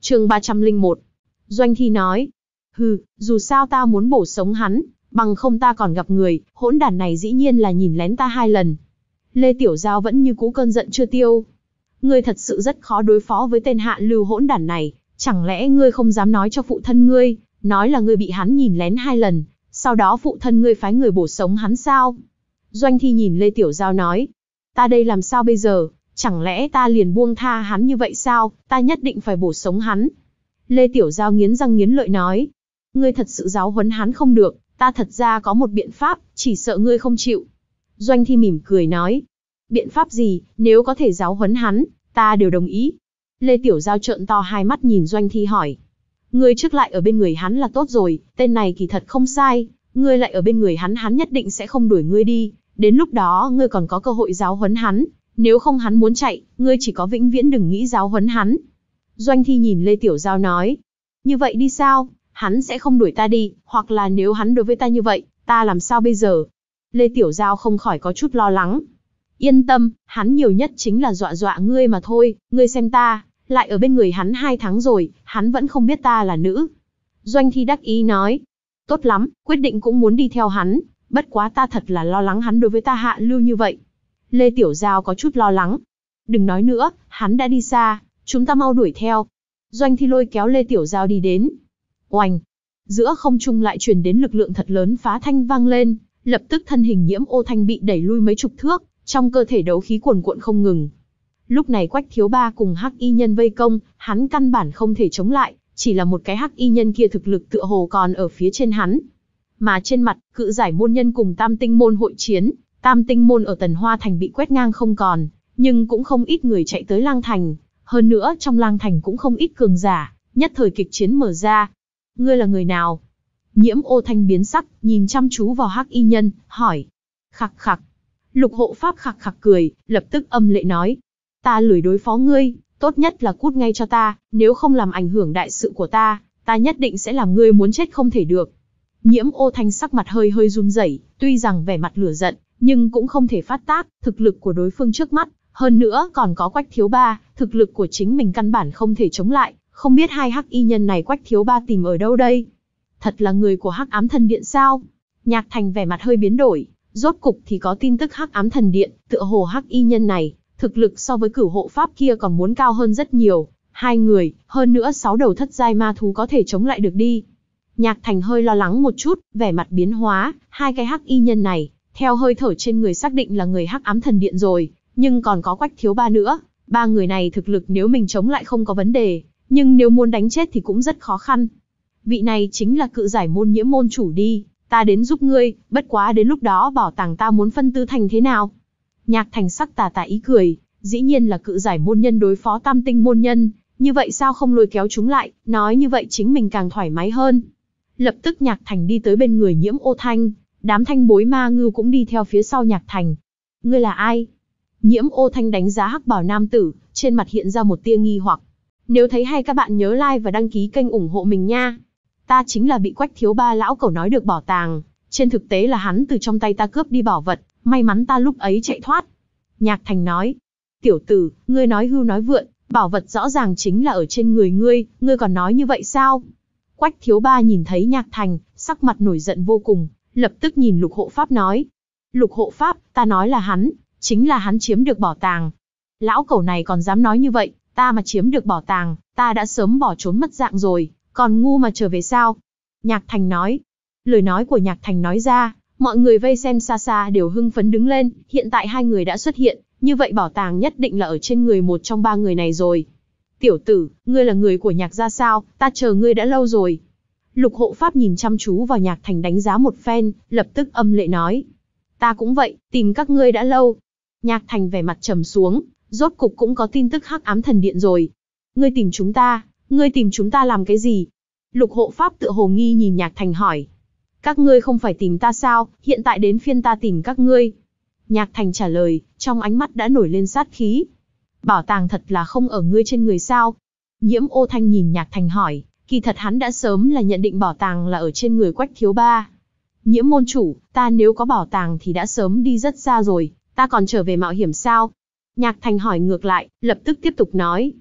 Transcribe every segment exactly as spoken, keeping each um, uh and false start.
Chương ba trăm lẻ một. Doanh Thi nói, hừ, dù sao ta muốn bổ sống hắn, bằng không ta còn gặp người, hỗn đản này dĩ nhiên là nhìn lén ta hai lần. Lê Tiểu Giao vẫn như cũ cơn giận chưa tiêu. Ngươi thật sự rất khó đối phó với tên hạ lưu hỗn đản này, chẳng lẽ ngươi không dám nói cho phụ thân ngươi, nói là ngươi bị hắn nhìn lén hai lần, sau đó phụ thân ngươi phái người bổ sống hắn sao? Doanh Thi nhìn Lê Tiểu Giao nói, ta đây làm sao bây giờ, chẳng lẽ ta liền buông tha hắn như vậy sao, ta nhất định phải bổ sống hắn. Lê Tiểu Giao nghiến răng nghiến lợi nói, ngươi thật sự giáo huấn hắn không được, ta thật ra có một biện pháp, chỉ sợ ngươi không chịu. Doanh Thi mỉm cười nói, biện pháp gì, nếu có thể giáo huấn hắn, ta đều đồng ý. Lê Tiểu Giao trợn to hai mắt nhìn Doanh Thi hỏi, ngươi trước lại ở bên người hắn là tốt rồi, tên này kỳ thật không sai, ngươi lại ở bên người hắn hắn nhất định sẽ không đuổi ngươi đi, đến lúc đó ngươi còn có cơ hội giáo huấn hắn, nếu không hắn muốn chạy, ngươi chỉ có vĩnh viễn đừng nghĩ giáo huấn hắn. Doanh Thi nhìn Lê Tiểu Giao nói, như vậy đi sao, hắn sẽ không đuổi ta đi, hoặc là nếu hắn đối với ta như vậy, ta làm sao bây giờ? Lê Tiểu Giao không khỏi có chút lo lắng. Yên tâm, hắn nhiều nhất chính là dọa dọa ngươi mà thôi, ngươi xem ta, lại ở bên người hắn hai tháng rồi, hắn vẫn không biết ta là nữ. Doanh Thi đắc ý nói, tốt lắm, quyết định cũng muốn đi theo hắn, bất quá ta thật là lo lắng hắn đối với ta hạ lưu như vậy. Lê Tiểu Giao có chút lo lắng. Đừng nói nữa, hắn đã đi xa, chúng ta mau đuổi theo. Doanh Thi lôi kéo Lê Tiểu Giao đi đến. Oành! Giữa không trung lại truyền đến lực lượng thật lớn phá thanh vang lên, lập tức thân hình Nhiễm Ô Thanh bị đẩy lui mấy chục thước, trong cơ thể đấu khí cuồn cuộn không ngừng. Lúc này Quách Thiếu Ba cùng Hắc Y Nhân vây công, hắn căn bản không thể chống lại, chỉ là một cái Hắc Y Nhân kia thực lực tựa hồ còn ở phía trên hắn. Mà trên mặt, Cự Giải môn nhân cùng Tam Tinh môn hội chiến, Tam Tinh môn ở Tần Hoa Thành bị quét ngang không còn, nhưng cũng không ít người chạy tới Lang Thành, hơn nữa trong Lang Thành cũng không ít cường giả, nhất thời kịch chiến mở ra. Ngươi là người nào? Nhiễm Ô Thanh biến sắc, nhìn chăm chú vào Hắc Y Nhân, hỏi. Khặc khặc. Lục hộ pháp khặc khặc cười, lập tức âm lệ nói. Ta lười đối phó ngươi, tốt nhất là cút ngay cho ta, nếu không làm ảnh hưởng đại sự của ta, ta nhất định sẽ làm ngươi muốn chết không thể được. Nhiễm Ô Thanh sắc mặt hơi hơi run rẩy, tuy rằng vẻ mặt lửa giận, nhưng cũng không thể phát tác, thực lực của đối phương trước mắt, hơn nữa còn có Quách Thiếu Ba, thực lực của chính mình căn bản không thể chống lại, không biết hai Hắc Y Nhân này Quách Thiếu Ba tìm ở đâu đây? Thật là người của Hắc Ám Thần Điện sao? Nhạc Thành vẻ mặt hơi biến đổi, rốt cục thì có tin tức Hắc Ám Thần Điện, tựa hồ Hắc Y Nhân này, thực lực so với Cửu Hộ Pháp kia còn muốn cao hơn rất nhiều, hai người, hơn nữa sáu đầu thất giai ma thú có thể chống lại được đi. Nhạc Thành hơi lo lắng một chút, vẻ mặt biến hóa, hai cái Hắc Y Nhân này, theo hơi thở trên người xác định là người Hắc Ám Thần Điện rồi, nhưng còn có Quách Thiếu Ba nữa, ba người này thực lực nếu mình chống lại không có vấn đề, nhưng nếu muốn đánh chết thì cũng rất khó khăn. Vị này chính là Cự Giải môn Nhiễm môn chủ đi, ta đến giúp ngươi, bất quá đến lúc đó bảo tàng ta muốn phân tứ thành thế nào? Nhạc Thành sắc tà tà ý cười, dĩ nhiên là Cự Giải môn nhân đối phó Tam Tinh môn nhân, như vậy sao không lôi kéo chúng lại, nói như vậy chính mình càng thoải mái hơn. Lập tức Nhạc Thành đi tới bên người Nhiễm Ô Thanh, đám thanh bối ma ngưu cũng đi theo phía sau Nhạc Thành. Ngươi là ai? Nhiễm Ô Thanh đánh giá hắc bào nam tử, trên mặt hiện ra một tia nghi hoặc. Nếu thấy hay các bạn nhớ like và đăng ký kênh ủng hộ mình nha. Ta chính là bị Quách Thiếu Ba lão cẩu nói được bảo tàng, trên thực tế là hắn từ trong tay ta cướp đi bảo vật, may mắn ta lúc ấy chạy thoát. Nhạc Thành nói, tiểu tử, ngươi nói hưu nói vượn, bảo vật rõ ràng chính là ở trên người ngươi, ngươi còn nói như vậy sao? Quách Thiếu Ba nhìn thấy Nhạc Thành, sắc mặt nổi giận vô cùng, lập tức nhìn Lục Hộ Pháp nói. Lục Hộ Pháp, ta nói là hắn, chính là hắn chiếm được bảo tàng. Lão cẩu này còn dám nói như vậy, ta mà chiếm được bảo tàng, ta đã sớm bỏ trốn mất dạng rồi, còn ngu mà trở về sao? Nhạc Thành nói. Lời nói của Nhạc Thành nói ra, mọi người vây xem xa xa đều hưng phấn đứng lên, hiện tại hai người đã xuất hiện, như vậy bảo tàng nhất định là ở trên người một trong ba người này rồi. Tiểu tử, ngươi là người của Nhạc gia sao, ta chờ ngươi đã lâu rồi. Lục Hộ Pháp nhìn chăm chú vào Nhạc Thành đánh giá một phen, lập tức âm lệ nói. Ta cũng vậy, tìm các ngươi đã lâu. Nhạc Thành vẻ mặt trầm xuống, rốt cục cũng có tin tức Hắc Ám Thần Điện rồi. Ngươi tìm chúng ta, ngươi tìm chúng ta làm cái gì? Lục Hộ Pháp tựa hồ nghi nhìn Nhạc Thành hỏi. Các ngươi không phải tìm ta sao, hiện tại đến phiên ta tìm các ngươi. Nhạc Thành trả lời, trong ánh mắt đã nổi lên sát khí. Bảo tàng thật là không ở ngươi trên người sao? Nhiễm Ô Thanh nhìn Nhạc Thành hỏi, kỳ thật hắn đã sớm là nhận định bảo tàng là ở trên người Quách Thiếu Ba. Nhiễm môn chủ, ta nếu có bảo tàng thì đã sớm đi rất xa rồi, ta còn trở về mạo hiểm sao? Nhạc Thành hỏi ngược lại, lập tức tiếp tục nói.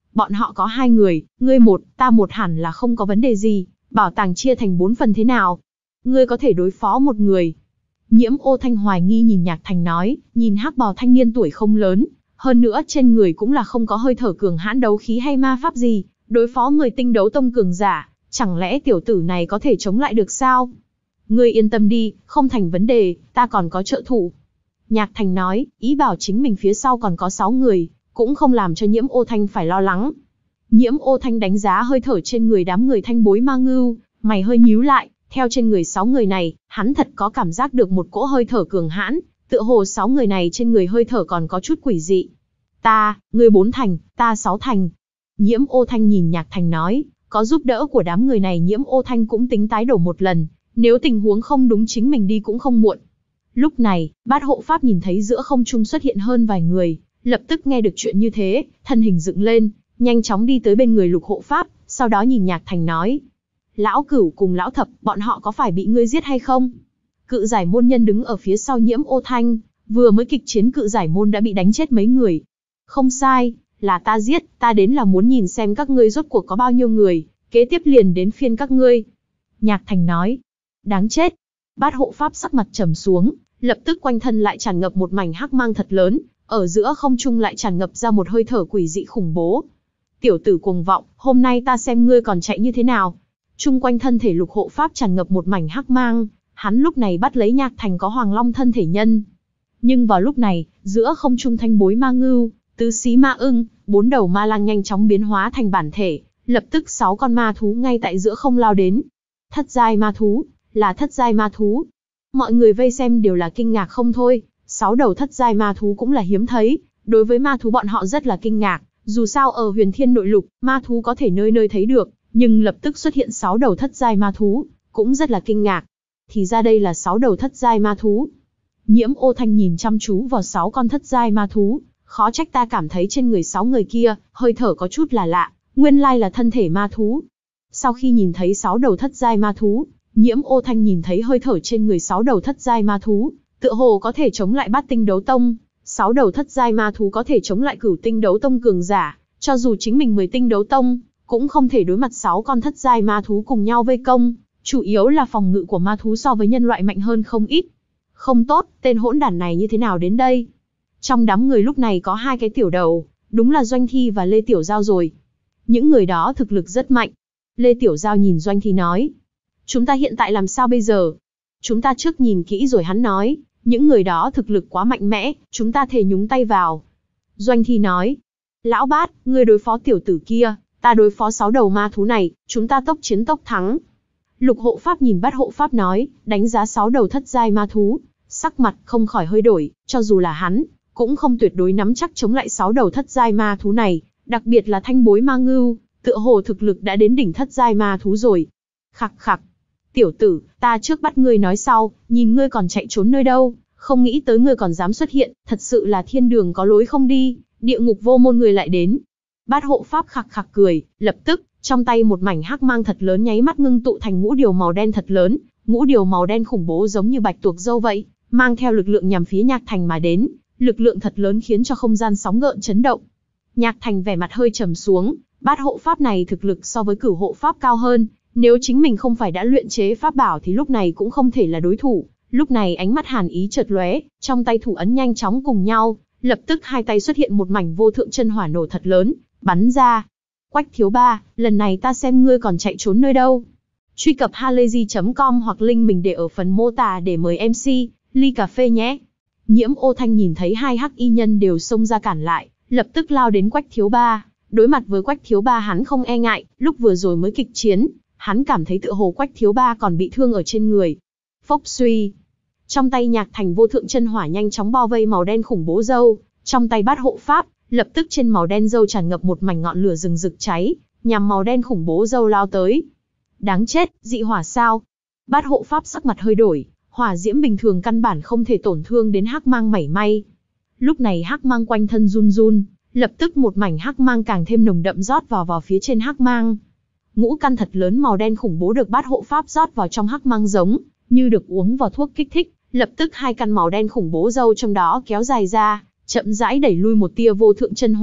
bọn họ có hai người, ngươi một, ta một hẳn là không có vấn đề gì, bảo tàng chia thành bốn phần thế nào? Ngươi có thể đối phó một người. Nhiễm Ô Thanh hoài nghi nhìn Nhạc Thành nói, nhìn hắc bào thanh niên tuổi không lớn, hơn nữa trên người cũng là không có hơi thở cường hãn đấu khí hay ma pháp gì, đối phó mười tinh đấu tông cường giả, chẳng lẽ tiểu tử này có thể chống lại được sao? Ngươi yên tâm đi, không thành vấn đề, ta còn có trợ thủ. Nhạc Thành nói, ý bảo chính mình phía sau còn có sáu người, cũng không làm cho Nhiễm Ô Thanh phải lo lắng. Nhiễm Ô Thanh đánh giá hơi thở trên người đám người thanh bối ma ngưu, mày hơi nhíu lại, theo trên người sáu người này, hắn thật có cảm giác được một cỗ hơi thở cường hãn, tựa hồ sáu người này trên người hơi thở còn có chút quỷ dị. Ta, ngươi bốn thành, ta sáu thành. Nhiễm Ô Thanh nhìn Nhạc Thành nói, có giúp đỡ của đám người này Nhiễm Ô Thanh cũng tính tái đổ một lần, nếu tình huống không đúng chính mình đi cũng không muộn. Lúc này, Bát Hộ Pháp nhìn thấy giữa không trung xuất hiện hơn vài người, lập tức nghe được chuyện như thế, thân hình dựng lên, nhanh chóng đi tới bên người Lục Hộ Pháp, sau đó nhìn Nhạc Thành nói. Lão Cửu cùng Lão Thập, bọn họ có phải bị ngươi giết hay không? Cự giải môn nhân đứng ở phía sau Nhiễm Ô Thanh, vừa mới kịch chiến cự giải môn đã bị đánh chết mấy người. Không sai, là ta giết, ta đến là muốn nhìn xem các ngươi rốt cuộc có bao nhiêu người, kế tiếp liền đến phiên các ngươi. Nhạc Thành nói. Đáng chết. Bát Hộ Pháp sắc mặt trầm xuống, lập tức quanh thân lại tràn ngập một mảnh hắc mang thật lớn, ở giữa không trung lại tràn ngập ra một hơi thở quỷ dị khủng bố. Tiểu tử cuồng vọng, hôm nay ta xem ngươi còn chạy như thế nào. Trung quanh thân thể Lục Hộ Pháp tràn ngập một mảnh hắc mang, hắn lúc này bắt lấy Nhạc Thành có Hoàng Long thân thể nhân. Nhưng vào lúc này, giữa không trung thanh bối ma ngưu, tứ xí ma ưng, bốn đầu ma lang nhanh chóng biến hóa thành bản thể, lập tức sáu con ma thú ngay tại giữa không lao đến. Thất giai ma thú, là thất giai ma thú. Mọi người vây xem đều là kinh ngạc không thôi, sáu đầu thất giai ma thú cũng là hiếm thấy, đối với ma thú bọn họ rất là kinh ngạc, dù sao ở Huyền Thiên Nội Lục, ma thú có thể nơi nơi thấy được, nhưng lập tức xuất hiện sáu đầu thất giai ma thú, cũng rất là kinh ngạc. Thì ra đây là sáu đầu thất giai ma thú. Nhiễm Ô Thanh nhìn chăm chú vào sáu con thất giai ma thú, khó trách ta cảm thấy trên người sáu người kia, hơi thở có chút là lạ, nguyên lai là thân thể ma thú. Sau khi nhìn thấy sáu đầu thất giai ma thú, Nhiễm Ô Thanh nhìn thấy hơi thở trên người sáu đầu thất giai ma thú, tựa hồ có thể chống lại bát tinh đấu tông, sáu đầu thất giai ma thú có thể chống lại cửu tinh đấu tông cường giả, cho dù chính mình mười tinh đấu tông, cũng không thể đối mặt sáu con thất giai ma thú cùng nhau vây công, chủ yếu là phòng ngự của ma thú so với nhân loại mạnh hơn không ít. Không tốt, tên hỗn đản này như thế nào đến đây? Trong đám người lúc này có hai cái tiểu đầu, đúng là Doanh Thi và Lê Tiểu Giao rồi. Những người đó thực lực rất mạnh. Lê Tiểu Giao nhìn Doanh Thi nói. Chúng ta hiện tại làm sao bây giờ? Chúng ta trước nhìn kỹ rồi hắn nói, những người đó thực lực quá mạnh mẽ, chúng ta thề nhúng tay vào. Doanh Thi nói. Lão Bát, ngươi đối phó tiểu tử kia, ta đối phó sáu đầu ma thú này, chúng ta tốc chiến tốc thắng. Lục Hộ Pháp nhìn Bát Hộ Pháp nói, đánh giá sáu đầu thất giai ma thú, sắc mặt không khỏi hơi đổi, cho dù là hắn, cũng không tuyệt đối nắm chắc chống lại sáu đầu thất giai ma thú này, đặc biệt là thanh bối ma ngưu, tựa hồ thực lực đã đến đỉnh thất giai ma thú rồi. Khặc khặc, tiểu tử, ta trước bắt ngươi nói sau, nhìn ngươi còn chạy trốn nơi đâu, không nghĩ tới ngươi còn dám xuất hiện, thật sự là thiên đường có lối không đi, địa ngục vô môn người lại đến. Bát Hộ Pháp khặc khặc cười, lập tức, trong tay một mảnh hắc mang thật lớn nháy mắt ngưng tụ thành ngũ điều màu đen thật lớn, ngũ điều màu đen khủng bố giống như bạch tuộc dâu vậy, mang theo lực lượng nhằm phía Nhạc Thành mà đến, lực lượng thật lớn khiến cho không gian sóng gợn chấn động. Nhạc Thành vẻ mặt hơi trầm xuống, Bát Hộ Pháp này thực lực so với Cửu Hộ Pháp cao hơn, nếu chính mình không phải đã luyện chế pháp bảo thì lúc này cũng không thể là đối thủ. Lúc này ánh mắt hàn ý chợt lóe, trong tay thủ ấn nhanh chóng cùng nhau, lập tức hai tay xuất hiện một mảnh vô thượng chân hỏa nổ thật lớn, bắn ra. Quách thiếu ba, lần này ta xem ngươi còn chạy trốn nơi đâu. Truy cập halayzi chấm com hoặc link mình để ở phần mô tả để mời em xê, ly cà phê nhé. Nhiễm Ô Thanh nhìn thấy hai hắc y nhân đều xông ra cản lại, lập tức lao đến Quách thiếu ba. Đối mặt với Quách thiếu ba hắn không e ngại, lúc vừa rồi mới kịch chiến, hắn cảm thấy tựa hồ Quách thiếu ba còn bị thương ở trên người. Phốc suy. Trong tay Nhạc Thành vô thượng chân hỏa nhanh chóng bao vây màu đen khủng bố dâu, trong tay Bát Hộ Pháp, lập tức trên màu đen dâu tràn ngập một mảnh ngọn lửa rừng rực cháy, nhằm màu đen khủng bố dâu lao tới. Đáng chết, dị hỏa sao? Bát Hộ Pháp sắc mặt hơi đổi, hỏa diễm bình thường căn bản không thể tổn thương đến hắc mang mảy may. Lúc này hắc mang quanh thân run run, lập tức một mảnh hắc mang càng thêm nồng đậm rót vào vào phía trên hắc mang. Ngũ căn thật lớn màu đen khủng bố được Bát Hộ Pháp rót vào trong hắc mang giống như được uống vào thuốc kích thích, lập tức hai căn màu đen khủng bố dâu trong đó kéo dài ra, chậm rãi đẩy lui một tia vô thượng chân hỏa,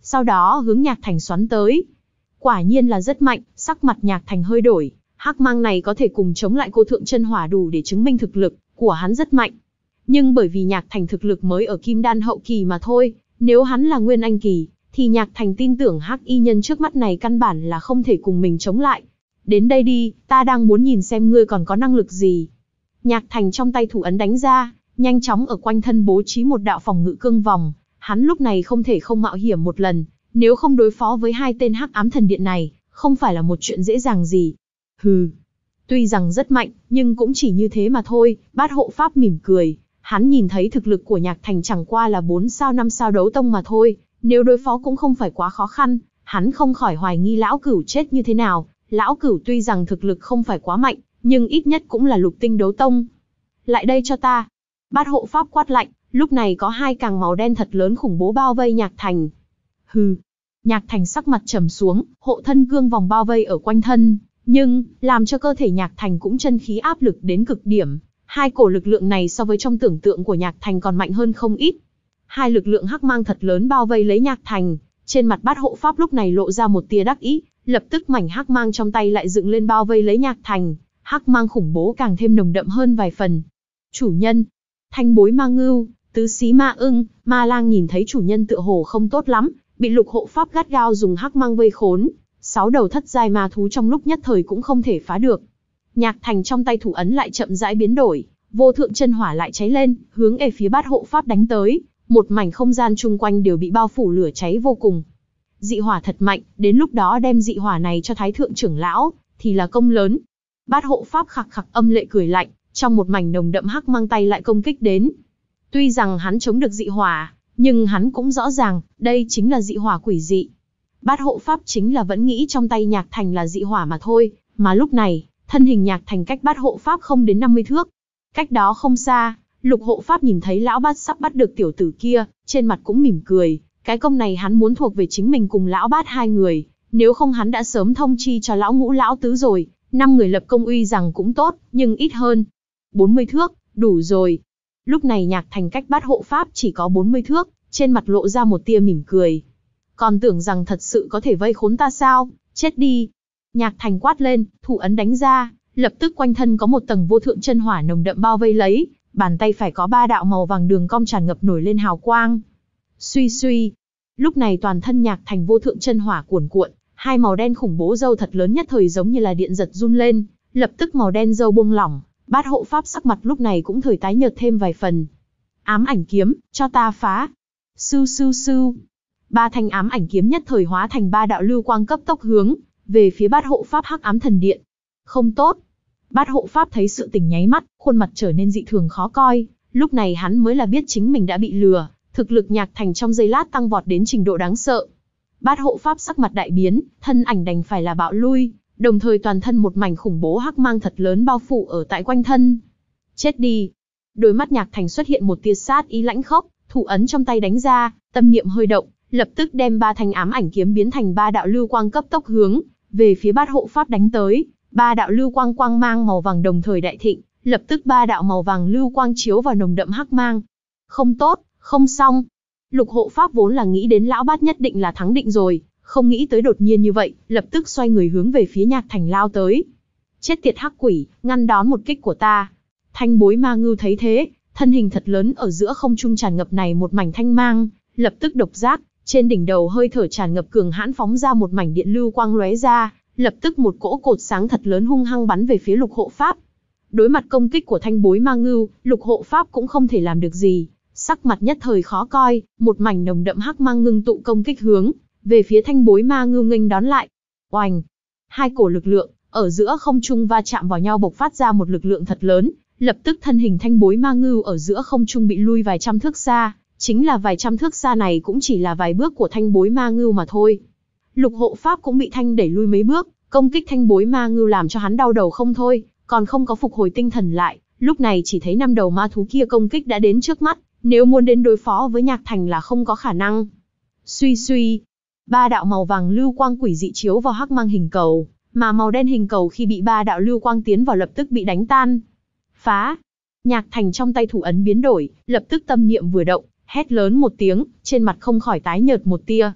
sau đó hướng Nhạc Thành xoắn tới. Quả nhiên là rất mạnh, sắc mặt Nhạc Thành hơi đổi, hắc mang này có thể cùng chống lại cô thượng chân hỏa đủ để chứng minh thực lực của hắn rất mạnh. Nhưng bởi vì Nhạc Thành thực lực mới ở kim đan hậu kỳ mà thôi, nếu hắn là nguyên anh kỳ, thì Nhạc Thành tin tưởng hắc y nhân trước mắt này căn bản là không thể cùng mình chống lại. Đến đây đi, ta đang muốn nhìn xem ngươi còn có năng lực gì. Nhạc Thành trong tay thủ ấn đánh ra, nhanh chóng ở quanh thân bố trí một đạo phòng ngự cương vòng, hắn lúc này không thể không mạo hiểm một lần, nếu không đối phó với hai tên hắc ám thần điện này, không phải là một chuyện dễ dàng gì. Hừ, tuy rằng rất mạnh, nhưng cũng chỉ như thế mà thôi. Bát hộ pháp mỉm cười, hắn nhìn thấy thực lực của Nhạc Thành chẳng qua là bốn sao năm sao đấu tông mà thôi, nếu đối phó cũng không phải quá khó khăn, hắn không khỏi hoài nghi lão cửu chết như thế nào. Lão cửu tuy rằng thực lực không phải quá mạnh, nhưng ít nhất cũng là lục tinh đấu tông. Lại đây cho ta. Bát hộ pháp quát lạnh, lúc này có hai càng màu đen thật lớn khủng bố bao vây Nhạc Thành. Hừ. Nhạc Thành sắc mặt trầm xuống, hộ thân cương vòng bao vây ở quanh thân, nhưng làm cho cơ thể Nhạc Thành cũng chân khí áp lực đến cực điểm. Hai cổ lực lượng này so với trong tưởng tượng của Nhạc Thành còn mạnh hơn không ít. Hai lực lượng hắc mang thật lớn bao vây lấy Nhạc Thành, trên mặt bát hộ pháp lúc này lộ ra một tia đắc ý, lập tức mảnh hắc mang trong tay lại dựng lên bao vây lấy Nhạc Thành, hắc mang khủng bố càng thêm nồng đậm hơn vài phần. Chủ nhân, Thanh Bối Ma Ngưu, Tứ Xí Ma Ưng, Ma Lang nhìn thấy chủ nhân tựa hồ không tốt lắm, bị lục hộ pháp gắt gao dùng hắc mang vây khốn, sáu đầu thất giai ma thú trong lúc nhất thời cũng không thể phá được. Nhạc Thành trong tay thủ ấn lại chậm rãi biến đổi, vô thượng chân hỏa lại cháy lên, hướng về phía bát hộ pháp đánh tới, một mảnh không gian chung quanh đều bị bao phủ lửa cháy vô cùng. Dị hỏa thật mạnh, đến lúc đó đem dị hỏa này cho thái thượng trưởng lão, thì là công lớn. Bát hộ pháp khặc khặc âm lệ cười lạnh, trong một mảnh nồng đậm hắc mang tay lại công kích đến. Tuy rằng hắn chống được dị hỏa, nhưng hắn cũng rõ ràng, đây chính là dị hỏa quỷ dị. Bát hộ pháp chính là vẫn nghĩ trong tay Nhạc Thành là dị hỏa mà thôi, mà lúc này, thân hình Nhạc Thành cách bát hộ pháp không đến năm mươi thước. Cách đó không xa, lục hộ pháp nhìn thấy lão bát sắp bắt được tiểu tử kia, trên mặt cũng mỉm cười, cái công này hắn muốn thuộc về chính mình cùng lão bát hai người, nếu không hắn đã sớm thông chi cho lão ngũ lão tứ rồi, năm người lập công uy rằng cũng tốt, nhưng ít hơn. bốn mươi thước, đủ rồi. Lúc này Nhạc Thành cách bát hộ pháp chỉ có bốn mươi thước, trên mặt lộ ra một tia mỉm cười. Còn tưởng rằng thật sự có thể vây khốn ta sao, chết đi. Nhạc Thành quát lên, thủ ấn đánh ra, lập tức quanh thân có một tầng vô thượng chân hỏa nồng đậm bao vây lấy, bàn tay phải có ba đạo màu vàng đường cong tràn ngập nổi lên hào quang. Suy suy. Lúc này toàn thân Nhạc Thành vô thượng chân hỏa cuồn cuộn, hai màu đen khủng bố dâu thật lớn nhất thời giống như là điện giật run lên, lập tức màu đen dâu buông lỏng, bát hộ pháp sắc mặt lúc này cũng thời tái nhợt thêm vài phần. Ám ảnh kiếm, cho ta phá. Sưu sưu sưu. Ba thanh ám ảnh kiếm nhất thời hóa thành ba đạo lưu quang cấp tốc hướng về phía bát hộ pháp hắc ám thần điện. Không tốt. Bát hộ pháp thấy sự tình nháy mắt, khuôn mặt trở nên dị thường khó coi, lúc này hắn mới là biết chính mình đã bị lừa, thực lực Nhạc Thành trong giây lát tăng vọt đến trình độ đáng sợ. Bát hộ pháp sắc mặt đại biến, thân ảnh đành phải là bạo lui, đồng thời toàn thân một mảnh khủng bố hắc mang thật lớn bao phủ ở tại quanh thân. Chết đi. Đôi mắt Nhạc Thành xuất hiện một tia sát ý lãnh khốc, thủ ấn trong tay đánh ra, tâm niệm hơi động, lập tức đem ba thanh ám ảnh kiếm biến thành ba đạo lưu quang cấp tốc hướng về phía bát hộ pháp đánh tới. Ba đạo lưu quang quang mang màu vàng đồng thời đại thịnh, lập tức ba đạo màu vàng lưu quang chiếu vào nồng đậm hắc mang. Không tốt, không xong. Lục hộ pháp vốn là nghĩ đến lão bát nhất định là thắng định rồi, không nghĩ tới đột nhiên như vậy, lập tức xoay người hướng về phía Nhạc Thành lao tới. Chết tiệt hắc quỷ, ngăn đón một kích của ta. Thanh Bối Ma Ngưu thấy thế, thân hình thật lớn ở giữa không trung tràn ngập này một mảnh thanh mang, lập tức độc giác, trên đỉnh đầu hơi thở tràn ngập cường hãn phóng ra một mảnh điện lưu quang lóe ra, lập tức một cỗ cột sáng thật lớn hung hăng bắn về phía lục hộ pháp. Đối mặt công kích của Thanh Bối Ma Ngưu, lục hộ pháp cũng không thể làm được gì, sắc mặt nhất thời khó coi, một mảnh nồng đậm hắc mang ngưng tụ công kích hướng về phía Thanh Bối Ma Ngưu nghênh đón lại. Oành! Hai cổ lực lượng ở giữa không trung va chạm vào nhau bộc phát ra một lực lượng thật lớn, lập tức thân hình Thanh Bối Ma Ngưu ở giữa không trung bị lui vài trăm thước xa, chính là vài trăm thước xa này cũng chỉ là vài bước của Thanh Bối Ma Ngưu mà thôi. Lục hộ pháp cũng bị thanh đẩy lui mấy bước, công kích Thanh Bối Ma Ngưu làm cho hắn đau đầu không thôi, còn không có phục hồi tinh thần lại, lúc này chỉ thấy năm đầu ma thú kia công kích đã đến trước mắt, nếu muốn đến đối phó với Nhạc Thành là không có khả năng. Suy suy, ba đạo màu vàng lưu quang quỷ dị chiếu vào hắc mang hình cầu, mà màu đen hình cầu khi bị ba đạo lưu quang tiến vào lập tức bị đánh tan. Phá! Nhạc Thành trong tay thủ ấn biến đổi, lập tức tâm niệm vừa động, hét lớn một tiếng, trên mặt không khỏi tái nhợt một tia.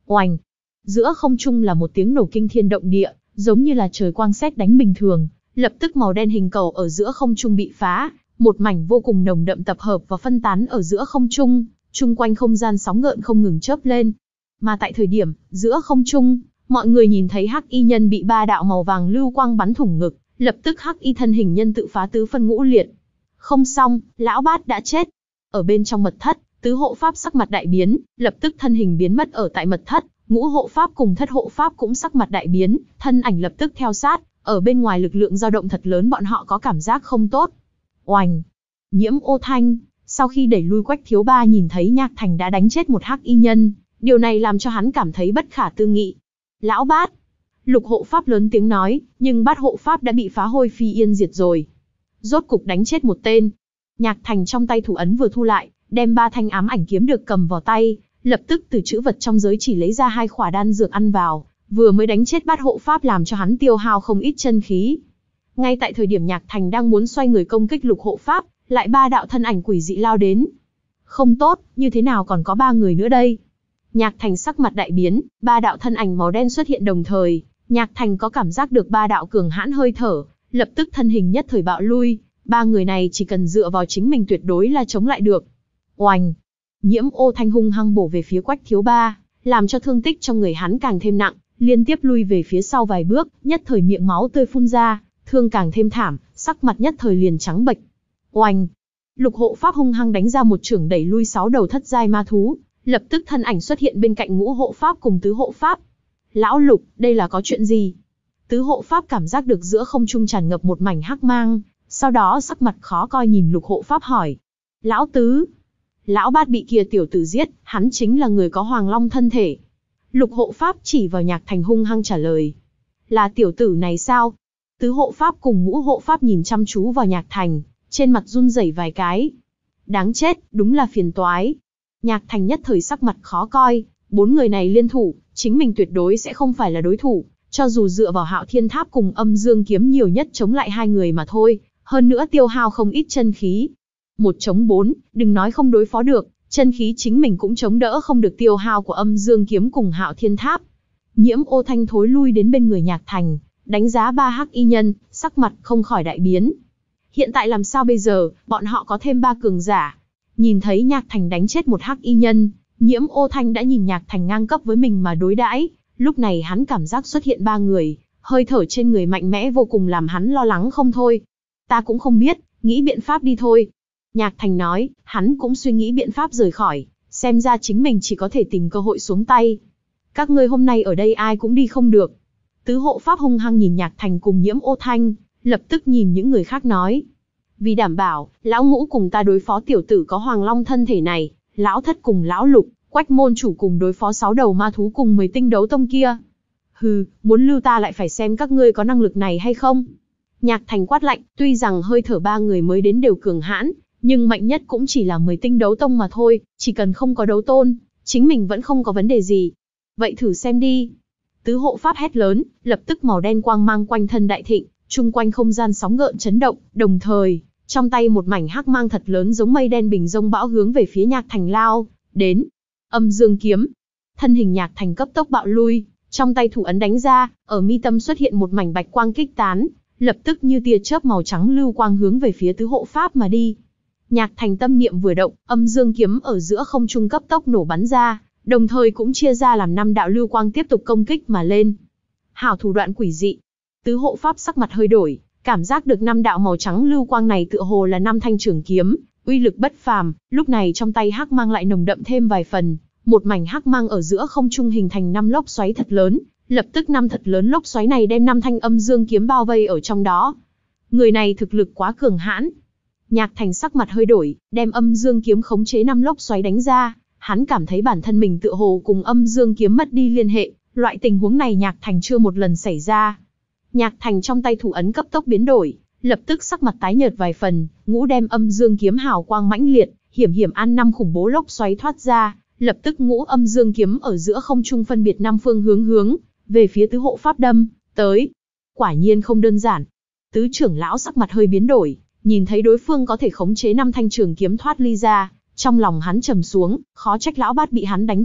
Oành! Giữa không trung là một tiếng nổ kinh thiên động địa, giống như là trời quang sét đánh bình thường, lập tức màu đen hình cầu ở giữa không trung bị phá, một mảnh vô cùng nồng đậm tập hợp và phân tán ở giữa không trung, chung quanh không gian sóng gợn không ngừng chớp lên. Mà tại thời điểm, giữa không trung, mọi người nhìn thấy hắc y nhân bị ba đạo màu vàng lưu quang bắn thủng ngực, lập tức hắc y thân hình nhân tự phá tứ phân ngũ liệt. Không xong, lão bát đã chết. Ở bên trong mật thất, tứ hộ pháp sắc mặt đại biến, lập tức thân hình biến mất ở tại mật thất, ngũ hộ pháp cùng thất hộ pháp cũng sắc mặt đại biến, thân ảnh lập tức theo sát, ở bên ngoài lực lượng dao động thật lớn, bọn họ có cảm giác không tốt. Oành! Nhiễm Ô Thanh, sau khi đẩy lui Quách Thiếu Ba nhìn thấy Nhạc Thành đã đánh chết một hắc y nhân, điều này làm cho hắn cảm thấy bất khả tư nghị. Lão Bát! Lục hộ pháp lớn tiếng nói, nhưng bát hộ pháp đã bị phá hôi phi yên diệt rồi. Rốt cục đánh chết một tên. Nhạc Thành trong tay thủ ấn vừa thu lại, đem ba thanh ám ảnh kiếm được cầm vào tay, lập tức từ trữ vật trong giới chỉ lấy ra hai khỏa đan dược ăn vào, vừa mới đánh chết bát hộ pháp làm cho hắn tiêu hao không ít chân khí. Ngay tại thời điểm Nhạc Thành đang muốn xoay người công kích lục hộ pháp, lại ba đạo thân ảnh quỷ dị lao đến. Không tốt, như thế nào còn có ba người nữa đây? Nhạc Thành sắc mặt đại biến, ba đạo thân ảnh màu đen xuất hiện đồng thời, Nhạc Thành có cảm giác được ba đạo cường hãn hơi thở, lập tức thân hình nhất thời bạo lui, ba người này chỉ cần dựa vào chính mình tuyệt đối là chống lại được. Oành! Nhiễm Ô Thanh hung hăng bổ về phía Quách Thiếu Ba, làm cho thương tích trong người hắn càng thêm nặng, liên tiếp lui về phía sau vài bước, nhất thời miệng máu tươi phun ra, thương càng thêm thảm, sắc mặt nhất thời liền trắng bệch. Oành! Lục hộ pháp hung hăng đánh ra một chưởng đẩy lui sáu đầu thất giai ma thú, lập tức thân ảnh xuất hiện bên cạnh ngũ hộ pháp cùng tứ hộ pháp. Lão Lục, đây là có chuyện gì? Tứ hộ pháp cảm giác được giữa không trung tràn ngập một mảnh hắc mang, sau đó sắc mặt khó coi nhìn lục hộ pháp hỏi. Lão Tứ! Lão Bát bị kia tiểu tử giết, hắn chính là người có hoàng long thân thể. Lục hộ pháp chỉ vào Nhạc Thành hung hăng trả lời. Là tiểu tử này sao? Tứ hộ pháp cùng ngũ hộ pháp nhìn chăm chú vào Nhạc Thành, trên mặt run rẩy vài cái. Đáng chết, đúng là phiền toái. Nhạc Thành nhất thời sắc mặt khó coi, bốn người này liên thủ, chính mình tuyệt đối sẽ không phải là đối thủ, cho dù dựa vào Hạo Thiên Tháp cùng Âm Dương Kiếm nhiều nhất chống lại hai người mà thôi, hơn nữa tiêu hao không ít chân khí. Một chống bốn, đừng nói không đối phó được, chân khí chính mình cũng chống đỡ không được tiêu hao của Âm Dương Kiếm cùng Hạo Thiên Tháp. Nhiễm Ô Thanh thối lui đến bên người Nhạc Thành, đánh giá ba hắc y nhân, sắc mặt không khỏi đại biến. Hiện tại làm sao bây giờ, bọn họ có thêm ba cường giả. Nhìn thấy Nhạc Thành đánh chết một hắc y nhân, Nhiễm Ô Thanh đã nhìn Nhạc Thành ngang cấp với mình mà đối đãi, lúc này hắn cảm giác xuất hiện ba người, hơi thở trên người mạnh mẽ vô cùng làm hắn lo lắng không thôi. Ta cũng không biết, nghĩ biện pháp đi thôi. Nhạc Thành nói, hắn cũng suy nghĩ biện pháp rời khỏi, xem ra chính mình chỉ có thể tìm cơ hội xuống tay. Các ngươi hôm nay ở đây ai cũng đi không được. Tứ hộ pháp hung hăng nhìn Nhạc Thành cùng Nhiễm Ô Thanh, lập tức nhìn những người khác nói. Vì đảm bảo, lão ngũ cùng ta đối phó tiểu tử có hoàng long thân thể này, lão thất cùng lão lục, Quách môn chủ cùng đối phó sáu đầu ma thú cùng mười tinh đấu tông kia. Hừ, muốn lưu ta lại phải xem các ngươi có năng lực này hay không. Nhạc Thành quát lạnh, tuy rằng hơi thở ba người mới đến đều cường hãn, nhưng mạnh nhất cũng chỉ là mười tinh đấu tông mà thôi, chỉ cần không có đấu tôn, chính mình vẫn không có vấn đề gì. Vậy thử xem đi. Tứ hộ pháp hét lớn, lập tức màu đen quang mang quanh thân đại thịnh, chung quanh không gian sóng gợn chấn động, đồng thời, trong tay một mảnh hắc mang thật lớn giống mây đen bình rông bão hướng về phía Nhạc Thành lao đến. Âm Dương Kiếm. Thân hình Nhạc Thành cấp tốc bạo lui, trong tay thủ ấn đánh ra, ở mi tâm xuất hiện một mảnh bạch quang kích tán, lập tức như tia chớp màu trắng lưu quang hướng về phía tứ hộ pháp mà đi. Nhạc Thành tâm niệm vừa động, Âm Dương Kiếm ở giữa không trung cấp tốc nổ bắn ra, đồng thời cũng chia ra làm năm đạo lưu quang tiếp tục công kích mà lên. Hảo thủ đoạn quỷ dị. Tứ hộ pháp sắc mặt hơi đổi, cảm giác được năm đạo màu trắng lưu quang này tựa hồ là năm thanh trường kiếm, uy lực bất phàm. Lúc này trong tay hắc mang lại nồng đậm thêm vài phần, một mảnh hắc mang ở giữa không trung hình thành năm lốc xoáy thật lớn, lập tức năm thật lớn lốc xoáy này đem năm thanh Âm Dương Kiếm bao vây ở trong đó. Người này thực lực quá cường hãn. Nhạc Thành sắc mặt hơi đổi, đem Âm Dương Kiếm khống chế năm lốc xoáy đánh ra, hắn cảm thấy bản thân mình tựa hồ cùng Âm Dương Kiếm mất đi liên hệ, loại tình huống này Nhạc Thành chưa một lần xảy ra. Nhạc Thành trong tay thủ ấn cấp tốc biến đổi, lập tức sắc mặt tái nhợt vài phần, ngũ đem Âm Dương Kiếm hào quang mãnh liệt, hiểm hiểm ăn năm khủng bố lốc xoáy thoát ra, lập tức ngũ Âm Dương Kiếm ở giữa không trung phân biệt năm phương hướng hướng về phía tứ hộ pháp đâm tới. Quả nhiên không đơn giản. Tứ trưởng lão sắc mặt hơi biến đổi, nhìn thấy đối phương có thể khống chế năm thanh trường kiếm thoát ly ra, trong lòng hắn trầm xuống, khó trách lão bát bị hắn đánh chết,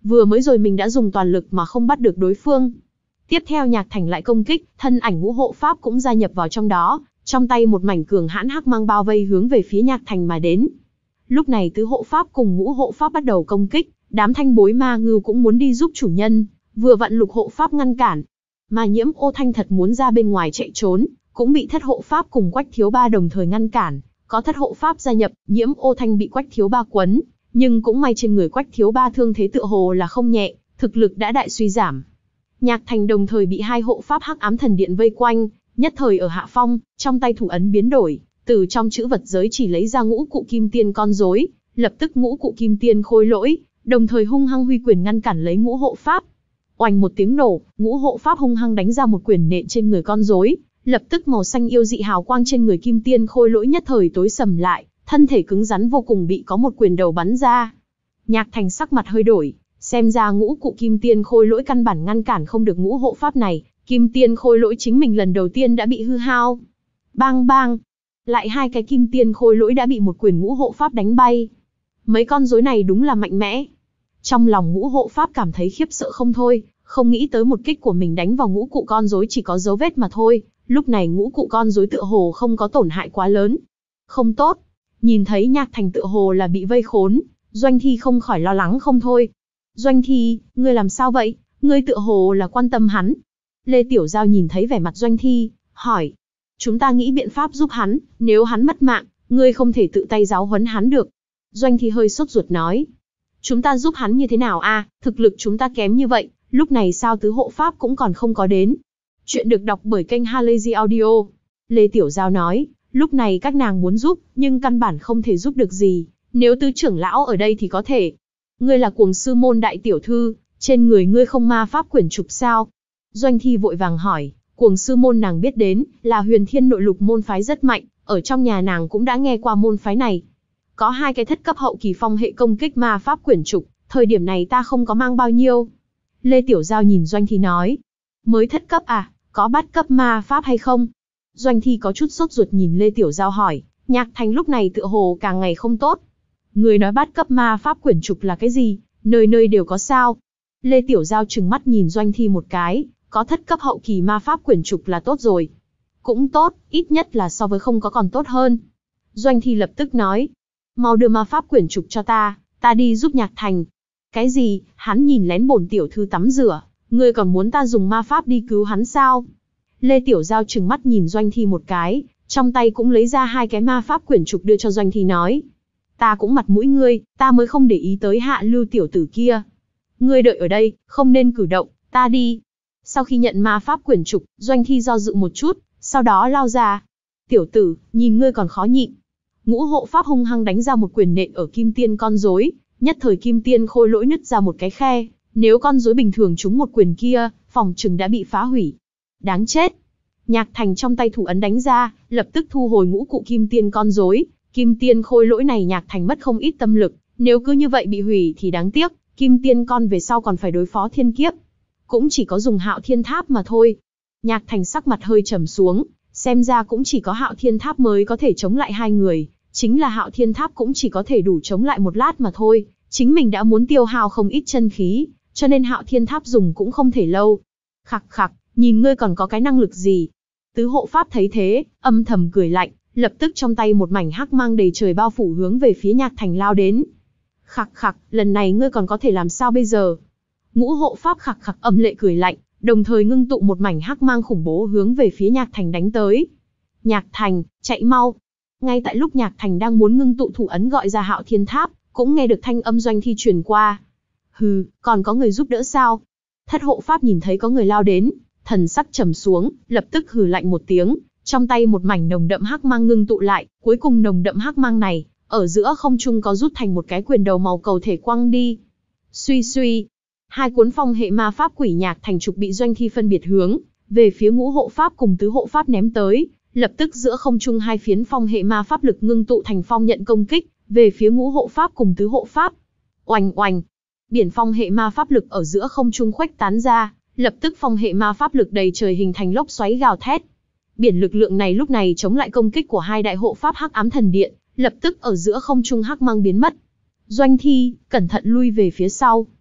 Vừa mới rồi mình đã dùng toàn lực mà không bắt được đối phương. Tiếp theo Nhạc Thành lại công kích, thân ảnh ngũ hộ pháp cũng gia nhập vào trong đó, trong tay một mảnh cường hãn hắc mang bao vây hướng về phía Nhạc Thành mà đến. Lúc này tứ hộ pháp cùng ngũ hộ pháp bắt đầu công kích, đám thanh bối ma ngưu cũng muốn đi giúp chủ nhân, vừa vặn lục hộ pháp ngăn cản. Mà Nhiễm Ô Thanh thật muốn ra bên ngoài chạy trốn, cũng bị thất hộ pháp cùng Quách Thiếu Ba đồng thời ngăn cản. Có thất hộ pháp gia nhập, Nhiễm Ô Thanh bị Quách Thiếu Ba quấn, nhưng cũng may trên người Quách Thiếu Ba thương thế tựa hồ là không nhẹ, thực lực đã đại suy giảm. Nhạc Thành đồng thời bị hai hộ pháp Hắc Ám Thần Điện vây quanh, nhất thời ở hạ phong, trong tay thủ ấn biến đổi, từ trong chữ vật giới chỉ lấy ra ngũ cụ kim tiên con rối, lập tức ngũ cụ kim tiên khôi lỗi, đồng thời hung hăng huy quyền ngăn cản lấy ngũ hộ pháp. Oanh một tiếng nổ, ngũ hộ pháp hung hăng đánh ra một quyền nện trên người con rối, lập tức màu xanh yêu dị hào quang trên người kim tiên khôi lỗi nhất thời tối sầm lại, thân thể cứng rắn vô cùng bị có một quyền đầu bắn ra. Nhạc Thành sắc mặt hơi đổi, xem ra ngũ cụ kim tiên khôi lỗi căn bản ngăn cản không được ngũ hộ pháp này, kim tiên khôi lỗi chính mình lần đầu tiên đã bị hư hao. Bang bang, lại hai cái kim tiên khôi lỗi đã bị một quyền ngũ hộ pháp đánh bay. Mấy con rối này đúng là mạnh mẽ. Trong lòng ngũ hộ pháp cảm thấy khiếp sợ không thôi, không nghĩ tới một kích của mình đánh vào ngũ cụ con rối chỉ có dấu vết mà thôi, lúc này ngũ cụ con rối tựa hồ không có tổn hại quá lớn. Không tốt, nhìn thấy Nhạc Thành tựa hồ là bị vây khốn, Doanh Thi không khỏi lo lắng không thôi. Doanh Thi, ngươi làm sao vậy? Ngươi tựa hồ là quan tâm hắn. Lê Tiểu Giao nhìn thấy vẻ mặt Doanh Thi, hỏi. Chúng ta nghĩ biện pháp giúp hắn, nếu hắn mất mạng, ngươi không thể tự tay giáo huấn hắn được. Doanh Thi hơi sốt ruột nói. Chúng ta giúp hắn như thế nào a? Thực lực chúng ta kém như vậy, lúc này sao tứ hộ pháp cũng còn không có đến. Chuyện được đọc bởi kênh Halazy Audio. Lê Tiểu Giao nói, lúc này các nàng muốn giúp, nhưng căn bản không thể giúp được gì, nếu tứ trưởng lão ở đây thì có thể. Ngươi là Cuồng Sư môn đại tiểu thư, trên người ngươi không ma pháp quyển trục sao? Doanh Thi vội vàng hỏi, Cuồng Sư môn nàng biết đến, là Huyền Thiên Nội Lục môn phái rất mạnh, ở trong nhà nàng cũng đã nghe qua môn phái này. Có hai cái thất cấp hậu kỳ phong hệ công kích ma pháp quyển trục, thời điểm này ta không có mang bao nhiêu. Lê Tiểu Giao nhìn Doanh Thi nói, mới thất cấp à, có bát cấp ma pháp hay không? Doanh Thi có chút sốt ruột nhìn Lê Tiểu Giao hỏi, Nhạc Thành lúc này tựa hồ càng ngày không tốt. Người nói bát cấp ma pháp quyển trục là cái gì, nơi nơi đều có sao? Lê Tiểu Giao trừng mắt nhìn Doanh Thi một cái, có thất cấp hậu kỳ ma pháp quyển trục là tốt rồi. Cũng tốt, ít nhất là so với không có còn tốt hơn. Doanh Thi lập tức nói, mau đưa ma pháp quyển trục cho ta, ta đi giúp Nhạc Thành. Cái gì, hắn nhìn lén bổn tiểu thư tắm rửa, ngươi còn muốn ta dùng ma pháp đi cứu hắn sao? Lê Tiểu Giao trừng mắt nhìn Doanh Thi một cái, trong tay cũng lấy ra hai cái ma pháp quyển trục đưa cho Doanh Thi nói. Ta cũng mặt mũi ngươi, ta mới không để ý tới Hạ Lưu tiểu tử kia. Ngươi đợi ở đây, không nên cử động, ta đi. Sau khi nhận ma pháp quyển trục, Doanh Thi do dự một chút, sau đó lao ra. Tiểu tử, nhìn ngươi còn khó nhịn. Ngũ hộ pháp hung hăng đánh ra một quyền nện ở kim tiên con rối, nhất thời kim tiên khôi lỗi nứt ra một cái khe, nếu con rối bình thường trúng một quyền kia, phòng chừng đã bị phá hủy. Đáng chết. Nhạc Thành trong tay thủ ấn đánh ra, lập tức thu hồi ngũ cụ kim tiên con rối, kim tiên khôi lỗi này Nhạc Thành mất không ít tâm lực, nếu cứ như vậy bị hủy thì đáng tiếc, kim tiên con về sau còn phải đối phó thiên kiếp. Cũng chỉ có dùng Hạo Thiên Tháp mà thôi. Nhạc Thành sắc mặt hơi trầm xuống, xem ra cũng chỉ có Hạo Thiên Tháp mới có thể chống lại hai người, chính là Hạo Thiên Tháp cũng chỉ có thể đủ chống lại một lát mà thôi, chính mình đã muốn tiêu hao không ít chân khí, cho nên Hạo Thiên Tháp dùng cũng không thể lâu. Khặc khặc, nhìn ngươi còn có cái năng lực gì? Tứ hộ pháp thấy thế, âm thầm cười lạnh, lập tức trong tay một mảnh hắc mang đầy trời bao phủ hướng về phía Nhạc Thành lao đến. Khặc khặc, lần này ngươi còn có thể làm sao bây giờ? Ngũ hộ pháp khặc khặc âm lệ cười lạnh, đồng thời ngưng tụ một mảnh hắc mang khủng bố hướng về phía Nhạc Thành đánh tới. Nhạc Thành, chạy mau! Ngay tại lúc Nhạc Thành đang muốn ngưng tụ thủ ấn gọi ra Hạo Thiên Tháp, cũng nghe được thanh âm Doanh Thi truyền qua. Hừ, còn có người giúp đỡ sao? Thất hộ pháp nhìn thấy có người lao đến, thần sắc trầm xuống, lập tức hừ lạnh một tiếng, trong tay một mảnh nồng đậm hắc mang ngưng tụ lại, cuối cùng nồng đậm hắc mang này, ở giữa không trung có rút thành một cái quyền đầu màu cầu thể quăng đi. Suy suy, hai cuốn phong hệ ma pháp quỷ Nhạc Thành trục bị Doanh Thi phân biệt hướng về phía ngũ hộ pháp cùng tứ hộ pháp ném tới, lập tức giữa không trung hai phiến phong hệ ma pháp lực ngưng tụ thành phong nhận công kích về phía ngũ hộ pháp cùng tứ hộ pháp. Oanh oanh, biển phong hệ ma pháp lực ở giữa không trung khuếch tán ra, lập tức phong hệ ma pháp lực đầy trời hình thành lốc xoáy gào thét. Biển lực lượng này lúc này chống lại công kích của hai đại hộ pháp Hắc Ám Thần Điện, lập tức ở giữa không trung hắc mang biến mất. Doanh Thi, cẩn thận lui về phía sau.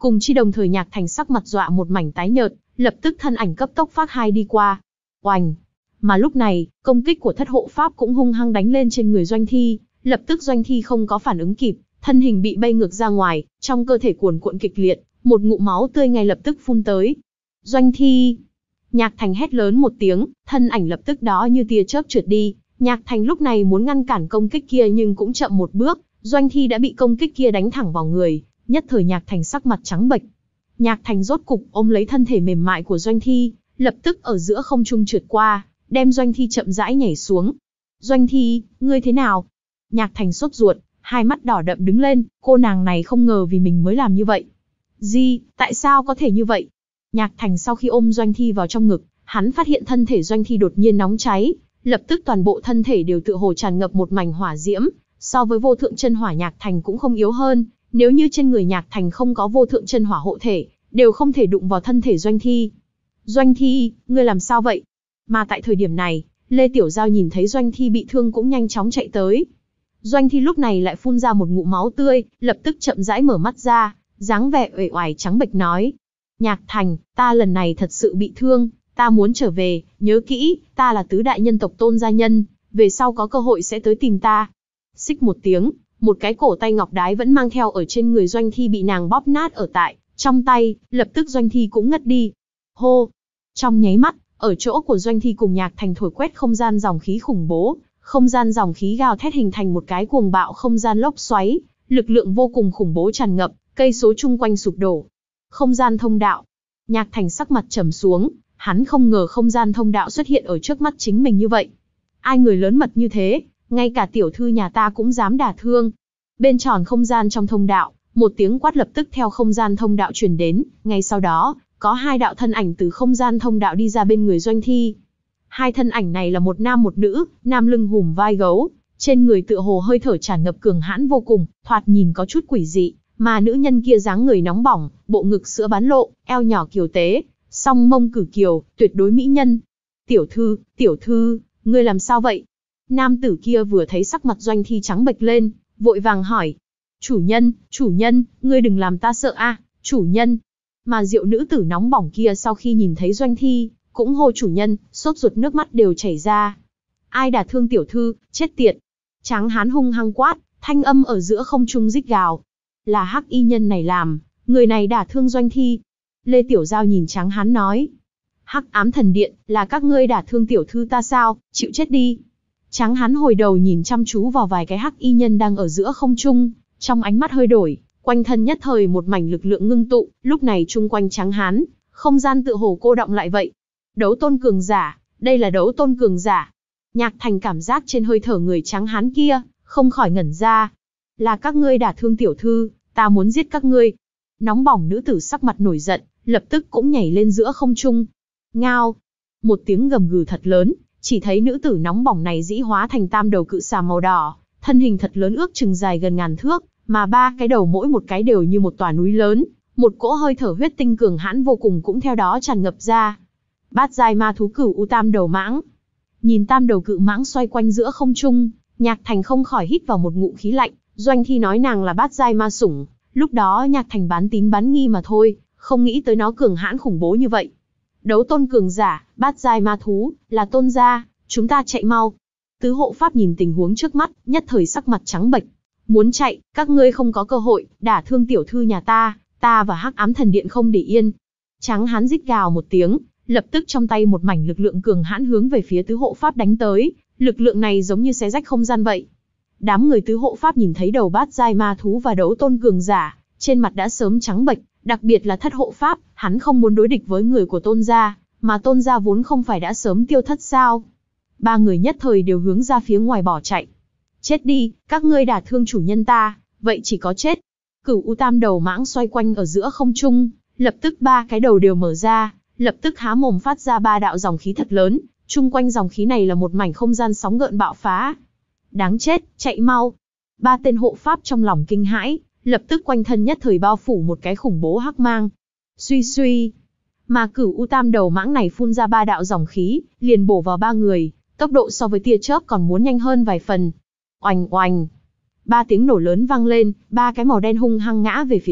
Cùng chi đồng thời Nhạc Thành sắc mặt dọa một mảnh tái nhợt, lập tức thân ảnh cấp tốc phát hai đi qua. Oành! Mà lúc này, công kích của thất hộ pháp cũng hung hăng đánh lên trên người Doanh Thi, lập tức Doanh Thi không có phản ứng kịp, thân hình bị bay ngược ra ngoài, trong cơ thể cuồn cuộn kịch liệt, một ngụm máu tươi ngay lập tức phun tới. Doanh Thi! Nhạc Thành hét lớn một tiếng, thân ảnh lập tức đó như tia chớp trượt đi. Nhạc Thành lúc này muốn ngăn cản công kích kia nhưng cũng chậm một bước, Doanh Thi đã bị công kích kia đánh thẳng vào người, nhất thời Nhạc Thành sắc mặt trắng bệch. Nhạc Thành rốt cục ôm lấy thân thể mềm mại của Doanh Thi, lập tức ở giữa không trung trượt qua, đem Doanh Thi chậm rãi nhảy xuống. Doanh Thi, ngươi thế nào? Nhạc Thành sốt ruột, hai mắt đỏ đậm đứng lên, cô nàng này không ngờ vì mình mới làm như vậy. Gì, tại sao có thể như vậy? Nhạc Thành sau khi ôm Doanh Thi vào trong ngực, hắn phát hiện thân thể Doanh Thi đột nhiên nóng cháy, lập tức toàn bộ thân thể đều tựa hồ tràn ngập một mảnh hỏa diễm, so với vô thượng chân hỏa Nhạc Thành cũng không yếu hơn, nếu như trên người Nhạc Thành không có vô thượng chân hỏa hộ thể, đều không thể đụng vào thân thể Doanh Thi. Doanh Thi, ngươi làm sao vậy? Mà tại thời điểm này, Lê Tiểu Giao nhìn thấy Doanh Thi bị thương cũng nhanh chóng chạy tới. Doanh Thi lúc này lại phun ra một ngụm máu tươi, lập tức chậm rãi mở mắt ra, dáng vẻ uể oải trắng bệch nói: Nhạc Thành, ta lần này thật sự bị thương, ta muốn trở về, nhớ kỹ, ta là tứ đại nhân tộc Tôn gia nhân, về sau có cơ hội sẽ tới tìm ta. Xích một tiếng, một cái cổ tay ngọc đái vẫn mang theo ở trên người Doanh Thi bị nàng bóp nát ở tại trong tay, lập tức Doanh Thi cũng ngất đi. Hô! Trong nháy mắt, ở chỗ của Doanh Thi cùng Nhạc Thành thổi quét không gian dòng khí khủng bố, không gian dòng khí gào thét hình thành một cái cuồng bạo không gian lốc xoáy, lực lượng vô cùng khủng bố tràn ngập, cây số chung quanh sụp đổ. Không gian thông đạo. Nhạc Thành sắc mặt trầm xuống, hắn không ngờ không gian thông đạo xuất hiện ở trước mắt chính mình như vậy. Ai người lớn mật như thế, ngay cả tiểu thư nhà ta cũng dám đả thương. Bên tròn không gian trong thông đạo, một tiếng quát lập tức theo không gian thông đạo truyền đến, ngay sau đó, có hai đạo thân ảnh từ không gian thông đạo đi ra bên người Doanh Thi. Hai thân ảnh này là một nam một nữ, nam lưng hùm vai gấu, trên người tựa hồ hơi thở tràn ngập cường hãn vô cùng, thoạt nhìn có chút quỷ dị, mà nữ nhân kia dáng người nóng bỏng, bộ ngực sữa bán lộ, eo nhỏ kiều tế, song mông cử kiều, tuyệt đối mỹ nhân. Tiểu thư, tiểu thư, ngươi làm sao vậy? Nam tử kia vừa thấy sắc mặt Doanh Thi trắng bệch lên, vội vàng hỏi. Chủ nhân, chủ nhân, ngươi đừng làm ta sợ a, chủ nhân. Mà diệu nữ tử nóng bỏng kia sau khi nhìn thấy Doanh Thi, cũng hô chủ nhân, sốt ruột nước mắt đều chảy ra. Ai đả thương tiểu thư, chết tiệt. Tráng hán hung hăng quát, thanh âm ở giữa không trung rít gào. Là hắc y nhân này làm, người này đả thương Doanh Thi. Lê Tiểu Giao nhìn tráng hán nói. Hắc ám thần điện, là các ngươi đả thương tiểu thư ta sao, chịu chết đi. Tráng hán hồi đầu nhìn chăm chú vào vài cái hắc y nhân đang ở giữa không trung, trong ánh mắt hơi đổi, quanh thân nhất thời một mảnh lực lượng ngưng tụ, lúc này chung quanh tráng hán, không gian tựa hồ cô động lại vậy. Đấu tôn cường giả, đây là đấu tôn cường giả. Nhạc Thành cảm giác trên hơi thở người tráng hán kia, không khỏi ngẩn ra. Là các ngươi đả thương tiểu thư, ta muốn giết các ngươi. Nóng bỏng nữ tử sắc mặt nổi giận, lập tức cũng nhảy lên giữa không trung. Ngao! Một tiếng gầm gừ thật lớn, chỉ thấy nữ tử nóng bỏng này dĩ hóa thành tam đầu cự xà màu đỏ, thân hình thật lớn ước chừng dài gần ngàn thước, mà ba cái đầu mỗi một cái đều như một tòa núi lớn, một cỗ hơi thở huyết tinh cường hãn vô cùng cũng theo đó tràn ngập ra. Bát giai ma thú cửu u tam đầu mãng. Nhìn tam đầu cự mãng xoay quanh giữa không trung, Nhạc Thành không khỏi hít vào một ngụm khí lạnh. Doanh Thi nói nàng là bát giai ma sủng, lúc đó Nhạc Thành bán tín bán nghi mà thôi, không nghĩ tới nó cường hãn khủng bố như vậy. Đấu tôn cường giả, bát giai ma thú, là Tôn gia, chúng ta chạy mau. Tứ hộ pháp nhìn tình huống trước mắt, nhất thời sắc mặt trắng bệch. Muốn chạy, các ngươi không có cơ hội, đả thương tiểu thư nhà ta, ta và hắc ám thần điện không để yên. Tráng hán rít gào một tiếng, lập tức trong tay một mảnh lực lượng cường hãn hướng về phía tứ hộ pháp đánh tới, lực lượng này giống như xé rách không gian vậy. Đám người tứ hộ pháp nhìn thấy đầu bát giai ma thú và đấu tôn cường giả, trên mặt đã sớm trắng bệch, đặc biệt là thất hộ pháp, hắn không muốn đối địch với người của Tôn gia, mà Tôn gia vốn không phải đã sớm tiêu thất sao? Ba người nhất thời đều hướng ra phía ngoài bỏ chạy. Chết đi, các ngươi đả thương chủ nhân ta, vậy chỉ có chết. Cửu u tam đầu mãng xoay quanh ở giữa không trung, lập tức ba cái đầu đều mở ra, lập tức há mồm phát ra ba đạo dòng khí thật lớn, chung quanh dòng khí này là một mảnh không gian sóng gợn bạo phá. Đáng chết, chạy mau. Ba tên hộ pháp trong lòng kinh hãi, lập tức quanh thân nhất thời bao phủ một cái khủng bố hắc mang. Suy suy. Mà cửu u tam đầu mãng này phun ra ba đạo dòng khí, liền bổ vào ba người, tốc độ so với tia chớp còn muốn nhanh hơn vài phần. Oành oành. Ba tiếng nổ lớn vang lên, ba cái màu đen hung hăng ngã về phía trước,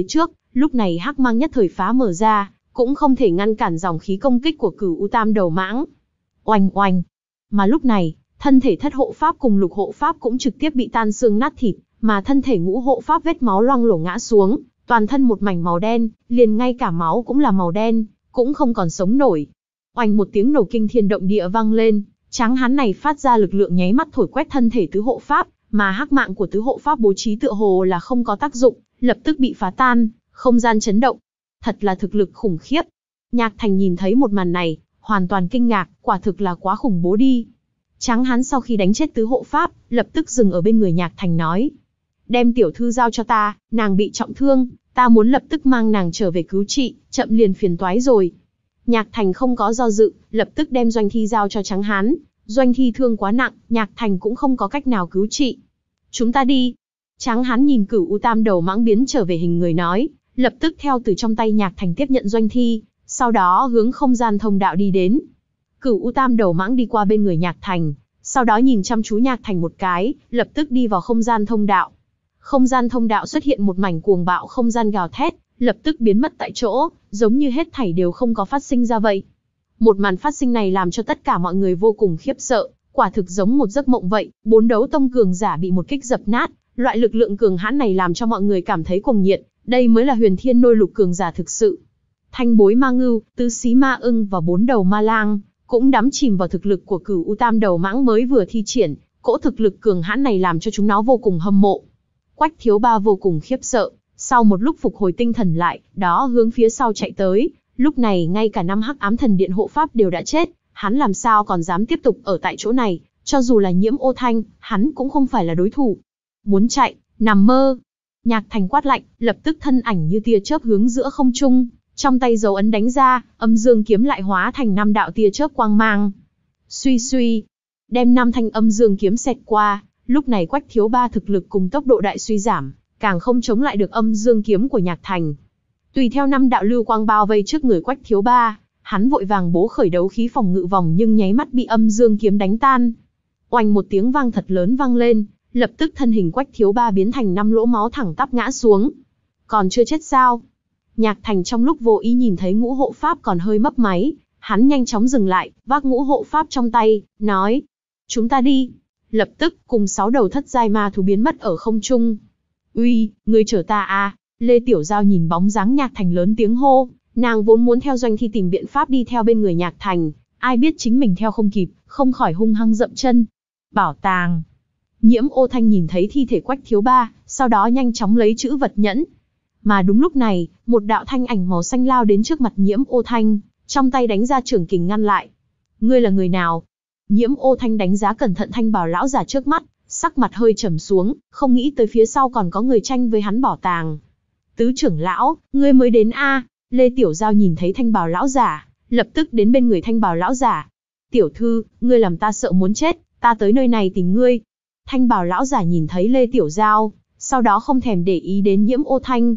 lúc này hắc mang nhất thời phá mở ra, cũng không thể ngăn cản dòng khí công kích của Cửu U Tam đầu mãng. Oanh oanh. Mà lúc này, thân thể thất hộ pháp cùng lục hộ pháp cũng trực tiếp bị tan xương nát thịt, mà thân thể ngũ hộ pháp vết máu loang lổ ngã xuống, toàn thân một mảnh màu đen, liền ngay cả máu cũng là màu đen, cũng không còn sống nổi. Oanh một tiếng nổ kinh thiên động địa vang lên, tráng hán này phát ra lực lượng nháy mắt thổi quét thân thể tứ hộ pháp, mà hắc mạng của tứ hộ pháp bố trí tựa hồ là không có tác dụng, lập tức bị phá tan, không gian chấn động. Thật là thực lực khủng khiếp. Nhạc Thành nhìn thấy một màn này, hoàn toàn kinh ngạc, quả thực là quá khủng bố đi. Tráng hán sau khi đánh chết tứ hộ pháp, lập tức dừng ở bên người Nhạc Thành nói: đem tiểu thư giao cho ta, nàng bị trọng thương, ta muốn lập tức mang nàng trở về cứu trị, chậm liền phiền toái rồi. Nhạc Thành không có do dự, lập tức đem Doanh Thi giao cho Tráng hán. Doanh Thi thương quá nặng, Nhạc Thành cũng không có cách nào cứu trị. Chúng ta đi. Tráng hán nhìn Cửu U Tam đầu mãng biến trở về hình người nói, lập tức theo từ trong tay Nhạc Thành tiếp nhận Doanh Thi, sau đó hướng không gian thông đạo đi đến. Cửu U Tam đầu mãng đi qua bên người Nhạc Thành, sau đó nhìn chăm chú Nhạc Thành một cái, lập tức đi vào không gian thông đạo. Không gian thông đạo xuất hiện một mảnh cuồng bạo không gian gào thét, lập tức biến mất tại chỗ, giống như hết thảy đều không có phát sinh ra vậy. Một màn phát sinh này làm cho tất cả mọi người vô cùng khiếp sợ, quả thực giống một giấc mộng vậy, bốn đấu tông cường giả bị một kích dập nát, loại lực lượng cường hãn này làm cho mọi người cảm thấy cuồng nhiệt, đây mới là huyền thiên nôi lục cường giả thực sự. Thanh bối ma ngưu, tứ xí ma ưng và bốn đầu ma lang, cũng đắm chìm vào thực lực của Cửu U Tam đầu mãng mới vừa thi triển, cỗ thực lực cường hãn này làm cho chúng nó vô cùng hâm mộ. Quách Thiếu Ba vô cùng khiếp sợ, sau một lúc phục hồi tinh thần lại, đó hướng phía sau chạy tới, lúc này ngay cả năm hắc ám thần điện hộ pháp đều đã chết, hắn làm sao còn dám tiếp tục ở tại chỗ này, cho dù là Nhiễm Ô Thanh, hắn cũng không phải là đối thủ. Muốn chạy, nằm mơ. Nhạc Thành quát lạnh, lập tức thân ảnh như tia chớp hướng giữa không trung, trong tay dấu ấn đánh ra, âm dương kiếm lại hóa thành năm đạo tia chớp quang mang. Suy suy, đem năm thanh âm dương kiếm xẹt qua, lúc này Quách Thiếu Ba thực lực cùng tốc độ đại suy giảm, càng không chống lại được âm dương kiếm của Nhạc Thành. Tùy theo năm đạo lưu quang bao vây trước người Quách Thiếu Ba, hắn vội vàng bố khởi đấu khí phòng ngự vòng nhưng nháy mắt bị âm dương kiếm đánh tan. Oanh một tiếng vang thật lớn vang lên, lập tức thân hình Quách Thiếu Ba biến thành năm lỗ máu thẳng tắp ngã xuống. Còn chưa chết sao? Nhạc Thành trong lúc vô ý nhìn thấy ngũ hộ pháp còn hơi mấp máy, hắn nhanh chóng dừng lại, vác ngũ hộ pháp trong tay, nói: chúng ta đi. Lập tức, cùng sáu đầu thất giai ma thú biến mất ở không trung. Uy, ngươi chở ta à? Lê Tiểu Giao nhìn bóng dáng Nhạc Thành lớn tiếng hô, nàng vốn muốn theo Doanh Thi tìm biện pháp đi theo bên người Nhạc Thành, ai biết chính mình theo không kịp, không khỏi hung hăng dậm chân. Bảo tàng. Nhiễm Ô Thanh nhìn thấy thi thể Quách Thiếu Ba, sau đó nhanh chóng lấy chữ vật nhẫn. Mà đúng lúc này, một đạo thanh ảnh màu xanh lao đến trước mặt Nhiễm Ô Thanh, trong tay đánh ra trưởng kình ngăn lại. Ngươi là người nào? Nhiễm Ô Thanh đánh giá cẩn thận thanh bào lão giả trước mắt, sắc mặt hơi trầm xuống, không nghĩ tới phía sau còn có người tranh với hắn bảo tàng. Tứ trưởng lão, ngươi mới đến a? Lê Tiểu Giao nhìn thấy thanh bào lão giả, lập tức đến bên người thanh bào lão giả. Tiểu thư, ngươi làm ta sợ muốn chết, ta tới nơi này tìm ngươi. Thanh bào lão giả nhìn thấy Lê Tiểu Giao, sau đó không thèm để ý đến Nhiễm Ô Thanh.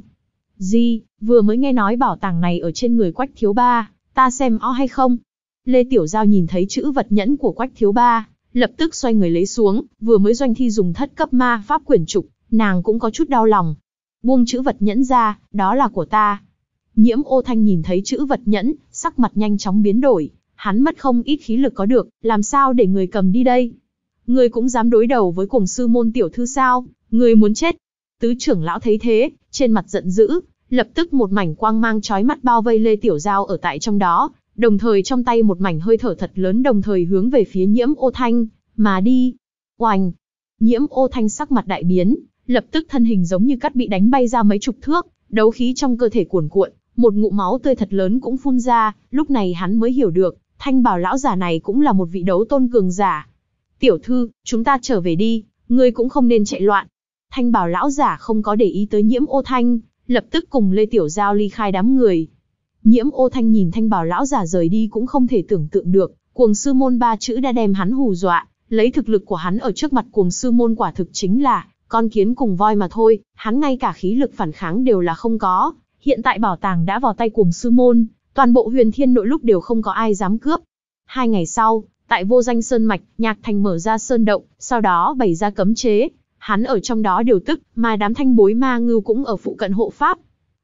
Gì, vừa mới nghe nói bảo tàng này ở trên người Quách Thiếu Ba, ta xem ó hay không? Lê Tiểu Giao nhìn thấy chữ vật nhẫn của Quách Thiếu Ba, lập tức xoay người lấy xuống, vừa mới Doanh Thi dùng thất cấp ma pháp quyển trục, nàng cũng có chút đau lòng. Buông chữ vật nhẫn ra, đó là của ta. Nhiễm Ô Thanh nhìn thấy chữ vật nhẫn, sắc mặt nhanh chóng biến đổi, hắn mất không ít khí lực có được, làm sao để người cầm đi đây? Ngươi cũng dám đối đầu với Cuồng Sư môn tiểu thư sao? Ngươi muốn chết? Tứ trưởng lão thấy thế, trên mặt giận dữ, lập tức một mảnh quang mang chói mắt bao vây Lê Tiểu Giao ở tại trong đó, đồng thời trong tay một mảnh hơi thở thật lớn đồng thời hướng về phía Nhiễm Ô Thanh mà đi. Oanh! Nhiễm Ô Thanh sắc mặt đại biến, lập tức thân hình giống như cắt bị đánh bay ra mấy chục thước, đấu khí trong cơ thể cuồn cuộn, một ngụm máu tươi thật lớn cũng phun ra, lúc này hắn mới hiểu được, thanh bào lão giả này cũng là một vị đấu tôn cường giả. Tiểu thư, chúng ta trở về đi, ngươi cũng không nên chạy loạn. Thanh bào lão giả không có để ý tới Nhiễm Ô Thanh, lập tức cùng Lê Tiểu Giao ly khai đám người. Nhiễm Ô Thanh nhìn thanh bào lão giả rời đi cũng không thể tưởng tượng được, Cuồng Sư môn ba chữ đã đem hắn hù dọa, lấy thực lực của hắn ở trước mặt Cuồng Sư môn quả thực chính là con kiến cùng voi mà thôi, hắn ngay cả khí lực phản kháng đều là không có. Hiện tại bảo tàng đã vào tay Cuồng Sư môn, toàn bộ Huyền Thiên nội lúc đều không có ai dám cướp. Hai ngày sau, tại Vô Danh Sơn mạch, Nhạc Thành mở ra sơn động, sau đó bày ra cấm chế, hắn ở trong đó điều tức, mà đám thanh bối ma ngưu cũng ở phụ cận hộ pháp.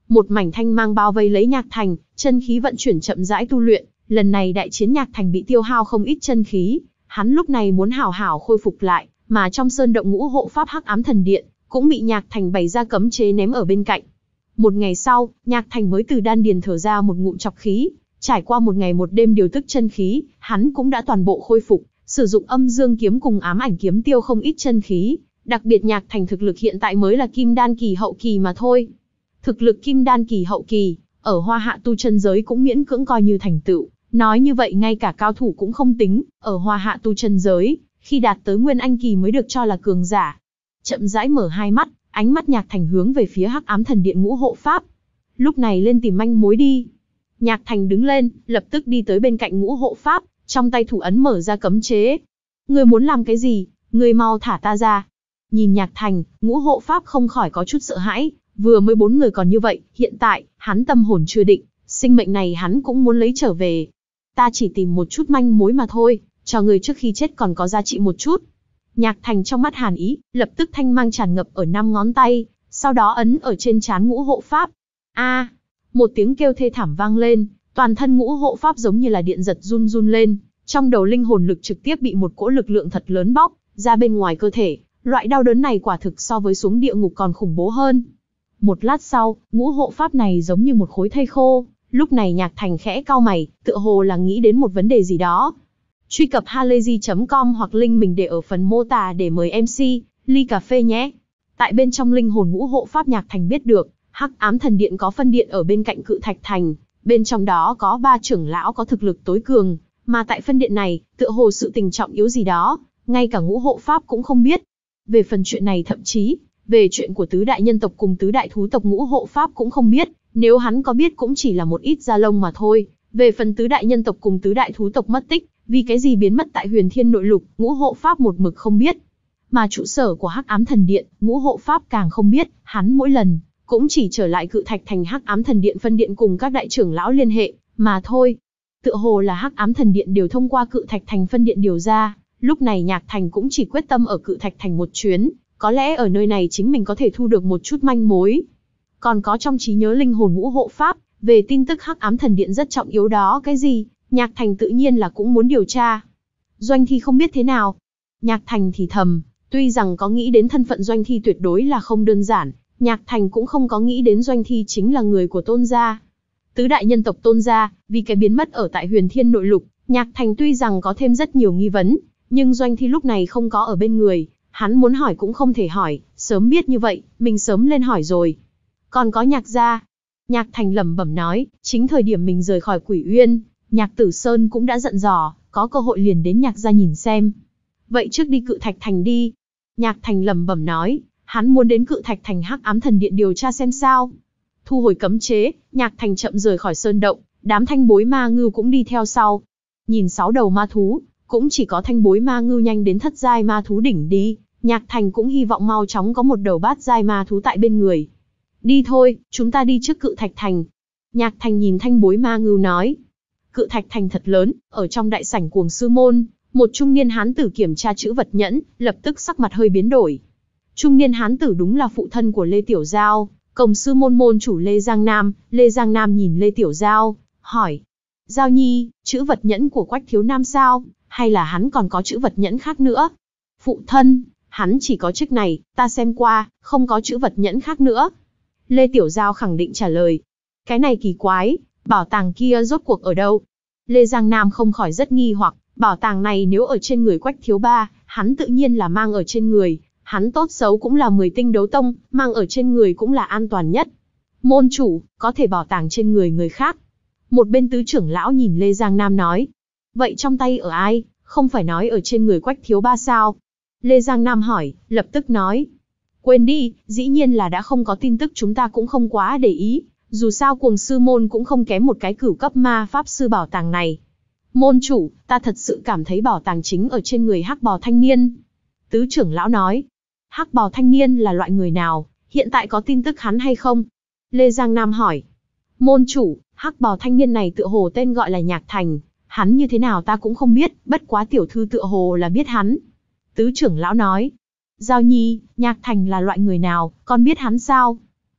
Một mảnh thanh mang bao vây lấy Nhạc Thành, chân khí vận chuyển chậm rãi tu luyện, lần này đại chiến Nhạc Thành bị tiêu hao không ít chân khí, hắn lúc này muốn hảo hảo khôi phục lại, mà trong sơn động ngũ hộ pháp Hắc Ám Thần Điện, cũng bị Nhạc Thành bày ra cấm chế ném ở bên cạnh. Một ngày sau, Nhạc Thành mới từ đan điền thở ra một ngụm trọc khí, trải qua một ngày một đêm điều tức chân khí, hắn cũng đã toàn bộ khôi phục, sử dụng âm dương kiếm cùng ám ảnh kiếm tiêu không ít chân khí, đặc biệt Nhạc Thành thực lực hiện tại mới là kim đan kỳ hậu kỳ mà thôi. Thực lực kim đan kỳ hậu kỳ, ở Hoa Hạ tu chân giới cũng miễn cưỡng coi như thành tựu, nói như vậy ngay cả cao thủ cũng không tính, ở Hoa Hạ tu chân giới, khi đạt tới Nguyên Anh kỳ mới được cho là cường giả. Chậm rãi mở hai mắt, ánh mắt Nhạc Thành hướng về phía Hắc Ám Thần Điện ngũ hộ pháp. Lúc này lên tìm manh mối đi. Nhạc Thành đứng lên, lập tức đi tới bên cạnh ngũ hộ pháp, trong tay thủ ấn mở ra cấm chế. Ngươi muốn làm cái gì? Ngươi mau thả ta ra. Nhìn Nhạc Thành, ngũ hộ pháp không khỏi có chút sợ hãi, vừa mới bốn người còn như vậy, hiện tại, hắn tâm hồn chưa định, sinh mệnh này hắn cũng muốn lấy trở về. Ta chỉ tìm một chút manh mối mà thôi, cho ngươi trước khi chết còn có giá trị một chút. Nhạc Thành trong mắt hàn ý, lập tức thanh mang tràn ngập ở năm ngón tay, sau đó ấn ở trên trán ngũ hộ pháp. A, một tiếng kêu thê thảm vang lên, toàn thân ngũ hộ pháp giống như là điện giật run run lên, trong đầu linh hồn lực trực tiếp bị một cỗ lực lượng thật lớn bóc ra bên ngoài cơ thể, loại đau đớn này quả thực so với xuống địa ngục còn khủng bố hơn. Một lát sau, ngũ hộ pháp này giống như một khối thây khô, lúc này Nhạc Thành khẽ cau mày, tựa hồ là nghĩ đến một vấn đề gì đó. Truy cập halayzi chấm com hoặc link mình để ở phần mô tả để mời em xê, ly cà phê nhé. Tại bên trong linh hồn ngũ hộ pháp Nhạc Thành biết được, Hắc Ám Thần Điện có phân điện ở bên cạnh Cự Thạch Thành, bên trong đó có ba trưởng lão có thực lực tối cường, mà tại phân điện này, tựa hồ sự tình trọng yếu gì đó, ngay cả ngũ hộ pháp cũng không biết. Về phần chuyện này thậm chí, về chuyện của tứ đại nhân tộc cùng tứ đại thú tộc ngũ hộ pháp cũng không biết, nếu hắn có biết cũng chỉ là một ít da lông mà thôi. Về phần tứ đại nhân tộc cùng tứ đại thú tộc mất tích, vì cái gì biến mất tại Huyền Thiên Nội Lục, ngũ hộ pháp một mực không biết. Mà trụ sở của Hắc Ám Thần Điện, ngũ hộ pháp càng không biết, hắn mỗi lần cũng chỉ trở lại Cự Thạch Thành Hắc Ám Thần Điện phân điện cùng các đại trưởng lão liên hệ, mà thôi. Tựa hồ là Hắc Ám Thần Điện đều thông qua Cự Thạch Thành phân điện điều ra, lúc này Nhạc Thành cũng chỉ quyết tâm ở Cự Thạch Thành một chuyến, có lẽ ở nơi này chính mình có thể thu được một chút manh mối. Còn có trong trí nhớ linh hồn ngũ hộ pháp, về tin tức Hắc Ám Thần Điện rất trọng yếu đó cái gì, Nhạc Thành tự nhiên là cũng muốn điều tra. Doanh Thi không biết thế nào. Nhạc Thành thì thầm, tuy rằng có nghĩ đến thân phận Doanh Thi tuyệt đối là không đơn giản, Nhạc Thành cũng không có nghĩ đến Doanh Thi chính là người của Tôn gia. Tứ đại nhân tộc Tôn gia, vì cái biến mất ở tại Huyền Thiên Nội Lục, Nhạc Thành tuy rằng có thêm rất nhiều nghi vấn, nhưng Doanh Thi lúc này không có ở bên người, hắn muốn hỏi cũng không thể hỏi, sớm biết như vậy, mình sớm lên hỏi rồi. Còn có Nhạc gia. Nhạc Thành lẩm bẩm nói, chính thời điểm mình rời khỏi Quỷ Uyên, Nhạc Tử Sơn cũng đã dặn dò, có cơ hội liền đến Nhạc gia nhìn xem. Vậy trước đi Cự Thạch Thành đi. Nhạc Thành lẩm bẩm nói, hắn muốn đến Cự Thạch Thành Hắc Ám Thần Điện điều tra xem sao. Thu hồi cấm chế, Nhạc Thành chậm rời khỏi sơn động, đám thanh bối ma ngưu cũng đi theo sau. Nhìn sáu đầu ma thú, cũng chỉ có thanh bối ma ngưu nhanh đến thất giai ma thú đỉnh đi, Nhạc Thành cũng hy vọng mau chóng có một đầu bát giai ma thú tại bên người. Đi thôi, chúng ta đi trước Cự Thạch Thành. Nhạc Thành nhìn thanh bối ma ngưu nói. Cự Thạch Thành thật lớn, ở trong đại sảnh Cuồng Sư Môn, một trung niên hán tử kiểm tra chữ vật nhẫn, lập tức sắc mặt hơi biến đổi. Trung niên hán tử đúng là phụ thân của Lê Tiểu Giao, Cổng Sư Môn môn chủ Lê Giang Nam. Lê Giang Nam nhìn Lê Tiểu Giao, hỏi. Giao Nhi, chữ vật nhẫn của Quách Thiếu Nam sao, hay là hắn còn có chữ vật nhẫn khác nữa? Phụ thân, hắn chỉ có chiếc này, ta xem qua, không có chữ vật nhẫn khác nữa. Lê Tiểu Giao khẳng định trả lời. Cái này kỳ quái, bảo tàng kia rốt cuộc ở đâu? Lê Giang Nam không khỏi rất nghi hoặc, bảo tàng này nếu ở trên người Quách Thiếu Ba, hắn tự nhiên là mang ở trên người, hắn tốt xấu cũng là mười tinh đấu tông, mang ở trên người cũng là an toàn nhất. Môn chủ, có thể bảo tàng trên người người khác. Một bên tứ trưởng lão nhìn Lê Giang Nam nói. Vậy trong tay ở ai, không phải nói ở trên người Quách Thiếu Ba sao? Lê Giang Nam hỏi, lập tức nói. Quên đi, dĩ nhiên là đã không có tin tức chúng ta cũng không quá để ý, dù sao Cuồng Sư Môn cũng không kém một cái cửu cấp ma pháp sư bảo tàng này. Môn chủ, ta thật sự cảm thấy bảo tàng chính ở trên người hắc bào thanh niên. Tứ trưởng lão nói. Hắc bào thanh niên là loại người nào, hiện tại có tin tức hắn hay không? Lê Giang Nam hỏi. Môn chủ, hắc bào thanh niên này tựa hồ tên gọi là Nhạc Thành, hắn như thế nào ta cũng không biết, bất quá tiểu thư tựa hồ là biết hắn. Tứ trưởng lão nói. Giao Nhi, Nhạc Thành là loại người nào, con biết hắn sao?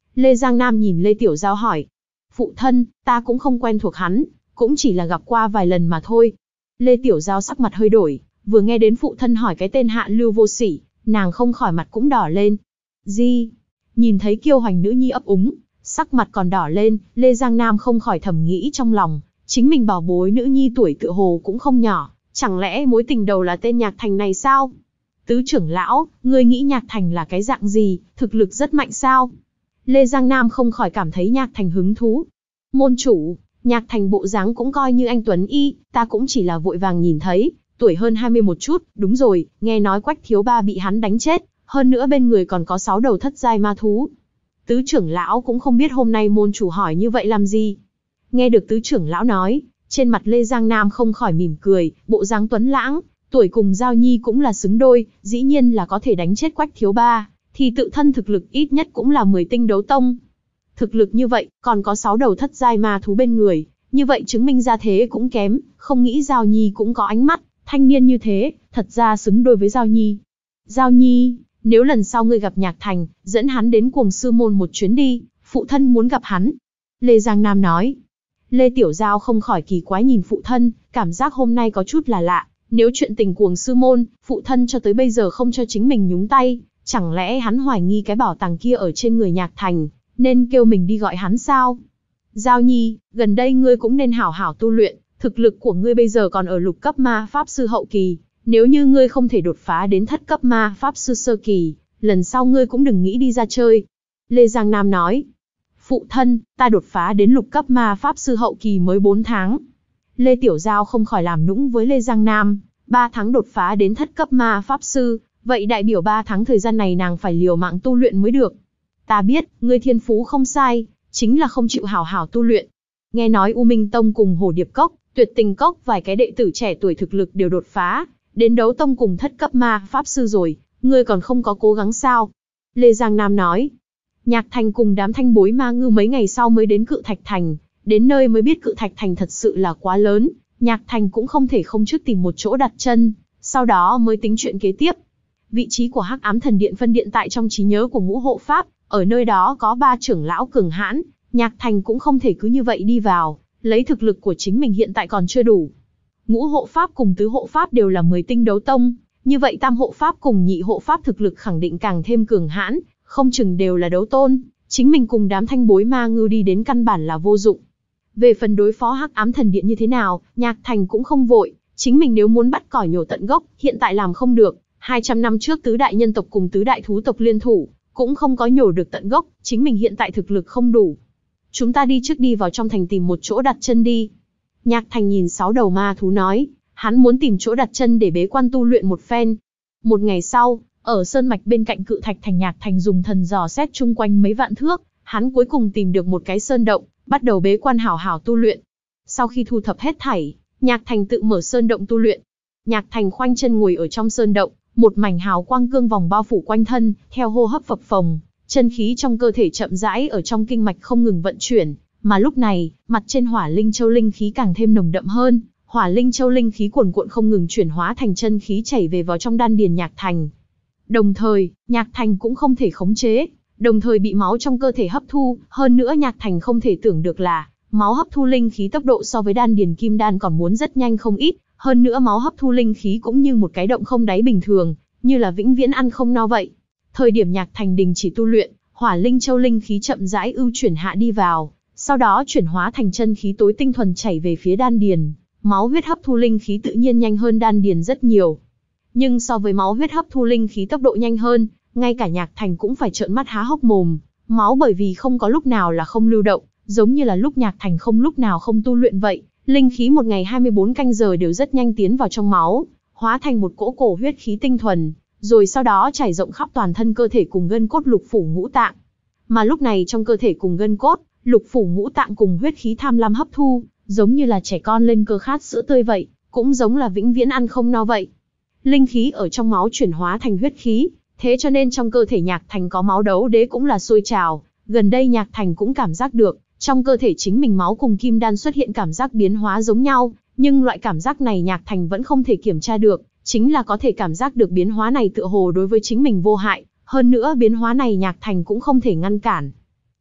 Lê Giang Nam nhìn Lê Tiểu Giao hỏi. Phụ thân, ta cũng không quen thuộc hắn, cũng chỉ là gặp qua vài lần mà thôi. Lê Tiểu Giao sắc mặt hơi đổi, vừa nghe đến phụ thân hỏi cái tên Hạ Lưu vô sỉ, nàng không khỏi mặt cũng đỏ lên. Gì? Nhìn thấy kiêu hoành nữ nhi ấp úng, sắc mặt còn đỏ lên, Lê Giang Nam không khỏi thầm nghĩ trong lòng, chính mình bảo bối nữ nhi tuổi tựa hồ cũng không nhỏ, chẳng lẽ mối tình đầu là tên Nhạc Thành này sao? Tứ trưởng lão, ngươi nghĩ Nhạc Thành là cái dạng gì, thực lực rất mạnh sao? Lê Giang Nam không khỏi cảm thấy Nhạc Thành hứng thú. Môn chủ, Nhạc Thành bộ dáng cũng coi như anh Tuấn Y, ta cũng chỉ là vội vàng nhìn thấy, tuổi hơn hai mươi một chút, đúng rồi, nghe nói Quách thiếu ba bị hắn đánh chết, hơn nữa bên người còn có sáu đầu thất giai ma thú. Tứ trưởng lão cũng không biết hôm nay môn chủ hỏi như vậy làm gì. Nghe được tứ trưởng lão nói, trên mặt Lê Giang Nam không khỏi mỉm cười, bộ dáng tuấn lãng, tuổi cùng Giao Nhi cũng là xứng đôi, dĩ nhiên là có thể đánh chết Quách thiếu ba, thì tự thân thực lực ít nhất cũng là mười tinh đấu tông. Thực lực như vậy, còn có sáu đầu thất giai ma thú bên người, như vậy chứng minh ra thế cũng kém, không nghĩ Giao Nhi cũng có ánh mắt, thanh niên như thế, thật ra xứng đôi với Giao Nhi. Giao Nhi, nếu lần sau ngươi gặp Nhạc Thành, dẫn hắn đến Cuồng Sư Môn một chuyến đi, phụ thân muốn gặp hắn. Lê Giang Nam nói. Lê Tiểu Giao không khỏi kỳ quái nhìn phụ thân, cảm giác hôm nay có chút là lạ, nếu chuyện tình Cuồng Sư Môn, phụ thân cho tới bây giờ không cho chính mình nhúng tay, chẳng lẽ hắn hoài nghi cái bảo tàng kia ở trên người Nhạc Thành, nên kêu mình đi gọi hắn sao? Giao Nhi, gần đây ngươi cũng nên hảo hảo tu luyện, thực lực của ngươi bây giờ còn ở lục cấp ma pháp sư hậu kỳ, nếu như ngươi không thể đột phá đến thất cấp ma pháp sư sơ kỳ, lần sau ngươi cũng đừng nghĩ đi ra chơi. Lê Giang Nam nói, phụ thân, ta đột phá đến lục cấp ma pháp sư hậu kỳ mới bốn tháng. Lê Tiểu Giao không khỏi làm nũng với Lê Giang Nam, ba tháng đột phá đến thất cấp ma pháp sư, vậy đại biểu ba tháng thời gian này nàng phải liều mạng tu luyện mới được. Ta biết, ngươi thiên phú không sai, chính là không chịu hảo hảo tu luyện. Nghe nói U Minh Tông cùng Hồ Điệp Cốc, Tuyệt Tình Cốc vài cái đệ tử trẻ tuổi thực lực đều đột phá, đến đấu tông cùng thất cấp ma pháp sư rồi, ngươi còn không có cố gắng sao? Lê Giang Nam nói. Nhạc Thành cùng đám thanh bối ma ngư mấy ngày sau mới đến Cự Thạch Thành, đến nơi mới biết Cự Thạch Thành thật sự là quá lớn, Nhạc Thành cũng không thể không trước tìm một chỗ đặt chân, sau đó mới tính chuyện kế tiếp. Vị trí của Hắc Ám Thần Điện phân điện tại trong trí nhớ của Ngũ Hộ Pháp, ở nơi đó có ba trưởng lão cường hãn, Nhạc Thành cũng không thể cứ như vậy đi vào, lấy thực lực của chính mình hiện tại còn chưa đủ. Ngũ Hộ Pháp cùng Tứ Hộ Pháp đều là mười tinh đấu tông, như vậy Tam Hộ Pháp cùng Nhị Hộ Pháp thực lực khẳng định càng thêm cường hãn, không chừng đều là đấu tôn, chính mình cùng đám thanh bối ma ngư đi đến căn bản là vô dụng. Về phần đối phó Hắc Ám Thần Điện như thế nào, Nhạc Thành cũng không vội, chính mình nếu muốn bắt cỏ nhổ tận gốc, hiện tại làm không được, hai trăm năm trước tứ đại nhân tộc cùng tứ đại thú tộc liên thủ, cũng không có nhổ được tận gốc, chính mình hiện tại thực lực không đủ. Chúng ta đi trước đi vào trong thành tìm một chỗ đặt chân đi. Nhạc Thành nhìn sáu đầu ma thú nói, hắn muốn tìm chỗ đặt chân để bế quan tu luyện một phen. Một ngày sau, ở sơn mạch bên cạnh Cự Thạch Thành, Nhạc Thành dùng thần dò xét chung quanh mấy vạn thước, hắn cuối cùng tìm được một cái sơn động, bắt đầu bế quan hảo hảo tu luyện. Sau khi thu thập hết thảy, Nhạc Thành tự mở sơn động tu luyện. Nhạc Thành khoanh chân ngồi ở trong sơn động, một mảnh hào quang cương vòng bao phủ quanh thân, theo hô hấp phập phồng, chân khí trong cơ thể chậm rãi ở trong kinh mạch không ngừng vận chuyển, mà lúc này, mặt trên Hỏa Linh Châu linh khí càng thêm nồng đậm hơn, Hỏa Linh Châu linh khí cuồn cuộn không ngừng chuyển hóa thành chân khí chảy về vào trong đan điền Nhạc Thành. Đồng thời, Nhạc Thành cũng không thể khống chế, đồng thời bị máu trong cơ thể hấp thu, hơn nữa Nhạc Thành không thể tưởng được là, máu hấp thu linh khí tốc độ so với đan điền kim đan còn muốn rất nhanh không ít, hơn nữa máu hấp thu linh khí cũng như một cái động không đáy bình thường, như là vĩnh viễn ăn không no vậy. Thời điểm Nhạc Thành đình chỉ tu luyện, Hỏa Linh Châu linh khí chậm rãi ưu chuyển hạ đi vào, sau đó chuyển hóa thành chân khí tối tinh thuần chảy về phía đan điền, máu huyết hấp thu linh khí tự nhiên nhanh hơn đan điền rất nhiều. Nhưng so với máu huyết hấp thu linh khí tốc độ nhanh hơn, ngay cả Nhạc Thành cũng phải trợn mắt há hốc mồm, máu bởi vì không có lúc nào là không lưu động, giống như là lúc Nhạc Thành không lúc nào không tu luyện vậy, linh khí một ngày hai mươi bốn canh giờ đều rất nhanh tiến vào trong máu, hóa thành một cỗ cổ huyết khí tinh thuần, rồi sau đó trải rộng khắp toàn thân cơ thể cùng gân cốt lục phủ ngũ tạng. Mà lúc này trong cơ thể cùng gân cốt, lục phủ ngũ tạng cùng huyết khí tham lam hấp thu, giống như là trẻ con lên cơ khát sữa tươi vậy, cũng giống là vĩnh viễn ăn không no vậy. Linh khí ở trong máu chuyển hóa thành huyết khí, thế cho nên trong cơ thể Nhạc Thành có máu đấu đế cũng là sôi trào. Gần đây Nhạc Thành cũng cảm giác được, trong cơ thể chính mình máu cùng kim đan xuất hiện cảm giác biến hóa giống nhau, nhưng loại cảm giác này Nhạc Thành vẫn không thể kiểm tra được, chính là có thể cảm giác được biến hóa này tựa hồ đối với chính mình vô hại, hơn nữa biến hóa này Nhạc Thành cũng không thể ngăn cản.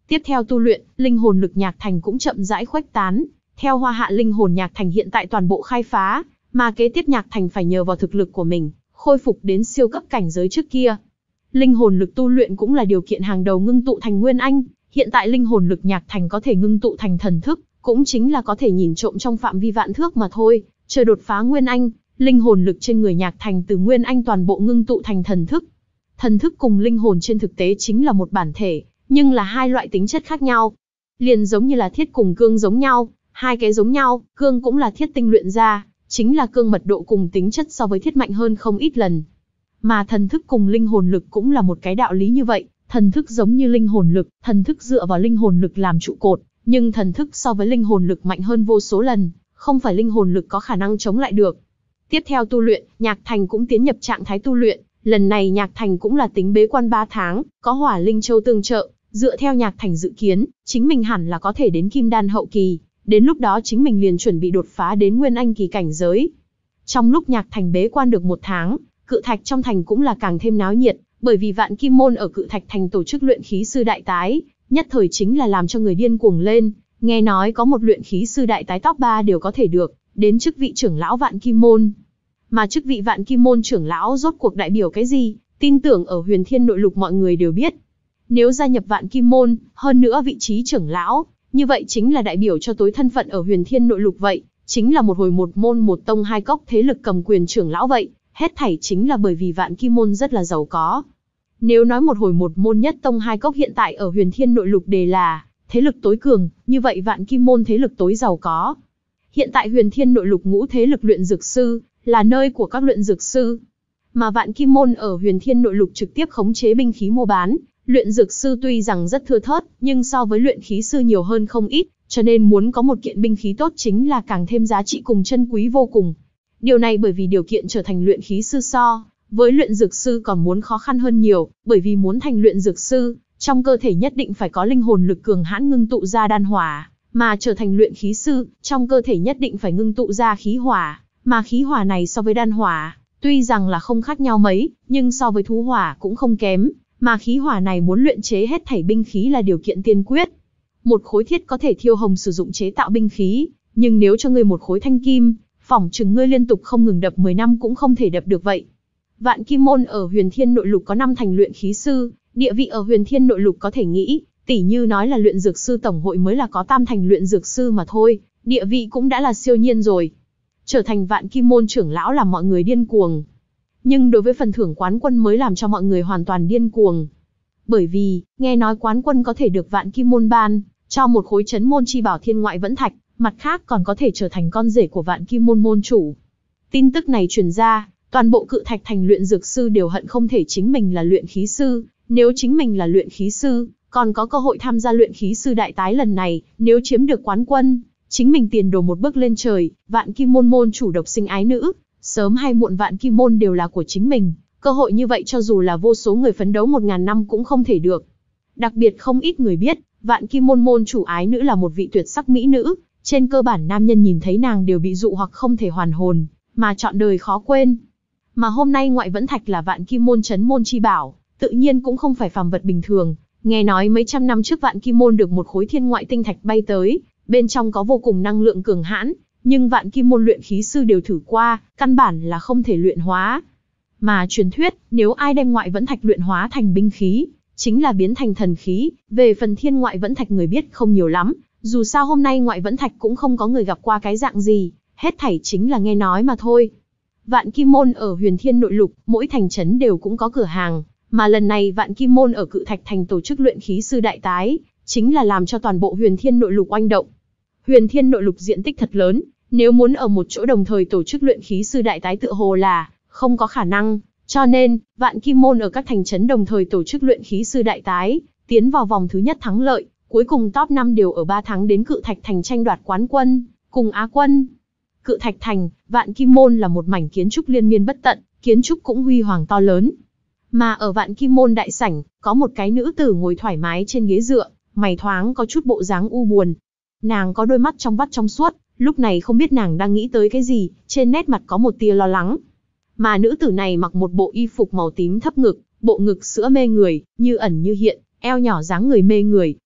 Tiếp theo tu luyện, linh hồn lực nhạc thành cũng chậm rãi khuếch tán. Theo Hoa Hạ linh hồn nhạc thành hiện tại toàn bộ khai phá, mà kế tiếp nhạc thành phải nhờ vào thực lực của mình, khôi phục đến siêu cấp cảnh giới trước kia. Linh hồn lực tu luyện cũng là điều kiện hàng đầu ngưng tụ thành nguyên anh, hiện tại linh hồn lực nhạc thành có thể ngưng tụ thành thần thức, cũng chính là có thể nhìn trộm trong phạm vi vạn thước mà thôi, chờ đột phá nguyên anh, linh hồn lực trên người nhạc thành từ nguyên anh toàn bộ ngưng tụ thành thần thức. Thần thức cùng linh hồn trên thực tế chính là một bản thể, nhưng là hai loại tính chất khác nhau. Liền giống như là thiết cùng cương giống nhau, hai cái giống nhau, cương cũng là thiết tinh luyện ra, chính là cương mật độ cùng tính chất so với thiết mạnh hơn không ít lần. Mà thần thức cùng linh hồn lực cũng là một cái đạo lý như vậy, thần thức giống như linh hồn lực, thần thức dựa vào linh hồn lực làm trụ cột, nhưng thần thức so với linh hồn lực mạnh hơn vô số lần, không phải linh hồn lực có khả năng chống lại được. Tiếp theo tu luyện, Nhạc Thành cũng tiến nhập trạng thái tu luyện, lần này Nhạc Thành cũng là tính bế quan ba tháng, có Hỏa Linh Châu tương trợ, dựa theo Nhạc Thành dự kiến, chính mình hẳn là có thể đến Kim Đan hậu kỳ, đến lúc đó chính mình liền chuẩn bị đột phá đến Nguyên Anh kỳ cảnh giới. Trong lúc Nhạc Thành bế quan được một tháng, Cự Thạch trong thành cũng là càng thêm náo nhiệt, bởi vì Vạn Kim Môn ở Cự Thạch thành tổ chức luyện khí sư đại tái, nhất thời chính là làm cho người điên cuồng lên, nghe nói có một luyện khí sư đại tái top ba đều có thể được, đến chức vị trưởng lão Vạn Kim Môn. Mà chức vị Vạn Kim Môn trưởng lão rốt cuộc đại biểu cái gì, tin tưởng ở Huyền Thiên Nội Lục mọi người đều biết. Nếu gia nhập Vạn Kim Môn, hơn nữa vị trí trưởng lão, như vậy chính là đại biểu cho tối thân phận ở Huyền Thiên Nội Lục vậy, chính là một hồi một môn một tông hai cốc thế lực cầm quyền trưởng lão vậy, hết thảy chính là bởi vì Vạn Kim Môn rất là giàu có. Nếu nói một hồi một môn nhất tông hai cốc hiện tại ở Huyền Thiên Nội Lục đề là thế lực tối cường, như vậy Vạn Kim Môn thế lực tối giàu có. Hiện tại Huyền Thiên Nội Lục ngũ thế lực luyện dược sư, là nơi của các luyện dược sư. Mà Vạn Kim Môn ở Huyền Thiên Nội Lục trực tiếp khống chế binh khí mua bán, luyện dược sư tuy rằng rất thưa thớt, nhưng so với luyện khí sư nhiều hơn không ít, cho nên muốn có một kiện binh khí tốt chính là càng thêm giá trị cùng chân quý vô cùng. Điều này bởi vì điều kiện trở thành luyện khí sư so với luyện dược sư còn muốn khó khăn hơn nhiều, bởi vì muốn thành luyện dược sư, trong cơ thể nhất định phải có linh hồn lực cường hãn ngưng tụ ra đan hỏa, mà trở thành luyện khí sư, trong cơ thể nhất định phải ngưng tụ ra khí hỏa, mà khí hỏa này so với đan hỏa, tuy rằng là không khác nhau mấy, nhưng so với thú hỏa cũng không kém, mà khí hỏa này muốn luyện chế hết thảy binh khí là điều kiện tiên quyết. Một khối thiết có thể thiêu hồng sử dụng chế tạo binh khí, nhưng nếu cho ngươi một khối thanh kim, phỏng chừng ngươi liên tục không ngừng đập mười năm cũng không thể đập được vậy. Vạn Kim Môn ở Huyền Thiên Nội Lục có năm thành luyện khí sư, địa vị ở Huyền Thiên Nội Lục có thể nghĩ, tỉ như nói là luyện dược sư tổng hội mới là có tam thành luyện dược sư mà thôi, địa vị cũng đã là siêu nhiên rồi. Trở thành Vạn Kim Môn trưởng lão làm mọi người điên cuồng. Nhưng đối với phần thưởng quán quân mới làm cho mọi người hoàn toàn điên cuồng. Bởi vì, nghe nói quán quân có thể được Vạn Kim Môn ban, cho một khối chấn môn chi bảo Thiên Ngoại Vẫn Thạch, mặt khác còn có thể trở thành con rể của Vạn Kim Môn môn chủ. Tin tức này truyền ra, toàn bộ Cự Thạch thành luyện dược sư đều hận không thể chính mình là luyện khí sư, nếu chính mình là luyện khí sư, còn có cơ hội tham gia luyện khí sư đại tái lần này, nếu chiếm được quán quân, chính mình tiền đồ một bước lên trời, Vạn Kim Môn môn chủ độc sinh ái nữ, sớm hay muộn Vạn Kim Môn đều là của chính mình, cơ hội như vậy cho dù là vô số người phấn đấu một ngàn năm cũng không thể được. Đặc biệt không ít người biết, Vạn Kim Môn môn chủ ái nữ là một vị tuyệt sắc mỹ nữ, trên cơ bản nam nhân nhìn thấy nàng đều bị dụ hoặc không thể hoàn hồn, mà trọn đời khó quên. Mà hôm nay Ngoại Vẫn Thạch là Vạn Kim Môn chấn môn chi bảo, tự nhiên cũng không phải phàm vật bình thường. Nghe nói mấy trăm năm trước Vạn Kim Môn được một khối thiên ngoại tinh thạch bay tới, bên trong có vô cùng năng lượng cường hãn, nhưng Vạn Kim Môn luyện khí sư đều thử qua, căn bản là không thể luyện hóa. Mà truyền thuyết, nếu ai đem Ngoại Vẫn Thạch luyện hóa thành binh khí, chính là biến thành thần khí. Về phần thiên Ngoại Vẫn Thạch người biết không nhiều lắm, dù sao hôm nay Ngoại Vẫn Thạch cũng không có người gặp qua cái dạng gì, hết thảy chính là nghe nói mà thôi. Vạn Kim Môn ở Huyền Thiên Nội Lục, mỗi thành trấn đều cũng có cửa hàng, mà lần này Vạn Kim Môn ở Cự Thạch thành tổ chức luyện khí sư đại tái, chính là làm cho toàn bộ Huyền Thiên Nội Lục oanh động. Huyền Thiên Nội Lục diện tích thật lớn, nếu muốn ở một chỗ đồng thời tổ chức luyện khí sư đại tái tựa hồ là không có khả năng, cho nên Vạn Kim Môn ở các thành trấn đồng thời tổ chức luyện khí sư đại tái, tiến vào vòng thứ nhất thắng lợi, cuối cùng top năm đều ở ba tháng đến Cự Thạch thành tranh đoạt quán quân cùng Á quân. Cự Thạch thành, Vạn Kim Môn là một mảnh kiến trúc liên miên bất tận, kiến trúc cũng huy hoàng to lớn. Mà ở Vạn Kim Môn đại sảnh, có một cái nữ tử ngồi thoải mái trên ghế dựa, mày thoáng có chút bộ dáng u buồn. Nàng có đôi mắt trong vắt trong suốt, lúc này không biết nàng đang nghĩ tới cái gì, trên nét mặt có một tia lo lắng. Mà nữ tử này mặc một bộ y phục màu tím thấp ngực, bộ ngực sữa mê người, như ẩn như hiện, eo nhỏ dáng người mê người.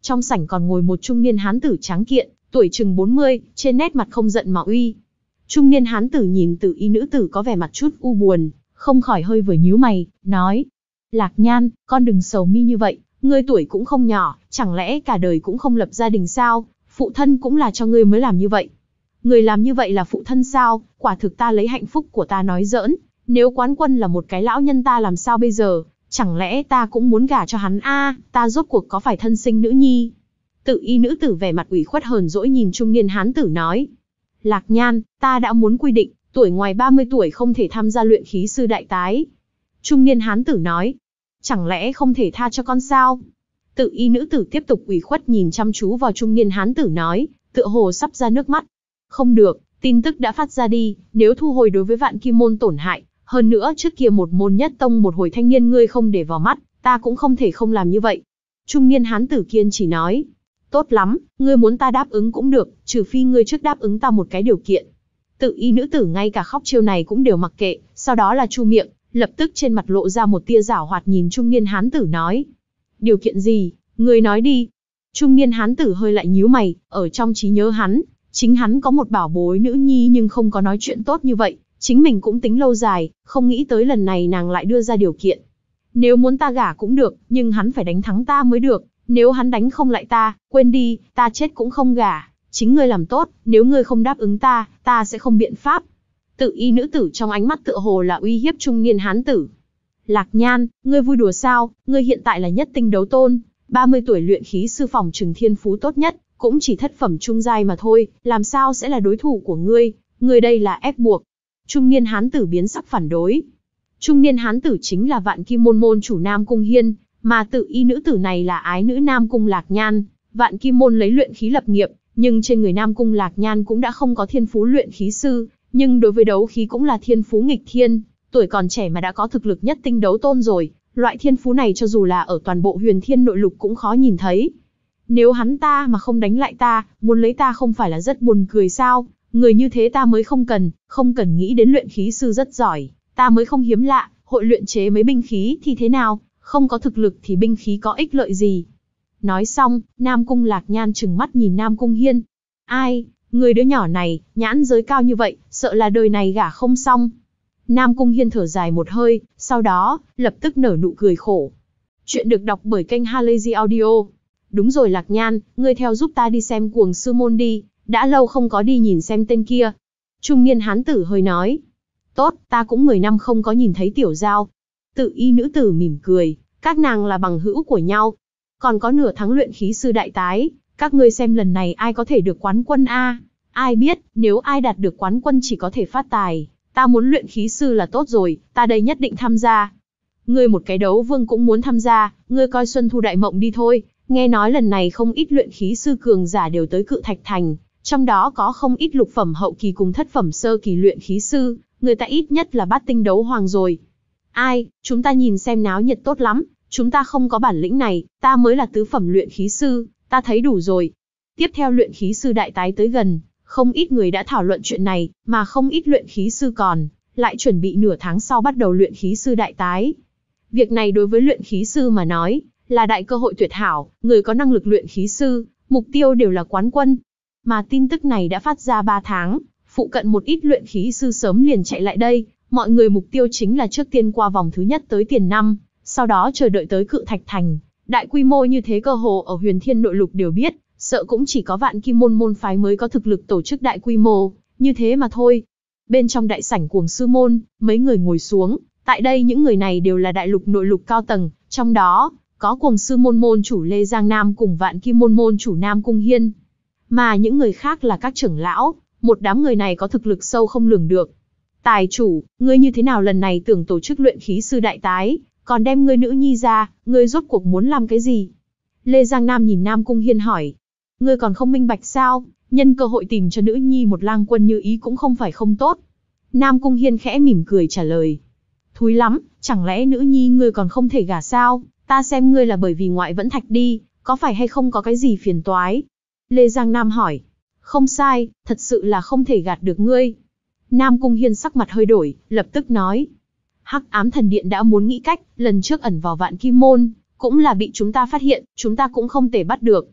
Trong sảnh còn ngồi một trung niên hán tử tráng kiện, tuổi chừng bốn mươi, trên nét mặt không giận mà uy. Trung niên hán tử nhìn Tử Y nữ tử có vẻ mặt chút u buồn, không khỏi hơi vừa nhíu mày, nói: Lạc Nhan, con đừng sầu mi như vậy, ngươi tuổi cũng không nhỏ, chẳng lẽ cả đời cũng không lập gia đình sao? Phụ thân cũng là cho ngươi mới làm như vậy. Người làm như vậy là phụ thân sao? Quả thực ta lấy hạnh phúc của ta nói giỡn, nếu quán quân là một cái lão nhân ta làm sao bây giờ? Chẳng lẽ ta cũng muốn gả cho hắn a? À, ta rốt cuộc có phải thân sinh nữ nhi? Tự Y nữ tử vẻ mặt ủy khuất hờn dỗi nhìn trung niên hán tử nói: Lạc Nhan, ta đã muốn quy định, tuổi ngoài ba mươi tuổi không thể tham gia luyện khí sư đại tái. Trung niên hán tử nói: Chẳng lẽ không thể tha cho con sao? Tự Y nữ tử tiếp tục ủy khuất nhìn chăm chú vào trung niên hán tử nói, tựa hồ sắp ra nước mắt. Không được, tin tức đã phát ra đi, nếu thu hồi đối với Vạn Kim môn tổn hại, hơn nữa trước kia một môn nhất tông một hồi thanh niên ngươi không để vào mắt, ta cũng không thể không làm như vậy. Trung niên hán tử kiên chỉ nói: Tốt lắm, ngươi muốn ta đáp ứng cũng được, trừ phi ngươi trước đáp ứng ta một cái điều kiện. Tự Y nữ tử ngay cả khóc chiêu này cũng đều mặc kệ, sau đó là chu miệng, lập tức trên mặt lộ ra một tia giảo hoạt nhìn trung niên hán tử nói: Điều kiện gì, ngươi nói đi. Trung niên hán tử hơi lại nhíu mày, ở trong trí nhớ hắn, chính hắn có một bảo bối nữ nhi nhưng không có nói chuyện tốt như vậy, chính mình cũng tính lâu dài, không nghĩ tới lần này nàng lại đưa ra điều kiện. Nếu muốn ta gả cũng được, nhưng hắn phải đánh thắng ta mới được, nếu hắn đánh không lại ta, quên đi, ta chết cũng không gả, chính ngươi làm tốt, nếu ngươi không đáp ứng ta, ta sẽ không biện pháp. Tự Y nữ tử trong ánh mắt tựa hồ là uy hiếp trung niên hán tử. Lạc Nhan, ngươi vui đùa sao, ngươi hiện tại là nhất tinh đấu tôn, ba mươi tuổi luyện khí sư phòng trừng thiên phú tốt nhất, cũng chỉ thất phẩm trung giai mà thôi, làm sao sẽ là đối thủ của ngươi, ngươi đây là ép buộc. Trung niên hán tử biến sắc phản đối. Trung niên hán tử chính là Vạn Kim môn môn chủ Nam Cung Hiên, mà Tự Y nữ tử này là ái nữ Nam Cung Lạc Nhan. Vạn Kim môn lấy luyện khí lập nghiệp, nhưng trên người Nam Cung Lạc Nhan cũng đã không có thiên phú luyện khí sư, nhưng đối với đấu khí cũng là thiên phú nghịch thiên, tuổi còn trẻ mà đã có thực lực nhất tinh đấu tôn rồi, loại thiên phú này cho dù là ở toàn bộ Huyền Thiên nội lục cũng khó nhìn thấy. Nếu hắn ta mà không đánh lại ta, muốn lấy ta không phải là rất buồn cười sao? Người như thế ta mới không cần, không cần nghĩ đến luyện khí sư rất giỏi, ta mới không hiếm lạ, hội luyện chế mấy binh khí thì thế nào, không có thực lực thì binh khí có ích lợi gì. Nói xong, Nam Cung Lạc Nhan trừng mắt nhìn Nam Cung Hiên. Ai, người đứa nhỏ này, nhãn giới cao như vậy, sợ là đời này gả không xong. Nam Cung Hiên thở dài một hơi, sau đó, lập tức nở nụ cười khổ. Chuyện được đọc bởi kênh Halazy Audio. Đúng rồi Lạc Nhan, ngươi theo giúp ta đi xem Cuồng Sư Môn đi, đã lâu không có đi nhìn xem tên kia. Trung niên hán tử hơi nói. Tốt, ta cũng mười năm không có nhìn thấy Tiểu Giao. Tự Y nữ tử mỉm cười, các nàng là bằng hữu của nhau. Còn có nửa tháng luyện khí sư đại tái, các ngươi xem lần này ai có thể được quán quân a? Ai biết, nếu ai đạt được quán quân chỉ có thể phát tài, ta muốn luyện khí sư là tốt rồi, ta đây nhất định tham gia. Ngươi một cái đấu vương cũng muốn tham gia, ngươi coi Xuân Thu Đại Mộng đi thôi, nghe nói lần này không ít luyện khí sư cường giả đều tới Cự Thạch Thành, trong đó có không ít lục phẩm hậu kỳ cùng thất phẩm sơ kỳ luyện khí sư, người ta ít nhất là bát tinh đấu hoàng rồi. Ai, chúng ta nhìn xem náo nhiệt tốt lắm, chúng ta không có bản lĩnh này, ta mới là tứ phẩm luyện khí sư, ta thấy đủ rồi. Tiếp theo luyện khí sư đại tái tới gần, không ít người đã thảo luận chuyện này, mà không ít luyện khí sư còn lại chuẩn bị nửa tháng sau bắt đầu luyện khí sư đại tái. Việc này đối với luyện khí sư mà nói, là đại cơ hội tuyệt hảo, người có năng lực luyện khí sư, mục tiêu đều là quán quân. Mà tin tức này đã phát ra ba tháng, phụ cận một ít luyện khí sư sớm liền chạy lại đây, mọi người mục tiêu chính là trước tiên qua vòng thứ nhất tới tiền năm, sau đó chờ đợi tới Cự Thạch Thành. Đại quy mô như thế cơ hồ ở Huyền Thiên nội lục đều biết, sợ cũng chỉ có Vạn Kim môn môn phái mới có thực lực tổ chức đại quy mô, như thế mà thôi. Bên trong đại sảnh Cuồng Sư môn, mấy người ngồi xuống, tại đây những người này đều là đại lục nội lục cao tầng, trong đó có Cuồng Sư môn môn chủ Lê Giang Nam cùng Vạn Kim môn môn chủ Nam Cung Hiên. Mà những người khác là các trưởng lão, một đám người này có thực lực sâu không lường được. Tài chủ, ngươi như thế nào lần này tưởng tổ chức luyện khí sư đại tái, còn đem ngươi nữ nhi ra, ngươi rốt cuộc muốn làm cái gì? Lê Giang Nam nhìn Nam Cung Hiên hỏi. Ngươi còn không minh bạch sao, nhân cơ hội tìm cho nữ nhi một lang quân như ý cũng không phải không tốt. Nam Cung Hiên khẽ mỉm cười trả lời. Thúi lắm, chẳng lẽ nữ nhi ngươi còn không thể gả sao, ta xem ngươi là bởi vì ngoại vẫn thạch đi, có phải hay không có cái gì phiền toái? Lê Giang Nam hỏi. Không sai, thật sự là không thể gạt được ngươi. Nam Cung Hiên sắc mặt hơi đổi, lập tức nói. Hắc Ám Thần Điện đã muốn nghĩ cách, lần trước ẩn vào Vạn Kim môn, cũng là bị chúng ta phát hiện, chúng ta cũng không thể bắt được.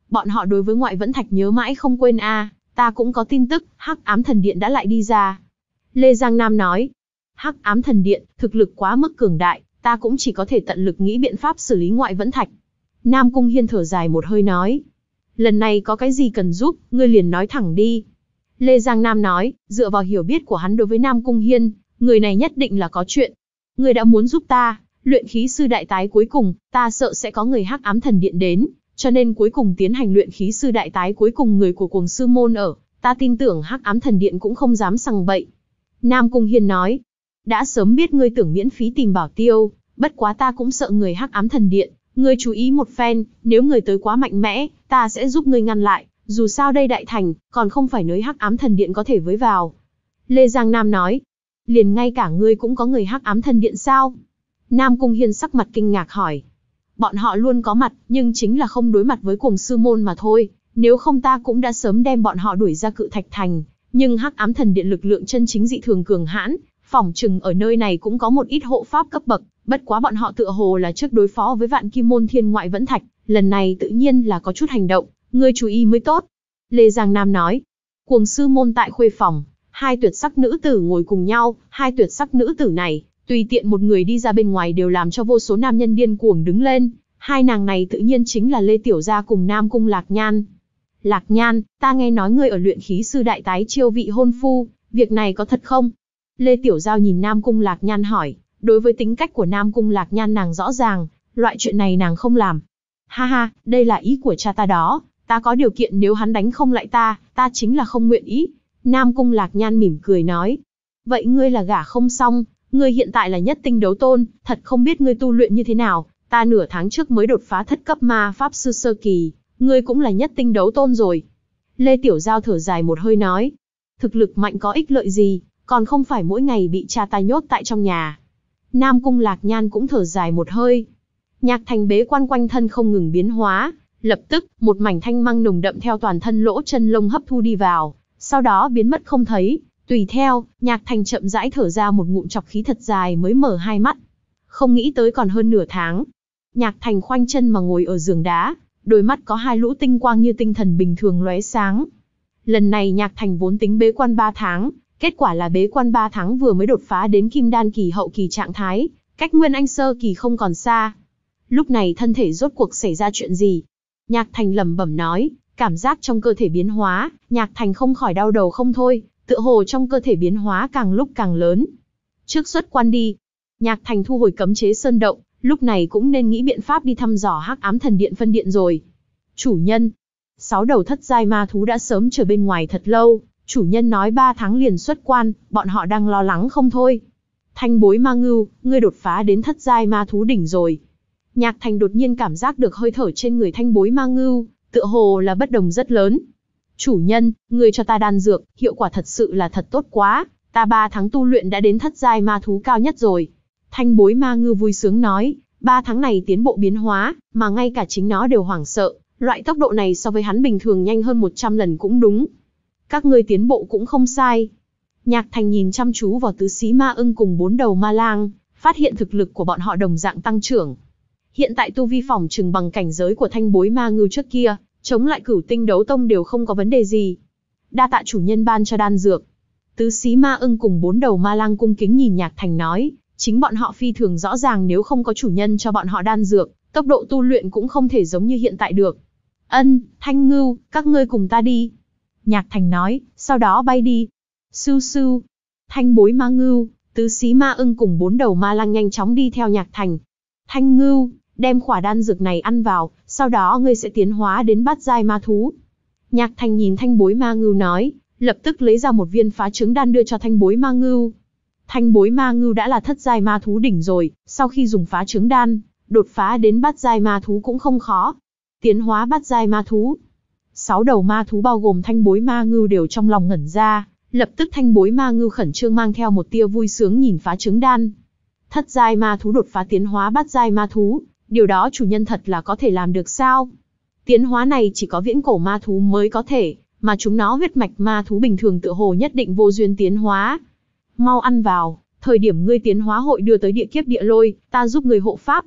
Bọn họ đối với ngoại vẫn thạch nhớ mãi không quên a, à, ta cũng có tin tức, Hắc Ám Thần Điện đã lại đi ra. Lê Giang Nam nói, Hắc Ám Thần Điện, thực lực quá mức cường đại, ta cũng chỉ có thể tận lực nghĩ biện pháp xử lý ngoại vẫn thạch. Nam Cung Hiên thở dài một hơi nói, lần này có cái gì cần giúp, ngươi liền nói thẳng đi. Lê Giang Nam nói, dựa vào hiểu biết của hắn đối với Nam Cung Hiên, người này nhất định là có chuyện. Ngươi đã muốn giúp ta, luyện khí sư đại tái cuối cùng, ta sợ sẽ có người Hắc Ám Thần Điện đến, cho nên cuối cùng tiến hành luyện khí sư đại tái cuối cùng người của Cuồng Sư Môn ở, ta tin tưởng Hắc Ám Thần Điện cũng không dám sằng bậy. Nam Cung Hiên nói, đã sớm biết ngươi tưởng miễn phí tìm bảo tiêu, bất quá ta cũng sợ người Hắc Ám Thần Điện, ngươi chú ý một phen, nếu người tới quá mạnh mẽ, ta sẽ giúp ngươi ngăn lại, dù sao đây đại thành, còn không phải nơi Hắc Ám Thần Điện có thể với vào. Lê Giang Nam nói, liền ngay cả ngươi cũng có người Hắc Ám Thần Điện sao? Nam Cung Hiên sắc mặt kinh ngạc hỏi, bọn họ luôn có mặt, nhưng chính là không đối mặt với Cuồng Sư Môn mà thôi, nếu không ta cũng đã sớm đem bọn họ đuổi ra Cự Thạch Thành, nhưng Hắc Ám Thần Điện lực lượng chân chính dị thường cường hãn, phỏng chừng ở nơi này cũng có một ít hộ pháp cấp bậc, bất quá bọn họ tựa hồ là trước đối phó với Vạn Kim Môn Thiên Ngoại Vẫn Thạch, lần này tự nhiên là có chút hành động, ngươi chú ý mới tốt. Lê Giang Nam nói, Cuồng Sư Môn tại khuê phòng, hai tuyệt sắc nữ tử ngồi cùng nhau, hai tuyệt sắc nữ tử này, tùy tiện một người đi ra bên ngoài đều làm cho vô số nam nhân điên cuồng đứng lên, hai nàng này tự nhiên chính là Lê Tiểu Gia cùng Nam Cung Lạc Nhan. Lạc Nhan, ta nghe nói ngươi ở luyện khí sư đại tái chiêu vị hôn phu, việc này có thật không? Lê Tiểu Giao nhìn Nam Cung Lạc Nhan hỏi, đối với tính cách của Nam Cung Lạc Nhan nàng rõ ràng, loại chuyện này nàng không làm. Ha ha, đây là ý của cha ta đó, ta có điều kiện nếu hắn đánh không lại ta, ta chính là không nguyện ý. Nam Cung Lạc Nhan mỉm cười nói, vậy ngươi là gả không xong, ngươi hiện tại là nhất tinh đấu tôn, thật không biết ngươi tu luyện như thế nào, ta nửa tháng trước mới đột phá thất cấp ma pháp sư sơ kỳ, ngươi cũng là nhất tinh đấu tôn rồi. Lê Tiểu Giao thở dài một hơi nói, thực lực mạnh có ích lợi gì, còn không phải mỗi ngày bị cha ta nhốt tại trong nhà. Nam Cung Lạc Nhan cũng thở dài một hơi. Nhạc Thành bế quan quanh thân không ngừng biến hóa, lập tức, một mảnh thanh mang nồng đậm theo toàn thân lỗ chân lông hấp thu đi vào, sau đó biến mất không thấy. Tùy theo, Nhạc Thành chậm rãi thở ra một ngụm trọc khí thật dài mới mở hai mắt. Không nghĩ tới còn hơn nửa tháng. Nhạc Thành khoanh chân mà ngồi ở giường đá, đôi mắt có hai lũ tinh quang như tinh thần bình thường lóe sáng. Lần này Nhạc Thành vốn tính bế quan ba tháng, kết quả là bế quan ba tháng vừa mới đột phá đến Kim Đan kỳ hậu kỳ trạng thái, cách Nguyên Anh sơ kỳ không còn xa. Lúc này thân thể rốt cuộc xảy ra chuyện gì? Nhạc Thành lẩm bẩm nói, cảm giác trong cơ thể biến hóa, Nhạc Thành không khỏi đau đầu không thôi, tựa hồ trong cơ thể biến hóa càng lúc càng lớn. Trước xuất quan đi. Nhạc Thành thu hồi cấm chế sơn động, lúc này cũng nên nghĩ biện pháp đi thăm dò Hắc Ám Thần Điện phân điện rồi. Chủ nhân, sáu đầu thất giai ma thú đã sớm chờ bên ngoài thật lâu, chủ nhân nói ba tháng liền xuất quan, bọn họ đang lo lắng không thôi. Thanh bối ma ngưu, ngươi đột phá đến thất giai ma thú đỉnh rồi. Nhạc Thành đột nhiên cảm giác được hơi thở trên người thanh bối ma ngưu, tựa hồ là bất đồng rất lớn. Chủ nhân, ngươi cho ta đan dược, hiệu quả thật sự là thật tốt quá, ta ba tháng tu luyện đã đến thất giai ma thú cao nhất rồi. Thanh bối ma ngưu vui sướng nói, ba tháng này tiến bộ biến hóa, mà ngay cả chính nó đều hoảng sợ, loại tốc độ này so với hắn bình thường nhanh hơn một trăm lần cũng đúng. Các ngươi tiến bộ cũng không sai. Nhạc Thành nhìn chăm chú vào tứ xí ma ưng cùng bốn đầu ma lang, phát hiện thực lực của bọn họ đồng dạng tăng trưởng. Hiện tại tu vi phỏng chừng bằng cảnh giới của thanh bối ma ngưu trước kia, chống lại cửu tinh đấu tông đều không có vấn đề gì. Đa tạ chủ nhân ban cho đan dược. Tứ xí ma ưng cùng bốn đầu ma lang cung kính nhìn Nhạc Thành nói, chính bọn họ phi thường rõ ràng nếu không có chủ nhân cho bọn họ đan dược, tốc độ tu luyện cũng không thể giống như hiện tại được. Ân, Thanh Ngưu, các ngươi cùng ta đi. Nhạc Thành nói, sau đó bay đi. Sưu sưu, thanh bối ma ngưu, tứ xí ma ưng cùng bốn đầu ma lang nhanh chóng đi theo Nhạc Thành. Thanh Ngưu, đem khỏa đan dược này ăn vào, sau đó ngươi sẽ tiến hóa đến bát giai ma thú. Nhạc Thành nhìn thanh bối ma ngưu nói, lập tức lấy ra một viên phá trứng đan đưa cho thanh bối ma ngưu. Thanh bối ma ngưu đã là thất giai ma thú đỉnh rồi, sau khi dùng phá trứng đan, đột phá đến bát giai ma thú cũng không khó. Tiến hóa bát giai ma thú. Sáu đầu ma thú bao gồm thanh bối ma ngưu đều trong lòng ngẩn ra, lập tức thanh bối ma ngưu khẩn trương mang theo một tia vui sướng nhìn phá trứng đan. Thất giai ma thú đột phá tiến hóa bát giai ma thú, điều đó chủ nhân thật là có thể làm được sao? Tiến hóa này chỉ có viễn cổ ma thú mới có thể, mà chúng nó huyết mạch ma thú bình thường tựa hồ nhất định vô duyên tiến hóa. Mau ăn vào, thời điểm ngươi tiến hóa hội đưa tới địa kiếp địa lôi, ta giúp ngươi hộ pháp.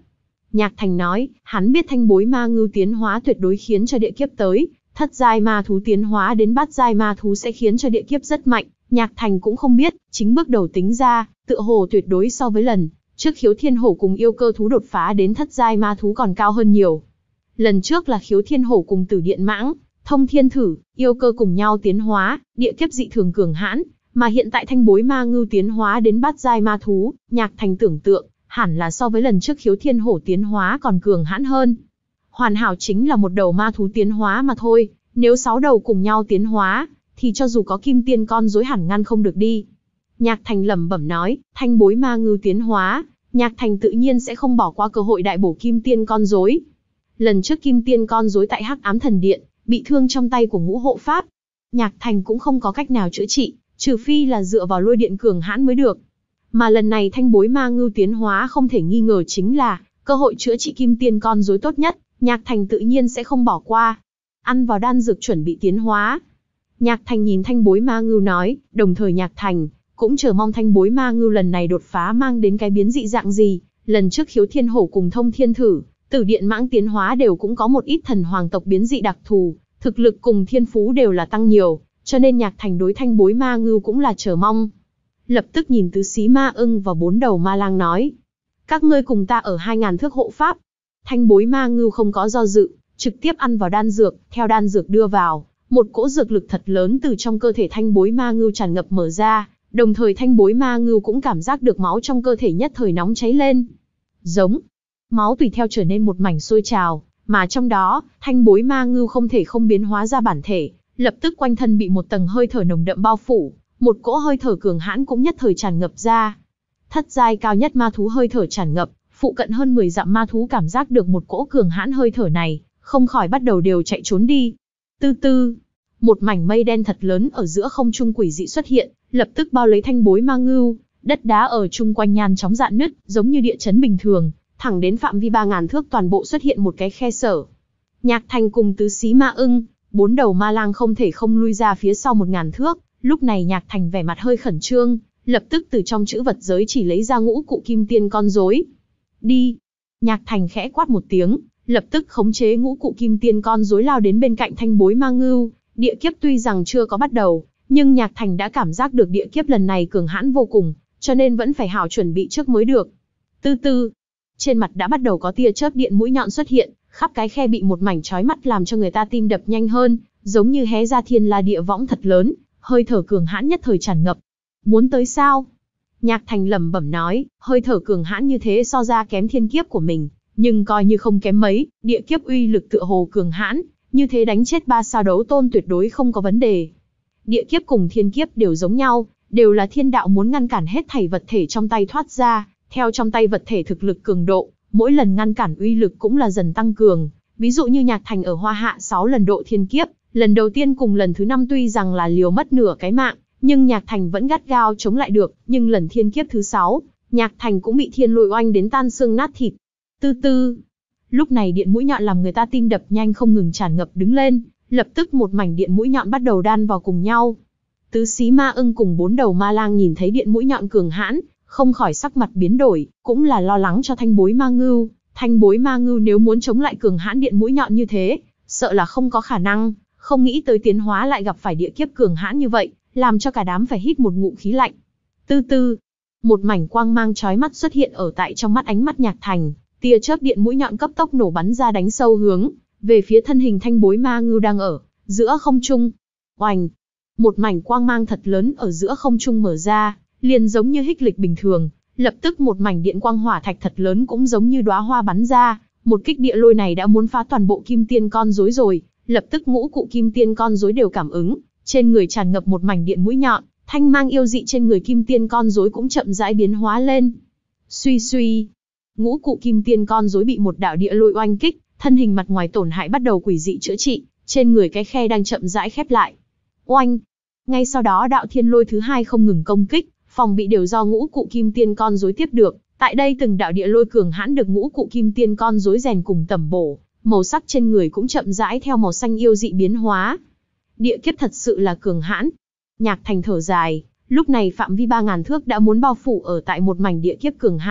Nhạc Thành nói, hắn biết thanh bối ma ngưu tiến hóa tuyệt đối khiến cho địa kiếp tới, thất giai ma thú tiến hóa đến bát giai ma thú sẽ khiến cho địa kiếp rất mạnh. Nhạc Thành cũng không biết, chính bước đầu tính ra, tựa hồ tuyệt đối so với lần trước khiếu thiên hổ cùng yêu cơ thú đột phá đến thất giai ma thú còn cao hơn nhiều. Lần trước là khiếu thiên hổ cùng tử điện mãng, thông thiên thử, yêu cơ cùng nhau tiến hóa, địa kiếp dị thường cường hãn, mà hiện tại thanh bối ma ngưu tiến hóa đến bát giai ma thú, Nhạc Thành tưởng tượng, hẳn là so với lần trước khiếu thiên hổ tiến hóa còn cường hãn hơn. Hoàn hảo chính là một đầu ma thú tiến hóa mà thôi, nếu sáu đầu cùng nhau tiến hóa, thì cho dù có kim tiên con rối hẳn ngăn không được đi. Nhạc Thành lẩm bẩm nói, thanh bối ma ngưu tiến hóa, Nhạc Thành tự nhiên sẽ không bỏ qua cơ hội đại bổ kim tiên con rối. Lần trước kim tiên con rối tại Hắc Ám Thần Điện, bị thương trong tay của ngũ hộ pháp. Nhạc Thành cũng không có cách nào chữa trị, trừ phi là dựa vào lôi điện cường hãn mới được. Mà lần này thanh bối ma ngưu tiến hóa không thể nghi ngờ chính là cơ hội chữa trị kim tiên con rối tốt nhất, Nhạc Thành tự nhiên sẽ không bỏ qua. Ăn vào đan dược chuẩn bị tiến hóa. Nhạc Thành nhìn thanh bối ma ngưu nói, đồng thời Nhạc Thành cũng chờ mong thanh bối ma ngưu lần này đột phá mang đến cái biến dị dạng gì. Lần trước khiếu thiên hổ cùng thông thiên thử, tử điện mãng tiến hóa đều cũng có một ít thần hoàng tộc biến dị đặc thù, thực lực cùng thiên phú đều là tăng nhiều, cho nên Nhạc Thành đối thanh bối ma ngưu cũng là chờ mong. Lập tức nhìn tứ xí ma ưng và bốn đầu ma lang nói, các ngươi cùng ta ở hai ngàn thước hộ pháp. Thanh bối ma ngưu không có do dự, trực tiếp ăn vào đan dược, theo đan dược đưa vào, một cỗ dược lực thật lớn từ trong cơ thể thanh bối ma ngưu tràn ngập mở ra, đồng thời thanh bối ma ngưu cũng cảm giác được máu trong cơ thể nhất thời nóng cháy lên. Giống, máu tùy theo trở nên một mảnh sôi trào, mà trong đó, thanh bối ma ngưu không thể không biến hóa ra bản thể, lập tức quanh thân bị một tầng hơi thở nồng đậm bao phủ, một cỗ hơi thở cường hãn cũng nhất thời tràn ngập ra. Thất giai cao nhất ma thú hơi thở tràn ngập, phụ cận hơn mười dặm ma thú cảm giác được một cỗ cường hãn hơi thở này, không khỏi bắt đầu đều chạy trốn đi. Tư tư, một mảnh mây đen thật lớn ở giữa không trung quỷ dị xuất hiện, lập tức bao lấy thanh bối ma ngưu, đất đá ở chung quanh nhanh chóng rạn nứt, giống như địa chấn bình thường, thẳng đến phạm vi ba ngàn thước toàn bộ xuất hiện một cái khe sở. Nhạc Thành cùng tứ xí ma ưng, bốn đầu ma lang không thể không lui ra phía sau một ngàn thước, lúc này Nhạc Thành vẻ mặt hơi khẩn trương, lập tức từ trong chữ vật giới chỉ lấy ra ngũ cụ kim tiên con rối. Đi! Nhạc Thành khẽ quát một tiếng, lập tức khống chế ngũ cụ kim tiên con rối lao đến bên cạnh thanh bối ma ngưu. Địa kiếp tuy rằng chưa có bắt đầu, nhưng Nhạc Thành đã cảm giác được địa kiếp lần này cường hãn vô cùng, cho nên vẫn phải hảo chuẩn bị trước mới được. Tư tư, trên mặt đã bắt đầu có tia chớp điện mũi nhọn xuất hiện, khắp cái khe bị một mảnh chói mắt làm cho người ta tim đập nhanh hơn, giống như hé ra thiên la địa võng thật lớn, hơi thở cường hãn nhất thời tràn ngập. Muốn tới sao? Nhạc Thành lẩm bẩm nói, hơi thở cường hãn như thế so ra kém thiên kiếp của mình, nhưng coi như không kém mấy, địa kiếp uy lực tựa hồ cường hãn, như thế đánh chết ba sao đấu tôn tuyệt đối không có vấn đề. Địa kiếp cùng thiên kiếp đều giống nhau, đều là thiên đạo muốn ngăn cản hết thảy vật thể trong tay thoát ra, theo trong tay vật thể thực lực cường độ, mỗi lần ngăn cản uy lực cũng là dần tăng cường. Ví dụ như Nhạc Thành ở Hoa Hạ sáu lần độ thiên kiếp, lần đầu tiên cùng lần thứ năm tuy rằng là liều mất nửa cái mạng, nhưng Nhạc Thành vẫn gắt gao chống lại được, nhưng lần thiên kiếp thứ sáu, Nhạc Thành cũng bị thiên lôi oanh đến tan xương nát thịt. Tư tư. Lúc này điện mũi nhọn làm người ta tim đập nhanh không ngừng tràn ngập đứng lên, lập tức một mảnh điện mũi nhọn bắt đầu đan vào cùng nhau. Tứ xí ma ưng cùng bốn đầu ma lang nhìn thấy điện mũi nhọn cường hãn, không khỏi sắc mặt biến đổi, cũng là lo lắng cho thanh bối ma ngưu. Thanh bối ma ngưu nếu muốn chống lại cường hãn điện mũi nhọn như thế, sợ là không có khả năng, không nghĩ tới tiến hóa lại gặp phải địa kiếp cường hãn như vậy, làm cho cả đám phải hít một ngụm khí lạnh. Tư tư, một mảnh quang mang chói mắt xuất hiện ở tại trong mắt ánh mắt Nhạc Thành, tia chớp điện mũi nhọn cấp tốc nổ bắn ra đánh sâu hướng về phía thân hình thanh bối ma ngưu đang ở giữa không trung. Oành, một mảnh quang mang thật lớn ở giữa không trung mở ra, liền giống như hích lịch bình thường, lập tức một mảnh điện quang hỏa thạch thật lớn cũng giống như đóa hoa bắn ra, một kích địa lôi này đã muốn phá toàn bộ kim tiên con rối rồi, lập tức ngũ cụ kim tiên con rối đều cảm ứng, trên người tràn ngập một mảnh điện mũi nhọn, thanh mang yêu dị trên người kim tiên con rối cũng chậm rãi biến hóa lên. Suy suy, ngũ cụ kim tiên con rối bị một đạo địa lôi oanh kích, thân hình mặt ngoài tổn hại bắt đầu quỷ dị chữa trị, trên người cái khe đang chậm rãi khép lại. Oanh! Ngay sau đó đạo thiên lôi thứ hai không ngừng công kích, phòng bị đều do ngũ cụ kim tiên con rối tiếp được. Tại đây từng đạo địa lôi cường hãn được ngũ cụ kim tiên con rối rèn cùng tẩm bổ, màu sắc trên người cũng chậm rãi theo màu xanh yêu dị biến hóa. Địa kiếp thật sự là cường hãn. Nhạc Thành thở dài, lúc này phạm vi ba ngàn thước đã muốn bao phủ ở tại một mảnh địa kiếp cường hãn,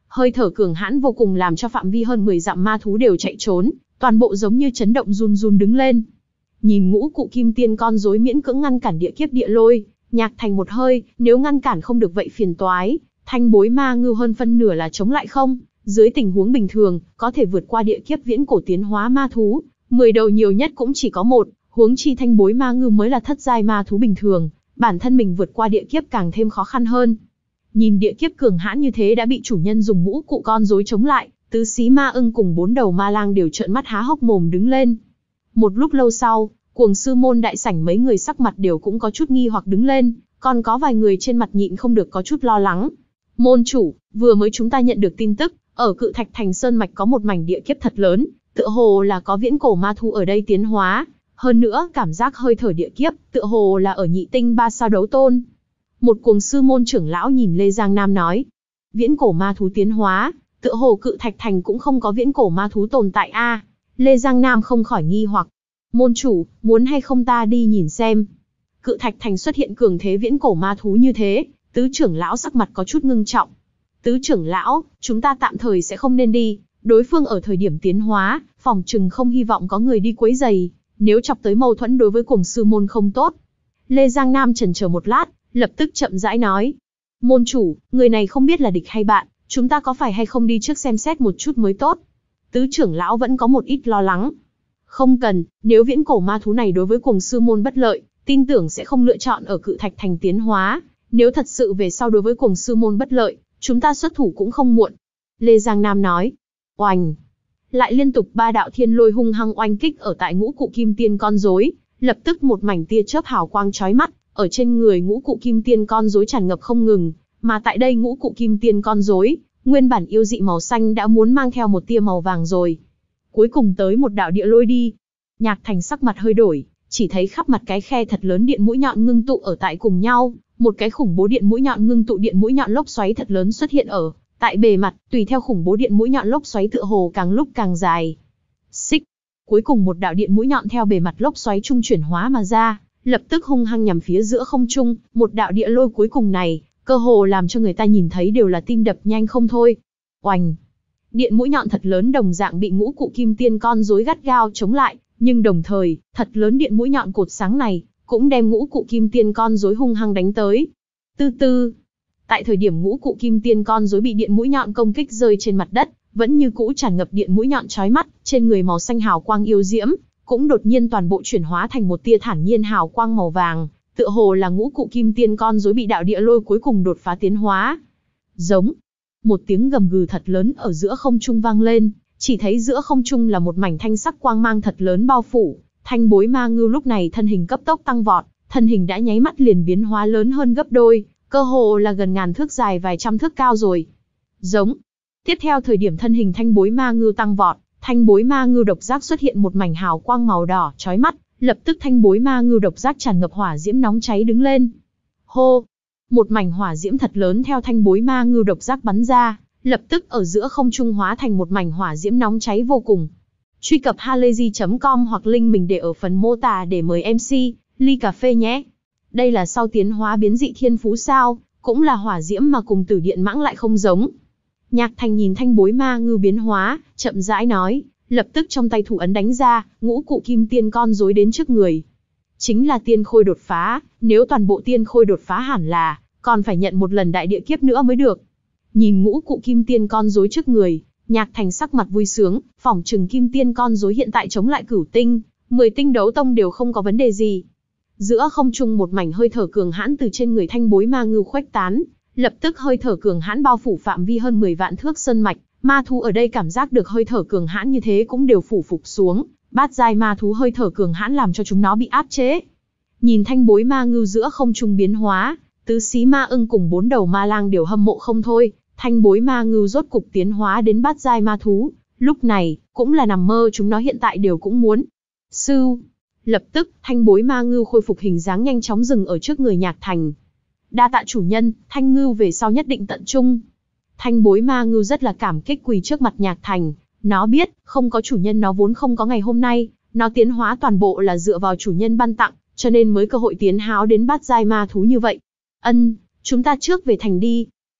hơi thở cường hãn vô cùng làm cho phạm vi hơn mười dặm ma thú đều chạy trốn, toàn bộ giống như chấn động run run đứng lên. Nhìn ngũ cụ kim tiên con rối miễn cưỡng ngăn cản địa kiếp địa lôi, Nhạc Thành một hơi, nếu ngăn cản không được vậy phiền toái, thanh bối ma ngưu hơn phân nửa là chống lại không, dưới tình huống bình thường, có thể vượt qua địa kiếp viễn cổ tiến hóa ma thú, mười đầu nhiều nhất cũng chỉ có một, huống chi thanh bối ma ngưu mới là thất giai ma thú bình thường, bản thân mình vượt qua địa kiếp càng thêm khó khăn hơn. Nhìn địa kiếp cường hãn như thế đã bị chủ nhân dùng ngũ cụ con rối chống lại, tứ xí ma ưng cùng bốn đầu ma lang đều trợn mắt há hốc mồm đứng lên. Một lúc lâu sau, Cuồng Sư môn đại sảnh mấy người sắc mặt đều cũng có chút nghi hoặc đứng lên, còn có vài người trên mặt nhịn không được có chút lo lắng. Môn chủ, vừa mới chúng ta nhận được tin tức, ở Cự Thạch Thành Sơn Mạch có một mảnh địa kiếp thật lớn, tựa hồ là có viễn cổ ma thú ở đây tiến hóa. Hơn nữa, cảm giác hơi thở địa kiếp, tựa hồ là ở nhị tinh ba sao đấu tôn. Một Cuồng Sư môn trưởng lão nhìn Lê Giang Nam nói, viễn cổ ma thú tiến hóa, tựa hồ Cự Thạch Thành cũng không có viễn cổ ma thú tồn tại a. À, Lê Giang Nam không khỏi nghi hoặc, môn chủ, muốn hay không ta đi nhìn xem. Cự Thạch Thành xuất hiện cường thế viễn cổ ma thú như thế, tứ trưởng lão sắc mặt có chút ngưng trọng. Tứ trưởng lão, chúng ta tạm thời sẽ không nên đi, đối phương ở thời điểm tiến hóa, phòng trừng không hy vọng có người đi quấy rầy, nếu chọc tới mâu thuẫn đối với Cuồng Sư môn không tốt. Lê Giang Nam chần chờ một lát, lập tức chậm rãi nói, môn chủ, người này không biết là địch hay bạn, chúng ta có phải hay không đi trước xem xét một chút mới tốt. Tứ trưởng lão vẫn có một ít lo lắng. Không cần, nếu viễn cổ ma thú này đối với Cuồng Sư môn bất lợi, tin tưởng sẽ không lựa chọn ở Cự Thạch Thành tiến hóa. Nếu thật sự về sau đối với Cuồng Sư môn bất lợi, chúng ta xuất thủ cũng không muộn. Lê Giang Nam nói. Oành. Lại liên tục ba đạo thiên lôi hung hăng oanh kích ở tại ngũ cụ kim tiên con rối, lập tức một mảnh tia chớp hào quang chói mắt, ở trên người ngũ cụ kim tiên con rối tràn ngập không ngừng, mà tại đây ngũ cụ kim tiên con rối, nguyên bản yêu dị màu xanh đã muốn mang theo một tia màu vàng rồi. Cuối cùng tới một đạo địa lôi đi. Nhạc Thành sắc mặt hơi đổi, chỉ thấy khắp mặt cái khe thật lớn điện mũi nhọn ngưng tụ ở tại cùng nhau, một cái khủng bố điện mũi nhọn ngưng tụ điện mũi nhọn lốc xoáy thật lớn xuất hiện ở tại bề mặt, tùy theo khủng bố điện mũi nhọn lốc xoáy tựa hồ càng lúc càng dài. Xích. Cuối cùng một đạo điện mũi nhọn theo bề mặt lốc xoáy trung chuyển hóa mà ra, lập tức hung hăng nhằm phía giữa không trung, một đạo địa lôi cuối cùng này, cơ hồ làm cho người ta nhìn thấy đều là tim đập nhanh không thôi. Oành. Điện mũi nhọn thật lớn đồng dạng bị ngũ cụ kim tiên con rối gắt gao chống lại, nhưng đồng thời, thật lớn điện mũi nhọn cột sáng này, cũng đem ngũ cụ kim tiên con rối hung hăng đánh tới. Tư tư. Tại thời điểm ngũ cụ kim tiên con rối bị điện mũi nhọn công kích rơi trên mặt đất, vẫn như cũ tràn ngập điện mũi nhọn chói mắt, trên người màu xanh hào quang yêu diễm, cũng đột nhiên toàn bộ chuyển hóa thành một tia thản nhiên hào quang màu vàng, tựa hồ là ngũ cụ kim tiên con rối bị đạo địa lôi cuối cùng đột phá tiến hóa. Giống. Một tiếng gầm gừ thật lớn ở giữa không trung vang lên, chỉ thấy giữa không trung là một mảnh thanh sắc quang mang thật lớn bao phủ, thanh bối ma ngưu lúc này thân hình cấp tốc tăng vọt, thân hình đã nháy mắt liền biến hóa lớn hơn gấp đôi, cơ hồ là gần ngàn thước dài vài trăm thước cao rồi. Giống. Tiếp theo thời điểm thân hình thanh bối ma ngưu tăng vọt, thanh bối ma ngưu độc giác xuất hiện một mảnh hào quang màu đỏ chói mắt, lập tức thanh bối ma ngưu độc giác tràn ngập hỏa diễm nóng cháy đứng lên. Hô. Một mảnh hỏa diễm thật lớn theo thanh bối ma ngưu độc giác bắn ra, lập tức ở giữa không trung hóa thành một mảnh hỏa diễm nóng cháy vô cùng. Truy cập halayzi chấm com hoặc link mình để ở phần mô tả để mời em xê, ly cà phê nhé. Đây là sau tiến hóa biến dị thiên phú sao, cũng là hỏa diễm mà cùng tử điện mãng lại không giống. Nhạc Thành nhìn thanh bối ma ngưu biến hóa, chậm rãi nói, lập tức trong tay thủ ấn đánh ra, ngũ cụ kim tiên con rối đến trước người. Chính là tiên khôi đột phá, nếu toàn bộ tiên khôi đột phá hẳn là, còn phải nhận một lần đại địa kiếp nữa mới được. Nhìn ngũ cụ kim tiên con rối trước người, Nhạc Thành sắc mặt vui sướng, phỏng chừng kim tiên con rối hiện tại chống lại cửu tinh, mười tinh đấu tông đều không có vấn đề gì. Giữa không trung một mảnh hơi thở cường hãn từ trên người thanh bối ma ngưu khuếch tán, lập tức hơi thở cường hãn bao phủ phạm vi hơn mười vạn thước sơn mạch, ma thú ở đây cảm giác được hơi thở cường hãn như thế cũng đều phủ phục xuống, bát giai ma thú hơi thở cường hãn làm cho chúng nó bị áp chế. Nhìn thanh bối ma ngưu giữa không trung biến hóa, tứ xí ma ưng cùng bốn đầu ma lang đều hâm mộ không thôi, thanh bối ma ngưu rốt cục tiến hóa đến bát giai ma thú, lúc này, cũng là nằm mơ chúng nó hiện tại đều cũng muốn. Sưu. Lập tức, thanh bối ma ngưu khôi phục hình dáng nhanh chóng dừng ở trước người Nhạc Thành. Đa tạ chủ nhân, thanh ngưu về sau nhất định tận trung. Thanh bối ma ngưu rất là cảm kích quỳ trước mặt Nhạc Thành, nó biết, không có chủ nhân nó vốn không có ngày hôm nay, nó tiến hóa toàn bộ là dựa vào chủ nhân ban tặng, cho nên mới cơ hội tiến háo đến bát giai ma thú như vậy. Ân, chúng ta trước về thành đi.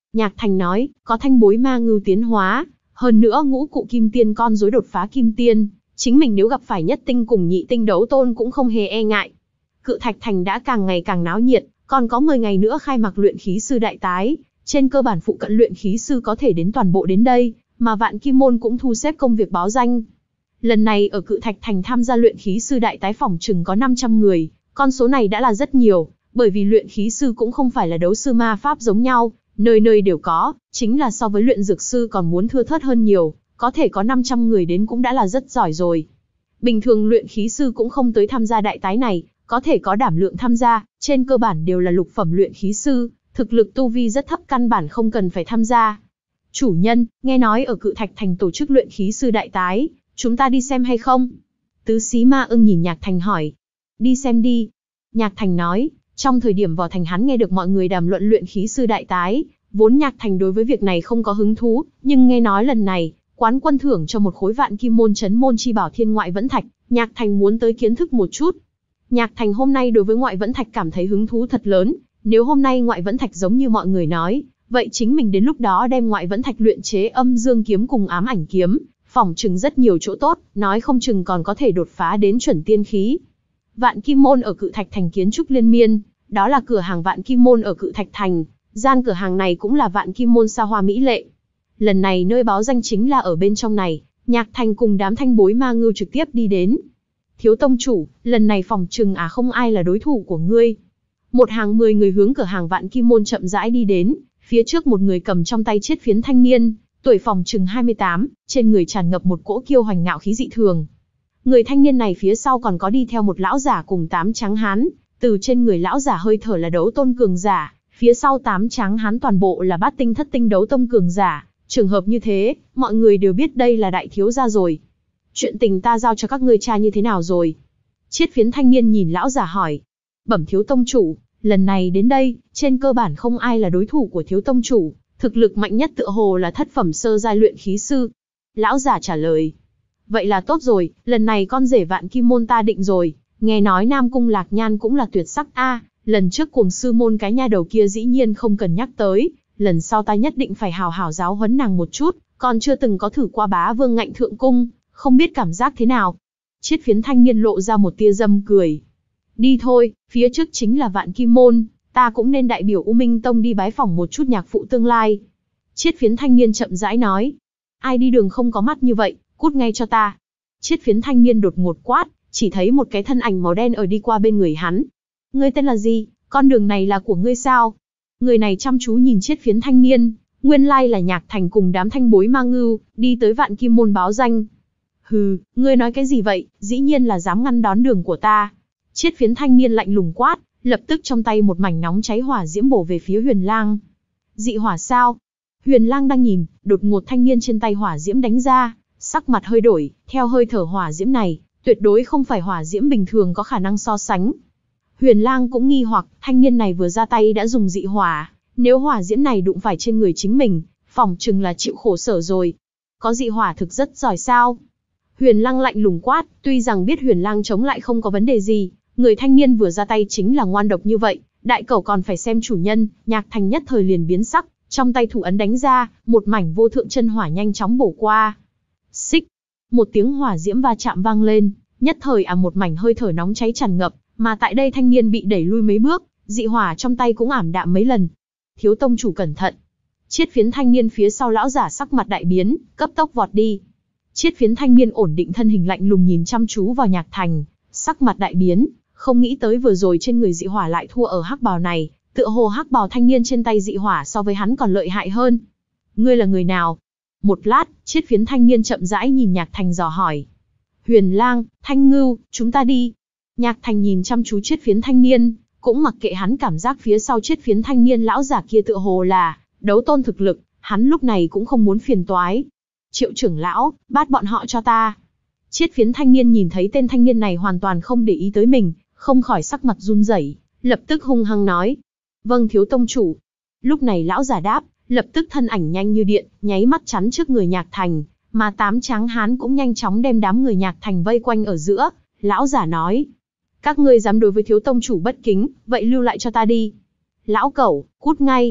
Nhạc Thành nói, có thanh bối ma ngưu tiến hóa, hơn nữa ngũ cụ kim tiên con rối đột phá kim tiên, chính mình nếu gặp phải nhất tinh cùng nhị tinh đấu tôn cũng không hề e ngại. Cự Thạch Thành đã càng ngày càng náo nhiệt, còn có mười ngày nữa khai mạc luyện khí sư đại tái, trên cơ bản phụ cận luyện khí sư có thể đến toàn bộ đến đây, mà Vạn Kim Môn cũng thu xếp công việc báo danh. Lần này ở Cự Thạch Thành tham gia luyện khí sư đại tái phỏng chừng có năm trăm người, con số này đã là rất nhiều, bởi vì luyện khí sư cũng không phải là đấu sư ma pháp giống nhau, nơi nơi đều có, chính là so với luyện dược sư còn muốn thưa thớt hơn nhiều, có thể có năm trăm người đến cũng đã là rất giỏi rồi. Bình thường luyện khí sư cũng không tới tham gia đại tái này, có thể có đảm lượng tham gia, trên cơ bản đều là lục phẩm luyện khí sư, thực lực tu vi rất thấp căn bản không cần phải tham gia. Chủ nhân, nghe nói ở Cự Thạch Thành tổ chức luyện khí sư đại tái, chúng ta đi xem hay không? Tứ Xí Ma Ưng nhìn Nhạc Thành hỏi. Đi xem đi. Nhạc Thành nói, trong thời điểm vào thành hắn nghe được mọi người đàm luận luyện khí sư đại tái, vốn Nhạc Thành đối với việc này không có hứng thú, nhưng nghe nói lần này, quán quân thưởng cho một khối Vạn Kim Môn Chấn Môn Chi Bảo Thiên Ngoại Vẫn Thạch, Nhạc Thành muốn tới kiến thức một chút. Nhạc Thành hôm nay đối với Ngoại Vẫn Thạch cảm thấy hứng thú thật lớn, nếu hôm nay Ngoại Vẫn Thạch giống như mọi người nói, vậy chính mình đến lúc đó đem Ngoại Vẫn Thạch luyện chế Âm Dương kiếm cùng Ám Ảnh kiếm, phỏng chừng rất nhiều chỗ tốt, nói không chừng còn có thể đột phá đến chuẩn tiên khí. Vạn Kim Môn ở Cự Thạch Thành kiến trúc liên miên, đó là cửa hàng Vạn Kim Môn ở Cự Thạch Thành, gian cửa hàng này cũng là Vạn Kim Môn xa hoa mỹ lệ. Lần này nơi báo danh chính là ở bên trong này, Nhạc Thành cùng đám thanh bối ma ngưu trực tiếp đi đến. Thiếu tông chủ, lần này phòng trừng à không ai là đối thủ của ngươi. Một hàng mười người hướng cửa hàng Vạn Kim Môn chậm rãi đi đến, phía trước một người cầm trong tay chiết phiến thanh niên, tuổi phòng trừng hai mươi tám, trên người tràn ngập một cỗ kiêu hoành ngạo khí dị thường. Người thanh niên này phía sau còn có đi theo một lão giả cùng tám tráng hán, từ trên người lão giả hơi thở là đấu tôn cường giả, phía sau tám tráng hán toàn bộ là bát tinh thất tinh đấu tông cường giả. Trường hợp như thế, mọi người đều biết đây là đại thiếu gia rồi. Chuyện tình ta giao cho các ngươi tra như thế nào rồi? Chiết phiến thanh niên nhìn lão giả hỏi. Bẩm thiếu tông chủ, lần này đến đây, trên cơ bản không ai là đối thủ của thiếu tông chủ, thực lực mạnh nhất tựa hồ là thất phẩm sơ giai luyện khí sư. Lão giả trả lời. Vậy là tốt rồi, lần này con rể Vạn Kim Môn ta định rồi, nghe nói Nam Cung Lạc Nhan cũng là tuyệt sắc a, lần trước Cuồng sư môn cái nha đầu kia dĩ nhiên không cần nhắc tới. Lần sau ta nhất định phải hào hào giáo huấn nàng một chút, còn chưa từng có thử qua Bá Vương Ngạnh Thượng Cung, không biết cảm giác thế nào. Chiết phiến thanh niên lộ ra một tia dâm cười. Đi thôi, phía trước chính là Vạn Kim Môn, ta cũng nên đại biểu U Minh Tông đi bái phỏng một chút nhạc phụ tương lai. Chiết phiến thanh niên chậm rãi nói. Ai đi đường không có mắt như vậy, cút ngay cho ta. Chiết phiến thanh niên đột ngột quát, chỉ thấy một cái thân ảnh màu đen ở đi qua bên người hắn. Ngươi tên là gì? Con đường này là của ngươi sao? Người này chăm chú nhìn chiết phiến thanh niên, nguyên lai là Nhạc Thành cùng đám thanh bối ma ngưu, đi tới Vạn Kim Môn báo danh. Hừ, ngươi nói cái gì vậy, dĩ nhiên là dám ngăn đón đường của ta. Chiết phiến thanh niên lạnh lùng quát, lập tức trong tay một mảnh nóng cháy hỏa diễm bổ về phía Huyền Lang. Dị hỏa sao? Huyền Lang đang nhìn, đột ngột thanh niên trên tay hỏa diễm đánh ra, sắc mặt hơi đổi, theo hơi thở hỏa diễm này, tuyệt đối không phải hỏa diễm bình thường có khả năng so sánh. Huyền Lang cũng nghi hoặc, thanh niên này vừa ra tay đã dùng dị hỏa, nếu hỏa diễm này đụng phải trên người chính mình, phỏng chừng là chịu khổ sở rồi. Có dị hỏa thực rất giỏi sao? Huyền Lang lạnh lùng quát, tuy rằng biết Huyền Lang chống lại không có vấn đề gì, người thanh niên vừa ra tay chính là ngoan độc như vậy, đại cẩu còn phải xem chủ nhân. Nhạc Thành nhất thời liền biến sắc, trong tay thủ ấn đánh ra, một mảnh vô thượng chân hỏa nhanh chóng bổ qua. Xích, một tiếng hỏa diễm va chạm vang lên, nhất thời à một mảnh hơi thở nóng cháy tràn ngập, mà tại đây thanh niên bị đẩy lui mấy bước, dị hỏa trong tay cũng ảm đạm mấy lần. Thiếu tông chủ cẩn thận. Chiết phiến thanh niên phía sau lão giả sắc mặt đại biến, cấp tốc vọt đi. Chiết phiến thanh niên ổn định thân hình lạnh lùng nhìn chăm chú vào Nhạc Thành, sắc mặt đại biến, không nghĩ tới vừa rồi trên người dị hỏa lại thua ở hắc bào này, tựa hồ hắc bào thanh niên trên tay dị hỏa so với hắn còn lợi hại hơn. Ngươi là người nào? Một lát, chiết phiến thanh niên chậm rãi nhìn Nhạc Thành dò hỏi. Huyền Lang, Thanh Ngưu, chúng ta đi. Nhạc Thành nhìn chăm chú chiết phiến thanh niên, cũng mặc kệ hắn cảm giác phía sau chiết phiến thanh niên lão giả kia tựa hồ là đấu tôn thực lực, hắn lúc này cũng không muốn phiền toái. Triệu trưởng lão, bắt bọn họ cho ta. Chiết phiến thanh niên nhìn thấy tên thanh niên này hoàn toàn không để ý tới mình, không khỏi sắc mặt run rẩy, lập tức hung hăng nói. Vâng thiếu tông chủ. Lúc này lão giả đáp, lập tức thân ảnh nhanh như điện, nháy mắt chắn trước người Nhạc Thành, mà tám tráng hán cũng nhanh chóng đem đám người Nhạc Thành vây quanh ở giữa. Lão giả nói, các ngươi dám đối với thiếu tông chủ bất kính, vậy lưu lại cho ta đi. Lão cẩu, cút ngay.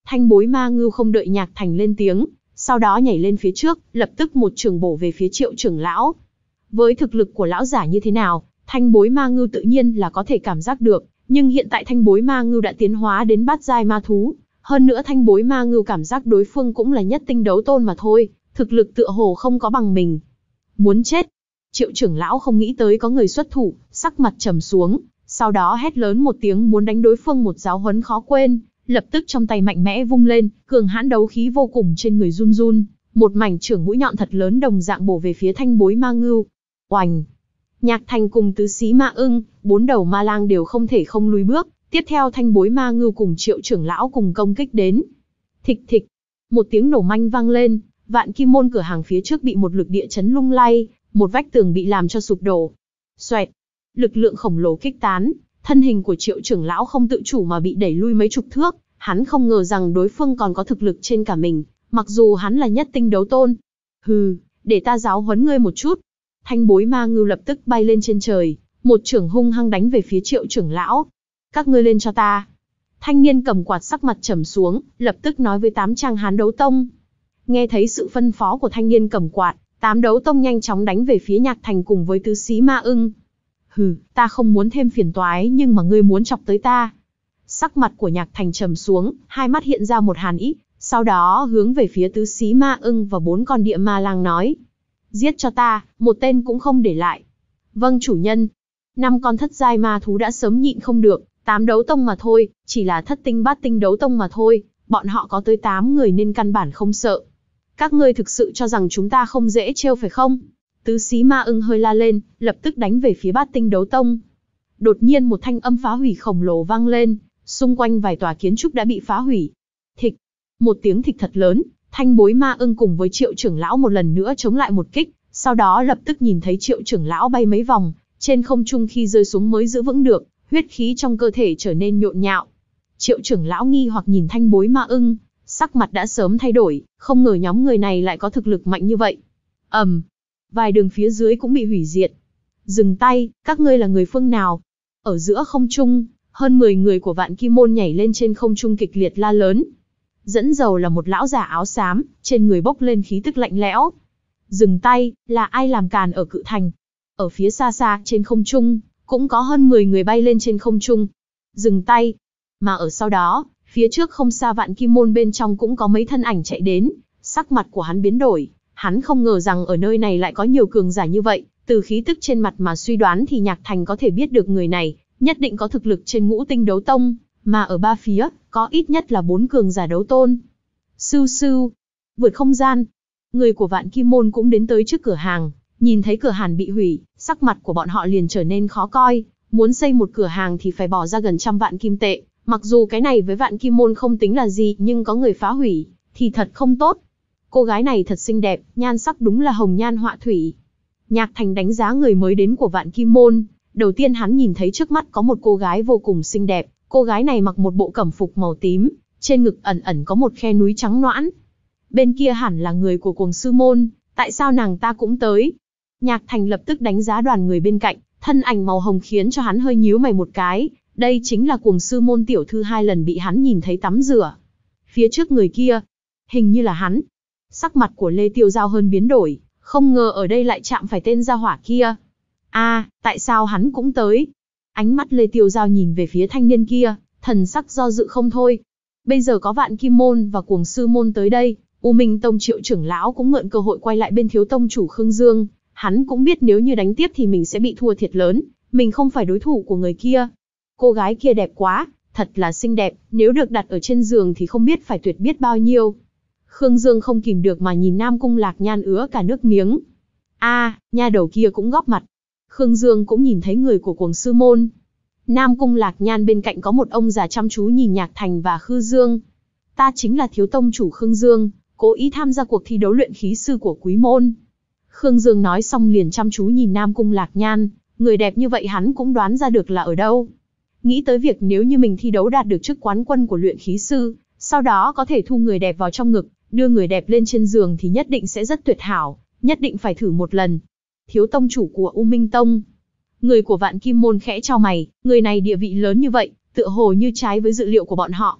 Thanh bối ma ngưu không đợi Nhạc Thành lên tiếng, sau đó nhảy lên phía trước, lập tức một trường bổ về phía Triệu trưởng lão. Với thực lực của lão giả như thế nào, thanh bối ma ngưu tự nhiên là có thể cảm giác được, nhưng hiện tại thanh bối ma ngưu đã tiến hóa đến bát giai ma thú. Hơn nữa thanh bối ma ngưu cảm giác đối phương cũng là nhất tinh đấu tôn mà thôi, thực lực tựa hồ không có bằng mình. Muốn chết. Triệu trưởng lão không nghĩ tới có người xuất thủ, sắc mặt trầm xuống, sau đó hét lớn một tiếng muốn đánh đối phương một giáo huấn khó quên, lập tức trong tay mạnh mẽ vung lên, cường hãn đấu khí vô cùng trên người run run, một mảnh chưởng mũi nhọn thật lớn đồng dạng bổ về phía thanh bối ma ngưu. Oành! Nhạc Thành cùng tứ xí ma ưng, bốn đầu ma lang đều không thể không lùi bước, tiếp theo thanh bối ma ngưu cùng Triệu trưởng lão cùng công kích đến. Thịch thịch! Một tiếng nổ manh vang lên, Vạn Kim môn cửa hàng phía trước bị một lực địa chấn lung lay, một vách tường bị làm cho sụp đổ. Xoẹt! Lực lượng khổng lồ kích tán, thân hình của Triệu trưởng lão không tự chủ mà bị đẩy lui mấy chục thước, hắn không ngờ rằng đối phương còn có thực lực trên cả mình, mặc dù hắn là nhất tinh đấu tôn. Hừ, để ta giáo huấn ngươi một chút. Thanh bối ma ngưu lập tức bay lên trên trời, một chưởng hung hăng đánh về phía Triệu trưởng lão. Các ngươi lên cho ta. Thanh niên cầm quạt sắc mặt trầm xuống, lập tức nói với tám trang hán đấu tông. Nghe thấy sự phân phó của thanh niên cầm quạt, tám đấu tông nhanh chóng đánh về phía Nhạc Thành cùng với tứ xí ma ưng. Hừ, ta không muốn thêm phiền toái nhưng mà ngươi muốn chọc tới ta. Sắc mặt của Nhạc Thành trầm xuống, hai mắt hiện ra một hàn ý, sau đó hướng về phía tứ xí ma ưng và bốn con địa ma lang nói. Giết cho ta, một tên cũng không để lại. Vâng chủ nhân. Năm con thất giai ma thú đã sớm nhịn không được, tám đấu tông mà thôi, chỉ là thất tinh bát tinh đấu tông mà thôi, bọn họ có tới tám người nên căn bản không sợ. Các ngươi thực sự cho rằng chúng ta không dễ trêu phải không? Tứ xí ma ưng hơi la lên, lập tức đánh về phía bát tinh đấu tông. Đột nhiên một thanh âm phá hủy khổng lồ vang lên, xung quanh vài tòa kiến trúc đã bị phá hủy. Thịch, một tiếng thịch thật lớn, thanh bối ma ưng cùng với Triệu trưởng lão một lần nữa chống lại một kích, sau đó lập tức nhìn thấy Triệu trưởng lão bay mấy vòng, trên không trung khi rơi xuống mới giữ vững được, huyết khí trong cơ thể trở nên nhộn nhạo. Triệu trưởng lão nghi hoặc nhìn thanh bối ma ưng, sắc mặt đã sớm thay đổi, không ngờ nhóm người này lại có thực lực mạnh như vậy. ầm, um, vài đường phía dưới cũng bị hủy diệt. Dừng tay, các ngươi là người phương nào? Ở giữa không trung, hơn mười người của Vạn Kim môn nhảy lên trên không trung kịch liệt la lớn. Dẫn đầu là một lão già áo xám, trên người bốc lên khí tức lạnh lẽo. Dừng tay, là ai làm càn ở Cự Thành? Ở phía xa xa, trên không trung, cũng có hơn mười người bay lên trên không trung. Dừng tay. Mà ở sau đó, phía trước không xa Vạn Kim môn bên trong cũng có mấy thân ảnh chạy đến, sắc mặt của hắn biến đổi. Hắn không ngờ rằng ở nơi này lại có nhiều cường giả như vậy, từ khí tức trên mặt mà suy đoán thì Nhạc Thành có thể biết được người này, nhất định có thực lực trên ngũ tinh đấu tông, mà ở ba phía, có ít nhất là bốn cường giả đấu tôn. Sưu sưu, vượt không gian, người của Vạn Kim môn cũng đến tới trước cửa hàng, nhìn thấy cửa hàng bị hủy, sắc mặt của bọn họ liền trở nên khó coi, muốn xây một cửa hàng thì phải bỏ ra gần trăm vạn kim tệ, mặc dù cái này với Vạn Kim môn không tính là gì nhưng có người phá hủy, thì thật không tốt. Cô gái này thật xinh đẹp, nhan sắc đúng là hồng nhan họa thủy. Nhạc Thành đánh giá người mới đến của Vạn Kim môn, đầu tiên hắn nhìn thấy trước mắt có một cô gái vô cùng xinh đẹp, cô gái này mặc một bộ cẩm phục màu tím, trên ngực ẩn ẩn có một khe núi trắng nõn. Bên kia hẳn là người của Cuồng sư môn, tại sao nàng ta cũng tới? Nhạc Thành lập tức đánh giá đoàn người bên cạnh, thân ảnh màu hồng khiến cho hắn hơi nhíu mày một cái, đây chính là Cuồng sư môn tiểu thư hai lần bị hắn nhìn thấy tắm rửa. Phía trước người kia, hình như là hắn. Sắc mặt của Lê Tiêu Giao hơn biến đổi, không ngờ ở đây lại chạm phải tên gia hỏa kia. A, à, tại sao hắn cũng tới? Ánh mắt Lê Tiêu Giao nhìn về phía thanh niên kia, thần sắc do dự không thôi. Bây giờ có Vạn Kim môn và Cuồng sư môn tới đây, U Minh Tông Triệu trưởng lão cũng mượn cơ hội quay lại bên thiếu tông chủ Khương Dương. Hắn cũng biết nếu như đánh tiếp thì mình sẽ bị thua thiệt lớn, mình không phải đối thủ của người kia. Cô gái kia đẹp quá, thật là xinh đẹp, nếu được đặt ở trên giường thì không biết phải tuyệt biết bao nhiêu. Khương Dương không kìm được mà nhìn Nam Cung Lạc Nhan ứa cả nước miếng. A, à, nha đầu kia cũng góp mặt. Khương Dương cũng nhìn thấy người của Cuồng sư môn. Nam Cung Lạc Nhan bên cạnh có một ông già chăm chú nhìn Nhạc Thành và Khư Dương. Ta chính là thiếu tông chủ Khương Dương, cố ý tham gia cuộc thi đấu luyện khí sư của quý môn. Khương Dương nói xong liền chăm chú nhìn Nam Cung Lạc Nhan, người đẹp như vậy hắn cũng đoán ra được là ở đâu. Nghĩ tới việc nếu như mình thi đấu đạt được chức quán quân của luyện khí sư, sau đó có thể thu người đẹp vào trong ngực, đưa người đẹp lên trên giường thì nhất định sẽ rất tuyệt hảo, nhất định phải thử một lần. Thiếu tông chủ của U Minh Tông. Người của Vạn Kim môn khẽ chau mày, người này địa vị lớn như vậy, tựa hồ như trái với dự liệu của bọn họ.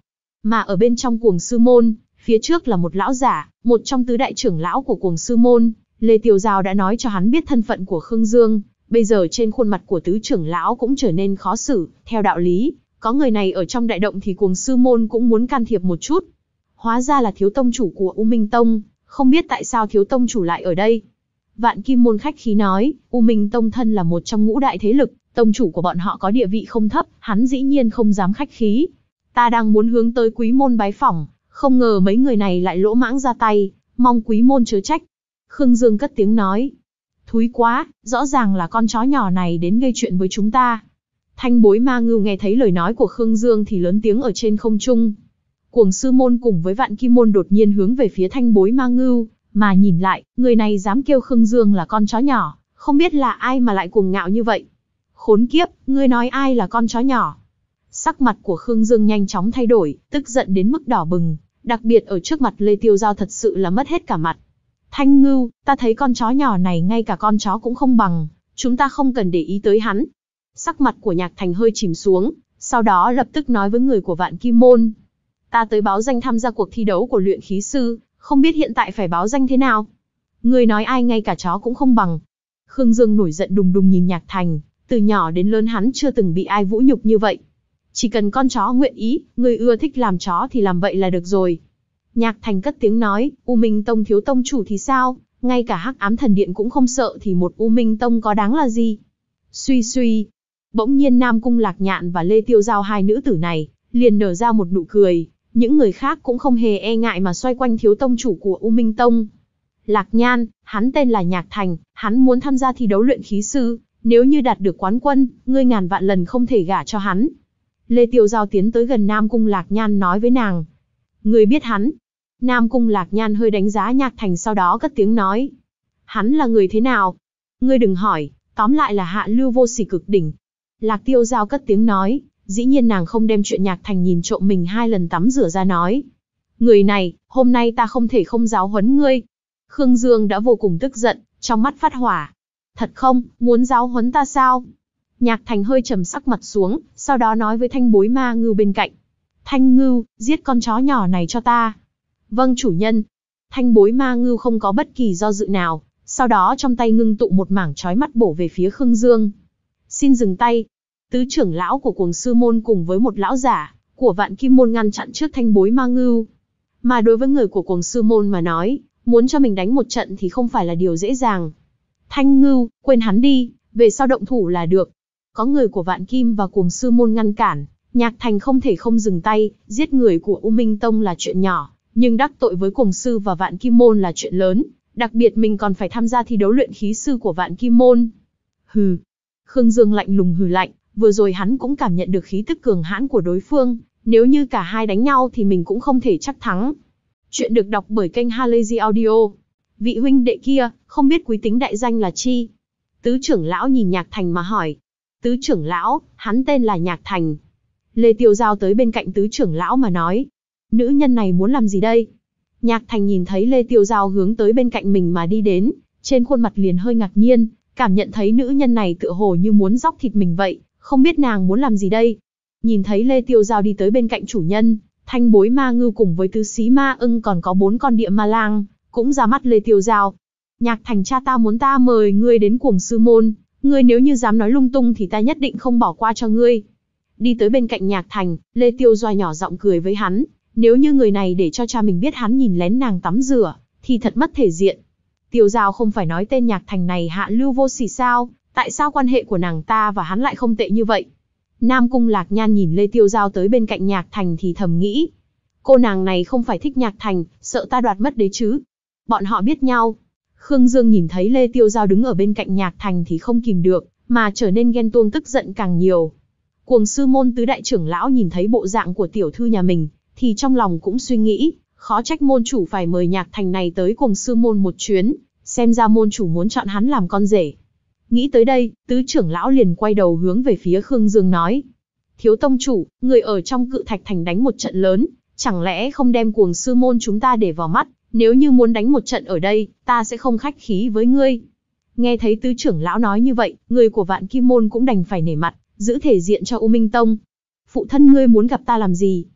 Mà ở bên trong Cuồng Sư Môn, phía trước là một lão giả, một trong tứ đại trưởng lão của Cuồng Sư Môn. Lê Tiêu Giao đã nói cho hắn biết thân phận của Khương Dương, bây giờ trên khuôn mặt của tứ trưởng lão cũng trở nên khó xử. Theo đạo lý, có người này ở trong đại động thì Cuồng Sư Môn cũng muốn can thiệp một chút. Hóa ra là thiếu tông chủ của U Minh Tông, không biết tại sao thiếu tông chủ lại ở đây. Vạn Kim Môn khách khí nói, U Minh Tông thân là một trong ngũ đại thế lực, tông chủ của bọn họ có địa vị không thấp, hắn dĩ nhiên không dám khách khí. Ta đang muốn hướng tới Quý Môn bái phỏng, không ngờ mấy người này lại lỗ mãng ra tay, mong Quý Môn chớ trách. Khương Dương cất tiếng nói, thúi quá, rõ ràng là con chó nhỏ này đến gây chuyện với chúng ta. Thanh Bối Ma Ngưu nghe thấy lời nói của Khương Dương thì lớn tiếng ở trên không trung. Cuồng Sư Môn cùng với Vạn Kim Môn đột nhiên hướng về phía Thanh Bối Ma Ngưu, mà nhìn lại, người này dám kêu Khương Dương là con chó nhỏ, không biết là ai mà lại cuồng ngạo như vậy. Khốn kiếp, ngươi nói ai là con chó nhỏ? Sắc mặt của Khương Dương nhanh chóng thay đổi, tức giận đến mức đỏ bừng, đặc biệt ở trước mặt Lê Tiêu Giao thật sự là mất hết cả mặt. Thanh Ngưu, ta thấy con chó nhỏ này ngay cả con chó cũng không bằng, chúng ta không cần để ý tới hắn. Sắc mặt của Nhạc Thành hơi chìm xuống, sau đó lập tức nói với người của Vạn Kim Môn. Ta tới báo danh tham gia cuộc thi đấu của luyện khí sư, không biết hiện tại phải báo danh thế nào? Người nói ai ngay cả chó cũng không bằng. Khương Dương nổi giận đùng đùng nhìn Nhạc Thành, từ nhỏ đến lớn hắn chưa từng bị ai vũ nhục như vậy. Chỉ cần con chó nguyện ý, người ưa thích làm chó thì làm vậy là được rồi. Nhạc Thành cất tiếng nói, U Minh Tông thiếu tông chủ thì sao? Ngay cả Hắc Ám Thần Điện cũng không sợ thì một U Minh Tông có đáng là gì? Suy suy. Bỗng nhiên Nam Cung Lạc Nhạn và Lê Tiêu Giao hai nữ tử này, liền nở ra một nụ cười. Những người khác cũng không hề e ngại mà xoay quanh thiếu tông chủ của U Minh Tông. Lạc Nhan, hắn tên là Nhạc Thành, hắn muốn tham gia thi đấu luyện khí sư, nếu như đạt được quán quân, ngươi ngàn vạn lần không thể gả cho hắn. Lê Tiêu Giao tiến tới gần Nam Cung Lạc Nhan nói với nàng. Ngươi biết hắn? Nam Cung Lạc Nhan hơi đánh giá Nhạc Thành sau đó cất tiếng nói. Hắn là người thế nào? Ngươi đừng hỏi, tóm lại là hạ lưu vô sỉ cực đỉnh. Lạc Tiêu Giao cất tiếng nói. Dĩ nhiên nàng không đem chuyện Nhạc Thành nhìn trộm mình hai lần tắm rửa ra nói. Người này, hôm nay ta không thể không giáo huấn ngươi. Khương Dương đã vô cùng tức giận, trong mắt phát hỏa. Thật không, muốn giáo huấn ta sao? Nhạc Thành hơi trầm sắc mặt xuống, sau đó nói với Thanh Bối Ma Ngưu bên cạnh. Thanh Ngưu, giết con chó nhỏ này cho ta. Vâng chủ nhân. Thanh Bối Ma Ngưu không có bất kỳ do dự nào, sau đó trong tay ngưng tụ một mảng chói mắt bổ về phía Khương Dương. Xin dừng tay. Tứ trưởng lão của Cuồng Sư Môn cùng với một lão giả của Vạn Kim Môn ngăn chặn trước Thanh Bối Ma Ngưu. Mà đối với người của Cuồng Sư Môn mà nói, muốn cho mình đánh một trận thì không phải là điều dễ dàng. Thanh Ngưu, quên hắn đi, về sau động thủ là được. Có người của Vạn Kim và Cuồng Sư Môn ngăn cản, Nhạc Thành không thể không dừng tay. Giết người của U Minh Tông là chuyện nhỏ, nhưng đắc tội với Cuồng Sư và Vạn Kim Môn là chuyện lớn. Đặc biệt mình còn phải tham gia thi đấu luyện khí sư của Vạn Kim Môn. Hừ. Khương Dương lạnh lùng hừ lạnh. Vừa rồi hắn cũng cảm nhận được khí tức cường hãn của đối phương, nếu như cả hai đánh nhau thì mình cũng không thể chắc thắng. Chuyện được đọc bởi kênh Halazy Audio. Vị huynh đệ kia, không biết quý tính đại danh là chi? Tứ trưởng lão nhìn Nhạc Thành mà hỏi. Tứ trưởng lão, hắn tên là Nhạc Thành. Lê Tiêu Giao tới bên cạnh tứ trưởng lão mà nói. Nữ nhân này muốn làm gì đây? Nhạc Thành nhìn thấy Lê Tiêu Giao hướng tới bên cạnh mình mà đi đến, trên khuôn mặt liền hơi ngạc nhiên, cảm nhận thấy nữ nhân này tựa hồ như muốn róc thịt mình vậy. Không biết nàng muốn làm gì đây? Nhìn thấy Lê Tiêu Giao đi tới bên cạnh chủ nhân, Thanh Bối Ma Ngưu cùng với tứ xí ma ưng còn có bốn con địa ma lang, cũng ra mắt Lê Tiêu Giao. Nhạc Thành cha ta muốn ta mời ngươi đến Cuồng Sư Môn, ngươi nếu như dám nói lung tung thì ta nhất định không bỏ qua cho ngươi. Đi tới bên cạnh Nhạc Thành, Lê Tiêu Giao nhỏ giọng cười với hắn, nếu như người này để cho cha mình biết hắn nhìn lén nàng tắm rửa, thì thật mất thể diện. Tiêu Giao không phải nói tên Nhạc Thành này hạ lưu vô sỉ sao? Tại sao quan hệ của nàng ta và hắn lại không tệ như vậy? Nam Cung Lạc Nhan nhìn Lê Tiêu Giao tới bên cạnh Nhạc Thành thì thầm nghĩ. Cô nàng này không phải thích Nhạc Thành, sợ ta đoạt mất đấy chứ. Bọn họ biết nhau. Khương Dương nhìn thấy Lê Tiêu Giao đứng ở bên cạnh Nhạc Thành thì không kìm được, mà trở nên ghen tuông tức giận càng nhiều. Cuồng Sư Môn tứ đại trưởng lão nhìn thấy bộ dạng của tiểu thư nhà mình, thì trong lòng cũng suy nghĩ, khó trách môn chủ phải mời Nhạc Thành này tới Cuồng Sư Môn một chuyến, xem ra môn chủ muốn chọn hắn làm con rể. Nghĩ tới đây, tứ trưởng lão liền quay đầu hướng về phía Khương Dương nói. Thiếu tông chủ, người ở trong Cự Thạch Thành đánh một trận lớn, chẳng lẽ không đem Cuồng Sư Môn chúng ta để vào mắt, nếu như muốn đánh một trận ở đây, ta sẽ không khách khí với ngươi. Nghe thấy tứ trưởng lão nói như vậy, người của Vạn Kim Môn cũng đành phải nể mặt, giữ thể diện cho U Minh Tông. Phụ thân ngươi muốn gặp ta làm gì?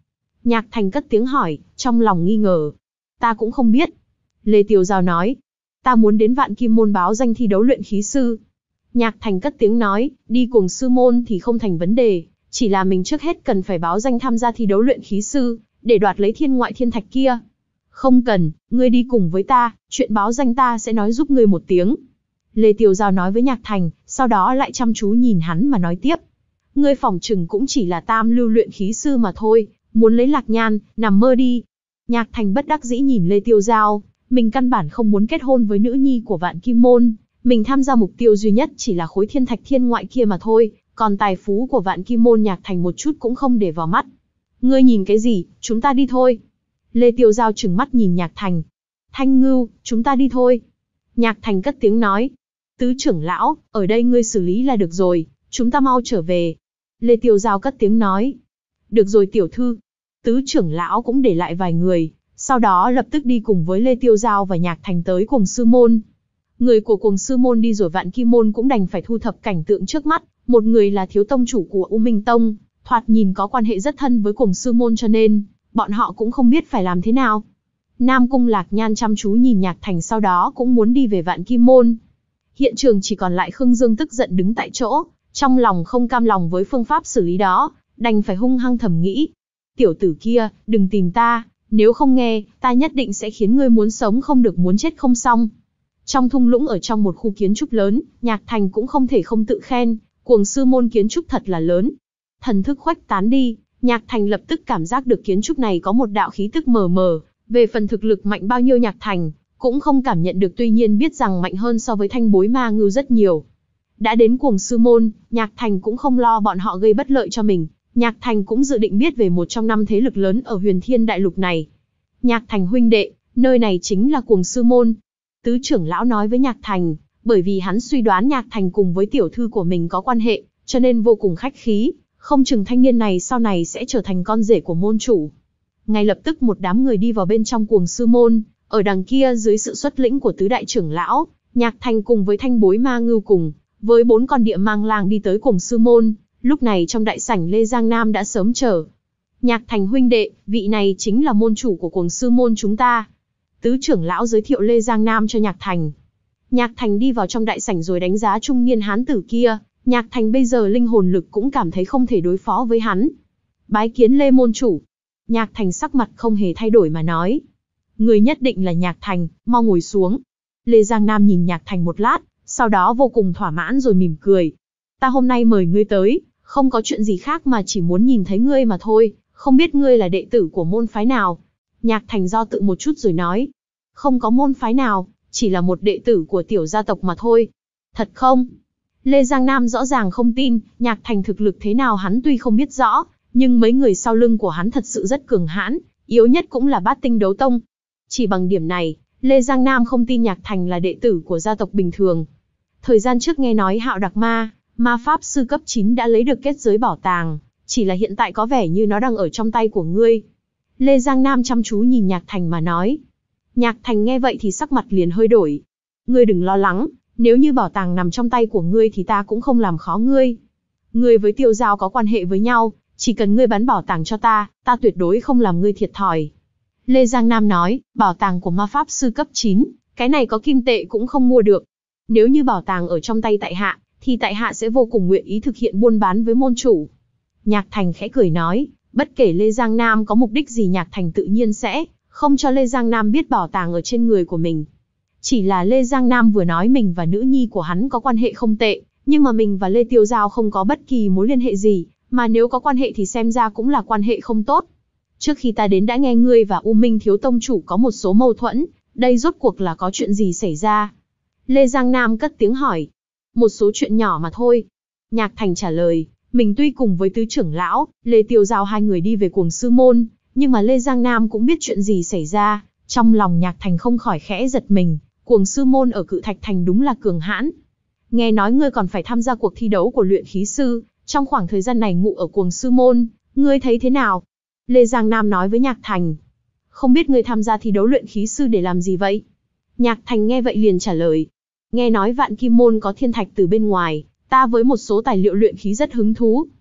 Nhạc Thành cất tiếng hỏi, trong lòng nghi ngờ. Ta cũng không biết. Lê Tiêu Giao nói. Ta muốn đến Vạn Kim Môn báo danh thi đấu luyện khí sư. Nhạc Thành cất tiếng nói, đi cùng sư môn thì không thành vấn đề, chỉ là mình trước hết cần phải báo danh tham gia thi đấu luyện khí sư, để đoạt lấy thiên ngoại thiên thạch kia. Không cần, ngươi đi cùng với ta, chuyện báo danh ta sẽ nói giúp ngươi một tiếng. Lê Tiêu Giao nói với Nhạc Thành, sau đó lại chăm chú nhìn hắn mà nói tiếp. Ngươi phỏng chừng cũng chỉ là tam lưu luyện khí sư mà thôi, muốn lấy Lạc Nhan, nằm mơ đi. Nhạc Thành bất đắc dĩ nhìn Lê Tiêu Giao, mình căn bản không muốn kết hôn với nữ nhi của Vạn Kim Môn, mình tham gia mục tiêu duy nhất chỉ là khối thiên thạch thiên ngoại kia mà thôi, còn tài phú của Vạn Kim Môn Nhạc Thành một chút cũng không để vào mắt. Ngươi nhìn cái gì, chúng ta đi thôi. Lê Tiêu Giao trừng mắt nhìn Nhạc Thành. Thanh Ngưu, chúng ta đi thôi. Nhạc Thành cất tiếng nói. Tứ trưởng lão, ở đây ngươi xử lý là được rồi, chúng ta mau trở về. Lê Tiêu Giao cất tiếng nói. Được rồi tiểu thư. Tứ trưởng lão cũng để lại vài người, sau đó lập tức đi cùng với Lê Tiêu Giao và Nhạc Thành tới Cuồng Sư Môn. Người của Cuồng Sư Môn đi rồi Vạn Kim Môn cũng đành phải thu thập cảnh tượng trước mắt, một người là thiếu tông chủ của U Minh Tông, thoạt nhìn có quan hệ rất thân với Cuồng Sư Môn cho nên, bọn họ cũng không biết phải làm thế nào. Nam Cung Lạc Nhan chăm chú nhìn Nhạc Thành sau đó cũng muốn đi về Vạn Kim Môn. Hiện trường chỉ còn lại Khương Dương tức giận đứng tại chỗ, trong lòng không cam lòng với phương pháp xử lý đó, đành phải hung hăng thầm nghĩ. Tiểu tử kia, đừng tìm ta, nếu không nghe, ta nhất định sẽ khiến ngươi muốn sống không được muốn chết không xong. Trong thung lũng ở trong một khu kiến trúc lớn, Nhạc Thành cũng không thể không tự khen, Cuồng Sư Môn kiến trúc thật là lớn. Thần thức khuếch tán đi, Nhạc Thành lập tức cảm giác được kiến trúc này có một đạo khí tức mờ mờ, về phần thực lực mạnh bao nhiêu Nhạc Thành cũng không cảm nhận được, tuy nhiên biết rằng mạnh hơn so với Thanh Bối Ma Ngưu rất nhiều. Đã đến Cuồng Sư Môn, Nhạc Thành cũng không lo bọn họ gây bất lợi cho mình, Nhạc Thành cũng dự định biết về một trong năm thế lực lớn ở Huyền Thiên Đại Lục này. Nhạc Thành huynh đệ, nơi này chính là Cuồng Sư Môn. Tứ trưởng lão nói với Nhạc Thành, bởi vì hắn suy đoán Nhạc Thành cùng với tiểu thư của mình có quan hệ, cho nên vô cùng khách khí, không chừng thanh niên này sau này sẽ trở thành con rể của môn chủ. Ngay lập tức một đám người đi vào bên trong Cuồng Sư Môn, ở đằng kia dưới sự xuất lĩnh của tứ đại trưởng lão, Nhạc Thành cùng với Thanh Bối Ma Ngưu cùng với bốn con địa mang lang đi tới Cuồng Sư Môn. Lúc này trong đại sảnh Lê Giang Nam đã sớm chờ. Nhạc Thành huynh đệ, vị này chính là môn chủ của Cuồng Sư Môn chúng ta. Tứ trưởng lão giới thiệu Lê Giang Nam cho Nhạc Thành. Nhạc Thành đi vào trong đại sảnh rồi đánh giá trung niên hán tử kia. Nhạc Thành bây giờ linh hồn lực cũng cảm thấy không thể đối phó với hắn. Bái kiến Lê môn chủ. Nhạc Thành sắc mặt không hề thay đổi mà nói. Người nhất định là Nhạc Thành, mau ngồi xuống. Lê Giang Nam nhìn Nhạc Thành một lát, sau đó vô cùng thỏa mãn rồi mỉm cười. Ta hôm nay mời ngươi tới, không có chuyện gì khác mà chỉ muốn nhìn thấy ngươi mà thôi, không biết ngươi là đệ tử của môn phái nào. Nhạc Thành do tự một chút rồi nói. Không có môn phái nào, chỉ là một đệ tử của tiểu gia tộc mà thôi. Thật không? Lê Giang Nam rõ ràng không tin, Nhạc Thành thực lực thế nào hắn tuy không biết rõ, nhưng mấy người sau lưng của hắn thật sự rất cường hãn, yếu nhất cũng là bát tinh đấu tông. Chỉ bằng điểm này, Lê Giang Nam không tin Nhạc Thành là đệ tử của gia tộc bình thường. Thời gian trước nghe nói Hạo Đặc Ma, ma pháp sư cấp chín đã lấy được kết giới bảo tàng, chỉ là hiện tại có vẻ như nó đang ở trong tay của ngươi. Lê Giang Nam chăm chú nhìn Nhạc Thành mà nói. Nhạc Thành nghe vậy thì sắc mặt liền hơi đổi. Ngươi đừng lo lắng, nếu như bảo tàng nằm trong tay của ngươi thì ta cũng không làm khó ngươi. Ngươi với Tiêu Giao có quan hệ với nhau, chỉ cần ngươi bán bảo tàng cho ta, ta tuyệt đối không làm ngươi thiệt thòi. Lê Giang Nam nói, bảo tàng của ma pháp sư cấp chín, cái này có kim tệ cũng không mua được. Nếu như bảo tàng ở trong tay tại hạ, thì tại hạ sẽ vô cùng nguyện ý thực hiện buôn bán với môn chủ. Nhạc Thành khẽ cười nói, bất kể Lê Giang Nam có mục đích gì Nhạc Thành tự nhiên sẽ không cho Lê Giang Nam biết bảo tàng ở trên người của mình. Chỉ là Lê Giang Nam vừa nói mình và nữ nhi của hắn có quan hệ không tệ, nhưng mà mình và Lê Tiêu Giao không có bất kỳ mối liên hệ gì, mà nếu có quan hệ thì xem ra cũng là quan hệ không tốt. Trước khi ta đến đã nghe ngươi và U Minh thiếu tông chủ có một số mâu thuẫn, đây rốt cuộc là có chuyện gì xảy ra? Lê Giang Nam cất tiếng hỏi. Một số chuyện nhỏ mà thôi. Nhạc Thành trả lời, mình tuy cùng với tứ trưởng lão, Lê Tiêu Giao hai người đi về Cuồng Sư Môn, nhưng mà Lê Giang Nam cũng biết chuyện gì xảy ra, trong lòng Nhạc Thành không khỏi khẽ giật mình, Cuồng Sư Môn ở Cự Thạch Thành đúng là cường hãn. Nghe nói ngươi còn phải tham gia cuộc thi đấu của luyện khí sư, trong khoảng thời gian này ngụ ở Cuồng Sư Môn, ngươi thấy thế nào? Lê Giang Nam nói với Nhạc Thành. Không biết ngươi tham gia thi đấu luyện khí sư để làm gì vậy? Nhạc Thành nghe vậy liền trả lời. Nghe nói Vạn Kim Môn có thiên thạch từ bên ngoài, ta với một số tài liệu luyện khí rất hứng thú.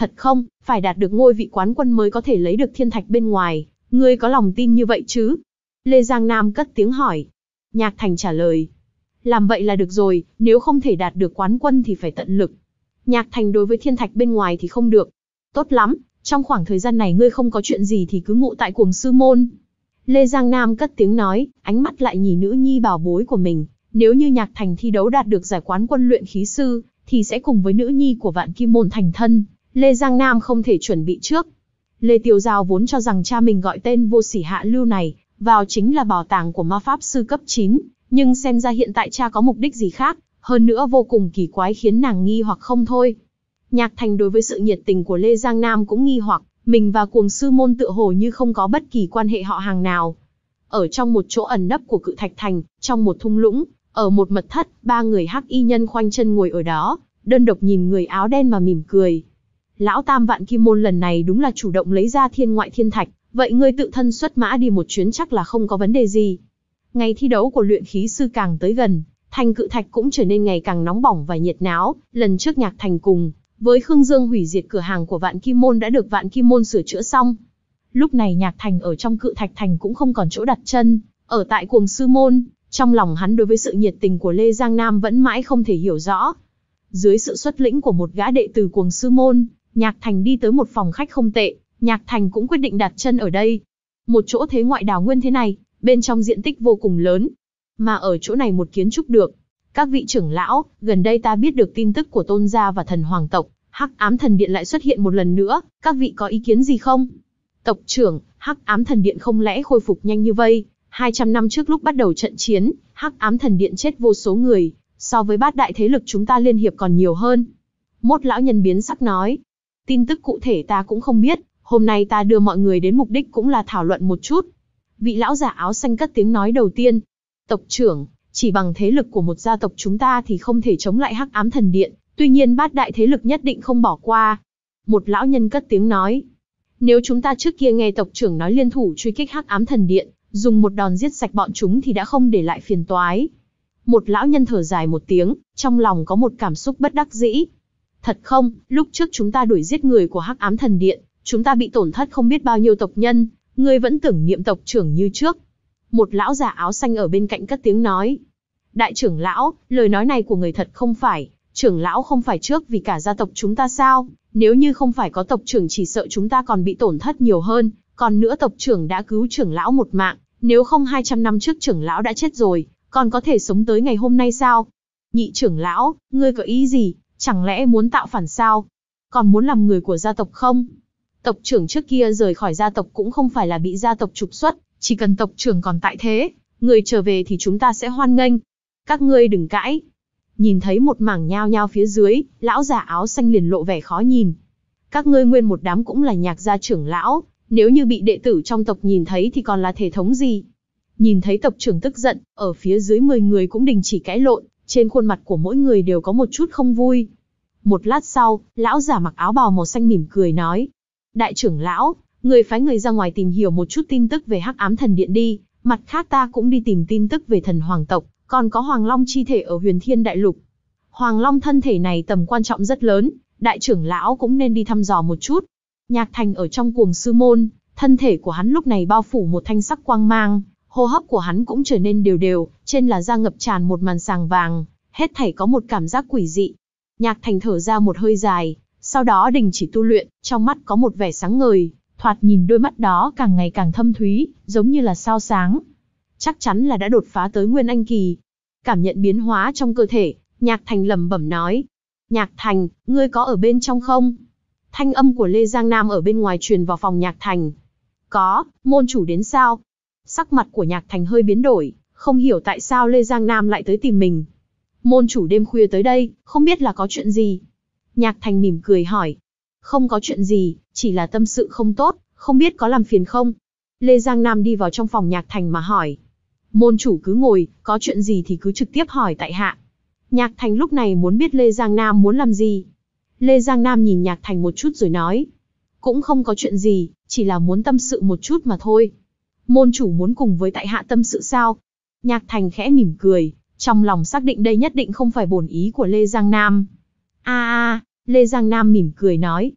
Thật không, phải đạt được ngôi vị quán quân mới có thể lấy được thiên thạch bên ngoài, ngươi có lòng tin như vậy chứ? Lê Giang Nam cất tiếng hỏi. Nhạc Thành trả lời. Làm vậy là được rồi, nếu không thể đạt được quán quân thì phải tận lực. Nhạc Thành đối với thiên thạch bên ngoài thì không được. Tốt lắm, trong khoảng thời gian này ngươi không có chuyện gì thì cứ ngụ tại Cuồng Sư Môn. Lê Giang Nam cất tiếng nói, ánh mắt lại nhìn nữ nhi bảo bối của mình. Nếu như Nhạc Thành thi đấu đạt được giải quán quân luyện khí sư, thì sẽ cùng với nữ nhi của Vạn Kim Môn thành thân. Lê Giang Nam không thể chuẩn bị trước. Lê Tiêu Giao vốn cho rằng cha mình gọi tên vô sỉ hạ lưu này vào chính là bảo tàng của ma pháp sư cấp chín, nhưng xem ra hiện tại cha có mục đích gì khác, hơn nữa vô cùng kỳ quái khiến nàng nghi hoặc không thôi. Nhạc Thành đối với sự nhiệt tình của Lê Giang Nam cũng nghi hoặc, mình và Cuồng Sư Môn tựa hồ như không có bất kỳ quan hệ họ hàng nào. Ở trong một chỗ ẩn nấp của Cự Thạch Thành, trong một thung lũng, ở một mật thất, ba người hắc y nhân khoanh chân ngồi ở đó, đơn độc nhìn người áo đen mà mỉm cười. Lão Tam Vạn Kim Môn lần này đúng là chủ động lấy ra thiên ngoại thiên thạch, vậy ngươi tự thân xuất mã đi một chuyến chắc là không có vấn đề gì. Ngày thi đấu của luyện khí sư càng tới gần, thành Cự Thạch cũng trở nên ngày càng nóng bỏng và nhiệt náo. Lần trước Nhạc Thành cùng với Khương Dương hủy diệt cửa hàng của Vạn Kim Môn đã được Vạn Kim Môn sửa chữa xong. Lúc này Nhạc Thành ở trong Cự Thạch Thành cũng không còn chỗ đặt chân, ở tại Cuồng Sư Môn, trong lòng hắn đối với sự nhiệt tình của Lê Giang Nam vẫn mãi không thể hiểu rõ. Dưới sự xuất lĩnh của một gã đệ tử Cuồng Sư Môn, Nhạc Thành đi tới một phòng khách không tệ, Nhạc Thành cũng quyết định đặt chân ở đây. Một chỗ thế ngoại đào nguyên thế này, bên trong diện tích vô cùng lớn, mà ở chỗ này một kiến trúc được. Các vị trưởng lão, gần đây ta biết được tin tức của Tôn gia và Thần Hoàng tộc, Hắc Ám Thần Điện lại xuất hiện một lần nữa, các vị có ý kiến gì không? Tộc trưởng, Hắc Ám Thần Điện không lẽ khôi phục nhanh như vậy? hai trăm năm trước lúc bắt đầu trận chiến, Hắc Ám Thần Điện chết vô số người, so với bát đại thế lực chúng ta liên hiệp còn nhiều hơn. Một lão nhân biến sắc nói, tin tức cụ thể ta cũng không biết, hôm nay ta đưa mọi người đến mục đích cũng là thảo luận một chút. Vị lão giả áo xanh cất tiếng nói đầu tiên. Tộc trưởng, chỉ bằng thế lực của một gia tộc chúng ta thì không thể chống lại Hắc Ám Thần Điện, tuy nhiên bát đại thế lực nhất định không bỏ qua. Một lão nhân cất tiếng nói. Nếu chúng ta trước kia nghe tộc trưởng nói liên thủ truy kích Hắc Ám Thần Điện, dùng một đòn giết sạch bọn chúng thì đã không để lại phiền toái. Một lão nhân thở dài một tiếng, trong lòng có một cảm xúc bất đắc dĩ. Thật không, lúc trước chúng ta đuổi giết người của Hắc Ám Thần Điện, chúng ta bị tổn thất không biết bao nhiêu tộc nhân, ngươi vẫn tưởng niệm tộc trưởng như trước. Một lão già áo xanh ở bên cạnh cất tiếng nói. Đại trưởng lão, lời nói này của người thật không phải, trưởng lão không phải trước vì cả gia tộc chúng ta sao? Nếu như không phải có tộc trưởng chỉ sợ chúng ta còn bị tổn thất nhiều hơn, còn nữa tộc trưởng đã cứu trưởng lão một mạng, nếu không hai trăm năm trước trưởng lão đã chết rồi, còn có thể sống tới ngày hôm nay sao? Nhị trưởng lão, ngươi có ý gì, chẳng lẽ muốn tạo phản sao? Còn muốn làm người của gia tộc không? Tộc trưởng trước kia rời khỏi gia tộc cũng không phải là bị gia tộc trục xuất, chỉ cần tộc trưởng còn tại thế, người trở về thì chúng ta sẽ hoan nghênh. Các ngươi đừng cãi. Nhìn thấy một mảng nhao nhao phía dưới, lão già áo xanh liền lộ vẻ khó nhìn. Các ngươi nguyên một đám cũng là Nhạc gia trưởng lão, nếu như bị đệ tử trong tộc nhìn thấy thì còn là thể thống gì? Nhìn thấy tộc trưởng tức giận, ở phía dưới mười người cũng đình chỉ cãi lộn, trên khuôn mặt của mỗi người đều có một chút không vui. Một lát sau, lão già mặc áo bào màu xanh mỉm cười nói. Đại trưởng lão, người phái người ra ngoài tìm hiểu một chút tin tức về Hắc Ám Thần Điện đi, mặt khác ta cũng đi tìm tin tức về Thần Hoàng tộc, còn có Hoàng Long chi thể ở Huyền Thiên Đại Lục. Hoàng Long thân thể này tầm quan trọng rất lớn, đại trưởng lão cũng nên đi thăm dò một chút. Nhạc Thành ở trong Cuồng Sư Môn, thân thể của hắn lúc này bao phủ một thanh sắc quang mang, hô hấp của hắn cũng trở nên đều đều, trên là da ngập tràn một màn sàng vàng, hết thảy có một cảm giác quỷ dị. Nhạc Thành thở ra một hơi dài, sau đó đình chỉ tu luyện, trong mắt có một vẻ sáng ngời, thoạt nhìn đôi mắt đó càng ngày càng thâm thúy, giống như là sao sáng. Chắc chắn là đã đột phá tới Nguyên Anh kỳ. Cảm nhận biến hóa trong cơ thể, Nhạc Thành lẩm bẩm nói. Nhạc Thành, ngươi có ở bên trong không? Thanh âm của Lê Giang Nam ở bên ngoài truyền vào phòng Nhạc Thành. Có, môn chủ đến sao? Sắc mặt của Nhạc Thành hơi biến đổi, không hiểu tại sao Lê Giang Nam lại tới tìm mình. Môn chủ đêm khuya tới đây, không biết là có chuyện gì? Nhạc Thành mỉm cười hỏi. Không có chuyện gì, chỉ là tâm sự không tốt, không biết có làm phiền không? Lê Giang Nam đi vào trong phòng Nhạc Thành mà hỏi. Môn chủ cứ ngồi, có chuyện gì thì cứ trực tiếp hỏi tại hạ. Nhạc Thành lúc này muốn biết Lê Giang Nam muốn làm gì. Lê Giang Nam nhìn Nhạc Thành một chút rồi nói. Cũng không có chuyện gì, chỉ là muốn tâm sự một chút mà thôi. Môn chủ muốn cùng với tại hạ tâm sự sao? Nhạc Thành khẽ mỉm cười, trong lòng xác định đây nhất định không phải bổn ý của Lê Giang Nam. A a, Lê Giang Nam mỉm cười nói.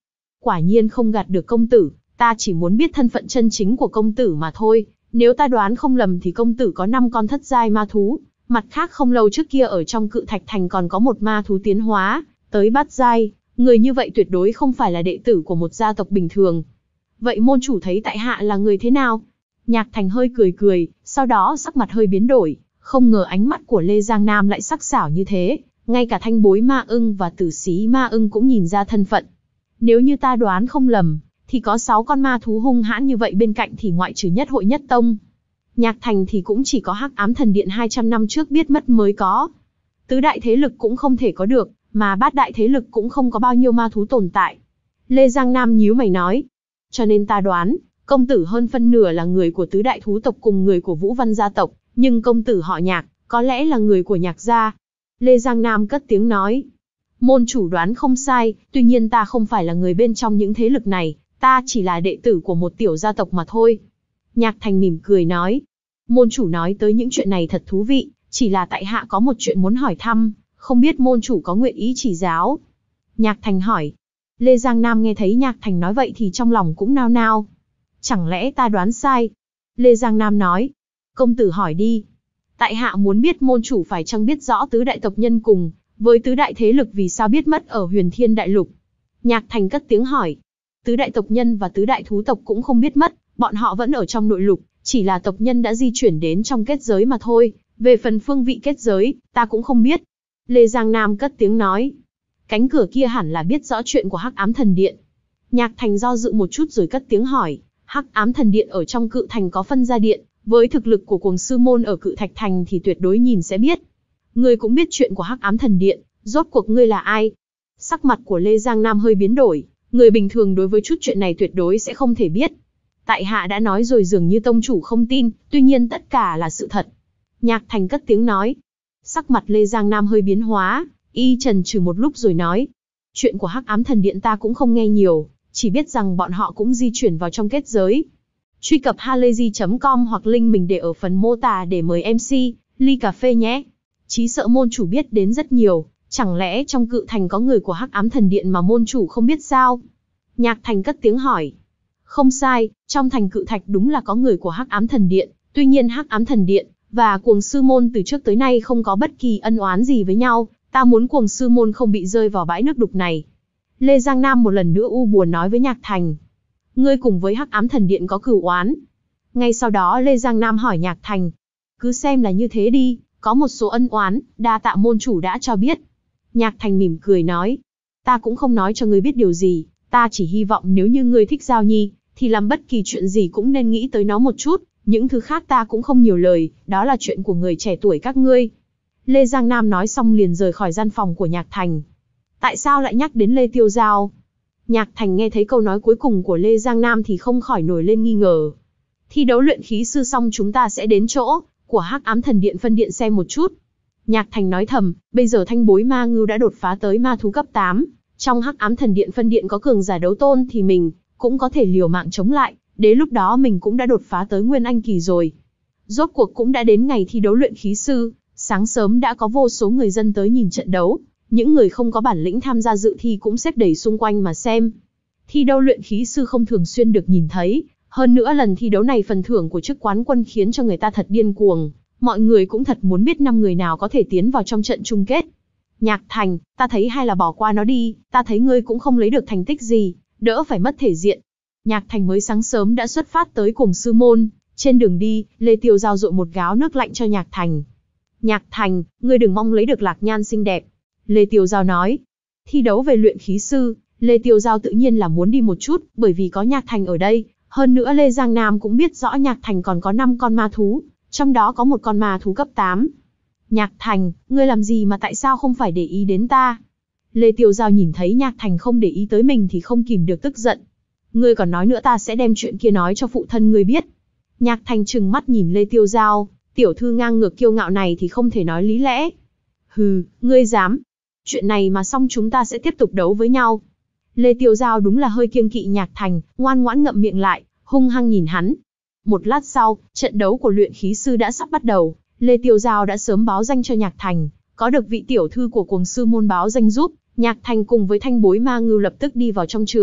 Quả nhiên không gạt được công tử, ta chỉ muốn biết thân phận chân chính của công tử mà thôi. Nếu ta đoán không lầm thì công tử có năm con thất giai ma thú. Mặt khác không lâu trước kia ở trong Cự Thạch Thành còn có một ma thú tiến hóa tới bát giai. Người như vậy tuyệt đối không phải là đệ tử của một gia tộc bình thường. Vậy môn chủ thấy tại hạ là người thế nào? Nhạc Thành hơi cười cười, sau đó sắc mặt hơi biến đổi. Không ngờ ánh mắt của Lê Giang Nam lại sắc sảo như thế. Ngay cả Thanh Bối Ma Ưng và Tử Xí Ma Ưng cũng nhìn ra thân phận. Nếu như ta đoán không lầm, thì có sáu con ma thú hung hãn như vậy bên cạnh thì ngoại trừ Nhất Hội Nhất Tông. Nhạc Thành thì cũng chỉ có Hắc Ám Thần Điện hai trăm năm trước biết mất mới có. Tứ đại thế lực cũng không thể có được, mà bát đại thế lực cũng không có bao nhiêu ma thú tồn tại. Lê Giang Nam nhíu mày nói. Cho nên ta đoán, công tử hơn phân nửa là người của tứ đại thú tộc cùng người của Vũ Văn gia tộc, nhưng công tử họ Nhạc, có lẽ là người của Nhạc gia. Lê Giang Nam cất tiếng nói. Môn chủ đoán không sai, tuy nhiên ta không phải là người bên trong những thế lực này, ta chỉ là đệ tử của một tiểu gia tộc mà thôi. Nhạc Thành mỉm cười nói. Môn chủ nói tới những chuyện này thật thú vị, chỉ là tại hạ có một chuyện muốn hỏi thăm, không biết môn chủ có nguyện ý chỉ giáo. Nhạc Thành hỏi. Lê Giang Nam nghe thấy Nhạc Thành nói vậy thì trong lòng cũng nao nao. Chẳng lẽ ta đoán sai? Lê Giang Nam nói. Công tử hỏi đi. Tại hạ muốn biết môn chủ phải chăng biết rõ tứ đại tộc nhân cùng với tứ đại thế lực vì sao biết mất ở Huyền Thiên Đại Lục. Nhạc Thành cất tiếng hỏi. Tứ đại tộc nhân và tứ đại thú tộc cũng không biết mất, bọn họ vẫn ở trong nội lục, chỉ là tộc nhân đã di chuyển đến trong kết giới mà thôi. Về phần phương vị kết giới, ta cũng không biết. Lê Giang Nam cất tiếng nói. Cánh cửa kia hẳn là biết rõ chuyện của Hắc Ám Thần Điện. Nhạc Thành do dự một chút rồi cất tiếng hỏi. Hắc Ám Thần Điện ở trong Cự Thành có phân gia điện, với thực lực của Cuồng Sư Môn ở Cự Thạch Thành thì tuyệt đối nhìn sẽ biết. Ngươi cũng biết chuyện của Hắc Ám Thần Điện, rốt cuộc ngươi là ai? Sắc mặt của Lê Giang Nam hơi biến đổi, người bình thường đối với chút chuyện này tuyệt đối sẽ không thể biết. Tại hạ đã nói rồi dường như tông chủ không tin, tuy nhiên tất cả là sự thật. Nhạc Thành cất tiếng nói. Sắc mặt Lê Giang Nam hơi biến hóa, y chần chừ một lúc rồi nói. Chuyện của Hắc Ám Thần Điện ta cũng không nghe nhiều, chỉ biết rằng bọn họ cũng di chuyển vào trong kết giới. Truy cập halayzi chấm com hoặc link mình để ở phần mô tả để mời em xê, ly cà phê nhé. Chí sợ môn chủ biết đến rất nhiều, chẳng lẽ trong Cự Thành có người của Hắc Ám Thần Điện mà môn chủ không biết sao? Nhạc Thành cất tiếng hỏi. Không sai, trong thành Cự Thạch đúng là có người của Hắc Ám Thần Điện, tuy nhiên Hắc Ám Thần Điện và Cuồng Sư Môn từ trước tới nay không có bất kỳ ân oán gì với nhau, ta muốn Cuồng Sư Môn không bị rơi vào bãi nước đục này. Lê Giang Nam một lần nữa u buồn nói với Nhạc Thành. Ngươi cùng với Hắc Ám Thần Điện có cửu oán. Ngay sau đó Lê Giang Nam hỏi Nhạc Thành. Cứ xem là như thế đi, có một số ân oán, đa tạ môn chủ đã cho biết. Nhạc Thành mỉm cười nói. Ta cũng không nói cho ngươi biết điều gì, ta chỉ hy vọng nếu như ngươi thích Giao Nhi, thì làm bất kỳ chuyện gì cũng nên nghĩ tới nó một chút, những thứ khác ta cũng không nhiều lời, đó là chuyện của người trẻ tuổi các ngươi. Lê Giang Nam nói xong liền rời khỏi gian phòng của Nhạc Thành. Tại sao lại nhắc đến Lê Tiêu Giao? Nhạc Thành nghe thấy câu nói cuối cùng của Lê Giang Nam thì không khỏi nổi lên nghi ngờ. Thi đấu luyện khí sư xong chúng ta sẽ đến chỗ của Hắc Ám Thần Điện phân điện xem một chút. Nhạc Thành nói thầm, bây giờ Thanh Bối Ma Ngưu đã đột phá tới ma thú cấp tám. Trong Hắc Ám Thần Điện phân điện có cường giả đấu tôn thì mình cũng có thể liều mạng chống lại, đến lúc đó mình cũng đã đột phá tới Nguyên Anh kỳ rồi. Rốt cuộc cũng đã đến ngày thi đấu luyện khí sư, sáng sớm đã có vô số người dân tới nhìn trận đấu. Những người không có bản lĩnh tham gia dự thi cũng xếp đầy xung quanh mà xem. Thi đấu luyện khí sư không thường xuyên được nhìn thấy, hơn nữa lần thi đấu này phần thưởng của chức quán quân khiến cho người ta thật điên cuồng, mọi người cũng thật muốn biết năm người nào có thể tiến vào trong trận chung kết. Nhạc Thành, ta thấy hay là bỏ qua nó đi, ta thấy ngươi cũng không lấy được thành tích gì, đỡ phải mất thể diện. Nhạc Thành mới sáng sớm đã xuất phát tới Cuồng Sư Môn, trên đường đi, Lê Tiêu Giao dội một gáo nước lạnh cho Nhạc Thành. Nhạc Thành, ngươi đừng mong lấy được Lạc Nhan xinh đẹp. Lê Tiêu Giao nói. Thi đấu về luyện khí sư, Lê Tiêu Giao tự nhiên là muốn đi một chút, bởi vì có Nhạc Thành ở đây. Hơn nữa Lê Giang Nam cũng biết rõ Nhạc Thành còn có năm con ma thú, trong đó có một con ma thú cấp tám. Nhạc Thành, ngươi làm gì mà tại sao không phải để ý đến ta? Lê Tiêu Giao nhìn thấy Nhạc Thành không để ý tới mình thì không kìm được tức giận. Ngươi còn nói nữa ta sẽ đem chuyện kia nói cho phụ thân ngươi biết. Nhạc Thành trừng mắt nhìn Lê Tiêu Giao, tiểu thư ngang ngược kiêu ngạo này thì không thể nói lý lẽ. Hừ, ngươi dám. Chuyện này mà xong chúng ta sẽ tiếp tục đấu với nhau. Lê Tiêu Giao đúng là hơi kiêng kỵ Nhạc Thành, ngoan ngoãn ngậm miệng lại, hung hăng nhìn hắn. Một lát sau, trận đấu của luyện khí sư đã sắp bắt đầu. Lê Tiêu Giao đã sớm báo danh cho Nhạc Thành, có được vị tiểu thư của Cuồng Sư Môn báo danh giúp, Nhạc Thành cùng với Thanh Bối Ma Ngưu lập tức đi vào trong trường.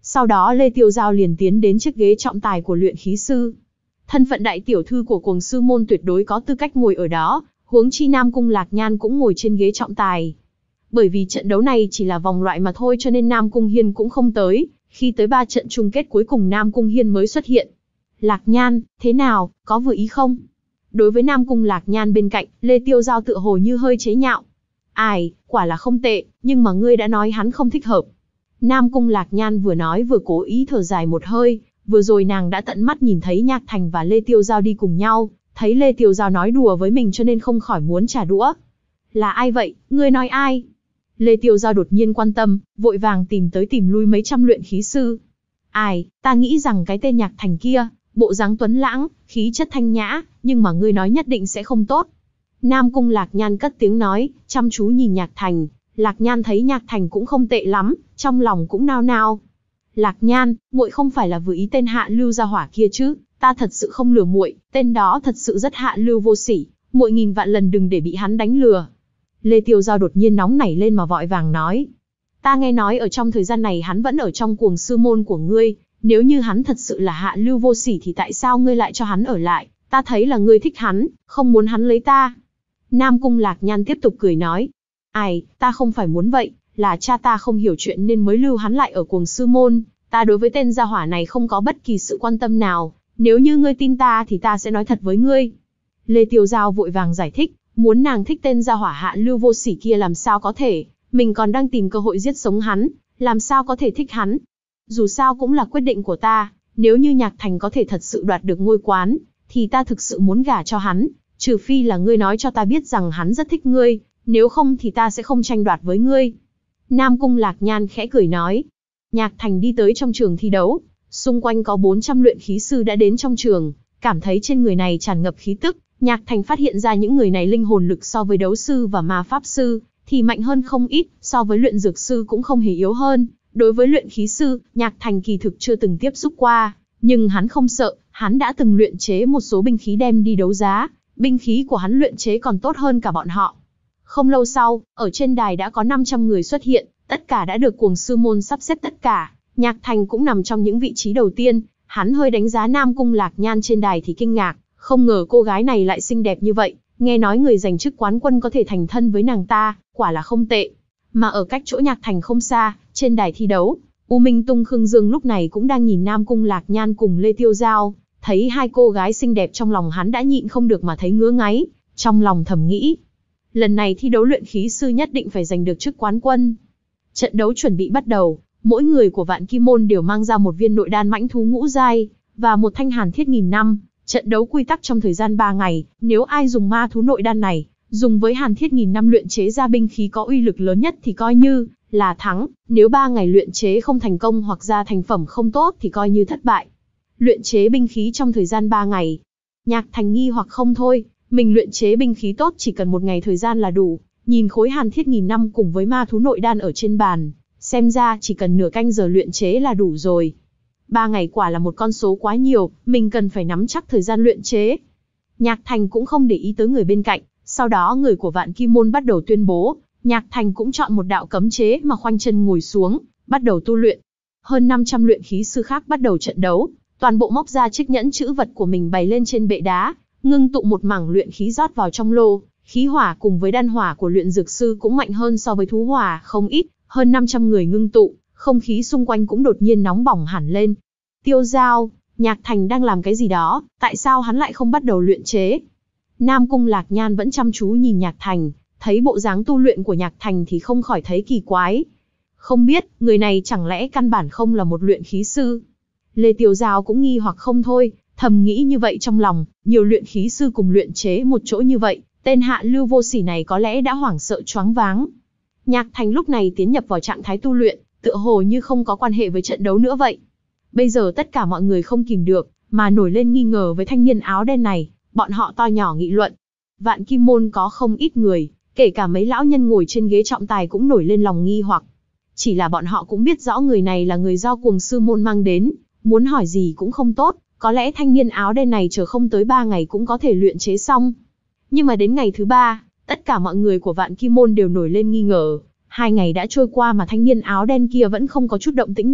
Sau đó Lê Tiêu Giao liền tiến đến chiếc ghế trọng tài của luyện khí sư. Thân phận đại tiểu thư của cuồng sư môn tuyệt đối có tư cách ngồi ở đó, huống chi Nam Cung Lạc Nhan cũng ngồi trên ghế trọng tài. Bởi vì trận đấu này chỉ là vòng loại mà thôi cho nên Nam Cung Hiên cũng không tới, khi tới ba trận chung kết cuối cùng Nam Cung Hiên mới xuất hiện. Lạc Nhan, thế nào, có vừa ý không? Đối với Nam Cung Lạc Nhan bên cạnh, Lê Tiêu Giao tựa hồ như hơi chế nhạo. Ai, quả là không tệ, nhưng mà ngươi đã nói hắn không thích hợp. Nam Cung Lạc Nhan vừa nói vừa cố ý thở dài một hơi, vừa rồi nàng đã tận mắt nhìn thấy Nhạc Thành và Lê Tiêu Giao đi cùng nhau, thấy Lê Tiêu Giao nói đùa với mình cho nên không khỏi muốn trả đũa. Là ai vậy, ngươi nói ai? Lê Tiêu Giao đột nhiên quan tâm, vội vàng tìm tới tìm lui mấy trăm luyện khí sư. Ai, ta nghĩ rằng cái tên Nhạc Thành kia, bộ dáng tuấn lãng, khí chất thanh nhã, nhưng mà ngươi nói nhất định sẽ không tốt. Nam Cung Lạc Nhan cất tiếng nói, chăm chú nhìn Nhạc Thành. Lạc Nhan thấy Nhạc Thành cũng không tệ lắm, trong lòng cũng nao nao. Lạc Nhan, muội không phải là vừa ý tên hạ lưu gia hỏa kia chứ? Ta thật sự không lừa muội, tên đó thật sự rất hạ lưu vô sỉ, muội nghìn vạn lần đừng để bị hắn đánh lừa. Lê Tiêu Giao đột nhiên nóng nảy lên mà vội vàng nói. Ta nghe nói ở trong thời gian này hắn vẫn ở trong cuồng sư môn của ngươi, nếu như hắn thật sự là hạ lưu vô sỉ thì tại sao ngươi lại cho hắn ở lại? Ta thấy là ngươi thích hắn, không muốn hắn lấy ta. Nam Cung Lạc Nhan tiếp tục cười nói. Ai, ta không phải muốn vậy, là cha ta không hiểu chuyện nên mới lưu hắn lại ở cuồng sư môn. Ta đối với tên gia hỏa này không có bất kỳ sự quan tâm nào, nếu như ngươi tin ta thì ta sẽ nói thật với ngươi. Lê Tiêu Giao vội vàng giải thích, muốn nàng thích tên gia hỏa hạ lưu vô sỉ kia làm sao có thể, mình còn đang tìm cơ hội giết sống hắn, làm sao có thể thích hắn. Dù sao cũng là quyết định của ta, nếu như Nhạc Thành có thể thật sự đoạt được ngôi quán, thì ta thực sự muốn gả cho hắn, trừ phi là ngươi nói cho ta biết rằng hắn rất thích ngươi, nếu không thì ta sẽ không tranh đoạt với ngươi. Nam Cung Lạc Nhan khẽ cười nói. Nhạc Thành đi tới trong trường thi đấu, xung quanh có bốn trăm luyện khí sư đã đến trong trường, cảm thấy trên người này tràn ngập khí tức, Nhạc Thành phát hiện ra những người này linh hồn lực so với đấu sư và ma pháp sư thì mạnh hơn không ít, so với luyện dược sư cũng không hề yếu hơn. Đối với luyện khí sư, Nhạc Thành kỳ thực chưa từng tiếp xúc qua, nhưng hắn không sợ, hắn đã từng luyện chế một số binh khí đem đi đấu giá, binh khí của hắn luyện chế còn tốt hơn cả bọn họ. Không lâu sau, ở trên đài đã có năm trăm người xuất hiện, tất cả đã được cuồng sư môn sắp xếp tất cả, Nhạc Thành cũng nằm trong những vị trí đầu tiên, hắn hơi đánh giá Nam Cung Lạc Nhan trên đài thì kinh ngạc, không ngờ cô gái này lại xinh đẹp như vậy, nghe nói người giành chức quán quân có thể thành thân với nàng ta, quả là không tệ. Mà ở cách chỗ Nhạc Thành không xa, trên đài thi đấu, U Minh Tung Khương Dương lúc này cũng đang nhìn Nam Cung Lạc Nhan cùng Lê Tiêu Giao, thấy hai cô gái xinh đẹp trong lòng hắn đã nhịn không được mà thấy ngứa ngáy, trong lòng thầm nghĩ. Lần này thi đấu luyện khí sư nhất định phải giành được chức quán quân. Trận đấu chuẩn bị bắt đầu, mỗi người của Vạn Kim Môn đều mang ra một viên nội đan mãnh thú ngũ giai, và một thanh hàn thiết nghìn năm. Trận đấu quy tắc trong thời gian ba ngày, nếu ai dùng ma thú nội đan này, dùng với hàn thiết nghìn năm luyện chế ra binh khí có uy lực lớn nhất thì coi như là thắng, nếu ba ngày luyện chế không thành công hoặc ra thành phẩm không tốt thì coi như thất bại. Luyện chế binh khí trong thời gian ba ngày. Nhạc Thành nghi hoặc không thôi, mình luyện chế binh khí tốt chỉ cần một ngày thời gian là đủ, nhìn khối hàn thiết nghìn năm cùng với ma thú nội đan ở trên bàn, xem ra chỉ cần nửa canh giờ luyện chế là đủ rồi. Ba ngày quả là một con số quá nhiều, mình cần phải nắm chắc thời gian luyện chế. Nhạc Thành cũng không để ý tới người bên cạnh, sau đó người của Vạn Kim Môn bắt đầu tuyên bố, Nhạc Thành cũng chọn một đạo cấm chế mà khoanh chân ngồi xuống, bắt đầu tu luyện. Hơn năm trăm luyện khí sư khác bắt đầu trận đấu, toàn bộ móc ra chiếc nhẫn chữ vật của mình bày lên trên bệ đá, ngưng tụ một mảng luyện khí rót vào trong lô, khí hỏa cùng với đan hỏa của luyện dược sư cũng mạnh hơn so với thú hỏa không ít, hơn năm trăm người ngưng tụ, không khí xung quanh cũng đột nhiên nóng bỏng hẳn lên. Tiêu Giao, Nhạc Thành đang làm cái gì đó, tại sao hắn lại không bắt đầu luyện chế? Nam Cung Lạc Nhan vẫn chăm chú nhìn Nhạc Thành, thấy bộ dáng tu luyện của Nhạc Thành thì không khỏi thấy kỳ quái. Không biết, người này chẳng lẽ căn bản không là một luyện khí sư? Lê Tiêu Giao cũng nghi hoặc không thôi, thầm nghĩ như vậy trong lòng, nhiều luyện khí sư cùng luyện chế một chỗ như vậy, tên hạ lưu vô sỉ này có lẽ đã hoảng sợ choáng váng. Nhạc Thành lúc này tiến nhập vào trạng thái tu luyện, tựa hồ như không có quan hệ với trận đấu nữa vậy. Bây giờ tất cả mọi người không kìm được, mà nổi lên nghi ngờ với thanh niên áo đen này, bọn họ to nhỏ nghị luận. Vạn Kim Môn có không ít người, kể cả mấy lão nhân ngồi trên ghế trọng tài cũng nổi lên lòng nghi hoặc. Chỉ là bọn họ cũng biết rõ người này là người do cuồng sư môn mang đến, muốn hỏi gì cũng không tốt, có lẽ thanh niên áo đen này chờ không tới ba ngày cũng có thể luyện chế xong. Nhưng mà đến ngày thứ ba, tất cả mọi người của Vạn Kim Môn đều nổi lên nghi ngờ. Hai ngày đã trôi qua mà thanh niên áo đen kia vẫn không có chút động tĩnh nào,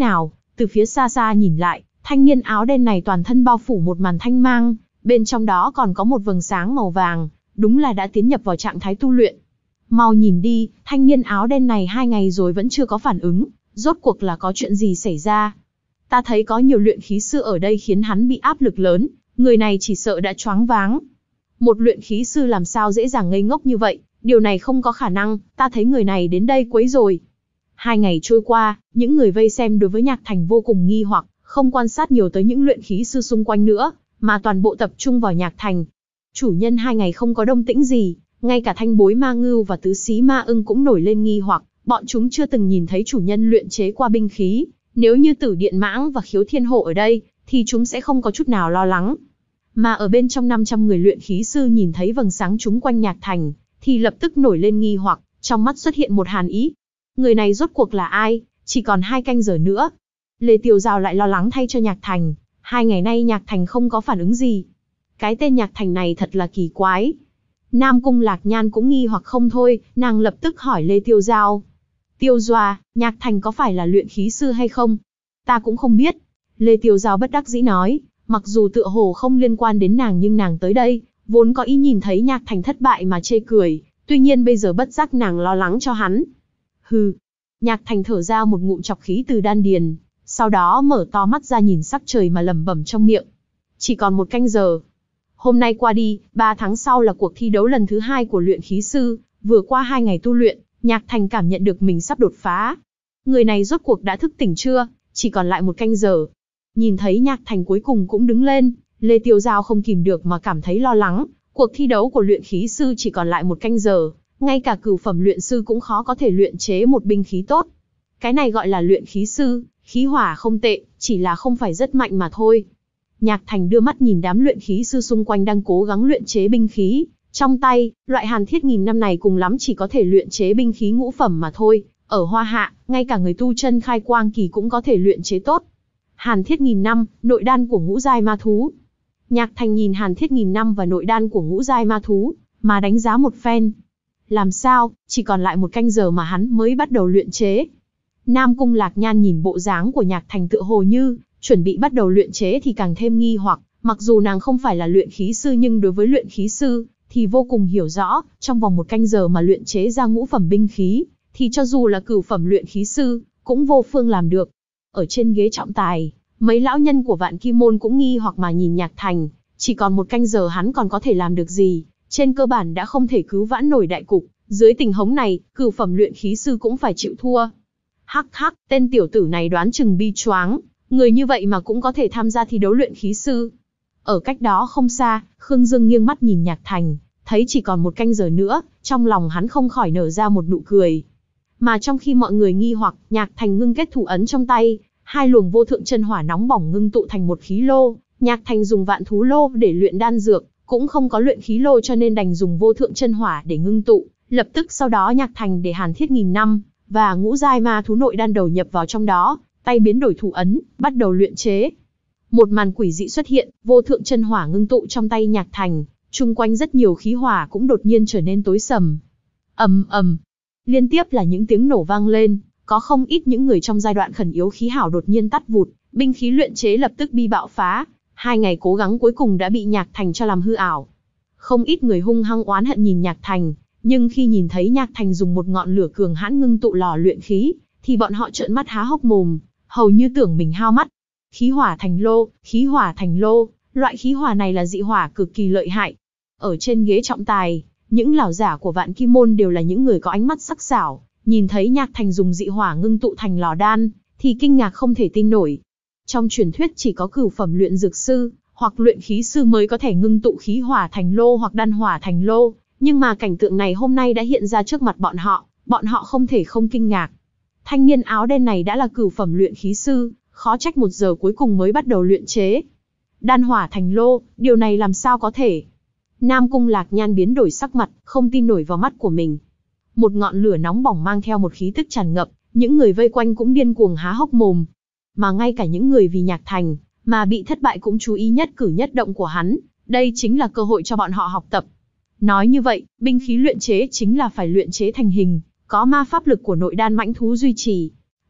Từ phía xa xa nhìn lại, thanh niên áo đen này toàn thân bao phủ một màn thanh mang, bên trong đó còn có một vầng sáng màu vàng, đúng là đã tiến nhập vào trạng thái tu luyện. Mau nhìn đi, thanh niên áo đen này hai ngày rồi vẫn chưa có phản ứng, rốt cuộc là có chuyện gì xảy ra? Ta thấy có nhiều luyện khí sư ở đây khiến hắn bị áp lực lớn, người này chỉ sợ đã choáng váng. Một luyện khí sư làm sao dễ dàng ngây ngốc như vậy, điều này không có khả năng, ta thấy người này đến đây quấy rồi. Hai ngày trôi qua, những người vây xem đối với Nhạc Thành vô cùng nghi hoặc, không quan sát nhiều tới những luyện khí sư xung quanh nữa, mà toàn bộ tập trung vào Nhạc Thành. Chủ nhân hai ngày không có động tĩnh gì, ngay cả Thanh Bối Ma Ngưu và Tứ Xí Ma Ưng cũng nổi lên nghi hoặc, bọn chúng chưa từng nhìn thấy chủ nhân luyện chế qua binh khí, nếu như Tử Điện Mãng và Khiếu Thiên Hổ ở đây, thì chúng sẽ không có chút nào lo lắng. Mà ở bên trong năm trăm người luyện khí sư nhìn thấy vầng sáng chúng quanh Nhạc Thành, thì lập tức nổi lên nghi hoặc, trong mắt xuất hiện một hàn ý. Người này rốt cuộc là ai? Chỉ còn hai canh giờ nữa. Lê Tiêu Giao lại lo lắng thay cho Nhạc Thành, hai ngày nay Nhạc Thành không có phản ứng gì. Cái tên Nhạc Thành này thật là kỳ quái. Nam Cung Lạc Nhan cũng nghi hoặc không thôi, nàng lập tức hỏi Lê Tiêu Giao. Tiêu Doa, Nhạc Thành có phải là luyện khí sư hay không? Ta cũng không biết. Lê Tiêu Giao bất đắc dĩ nói, mặc dù tựa hồ không liên quan đến nàng nhưng nàng tới đây, vốn có ý nhìn thấy Nhạc Thành thất bại mà chê cười, tuy nhiên bây giờ bất giác nàng lo lắng cho hắn. Hừ. Nhạc Thành thở ra một ngụm chọc khí từ đan điền, sau đó mở to mắt ra nhìn sắc trời mà lẩm bẩm trong miệng. Chỉ còn một canh giờ. Hôm nay qua đi, ba tháng sau là cuộc thi đấu lần thứ hai của luyện khí sư, vừa qua hai ngày tu luyện, Nhạc Thành cảm nhận được mình sắp đột phá. Người này rốt cuộc đã thức tỉnh chưa? Chỉ còn lại một canh giờ. Nhìn thấy Nhạc Thành cuối cùng cũng đứng lên, Lê Tiêu Giao không kìm được mà cảm thấy lo lắng. Cuộc thi đấu của luyện khí sư chỉ còn lại một canh giờ, ngay cả cửu phẩm luyện sư cũng khó có thể luyện chế một binh khí tốt. Cái này gọi là luyện khí sư, khí hỏa không tệ, chỉ là không phải rất mạnh mà thôi. Nhạc Thành đưa mắt nhìn đám luyện khí sư xung quanh đang cố gắng luyện chế binh khí. Trong tay, loại hàn thiết nghìn năm này cùng lắm chỉ có thể luyện chế binh khí ngũ phẩm mà thôi. Ở Hoa Hạ, ngay cả người tu chân khai quang kỳ cũng có thể luyện chế tốt. Hàn thiết nghìn năm, nội đan của ngũ giai ma thú. Nhạc Thành nhìn hàn thiết nghìn năm và nội đan của ngũ giai ma thú, mà đánh giá một phen. Làm sao, chỉ còn lại một canh giờ mà hắn mới bắt đầu luyện chế. Nam Cung Lạc Nhan nhìn bộ dáng của Nhạc Thành tựa hồ như chuẩn bị bắt đầu luyện chế thì càng thêm nghi hoặc, mặc dù nàng không phải là luyện khí sư nhưng đối với luyện khí sư thì vô cùng hiểu rõ, trong vòng một canh giờ mà luyện chế ra ngũ phẩm binh khí, thì cho dù là cửu phẩm luyện khí sư cũng vô phương làm được. Ở trên ghế trọng tài, mấy lão nhân của Vạn Kim Môn cũng nghi hoặc mà nhìn Nhạc Thành, chỉ còn một canh giờ hắn còn có thể làm được gì, trên cơ bản đã không thể cứu vãn nổi đại cục, dưới tình huống này, cửu phẩm luyện khí sư cũng phải chịu thua. Hắc hắc, tên tiểu tử này đoán chừng bi choáng, người như vậy mà cũng có thể tham gia thi đấu luyện khí sư. Ở cách đó không xa, Khương Dương nghiêng mắt nhìn Nhạc Thành, thấy chỉ còn một canh giờ nữa, trong lòng hắn không khỏi nở ra một nụ cười. Mà trong khi mọi người nghi hoặc, Nhạc Thành ngưng kết thủ ấn trong tay, hai luồng vô thượng chân hỏa nóng bỏng ngưng tụ thành một khí lô. Nhạc Thành dùng vạn thú lô để luyện đan dược, cũng không có luyện khí lô cho nên đành dùng vô thượng chân hỏa để ngưng tụ. Lập tức sau đó Nhạc Thành để hàn thiết nghìn năm và ngũ giai ma thú nội đan đầu nhập vào trong đó, tay biến đổi thủ ấn, bắt đầu luyện chế. Một màn quỷ dị xuất hiện, vô thượng chân hỏa ngưng tụ trong tay Nhạc Thành, chung quanh rất nhiều khí hỏa cũng đột nhiên trở nên tối sầm. Ầm ầm, liên tiếp là những tiếng nổ vang lên, có không ít những người trong giai đoạn khẩn yếu khí hảo đột nhiên tắt vụt, binh khí luyện chế lập tức bị bạo phá, hai ngày cố gắng cuối cùng đã bị Nhạc Thành cho làm hư ảo. Không ít người hung hăng oán hận nhìn Nhạc Thành, nhưng khi nhìn thấy Nhạc Thành dùng một ngọn lửa cường hãn ngưng tụ lò luyện khí, thì bọn họ trợn mắt há hốc mồm, hầu như tưởng mình hao mắt. Khí hỏa thành lô, khí hỏa thành lô, loại khí hỏa này là dị hỏa cực kỳ lợi hại. Ở trên ghế trọng tài, những lão giả của Vạn Kim Môn đều là những người có ánh mắt sắc sảo, nhìn thấy Nhạc Thành dùng dị hỏa ngưng tụ thành lò đan, thì kinh ngạc không thể tin nổi. Trong truyền thuyết chỉ có cửu phẩm luyện dược sư, hoặc luyện khí sư mới có thể ngưng tụ khí hỏa thành lô hoặc đan hỏa thành lô, nhưng mà cảnh tượng này hôm nay đã hiện ra trước mặt bọn họ, bọn họ không thể không kinh ngạc. Thanh niên áo đen này đã là cửu phẩm luyện khí sư, khó trách một giờ cuối cùng mới bắt đầu luyện chế. Đan hỏa thành lô, điều này làm sao có thể? Nam Cung Lạc Nhan biến đổi sắc mặt, không tin nổi vào mắt của mình. Một ngọn lửa nóng bỏng mang theo một khí tức tràn ngập, những người vây quanh cũng điên cuồng há hốc mồm. Mà ngay cả những người vì Nhạc Thành mà bị thất bại cũng chú ý nhất cử nhất động của hắn, đây chính là cơ hội cho bọn họ học tập. Nói như vậy, binh khí luyện chế chính là phải luyện chế thành hình, có ma pháp lực của nội đan mãnh thú duy trì.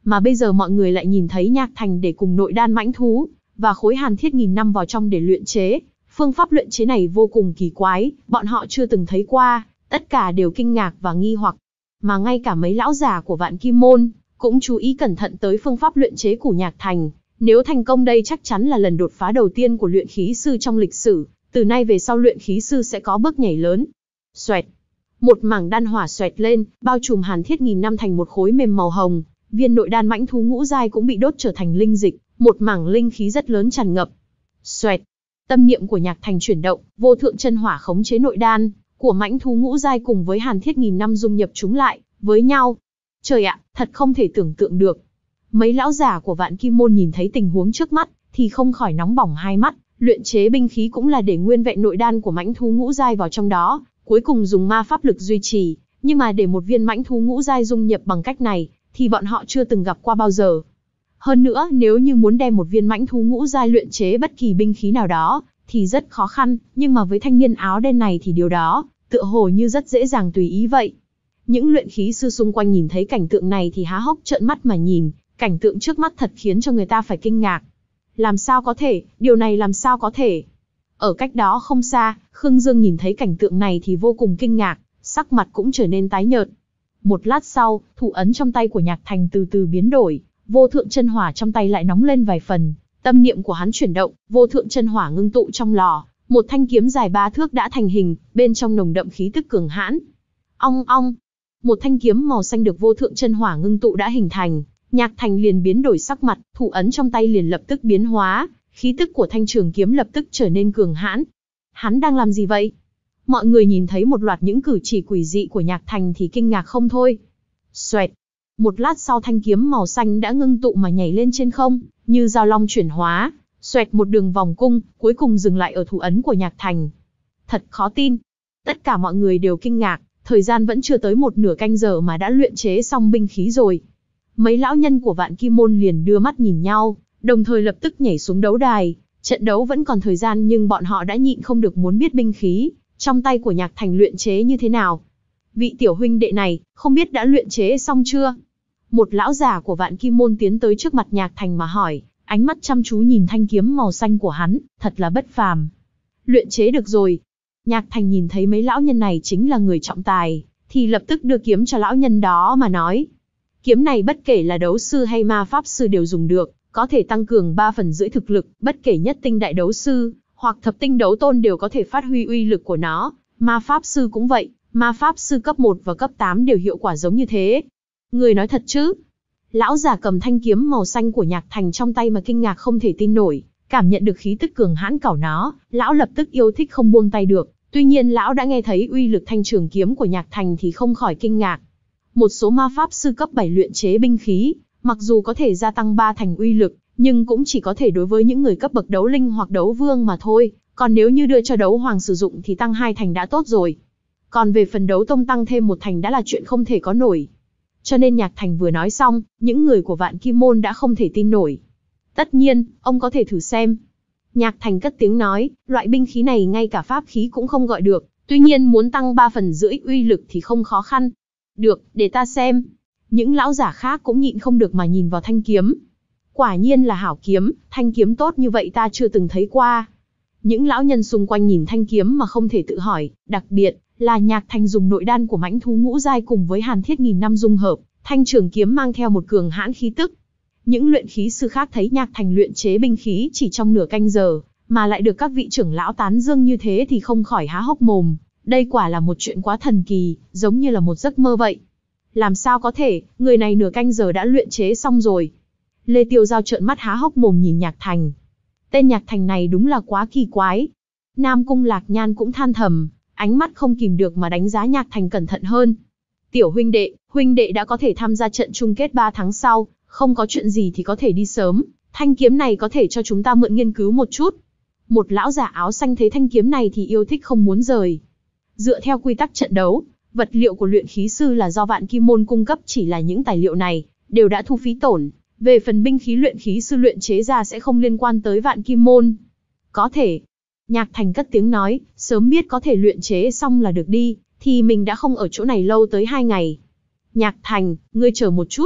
Mà bây giờ mọi người lại nhìn thấy Nhạc Thành để cùng nội đan mãnh thú, và khối hàn thiết nghìn năm vào trong để luyện chế. Phương pháp luyện chế này vô cùng kỳ quái, bọn họ chưa từng thấy qua, tất cả đều kinh ngạc và nghi hoặc. Mà ngay cả mấy lão già của Vạn Kim Môn, cũng chú ý cẩn thận tới phương pháp luyện chế của Nhạc Thành. Nếu thành công đây chắc chắn là lần đột phá đầu tiên của luyện khí sư trong lịch sử, từ nay về sau luyện khí sư sẽ có bước nhảy lớn. Xoẹt. Một mảng đan hỏa xoẹt lên, bao trùm hàn thiết nghìn năm thành một khối mềm màu hồng, viên nội đan mãnh thú ngũ giai cũng bị đốt trở thành linh dịch, một mảng linh khí rất lớn tràn ngập. Xoẹt. Tâm niệm của Nhạc Thành chuyển động, vô thượng chân hỏa khống chế nội đan của mãnh thú ngũ giai cùng với hàn thiết nghìn năm dung nhập chúng lại với nhau. Trời ạ, thật không thể tưởng tượng được. Mấy lão già của Vạn Kim Môn nhìn thấy tình huống trước mắt thì không khỏi nóng bỏng hai mắt, luyện chế binh khí cũng là để nguyên vẹn nội đan của mãnh thú ngũ giai vào trong đó, cuối cùng dùng ma pháp lực duy trì, nhưng mà để một viên mãnh thú ngũ giai dung nhập bằng cách này thì bọn họ chưa từng gặp qua bao giờ. Hơn nữa, nếu như muốn đem một viên mãnh thú ngũ giai luyện chế bất kỳ binh khí nào đó thì rất khó khăn, nhưng mà với thanh niên áo đen này thì điều đó tựa hồ như rất dễ dàng tùy ý vậy. Những luyện khí sư xung quanh nhìn thấy cảnh tượng này thì há hốc trợn mắt mà nhìn, cảnh tượng trước mắt thật khiến cho người ta phải kinh ngạc. Làm sao có thể, điều này làm sao có thể? Ở cách đó không xa, Khương Dương nhìn thấy cảnh tượng này thì vô cùng kinh ngạc, sắc mặt cũng trở nên tái nhợt. Một lát sau, thủ ấn trong tay của Nhạc Thành từ từ biến đổi, vô thượng chân hỏa trong tay lại nóng lên vài phần, tâm niệm của hắn chuyển động, vô thượng chân hỏa ngưng tụ trong lò, một thanh kiếm dài ba thước đã thành hình, bên trong nồng đậm khí tức cường hãn. Ong ong, một thanh kiếm màu xanh được vô thượng chân hỏa ngưng tụ đã hình thành, Nhạc Thành liền biến đổi sắc mặt, thủ ấn trong tay liền lập tức biến hóa, khí tức của thanh trường kiếm lập tức trở nên cường hãn. Hắn đang làm gì vậy? Mọi người nhìn thấy một loạt những cử chỉ quỷ dị của Nhạc Thành thì kinh ngạc không thôi. Xoẹt. Một lát sau thanh kiếm màu xanh đã ngưng tụ mà nhảy lên trên không, như dao long chuyển hóa, xoẹt một đường vòng cung, cuối cùng dừng lại ở thủ ấn của Nhạc Thành. Thật khó tin. Tất cả mọi người đều kinh ngạc, thời gian vẫn chưa tới một nửa canh giờ mà đã luyện chế xong binh khí rồi. Mấy lão nhân của Vạn Kim Môn liền đưa mắt nhìn nhau, đồng thời lập tức nhảy xuống đấu đài. Trận đấu vẫn còn thời gian nhưng bọn họ đã nhịn không được muốn biết binh khí trong tay của Nhạc Thành luyện chế như thế nào. Vị tiểu huynh đệ này, không biết đã luyện chế xong chưa? Một lão già của Vạn Kim Môn tiến tới trước mặt Nhạc Thành mà hỏi, ánh mắt chăm chú nhìn thanh kiếm màu xanh của hắn, thật là bất phàm. Luyện chế được rồi. Nhạc Thành nhìn thấy mấy lão nhân này chính là người trọng tài, thì lập tức đưa kiếm cho lão nhân đó mà nói. Kiếm này bất kể là đấu sư hay ma pháp sư đều dùng được, có thể tăng cường ba phần rưỡi thực lực, bất kể nhất tinh đại đấu sư, hoặc thập tinh đấu tôn đều có thể phát huy uy lực của nó, ma pháp sư cũng vậy, ma pháp sư cấp một và cấp tám đều hiệu quả giống như thế. Người nói thật chứ? Lão già cầm thanh kiếm màu xanh của Nhạc Thành trong tay mà kinh ngạc không thể tin nổi, cảm nhận được khí tức cường hãn cẩu nó, lão lập tức yêu thích không buông tay được. Tuy nhiên lão đã nghe thấy uy lực thanh trường kiếm của Nhạc Thành thì không khỏi kinh ngạc. Một số ma pháp sư cấp bảy luyện chế binh khí, mặc dù có thể gia tăng ba thành uy lực, nhưng cũng chỉ có thể đối với những người cấp bậc đấu linh hoặc đấu vương mà thôi, còn nếu như đưa cho đấu hoàng sử dụng thì tăng hai thành đã tốt rồi. Còn về phần đấu tông tăng thêm một thành đã là chuyện không thể có nổi. Cho nên Nhạc Thành vừa nói xong, những người của Vạn Kim Môn đã không thể tin nổi. Tất nhiên, ông có thể thử xem. Nhạc Thành cất tiếng nói, loại binh khí này ngay cả pháp khí cũng không gọi được, tuy nhiên muốn tăng ba phần rưỡi uy lực thì không khó khăn. Được, để ta xem. Những lão giả khác cũng nhịn không được mà nhìn vào thanh kiếm. Quả nhiên là hảo kiếm, thanh kiếm tốt như vậy ta chưa từng thấy qua. Những lão nhân xung quanh nhìn thanh kiếm mà không thể tự hỏi, đặc biệt là Nhạc Thành dùng nội đan của mãnh thú ngũ giai cùng với hàn thiết nghìn năm dung hợp, thanh trường kiếm mang theo một cường hãn khí tức. Những luyện khí sư khác thấy Nhạc Thành luyện chế binh khí chỉ trong nửa canh giờ, mà lại được các vị trưởng lão tán dương như thế thì không khỏi há hốc mồm. Đây quả là một chuyện quá thần kỳ, giống như là một giấc mơ vậy. Làm sao có thể, người này nửa canh giờ đã luyện chế xong rồi. Lê Tiêu Giao trợn mắt há hốc mồm nhìn Nhạc Thành. Tên Nhạc Thành này đúng là quá kỳ quái. Nam Cung Lạc Nhan cũng than thầm, ánh mắt không kìm được mà đánh giá Nhạc Thành cẩn thận hơn. Tiểu huynh đệ, huynh đệ đã có thể tham gia trận chung kết ba tháng sau, không có chuyện gì thì có thể đi sớm. Thanh kiếm này có thể cho chúng ta mượn nghiên cứu một chút. Một lão giả áo xanh thấy thanh kiếm này thì yêu thích không muốn rời. Dựa theo quy tắc trận đấu, vật liệu của luyện khí sư là do Vạn Kim Môn cung cấp, chỉ là những tài liệu này đều đã thu phí tổn. Về phần binh khí luyện khí sư luyện chế ra sẽ không liên quan tới Vạn Kim Môn. Có thể. Nhạc Thành cất tiếng nói, sớm biết có thể luyện chế xong là được đi, thì mình đã không ở chỗ này lâu tới hai ngày. Nhạc Thành, ngươi chờ một chút.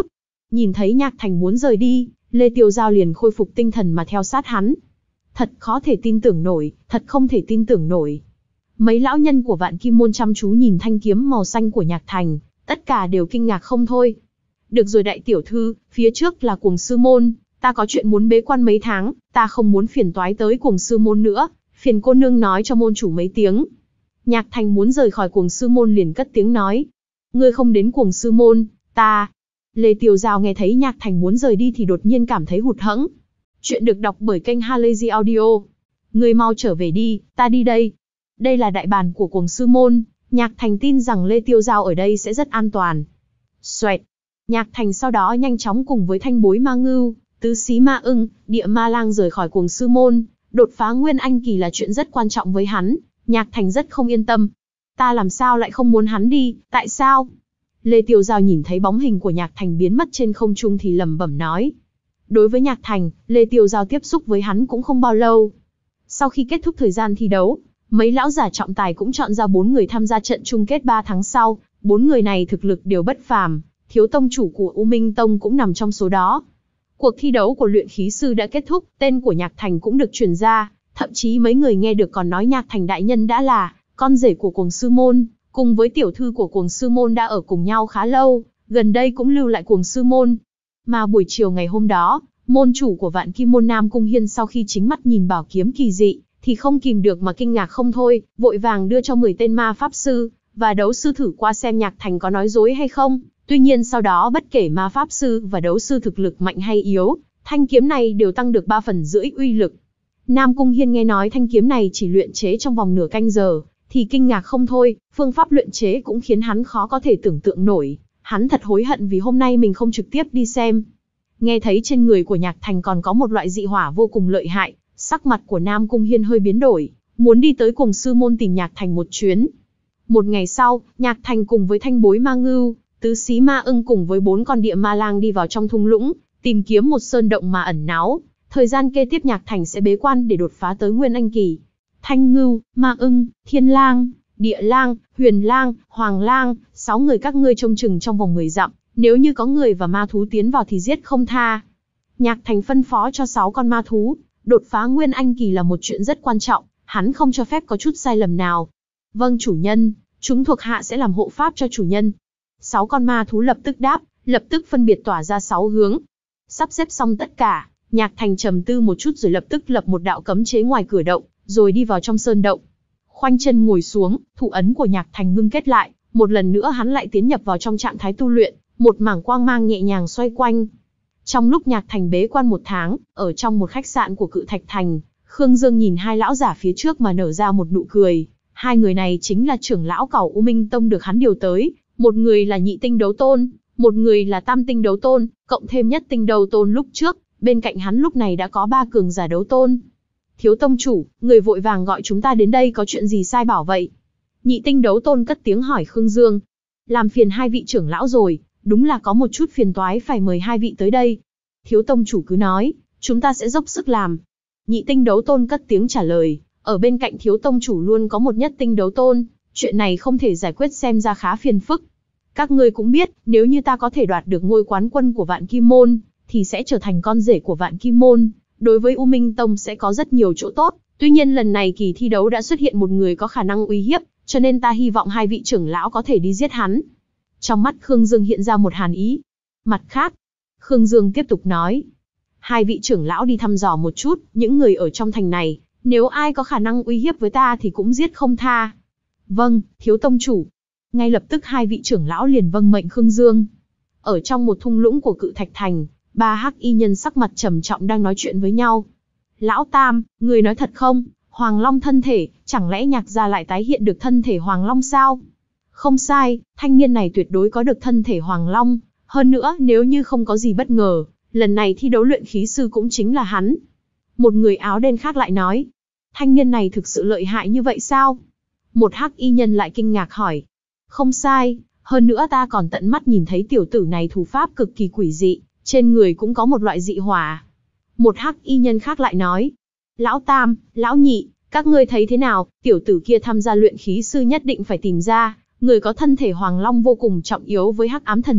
Nhìn thấy Nhạc Thành muốn rời đi, Lê Tiêu Giao liền khôi phục tinh thần mà theo sát hắn. Thật khó thể tin tưởng nổi, thật không thể tin tưởng nổi. Mấy lão nhân của Vạn Kim Môn chăm chú nhìn thanh kiếm màu xanh của Nhạc Thành, tất cả đều kinh ngạc không thôi. Được rồi đại tiểu thư, phía trước là Cuồng Sư Môn, ta có chuyện muốn bế quan mấy tháng, ta không muốn phiền toái tới Cuồng Sư Môn nữa, phiền cô nương nói cho môn chủ mấy tiếng. Nhạc Thành muốn rời khỏi Cuồng Sư Môn liền cất tiếng nói. Ngươi không đến Cuồng Sư Môn, ta... Lê Tiêu Giao nghe thấy Nhạc Thành muốn rời đi thì đột nhiên cảm thấy hụt hẫng. Chuyện được đọc bởi kênh Halazy Audio. Ngươi mau trở về đi, ta đi đây. Đây là đại bản của Cuồng Sư Môn, Nhạc Thành tin rằng Lê Tiêu Giao ở đây sẽ rất an toàn. Xoẹt. Nhạc Thành sau đó nhanh chóng cùng với Thanh Bối Ma Ngưu, Tứ Xí Ma Ưng, Địa Ma Lang rời khỏi Cuồng Sư Môn. Đột phá Nguyên Anh Kỳ là chuyện rất quan trọng với hắn, Nhạc Thành rất không yên tâm. Ta làm sao lại không muốn hắn đi, tại sao? Lê Tiêu Giao nhìn thấy bóng hình của Nhạc Thành biến mất trên không trung thì lẩm bẩm nói. Đối với Nhạc Thành, Lê Tiêu Giao tiếp xúc với hắn cũng không bao lâu. Sau khi kết thúc thời gian thi đấu, mấy lão giả trọng tài cũng chọn ra bốn người tham gia trận chung kết ba tháng sau, bốn người này thực lực đều bất phàm, thiếu tông chủ của U Minh Tông cũng nằm trong số đó. Cuộc thi đấu của luyện khí sư đã kết thúc, tên của Nhạc Thành cũng được truyền ra, thậm chí mấy người nghe được còn nói Nhạc Thành đại nhân đã là con rể của Cuồng Sư Môn, cùng với tiểu thư của Cuồng Sư Môn đã ở cùng nhau khá lâu, gần đây cũng lưu lại Cuồng Sư Môn. Mà buổi chiều ngày hôm đó, môn chủ của Vạn Kim Môn Nam Cung Hiên sau khi chính mắt nhìn bảo kiếm kỳ dị, thì không kìm được mà kinh ngạc không thôi, vội vàng đưa cho mười tên ma pháp sư và đấu sư thử qua xem Nhạc Thành có nói dối hay không. Tuy nhiên sau đó bất kể ma pháp sư và đấu sư thực lực mạnh hay yếu, thanh kiếm này đều tăng được ba phần rưỡi uy lực. Nam Cung Hiên nghe nói thanh kiếm này chỉ luyện chế trong vòng nửa canh giờ, thì kinh ngạc không thôi, phương pháp luyện chế cũng khiến hắn khó có thể tưởng tượng nổi. Hắn thật hối hận vì hôm nay mình không trực tiếp đi xem. Nghe thấy trên người của Nhạc Thành còn có một loại dị hỏa vô cùng lợi hại, sắc mặt của Nam Cung Hiên hơi biến đổi, muốn đi tới Cuồng Sư Môn tìm Nhạc Thành một chuyến. Một ngày sau, Nhạc Thành cùng với Thanh Bối Ma Ngưu, Tứ Xí Ma Ưng cùng với bốn con Địa Ma Lang đi vào trong thung lũng, tìm kiếm một sơn động mà ẩn náu. Thời gian kế tiếp Nhạc Thành sẽ bế quan để đột phá tới Nguyên Anh Kỳ. Thanh Ngưu, Ma Ưng, Thiên Lang, Địa Lang, Huyền Lang, Hoàng Lang, sáu người các ngươi trông chừng trong vòng mười dặm, nếu như có người và ma thú tiến vào thì giết không tha. Nhạc Thành phân phó cho sáu con ma thú, đột phá Nguyên Anh Kỳ là một chuyện rất quan trọng, hắn không cho phép có chút sai lầm nào. Vâng chủ nhân, chúng thuộc hạ sẽ làm hộ pháp cho chủ nhân. Sáu con ma thú lập tức đáp, lập tức phân biệt tỏa ra sáu hướng. Sắp xếp xong tất cả, Nhạc Thành trầm tư một chút rồi lập tức lập một đạo cấm chế ngoài cửa động, rồi đi vào trong sơn động. Khoanh chân ngồi xuống, thủ ấn của Nhạc Thành ngưng kết lại, một lần nữa hắn lại tiến nhập vào trong trạng thái tu luyện, một mảng quang mang nhẹ nhàng xoay quanh. Trong lúc Nhạc Thành bế quan một tháng, ở trong một khách sạn của Cự Thạch Thành, Khương Dương nhìn hai lão giả phía trước mà nở ra một nụ cười. Hai người này chính là trưởng lão cẩu U Minh Tông được hắn điều tới, một người là nhị tinh đấu tôn, một người là tam tinh đấu tôn, cộng thêm nhất tinh đấu tôn lúc trước, bên cạnh hắn lúc này đã có ba cường giả đấu tôn. Thiếu tông chủ, người vội vàng gọi chúng ta đến đây có chuyện gì sai bảo vậy? Nhị tinh đấu tôn cất tiếng hỏi Khương Dương. Làm phiền hai vị trưởng lão rồi, đúng là có một chút phiền toái phải mời hai vị tới đây. Thiếu tông chủ cứ nói, chúng ta sẽ dốc sức làm. Nhị tinh đấu tôn cất tiếng trả lời, ở bên cạnh thiếu tông chủ luôn có một nhất tinh đấu tôn, chuyện này không thể giải quyết xem ra khá phiền phức. Các ngươi cũng biết, nếu như ta có thể đoạt được ngôi quán quân của Vạn Kim Môn, thì sẽ trở thành con rể của Vạn Kim Môn, đối với U Minh Tông sẽ có rất nhiều chỗ tốt. Tuy nhiên lần này kỳ thi đấu đã xuất hiện một người có khả năng uy hiếp, cho nên ta hy vọng hai vị trưởng lão có thể đi giết hắn. Trong mắt Khương Dương hiện ra một hàn ý. Mặt khác, Khương Dương tiếp tục nói, hai vị trưởng lão đi thăm dò một chút, những người ở trong thành này, nếu ai có khả năng uy hiếp với ta thì cũng giết không tha. Vâng, thiếu tông chủ. Ngay lập tức hai vị trưởng lão liền vâng mệnh Khương Dương. Ở trong một thung lũng của Cự Thạch Thành, ba hắc y nhân sắc mặt trầm trọng đang nói chuyện với nhau. Lão Tam, người nói thật không? Hoàng Long thân thể, chẳng lẽ Nhạc gia lại tái hiện được thân thể Hoàng Long sao? Không sai, thanh niên này tuyệt đối có được thân thể Hoàng Long. Hơn nữa, nếu như không có gì bất ngờ, lần này thi đấu luyện khí sư cũng chính là hắn. Một người áo đen khác lại nói, thanh niên này thực sự lợi hại như vậy sao? Một hắc y nhân lại kinh ngạc hỏi. Không sai, hơn nữa ta còn tận mắt nhìn thấy tiểu tử này thủ pháp cực kỳ quỷ dị, trên người cũng có một loại dị hỏa. Một hắc y nhân khác lại nói, Lão Tam, Lão Nhị, các ngươi thấy thế nào, tiểu tử kia tham gia luyện khí sư nhất định phải tìm ra, người có thân thể Hoàng Long vô cùng trọng yếu với Hắc Ám Thần Điện,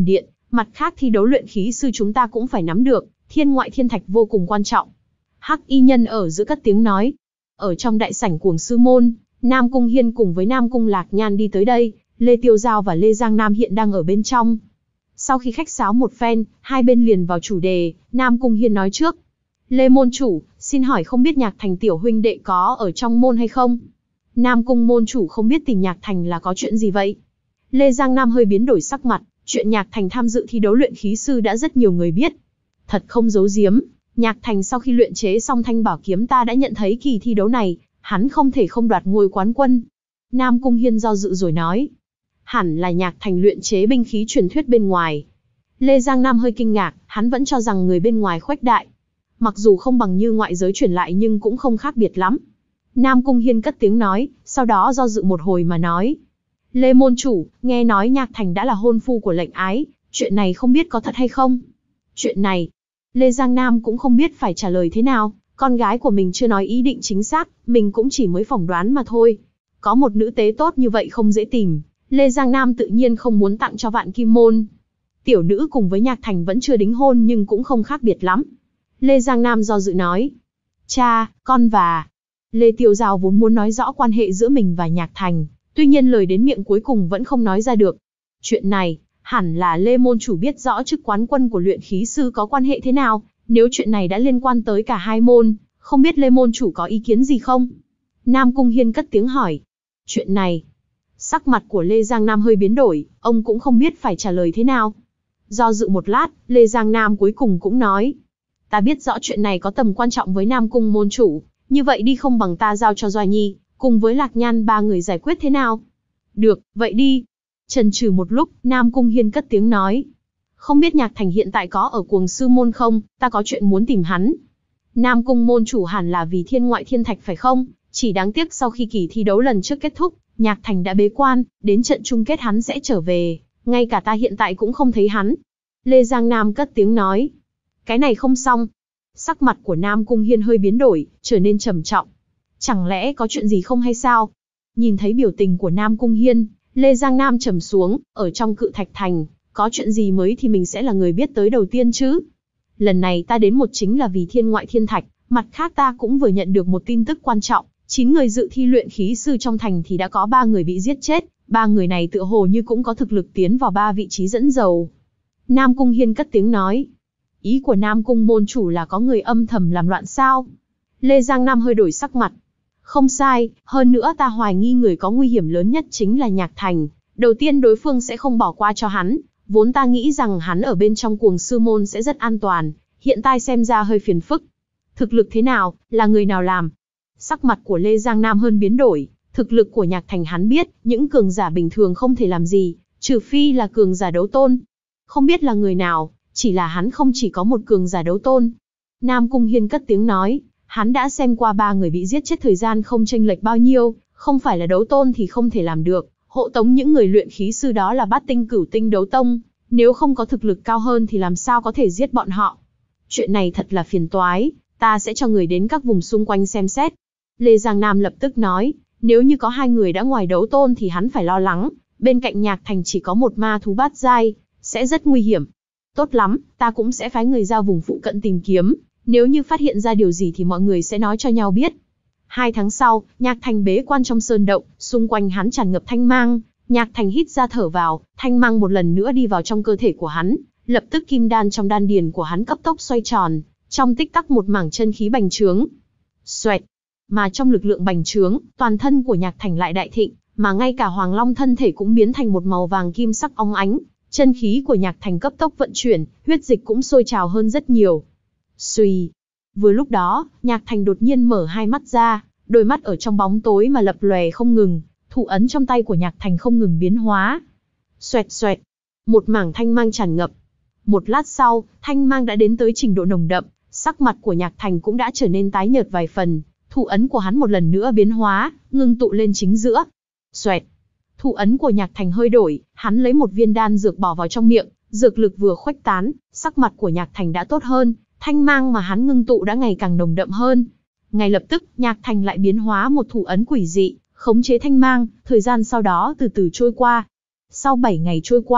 Mặt khác thi đấu luyện khí sư chúng ta cũng phải nắm được, thiên ngoại thiên thạch vô cùng quan trọng. Hắc y nhân ở giữa cất tiếng nói. Ở trong đại sảnh Cuồng Sư Môn, Nam Cung Hiên cùng với Nam Cung Lạc Nhan đi tới đây, Lê Tiêu Giao và Lê Giang Nam hiện đang ở bên trong. Sau khi khách sáo một phen, hai bên liền vào chủ đề, Nam Cung Hiên nói trước. Lê môn chủ, xin hỏi không biết Nhạc Thành tiểu huynh đệ có ở trong môn hay không? Nam Cung môn chủ không biết tìm Nhạc Thành là có chuyện gì vậy? Lê Giang Nam hơi biến đổi sắc mặt, chuyện Nhạc Thành tham dự thi đấu luyện khí sư đã rất nhiều người biết. Thật không giấu giếm, Nhạc Thành sau khi luyện chế xong thanh bảo kiếm ta đã nhận thấy kỳ thi đấu này, hắn không thể không đoạt ngôi quán quân. Nam Cung Hiên do dự rồi nói. Hẳn là Nhạc Thành luyện chế binh khí truyền thuyết bên ngoài. Lê Giang Nam hơi kinh ngạc, hắn vẫn cho rằng người bên ngoài khuếch đại. Mặc dù không bằng như ngoại giới truyền lại nhưng cũng không khác biệt lắm. Nam Cung Hiên cất tiếng nói, sau đó do dự một hồi mà nói. Lê môn chủ, nghe nói Nhạc Thành đã là hôn phu của lệnh ái, chuyện này không biết có thật hay không? Chuyện này, Lê Giang Nam cũng không biết phải trả lời thế nào, con gái của mình chưa nói ý định chính xác, mình cũng chỉ mới phỏng đoán mà thôi. Có một nữ tế tốt như vậy không dễ tìm, Lê Giang Nam tự nhiên không muốn tặng cho Vạn Kim Môn. Tiểu nữ cùng với Nhạc Thành vẫn chưa đính hôn nhưng cũng không khác biệt lắm. Lê Giang Nam do dự nói. Cha, con và... Lê Tiêu Giao vốn muốn nói rõ quan hệ giữa mình và Nhạc Thành, tuy nhiên lời đến miệng cuối cùng vẫn không nói ra được. Chuyện này, hẳn là Lê môn chủ biết rõ chức quán quân của luyện khí sư có quan hệ thế nào, nếu chuyện này đã liên quan tới cả hai môn, không biết Lê môn chủ có ý kiến gì không? Nam Cung Hiên cất tiếng hỏi. Chuyện này, sắc mặt của Lê Giang Nam hơi biến đổi, ông cũng không biết phải trả lời thế nào. Do dự một lát, Lê Giang Nam cuối cùng cũng nói. Ta biết rõ chuyện này có tầm quan trọng với Nam Cung môn chủ, như vậy đi không bằng ta giao cho Doa Nhi, cùng với Lạc Nhan ba người giải quyết thế nào? Được, vậy đi. Chần chừ một lúc, Nam Cung Hiên cất tiếng nói. Không biết Nhạc Thành hiện tại có ở Cuồng Sư Môn không, ta có chuyện muốn tìm hắn. Nam Cung môn chủ hẳn là vì thiên ngoại thiên thạch phải không? Chỉ đáng tiếc sau khi kỳ thi đấu lần trước kết thúc, Nhạc Thành đã bế quan, đến trận chung kết hắn sẽ trở về, ngay cả ta hiện tại cũng không thấy hắn. Lê Giang Nam cất tiếng nói. Cái này không xong. Sắc mặt của Nam Cung Hiên hơi biến đổi, trở nên trầm trọng. Chẳng lẽ có chuyện gì không hay sao? Nhìn thấy biểu tình của Nam Cung Hiên, Lê Giang Nam trầm xuống, ở trong Cự Thạch Thành, có chuyện gì mới thì mình sẽ là người biết tới đầu tiên chứ. Lần này ta đến một chính là vì thiên ngoại thiên thạch, mặt khác ta cũng vừa nhận được một tin tức quan trọng, chín người dự thi luyện khí sư trong thành thì đã có ba người bị giết chết, ba người này tựa hồ như cũng có thực lực tiến vào ba vị trí dẫn đầu. Nam Cung Hiên cất tiếng nói. Ý của Nam Cung môn chủ là có người âm thầm làm loạn sao? Lê Giang Nam hơi đổi sắc mặt. Không sai, hơn nữa ta hoài nghi người có nguy hiểm lớn nhất chính là Nhạc Thành. Đầu tiên đối phương sẽ không bỏ qua cho hắn, vốn ta nghĩ rằng hắn ở bên trong Cuồng Sư Môn sẽ rất an toàn, hiện tại xem ra hơi phiền phức. Thực lực thế nào, là người nào làm? Sắc mặt của Lê Giang Nam hơn biến đổi, thực lực của Nhạc Thành hắn biết, những cường giả bình thường không thể làm gì, trừ phi là cường giả đấu tôn. Không biết là người nào, chỉ là hắn không chỉ có một cường giả đấu tôn. Nam Cung Hiên cất tiếng nói, hắn đã xem qua ba người bị giết chết thời gian không chênh lệch bao nhiêu, không phải là đấu tôn thì không thể làm được, hộ tống những người luyện khí sư đó là bát tinh cửu tinh đấu tông, nếu không có thực lực cao hơn thì làm sao có thể giết bọn họ. Chuyện này thật là phiền toái, ta sẽ cho người đến các vùng xung quanh xem xét. Lê Giang Nam lập tức nói, nếu như có hai người đã ngoài đấu tôn thì hắn phải lo lắng, bên cạnh Nhạc Thành chỉ có một ma thú bát giai, sẽ rất nguy hiểm. Tốt lắm, ta cũng sẽ phái người ra vùng phụ cận tìm kiếm, nếu như phát hiện ra điều gì thì mọi người sẽ nói cho nhau biết. Hai tháng sau, Nhạc Thành bế quan trong sơn động, xung quanh hắn tràn ngập thanh mang, Nhạc Thành hít ra thở vào, thanh mang một lần nữa đi vào trong cơ thể của hắn, lập tức kim đan trong đan điền của hắn cấp tốc xoay tròn, trong tích tắc một mảng chân khí bành trướng. Xoẹt, mà trong lực lượng bành trướng, toàn thân của Nhạc Thành lại đại thịnh, mà ngay cả Hoàng Long thân thể cũng biến thành một màu vàng kim sắc óng ánh, chân khí của Nhạc Thành cấp tốc vận chuyển, huyết dịch cũng sôi trào hơn rất nhiều. Xuy. Vừa lúc đó, Nhạc Thành đột nhiên mở hai mắt ra, đôi mắt ở trong bóng tối mà lập lòe không ngừng, thủ ấn trong tay của Nhạc Thành không ngừng biến hóa. Xoẹt xoẹt, một mảng thanh mang tràn ngập. Một lát sau, thanh mang đã đến tới trình độ nồng đậm, sắc mặt của Nhạc Thành cũng đã trở nên tái nhợt vài phần, thủ ấn của hắn một lần nữa biến hóa, ngưng tụ lên chính giữa. Xoẹt, thủ ấn của Nhạc Thành hơi đổi, hắn lấy một viên đan dược bỏ vào trong miệng, dược lực vừa khuếch tán, sắc mặt của Nhạc Thành đã tốt hơn, thanh mang mà hắn ngưng tụ đã ngày càng nồng đậm hơn. Ngay lập tức, Nhạc Thành lại biến hóa một thủ ấn quỷ dị, khống chế thanh mang, thời gian sau đó từ từ trôi qua. Sau bảy ngày trôi qua,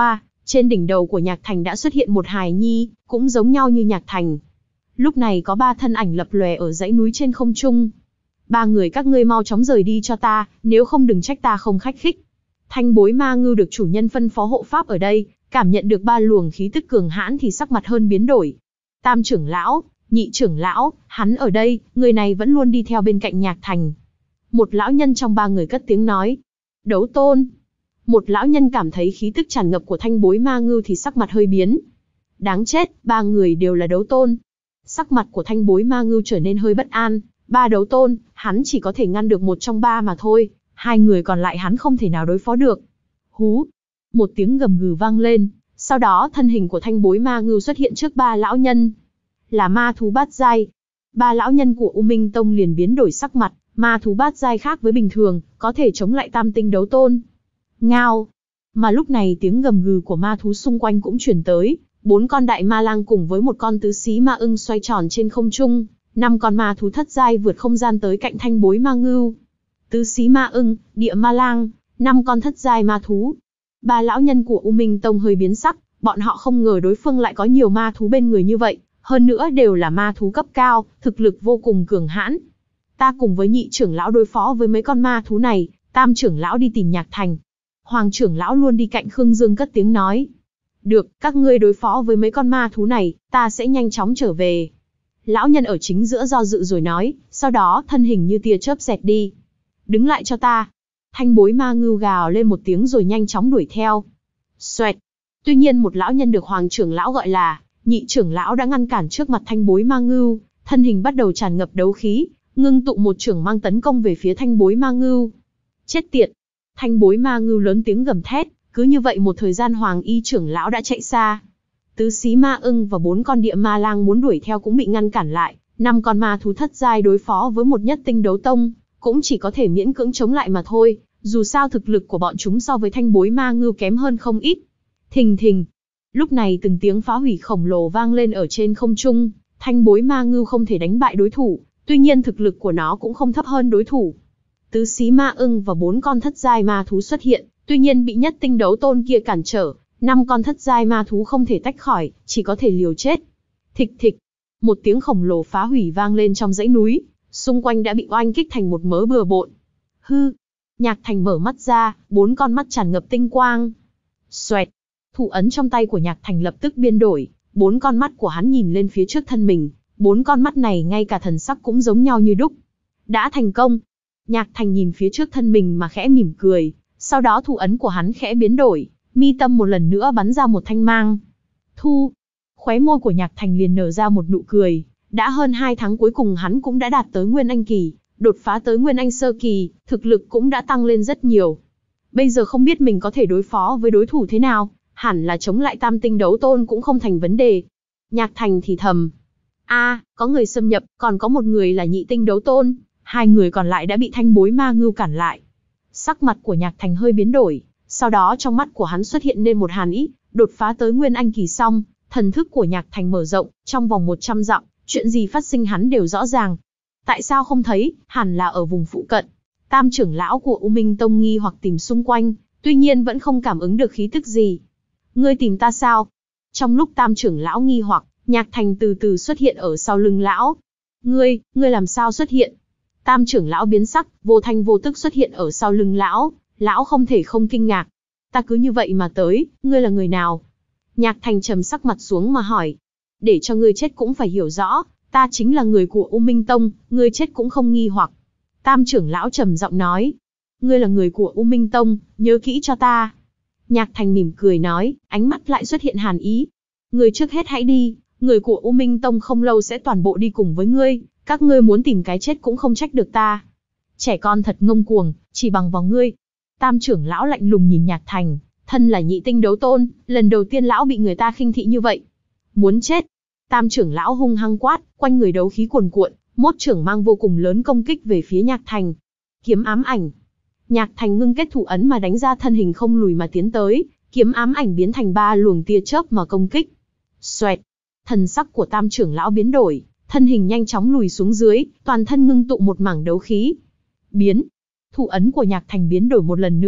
Trên đỉnh đầu của Nhạc Thành đã xuất hiện một hài nhi, cũng giống nhau như Nhạc Thành. Lúc này có ba thân ảnh lập lòe ở dãy núi trên không trung. Ba người các ngươi mau chóng rời đi cho ta, nếu không đừng trách ta không khách khích. Thanh bối ma ngưu được chủ nhân phân phó hộ pháp ở đây, cảm nhận được ba luồng khí tức cường hãn thì sắc mặt hơn biến đổi. Tam trưởng lão, nhị trưởng lão, hắn ở đây, người này vẫn luôn đi theo bên cạnh Nhạc Thành. Một lão nhân trong ba người cất tiếng nói. Đấu tôn. Một lão nhân cảm thấy khí tức tràn ngập của thanh bối ma ngưu thì sắc mặt hơi biến. Đáng chết, ba người đều là đấu tôn. Sắc mặt của thanh bối ma ngưu trở nên hơi bất an. Ba đấu tôn, hắn chỉ có thể ngăn được một trong ba mà thôi. Hai người còn lại hắn không thể nào đối phó được. Hú. Một tiếng gầm gừ vang lên. Sau đó thân hình của thanh bối ma ngưu xuất hiện trước ba lão nhân. Là ma thú bát giai. Ba lão nhân của U Minh Tông liền biến đổi sắc mặt. Ma thú bát giai khác với bình thường, có thể chống lại tam tinh đấu tôn. Ngao. Mà lúc này tiếng gầm gừ của ma thú xung quanh cũng truyền tới. Bốn con đại ma lang cùng với một con tứ xí ma ưng xoay tròn trên không trung. Năm con ma thú thất giai vượt không gian tới cạnh thanh bối ma ngưu. Tứ xí ma ưng, địa ma lang, năm con thất giai ma thú. Ba lão nhân của U Minh Tông hơi biến sắc, bọn họ không ngờ đối phương lại có nhiều ma thú bên người như vậy, hơn nữa đều là ma thú cấp cao, thực lực vô cùng cường hãn. Ta cùng với nhị trưởng lão đối phó với mấy con ma thú này, tam trưởng lão đi tìm Nhạc Thành. Hoàng trưởng lão luôn đi cạnh Khương Dương cất tiếng nói. Được, các ngươi đối phó với mấy con ma thú này, ta sẽ nhanh chóng trở về. Lão nhân ở chính giữa do dự rồi nói, sau đó thân hình như tia chớp xẹt đi. Đứng lại cho ta. Thanh bối ma ngưu gào lên một tiếng rồi nhanh chóng đuổi theo. Xoẹt. Tuy nhiên một lão nhân được hoàng trưởng lão gọi là nhị trưởng lão đã ngăn cản trước mặt thanh bối ma ngưu, thân hình bắt đầu tràn ngập đấu khí, ngưng tụ một trưởng mang tấn công về phía thanh bối ma ngưu. Chết tiệt. Thanh bối ma ngưu lớn tiếng gầm thét, cứ như vậy một thời gian hoàng y trưởng lão đã chạy xa. Tứ xí ma ưng và bốn con địa ma lang muốn đuổi theo cũng bị ngăn cản lại, năm con ma thú thất giai đối phó với một nhất tinh đấu tông, cũng chỉ có thể miễn cưỡng chống lại mà thôi, dù sao thực lực của bọn chúng so với thanh bối ma ngưu kém hơn không ít. Thình thình. Lúc này từng tiếng phá hủy khổng lồ vang lên ở trên không trung, thanh bối ma ngưu không thể đánh bại đối thủ, tuy nhiên thực lực của nó cũng không thấp hơn đối thủ. Tứ xí ma ưng và bốn con thất giai ma thú xuất hiện, tuy nhiên bị nhất tinh đấu tôn kia cản trở, năm con thất giai ma thú không thể tách khỏi, chỉ có thể liều chết. Thịch thịch. Một tiếng khổng lồ phá hủy vang lên trong dãy núi, xung quanh đã bị oanh kích thành một mớ bừa bộn. Hư. Nhạc Thành mở mắt ra, bốn con mắt tràn ngập tinh quang. Xoẹt. Thủ ấn trong tay của Nhạc Thành lập tức biến đổi, bốn con mắt của hắn nhìn lên phía trước thân mình, bốn con mắt này ngay cả thần sắc cũng giống nhau như đúc. Đã thành công. Nhạc Thành nhìn phía trước thân mình mà khẽ mỉm cười, sau đó thủ ấn của hắn khẽ biến đổi, mi tâm một lần nữa bắn ra một thanh mang. Thu. Khóe môi của Nhạc Thành liền nở ra một nụ cười, đã hơn hai tháng cuối cùng hắn cũng đã đạt tới Nguyên Anh kỳ, đột phá tới Nguyên Anh sơ kỳ, thực lực cũng đã tăng lên rất nhiều. Bây giờ không biết mình có thể đối phó với đối thủ thế nào, hẳn là chống lại tam tinh đấu tôn cũng không thành vấn đề. Nhạc Thành thì thầm. A, có người xâm nhập, còn có một người là nhị tinh đấu tôn, hai người còn lại đã bị thanh bối ma ngưu cản lại. Sắc mặt của Nhạc Thành hơi biến đổi, sau đó trong mắt của hắn xuất hiện nên một hàn ý, đột phá tới Nguyên Anh kỳ xong, thần thức của Nhạc Thành mở rộng, trong vòng một trăm dặm, chuyện gì phát sinh hắn đều rõ ràng. Tại sao không thấy, hẳn là ở vùng phụ cận. Tam trưởng lão của U Minh Tông nghi hoặc tìm xung quanh, tuy nhiên vẫn không cảm ứng được khí tức gì. Ngươi tìm ta sao? Trong lúc tam trưởng lão nghi hoặc, Nhạc Thành từ từ xuất hiện ở sau lưng lão. Ngươi, ngươi làm sao xuất hiện? Tam trưởng lão biến sắc, vô thanh vô tức xuất hiện ở sau lưng lão, lão không thể không kinh ngạc. Ta cứ như vậy mà tới, ngươi là người nào? Nhạc Thành trầm sắc mặt xuống mà hỏi. Để cho ngươi chết cũng phải hiểu rõ, ta chính là người của U Minh Tông, ngươi chết cũng không nghi hoặc. Tam trưởng lão trầm giọng nói. Ngươi là người của U Minh Tông, nhớ kỹ cho ta. Nhạc Thành mỉm cười nói, ánh mắt lại xuất hiện hàn ý. Ngươi trước hết hãy đi, người của U Minh Tông không lâu sẽ toàn bộ đi cùng với ngươi, các ngươi muốn tìm cái chết cũng không trách được ta. Trẻ con thật ngông cuồng, chỉ bằng vào ngươi. Tam trưởng lão lạnh lùng nhìn Nhạc Thành, thân là nhị tinh đấu tôn, lần đầu tiên lão bị người ta khinh thị như vậy. Muốn chết. Tam trưởng lão hung hăng quát, quanh người đấu khí cuồn cuộn, mốt trưởng mang vô cùng lớn công kích về phía Nhạc Thành. Kiếm ám ảnh. Nhạc Thành ngưng kết thủ ấn mà đánh ra thân hình không lùi mà tiến tới, kiếm ám ảnh biến thành ba luồng tia chớp mà công kích. Xoẹt. Thần sắc của tam trưởng lão biến đổi, thân hình nhanh chóng lùi xuống dưới, toàn thân ngưng tụ một mảng đấu khí. Biến. Thủ ấn của Nhạc Thành biến đổi một lần nữa,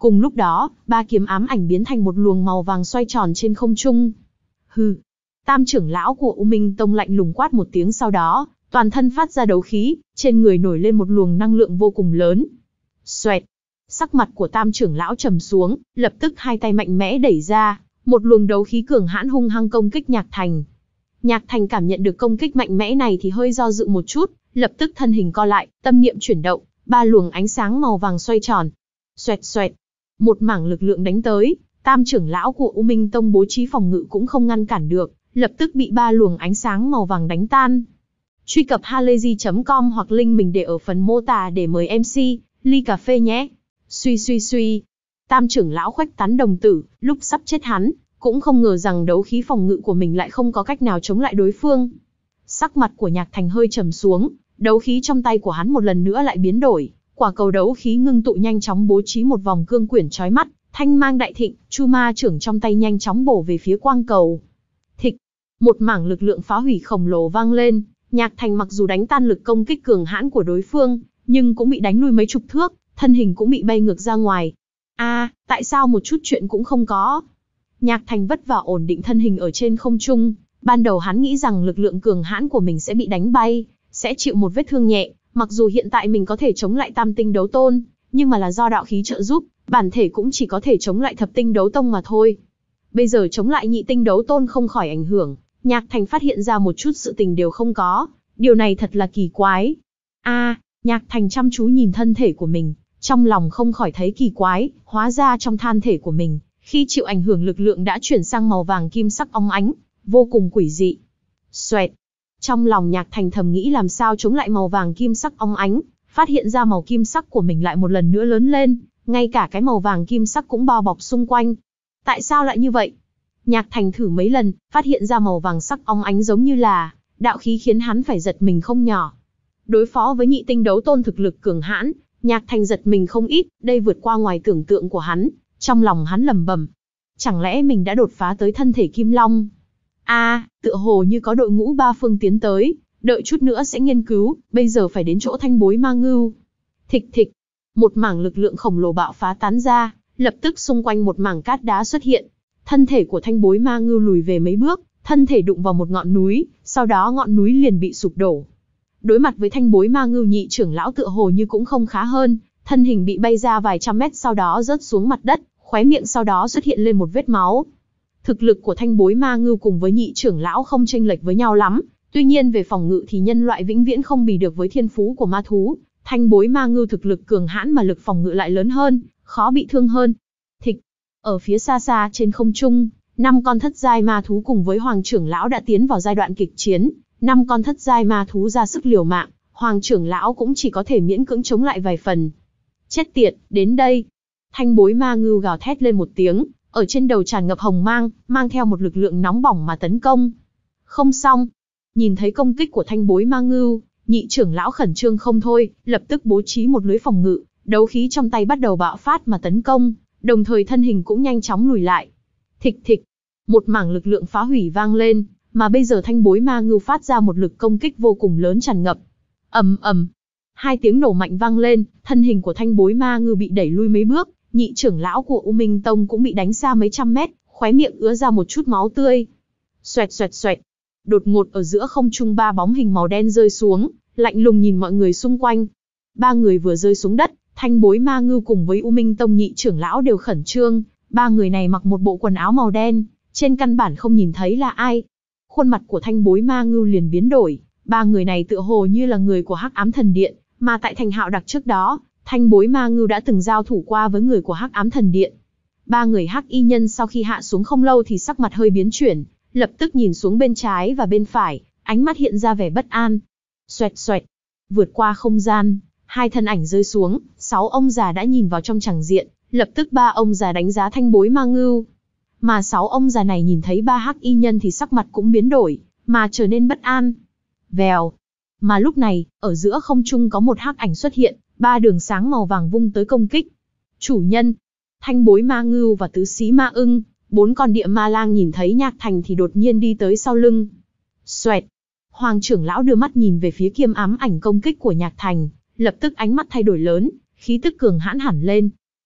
Cùng lúc đó, ba kiếm ám ảnh biến thành một luồng màu vàng xoay tròn trên không trung. Hừ. Tam trưởng lão của U Minh Tông lạnh lùng quát một tiếng, sau đó, toàn thân phát ra đấu khí, trên người nổi lên một luồng năng lượng vô cùng lớn. Xoẹt. Sắc mặt của Tam trưởng lão trầm xuống, lập tức hai tay mạnh mẽ đẩy ra, một luồng đấu khí cường hãn hung hăng công kích Nhạc Thành. Nhạc Thành cảm nhận được công kích mạnh mẽ này thì hơi do dự một chút, lập tức thân hình co lại, tâm niệm chuyển động, ba luồng ánh sáng màu vàng xoay tròn. Xoẹt xoẹt. Một mảng lực lượng đánh tới, Tam trưởng lão của U Minh Tông bố trí phòng ngự cũng không ngăn cản được, lập tức bị ba luồng ánh sáng màu vàng đánh tan. Truy cập halayzi chấm com hoặc link mình để ở phần mô tả để mời em xê, ly cà phê nhé. Suy suy suy. Tam trưởng lão khuếch tán đồng tử, lúc sắp chết hắn, cũng không ngờ rằng đấu khí phòng ngự của mình lại không có cách nào chống lại đối phương. Sắc mặt của Nhạc Thành hơi trầm xuống, đấu khí trong tay của hắn một lần nữa lại biến đổi, quả cầu đấu khí ngưng tụ nhanh chóng bố trí một vòng cương quyển chói mắt, thanh mang đại thịnh, chu ma trưởng trong tay nhanh chóng bổ về phía quang cầu. Thịch, một mảng lực lượng phá hủy khổng lồ vang lên, Nhạc Thành mặc dù đánh tan lực công kích cường hãn của đối phương, nhưng cũng bị đánh lui mấy chục thước, thân hình cũng bị bay ngược ra ngoài. A, à, tại sao một chút chuyện cũng không có? Nhạc Thành vất vả ổn định thân hình ở trên không trung, ban đầu hắn nghĩ rằng lực lượng cường hãn của mình sẽ bị đánh bay, sẽ chịu một vết thương nhẹ, mặc dù hiện tại mình có thể chống lại tam tinh đấu tôn, nhưng mà là do đạo khí trợ giúp, bản thể cũng chỉ có thể chống lại thập tinh đấu tông mà thôi. Bây giờ chống lại nhị tinh đấu tôn không khỏi ảnh hưởng, Nhạc Thành phát hiện ra một chút sự tình đều không có, điều này thật là kỳ quái. A, à, Nhạc Thành chăm chú nhìn thân thể của mình, trong lòng không khỏi thấy kỳ quái, hóa ra trong than thể của mình, khi chịu ảnh hưởng lực lượng đã chuyển sang màu vàng kim sắc óng ánh, vô cùng quỷ dị. Xoẹt. Trong lòng Nhạc Thành thầm nghĩ làm sao chống lại màu vàng kim sắc óng ánh, phát hiện ra màu kim sắc của mình lại một lần nữa lớn lên, ngay cả cái màu vàng kim sắc cũng bao bọc xung quanh. Tại sao lại như vậy? Nhạc Thành thử mấy lần, phát hiện ra màu vàng sắc óng ánh giống như là đạo khí, khiến hắn phải giật mình không nhỏ. Đối phó với nhị tinh đấu tôn thực lực cường hãn, Nhạc Thành giật mình không ít, đây vượt qua ngoài tưởng tượng của hắn. Trong lòng hắn lẩm bẩm, chẳng lẽ mình đã đột phá tới thân thể Kim Long? A, à, tựa hồ như có đội ngũ ba phương tiến tới, đợi chút nữa sẽ nghiên cứu, bây giờ phải đến chỗ Thanh Bối Ma Ngưu. Thịch thịch, một mảng lực lượng khổng lồ bạo phá tán ra, lập tức xung quanh một mảng cát đá xuất hiện. Thân thể của Thanh Bối Ma Ngưu lùi về mấy bước, thân thể đụng vào một ngọn núi, sau đó ngọn núi liền bị sụp đổ. Đối mặt với Thanh Bối Ma Ngưu, nhị trưởng lão tựa hồ như cũng không khá hơn, thân hình bị bay ra vài trăm mét sau đó rớt xuống mặt đất, khóe miệng sau đó xuất hiện lên một vết máu. Thực lực của Thanh Bối Ma Ngưu cùng với nhị trưởng lão không chênh lệch với nhau lắm, tuy nhiên về phòng ngự thì nhân loại vĩnh viễn không bì được với thiên phú của ma thú. Thanh Bối Ma Ngưu thực lực cường hãn mà lực phòng ngự lại lớn hơn, khó bị thương hơn. Thịch, ở phía xa xa trên không trung, năm con thất giai ma thú cùng với Hoàng trưởng lão đã tiến vào giai đoạn kịch chiến, năm con thất giai ma thú ra sức liều mạng, Hoàng trưởng lão cũng chỉ có thể miễn cưỡng chống lại vài phần. Chết tiệt, đến đây. Thanh Bối Ma Ngưu gào thét lên một tiếng, ở trên đầu tràn ngập hồng mang, mang theo một lực lượng nóng bỏng mà tấn công. Không xong. Nhìn thấy công kích của Thanh Bối Ma Ngưu, nhị trưởng lão khẩn trương không thôi, lập tức bố trí một lưới phòng ngự, đấu khí trong tay bắt đầu bạo phát mà tấn công, đồng thời thân hình cũng nhanh chóng lùi lại. Thịch thịch, một mảng lực lượng phá hủy vang lên, mà bây giờ Thanh Bối Ma Ngưu phát ra một lực công kích vô cùng lớn tràn ngập. Ầm ầm, hai tiếng nổ mạnh vang lên, thân hình của Thanh Bối Ma Ngưu bị đẩy lui mấy bước, nhị trưởng lão của U Minh Tông cũng bị đánh xa mấy trăm mét, khóe miệng ứa ra một chút máu tươi. Xoẹt xoẹt xoẹt, đột ngột ở giữa không trung ba bóng hình màu đen rơi xuống, lạnh lùng nhìn mọi người xung quanh. Ba người vừa rơi xuống đất, Thanh Bối Ma Ngưu cùng với U Minh Tông nhị trưởng lão đều khẩn trương, ba người này mặc một bộ quần áo màu đen, trên căn bản không nhìn thấy là ai. Khuôn mặt của Thanh Bối Ma Ngưu liền biến đổi, ba người này tựa hồ như là người của Hắc Ám Thần Điện, mà tại thành Hạo Đặc trước đó, Thanh Bối Ma Ngưu đã từng giao thủ qua với người của Hắc Ám Thần Điện. Ba người Hắc Y Nhân sau khi hạ xuống không lâu thì sắc mặt hơi biến chuyển, lập tức nhìn xuống bên trái và bên phải, ánh mắt hiện ra vẻ bất an. Xoẹt xoẹt, vượt qua không gian, hai thân ảnh rơi xuống, sáu ông già đã nhìn vào trong tràng diện, lập tức ba ông già đánh giá Thanh Bối Ma Ngưu. Mà sáu ông già này nhìn thấy ba Hắc Y Nhân thì sắc mặt cũng biến đổi, mà trở nên bất an. Vèo. Mà lúc này, ở giữa không trung có một hắc ảnh xuất hiện, ba đường sáng màu vàng vung tới công kích. Chủ nhân, Thanh Bối Ma Ngưu và Tứ Xí Ma Ưng, bốn con địa ma lang nhìn thấy Nhạc Thành thì đột nhiên đi tới sau lưng. Xoẹt. Hoàng trưởng lão đưa mắt nhìn về phía kiếm ám ảnh công kích của Nhạc Thành, lập tức ánh mắt thay đổi lớn, khí tức cường hãn hẳn lên.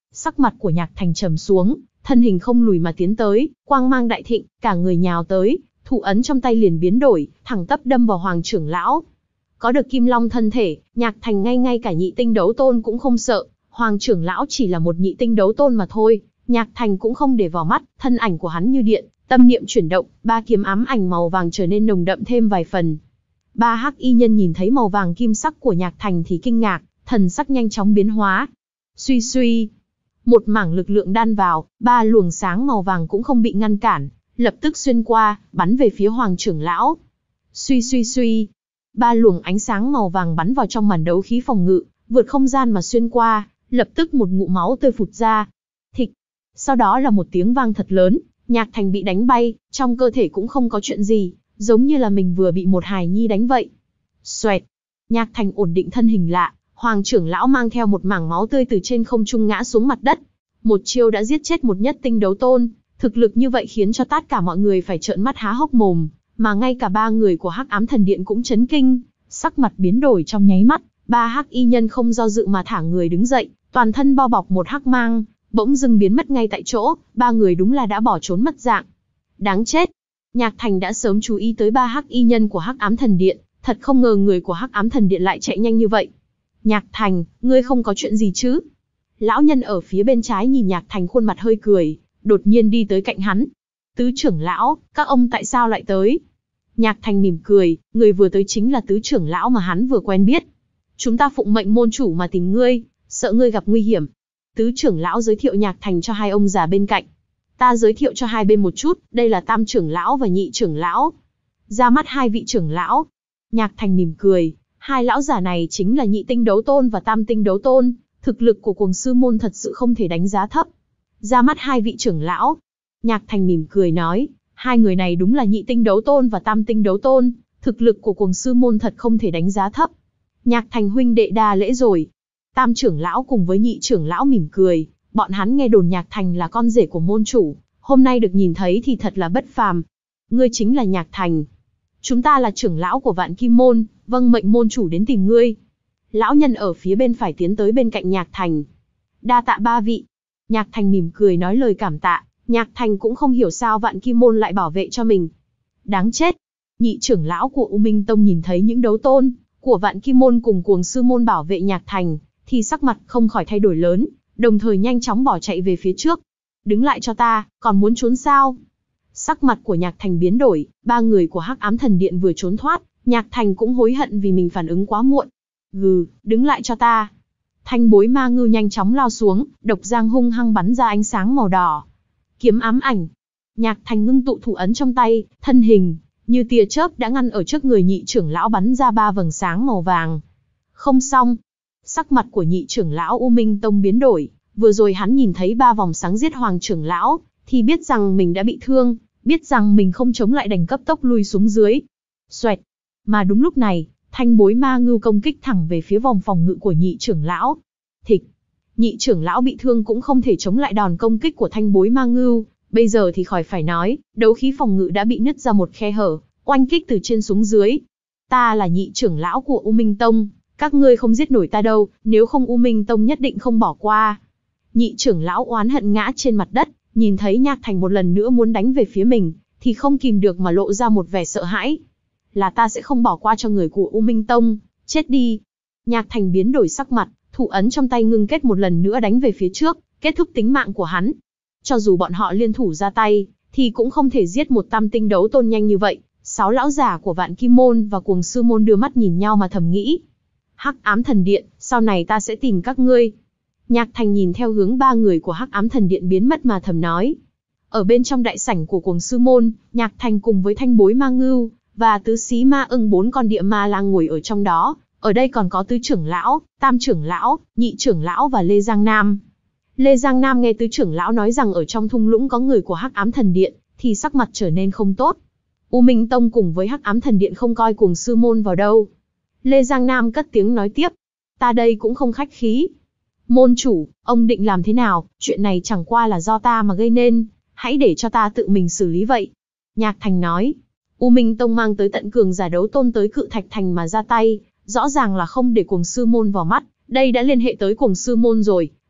Sắc mặt của Nhạc Thành trầm xuống, thân hình không lùi mà tiến tới, quang mang đại thịnh, cả người nhào tới, thủ ấn trong tay liền biến đổi, thẳng tắp đâm vào Hoàng trưởng lão. Có được Kim Long thân thể, Nhạc Thành ngay ngay cả nhị tinh đấu tôn cũng không sợ, Hoàng trưởng lão chỉ là một nhị tinh đấu tôn mà thôi, Nhạc Thành cũng không để vào mắt, thân ảnh của hắn như điện, tâm niệm chuyển động, ba kiếm ám ảnh màu vàng trở nên nồng đậm thêm vài phần. Ba hắc y nhân nhìn thấy màu vàng kim sắc của Nhạc Thành thì kinh ngạc, thần sắc nhanh chóng biến hóa. Suy suy, một mảng lực lượng đan vào, ba luồng sáng màu vàng cũng không bị ngăn cản, lập tức xuyên qua, bắn về phía Hoàng trưởng lão. Suy suy suy, ba luồng ánh sáng màu vàng bắn vào trong màn đấu khí phòng ngự, vượt không gian mà xuyên qua, lập tức một ngụm máu tươi phụt ra. Thịch, sau đó là một tiếng vang thật lớn, Nhạc Thành bị đánh bay, trong cơ thể cũng không có chuyện gì, giống như là mình vừa bị một hài nhi đánh vậy. Xoẹt, Nhạc Thành ổn định thân hình lại, Hoàng trưởng lão mang theo một mảng máu tươi từ trên không trung ngã xuống mặt đất. Một chiêu đã giết chết một nhất tinh đấu tôn, thực lực như vậy khiến cho tất cả mọi người phải trợn mắt há hốc mồm, mà ngay cả ba người của Hắc Ám Thần Điện cũng chấn kinh, sắc mặt biến đổi trong nháy mắt, ba hắc y nhân không do dự mà thả người đứng dậy, toàn thân bao bọc một hắc mang, bỗng dưng biến mất ngay tại chỗ, ba người đúng là đã bỏ trốn mất dạng. Đáng chết! Nhạc Thành đã sớm chú ý tới ba hắc y nhân của Hắc Ám Thần Điện, thật không ngờ người của Hắc Ám Thần Điện lại chạy nhanh như vậy. Nhạc Thành, ngươi không có chuyện gì chứ? Lão nhân ở phía bên trái nhìn Nhạc Thành khuôn mặt hơi cười, đột nhiên đi tới cạnh hắn. Tứ trưởng lão, các ông tại sao lại tới? Nhạc Thành mỉm cười, người vừa tới chính là tứ trưởng lão mà hắn vừa quen biết. Chúng ta phụng mệnh môn chủ mà tìm ngươi, sợ ngươi gặp nguy hiểm. Tứ trưởng lão giới thiệu Nhạc Thành cho hai ông già bên cạnh. Ta giới thiệu cho hai bên một chút, đây là tam trưởng lão và nhị trưởng lão. Ra mắt hai vị trưởng lão. Nhạc Thành mỉm cười, hai lão già này chính là nhị tinh đấu tôn và tam tinh đấu tôn, thực lực của Cuồng Sư môn thật sự không thể đánh giá thấp. Ra mắt hai vị trưởng lão. Nhạc Thành mỉm cười nói, hai người này đúng là nhị tinh đấu tôn và tam tinh đấu tôn, thực lực của Cuồng Sư môn thật không thể đánh giá thấp. Nhạc Thành huynh đệ đa lễ rồi. Tam trưởng lão cùng với nhị trưởng lão mỉm cười, bọn hắn nghe đồn Nhạc Thành là con rể của môn chủ, hôm nay được nhìn thấy thì thật là bất phàm. Ngươi chính là Nhạc Thành. Chúng ta là trưởng lão của Vạn Kim môn, vâng mệnh môn chủ đến tìm ngươi. Lão nhân ở phía bên phải tiến tới bên cạnh Nhạc Thành. Đa tạ ba vị. Nhạc Thành mỉm cười nói lời cảm tạ, Nhạc Thành cũng không hiểu sao Vạn Kim môn lại bảo vệ cho mình. Đáng chết. Nhị trưởng lão của U Minh Tông nhìn thấy những đấu tôn của Vạn Kim môn cùng Cuồng Sư môn bảo vệ Nhạc Thành, thì sắc mặt không khỏi thay đổi lớn, đồng thời nhanh chóng bỏ chạy về phía trước. Đứng lại cho ta, còn muốn trốn sao? Sắc mặt của Nhạc Thành biến đổi, ba người của Hắc Ám Thần Điện vừa trốn thoát, Nhạc Thành cũng hối hận vì mình phản ứng quá muộn. Gừ, đứng lại cho ta. Thanh bối ma ngưu nhanh chóng lao xuống, độc giang hung hăng bắn ra ánh sáng màu đỏ. Kiếm ám ảnh. Nhạc Thành ngưng tụ thủ ấn trong tay, thân hình như tia chớp đã ngăn ở trước người nhị trưởng lão bắn ra ba vầng sáng màu vàng. Không xong. Sắc mặt của nhị trưởng lão U Minh Tông biến đổi, vừa rồi hắn nhìn thấy ba vòng sáng giết Hoàng trưởng lão, thì biết rằng mình đã bị thương, biết rằng mình không chống lại đành cấp tốc lui xuống dưới. Xoẹt. Mà đúng lúc này, thanh bối ma ngưu công kích thẳng về phía vòng phòng ngự của nhị trưởng lão. Thịch. Nhị trưởng lão bị thương cũng không thể chống lại đòn công kích của thanh bối ma ngưu, bây giờ thì khỏi phải nói, đấu khí phòng ngự đã bị nứt ra một khe hở, oanh kích từ trên xuống dưới. Ta là nhị trưởng lão của U Minh Tông, các ngươi không giết nổi ta đâu, nếu không U Minh Tông nhất định không bỏ qua. Nhị trưởng lão oán hận ngã trên mặt đất, nhìn thấy Nhạc Thành một lần nữa muốn đánh về phía mình, thì không kìm được mà lộ ra một vẻ sợ hãi. Là ta sẽ không bỏ qua cho người của U Minh Tông, chết đi. Nhạc Thành biến đổi sắc mặt, thủ ấn trong tay ngưng kết một lần nữa đánh về phía trước, kết thúc tính mạng của hắn. Cho dù bọn họ liên thủ ra tay, thì cũng không thể giết một tam tinh đấu tôn nhanh như vậy. Sáu lão giả của Vạn Kim môn và Cuồng Sư môn đưa mắt nhìn nhau mà thầm nghĩ. Hắc Ám Thần Điện, sau này ta sẽ tìm các ngươi. Nhạc Thành nhìn theo hướng ba người của Hắc Ám Thần Điện biến mất mà thầm nói. Ở bên trong đại sảnh của Cuồng Sư môn, Nhạc Thành cùng với thanh bối ma ngưu và tứ xí ma ưng bốn con địa ma lang ngồi ở trong đó. Ở đây còn có tứ trưởng lão, tam trưởng lão, nhị trưởng lão và Lê Giang Nam. Lê Giang Nam nghe tứ trưởng lão nói rằng ở trong thung lũng có người của Hắc Ám Thần Điện, thì sắc mặt trở nên không tốt. U Minh Tông cùng với Hắc Ám Thần Điện không coi Cuồng Sư môn vào đâu. Lê Giang Nam cất tiếng nói tiếp. Ta đây cũng không khách khí. Môn chủ, ông định làm thế nào, chuyện này chẳng qua là do ta mà gây nên, hãy để cho ta tự mình xử lý vậy. Nhạc Thành nói. U Minh Tông mang tới tận cường giả đấu tôn tới Cự Thạch Thành mà ra tay, rõ ràng là không để Cuồng Sư môn vào mắt, đây đã liên hệ tới Cuồng Sư môn rồi,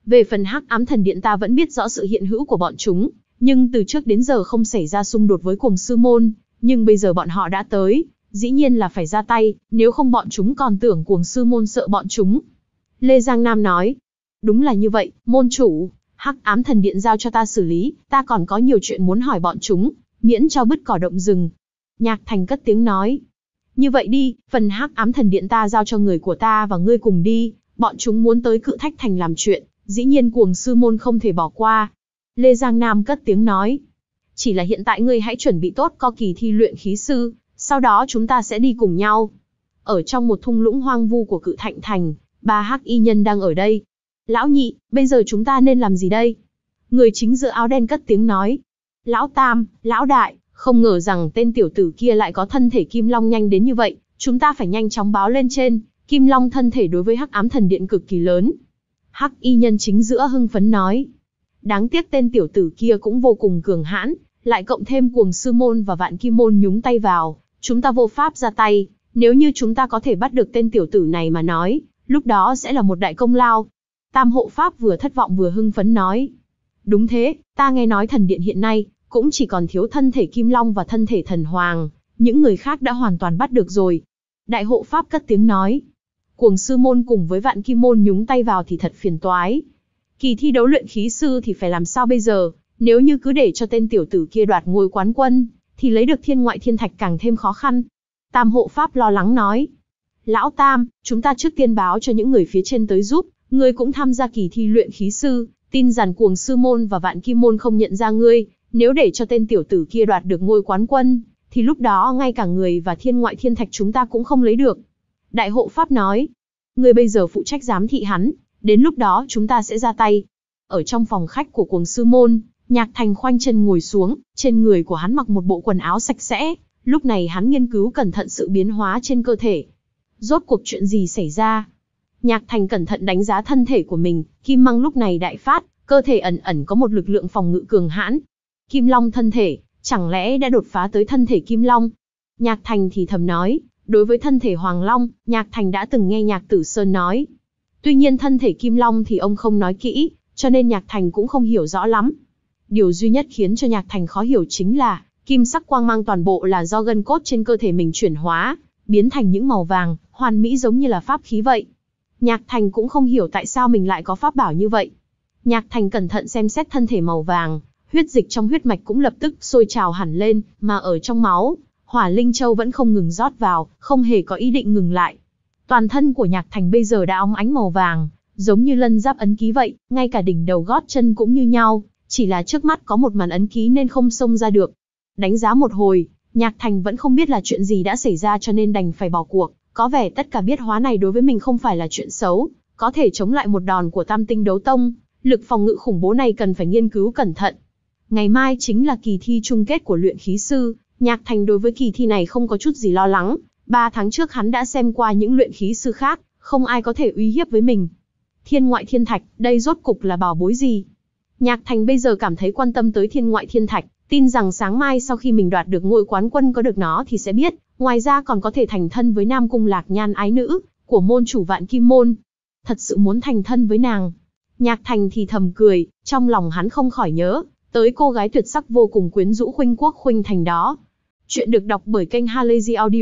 Về phần Hắc Ám Thần Điện ta vẫn biết rõ sự hiện hữu của bọn chúng, nhưng từ trước đến giờ không xảy ra xung đột với Cuồng Sư Môn, nhưng bây giờ bọn họ đã tới, dĩ nhiên là phải ra tay, nếu không bọn chúng còn tưởng Cuồng Sư Môn sợ bọn chúng. Lê Giang Nam nói, đúng là như vậy, môn chủ, Hắc Ám Thần Điện giao cho ta xử lý, ta còn có nhiều chuyện muốn hỏi bọn chúng, miễn cho bứt cỏ động rừng. Nhạc Thành cất tiếng nói, như vậy đi, phần Hắc Ám Thần Điện ta giao cho người của ta và ngươi cùng đi, bọn chúng muốn tới Cự Thách Thành làm chuyện, dĩ nhiên Cuồng Sư Môn không thể bỏ qua. Lê Giang Nam cất tiếng nói, chỉ là hiện tại ngươi hãy chuẩn bị tốt co kỳ thi luyện khí sư, sau đó chúng ta sẽ đi cùng nhau. Ở trong một thung lũng hoang vu của Cự Thạnh Thành, ba hắc y nhân đang ở đây. Lão nhị, bây giờ chúng ta nên làm gì đây? Người chính giữa áo đen cất tiếng nói. Lão tam, lão đại, không ngờ rằng tên tiểu tử kia lại có thân thể Kim Long nhanh đến như vậy, chúng ta phải nhanh chóng báo lên trên. Kim Long thân thể đối với Hắc Ám Thần Điện cực kỳ lớn. Hắc y nhân chính giữa hưng phấn nói. Đáng tiếc tên tiểu tử kia cũng vô cùng cường hãn, lại cộng thêm Cuồng Sư Môn và Vạn Kim Môn nhúng tay vào, chúng ta vô pháp ra tay. Nếu như chúng ta có thể bắt được tên tiểu tử này mà nói, lúc đó sẽ là một đại công lao. Tam hộ pháp vừa thất vọng vừa hưng phấn nói. Đúng thế, ta nghe nói thần điện hiện nay, cũng chỉ còn thiếu thân thể Kim Long và thân thể thần Hoàng, những người khác đã hoàn toàn bắt được rồi. Đại hộ pháp cất tiếng nói. Cuồng Sư Môn cùng với Vạn Kim Môn nhúng tay vào thì thật phiền toái. Kỳ thi đấu luyện khí sư thì phải làm sao bây giờ, nếu như cứ để cho tên tiểu tử kia đoạt ngôi quán quân, thì lấy được thiên ngoại thiên thạch càng thêm khó khăn. Tam hộ pháp lo lắng nói. Lão Tam, chúng ta trước tiên báo cho những người phía trên tới giúp, ngươi cũng tham gia kỳ thi luyện khí sư, tin rằng Cuồng Sư Môn và Vạn Kim Môn không nhận ra ngươi, nếu để cho tên tiểu tử kia đoạt được ngôi quán quân, thì lúc đó ngay cả người và thiên ngoại thiên thạch chúng ta cũng không lấy được. Đại hộ pháp nói, ngươi bây giờ phụ trách giám thị hắn, đến lúc đó chúng ta sẽ ra tay. Ở trong phòng khách của Cuồng Sư Môn, Nhạc Thành khoanh chân ngồi xuống, trên người của hắn mặc một bộ quần áo sạch sẽ, lúc này hắn nghiên cứu cẩn thận sự biến hóa trên cơ thể. Rốt cuộc chuyện gì xảy ra? Nhạc Thành cẩn thận đánh giá thân thể của mình, Kim Măng lúc này đại phát, cơ thể ẩn ẩn có một lực lượng phòng ngự cường hãn. Kim Long thân thể, chẳng lẽ đã đột phá tới thân thể Kim Long? Nhạc Thành thì thầm nói, đối với thân thể Hoàng Long, Nhạc Thành đã từng nghe Nhạc Tử Sơn nói. Tuy nhiên thân thể Kim Long thì ông không nói kỹ, cho nên Nhạc Thành cũng không hiểu rõ lắm. Điều duy nhất khiến cho Nhạc Thành khó hiểu chính là, kim sắc quang mang toàn bộ là do gân cốt trên cơ thể mình chuyển hóa, biến thành những màu vàng, hoàn mỹ giống như là pháp khí vậy. Nhạc Thành cũng không hiểu tại sao mình lại có pháp bảo như vậy. Nhạc Thành cẩn thận xem xét thân thể màu vàng, huyết dịch trong huyết mạch cũng lập tức sôi trào hẳn lên, mà ở trong máu, Hỏa Linh Châu vẫn không ngừng rót vào, không hề có ý định ngừng lại. Toàn thân của Nhạc Thành bây giờ đã óng ánh màu vàng, giống như lân giáp ấn ký vậy, ngay cả đỉnh đầu gót chân cũng như nhau, chỉ là trước mắt có một màn ấn ký nên không xông ra được. Đánh giá một hồi, Nhạc Thành vẫn không biết là chuyện gì đã xảy ra cho nên đành phải bỏ cuộc. Có vẻ tất cả biết hóa này đối với mình không phải là chuyện xấu, có thể chống lại một đòn của Tam Tinh Đấu Tông, lực phòng ngự khủng bố này cần phải nghiên cứu cẩn thận. Ngày mai chính là kỳ thi chung kết của luyện khí sư, Nhạc Thành đối với kỳ thi này không có chút gì lo lắng, ba tháng trước hắn đã xem qua những luyện khí sư khác, không ai có thể uy hiếp với mình. Thiên ngoại thiên thạch, đây rốt cục là bảo bối gì? Nhạc Thành bây giờ cảm thấy quan tâm tới thiên ngoại thiên thạch, tin rằng sáng mai sau khi mình đoạt được ngôi quán quân có được nó thì sẽ biết, ngoài ra còn có thể thành thân với Nam Cung Lạc Nhan ái nữ của môn chủ Vạn Kim Môn. Thật sự muốn thành thân với nàng. Nhạc Thành thì thầm cười, trong lòng hắn không khỏi nhớ tới cô gái tuyệt sắc vô cùng quyến rũ Khuynh Quốc Khuynh Thành đó. Chuyện được đọc bởi kênh Halazy Audio.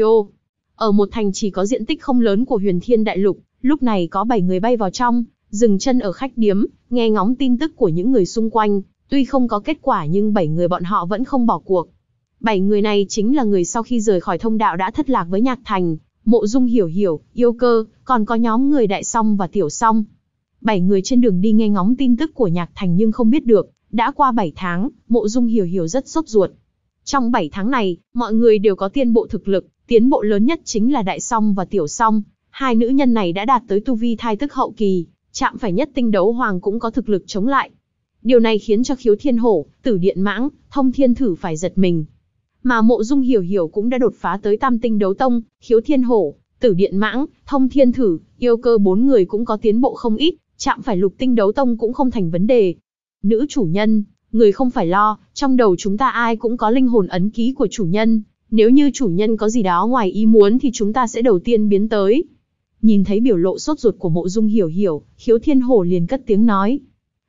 Ở một thành chỉ có diện tích không lớn của Huyền Thiên Đại Lục, lúc này có bảy người bay vào trong, dừng chân ở khách điếm, nghe ngóng tin tức của những người xung quanh. Tuy không có kết quả nhưng bảy người bọn họ vẫn không bỏ cuộc. Bảy người này chính là người sau khi rời khỏi thông đạo đã thất lạc với Nhạc Thành, Mộ Dung Hiểu Hiểu, Yêu Cơ, còn có nhóm người Đại Song và Tiểu Song. Bảy người trên đường đi nghe ngóng tin tức của Nhạc Thành nhưng không biết được, đã qua bảy tháng, Mộ Dung Hiểu Hiểu rất sốt ruột. Trong bảy tháng này, mọi người đều có tiến bộ thực lực, tiến bộ lớn nhất chính là Đại Song và Tiểu Song. Hai nữ nhân này đã đạt tới tu vi thai tức hậu kỳ, chạm phải nhất tinh đấu hoàng cũng có thực lực chống lại. Điều này khiến cho Khiếu Thiên Hổ, Tử Điện Mãng, Thông Thiên Thử phải giật mình. Mà Mộ Dung Hiểu Hiểu cũng đã đột phá tới Tam Tinh Đấu Tông, Khiếu Thiên Hổ, Tử Điện Mãng, Thông Thiên Thử, Yêu Cơ bốn người cũng có tiến bộ không ít, chạm phải Lục Tinh Đấu Tông cũng không thành vấn đề. Nữ chủ nhân, người không phải lo, trong đầu chúng ta ai cũng có linh hồn ấn ký của chủ nhân, nếu như chủ nhân có gì đó ngoài ý muốn thì chúng ta sẽ đầu tiên biến tới. Nhìn thấy biểu lộ sốt ruột của Mộ Dung Hiểu Hiểu, Khiếu Thiên Hổ liền cất tiếng nói.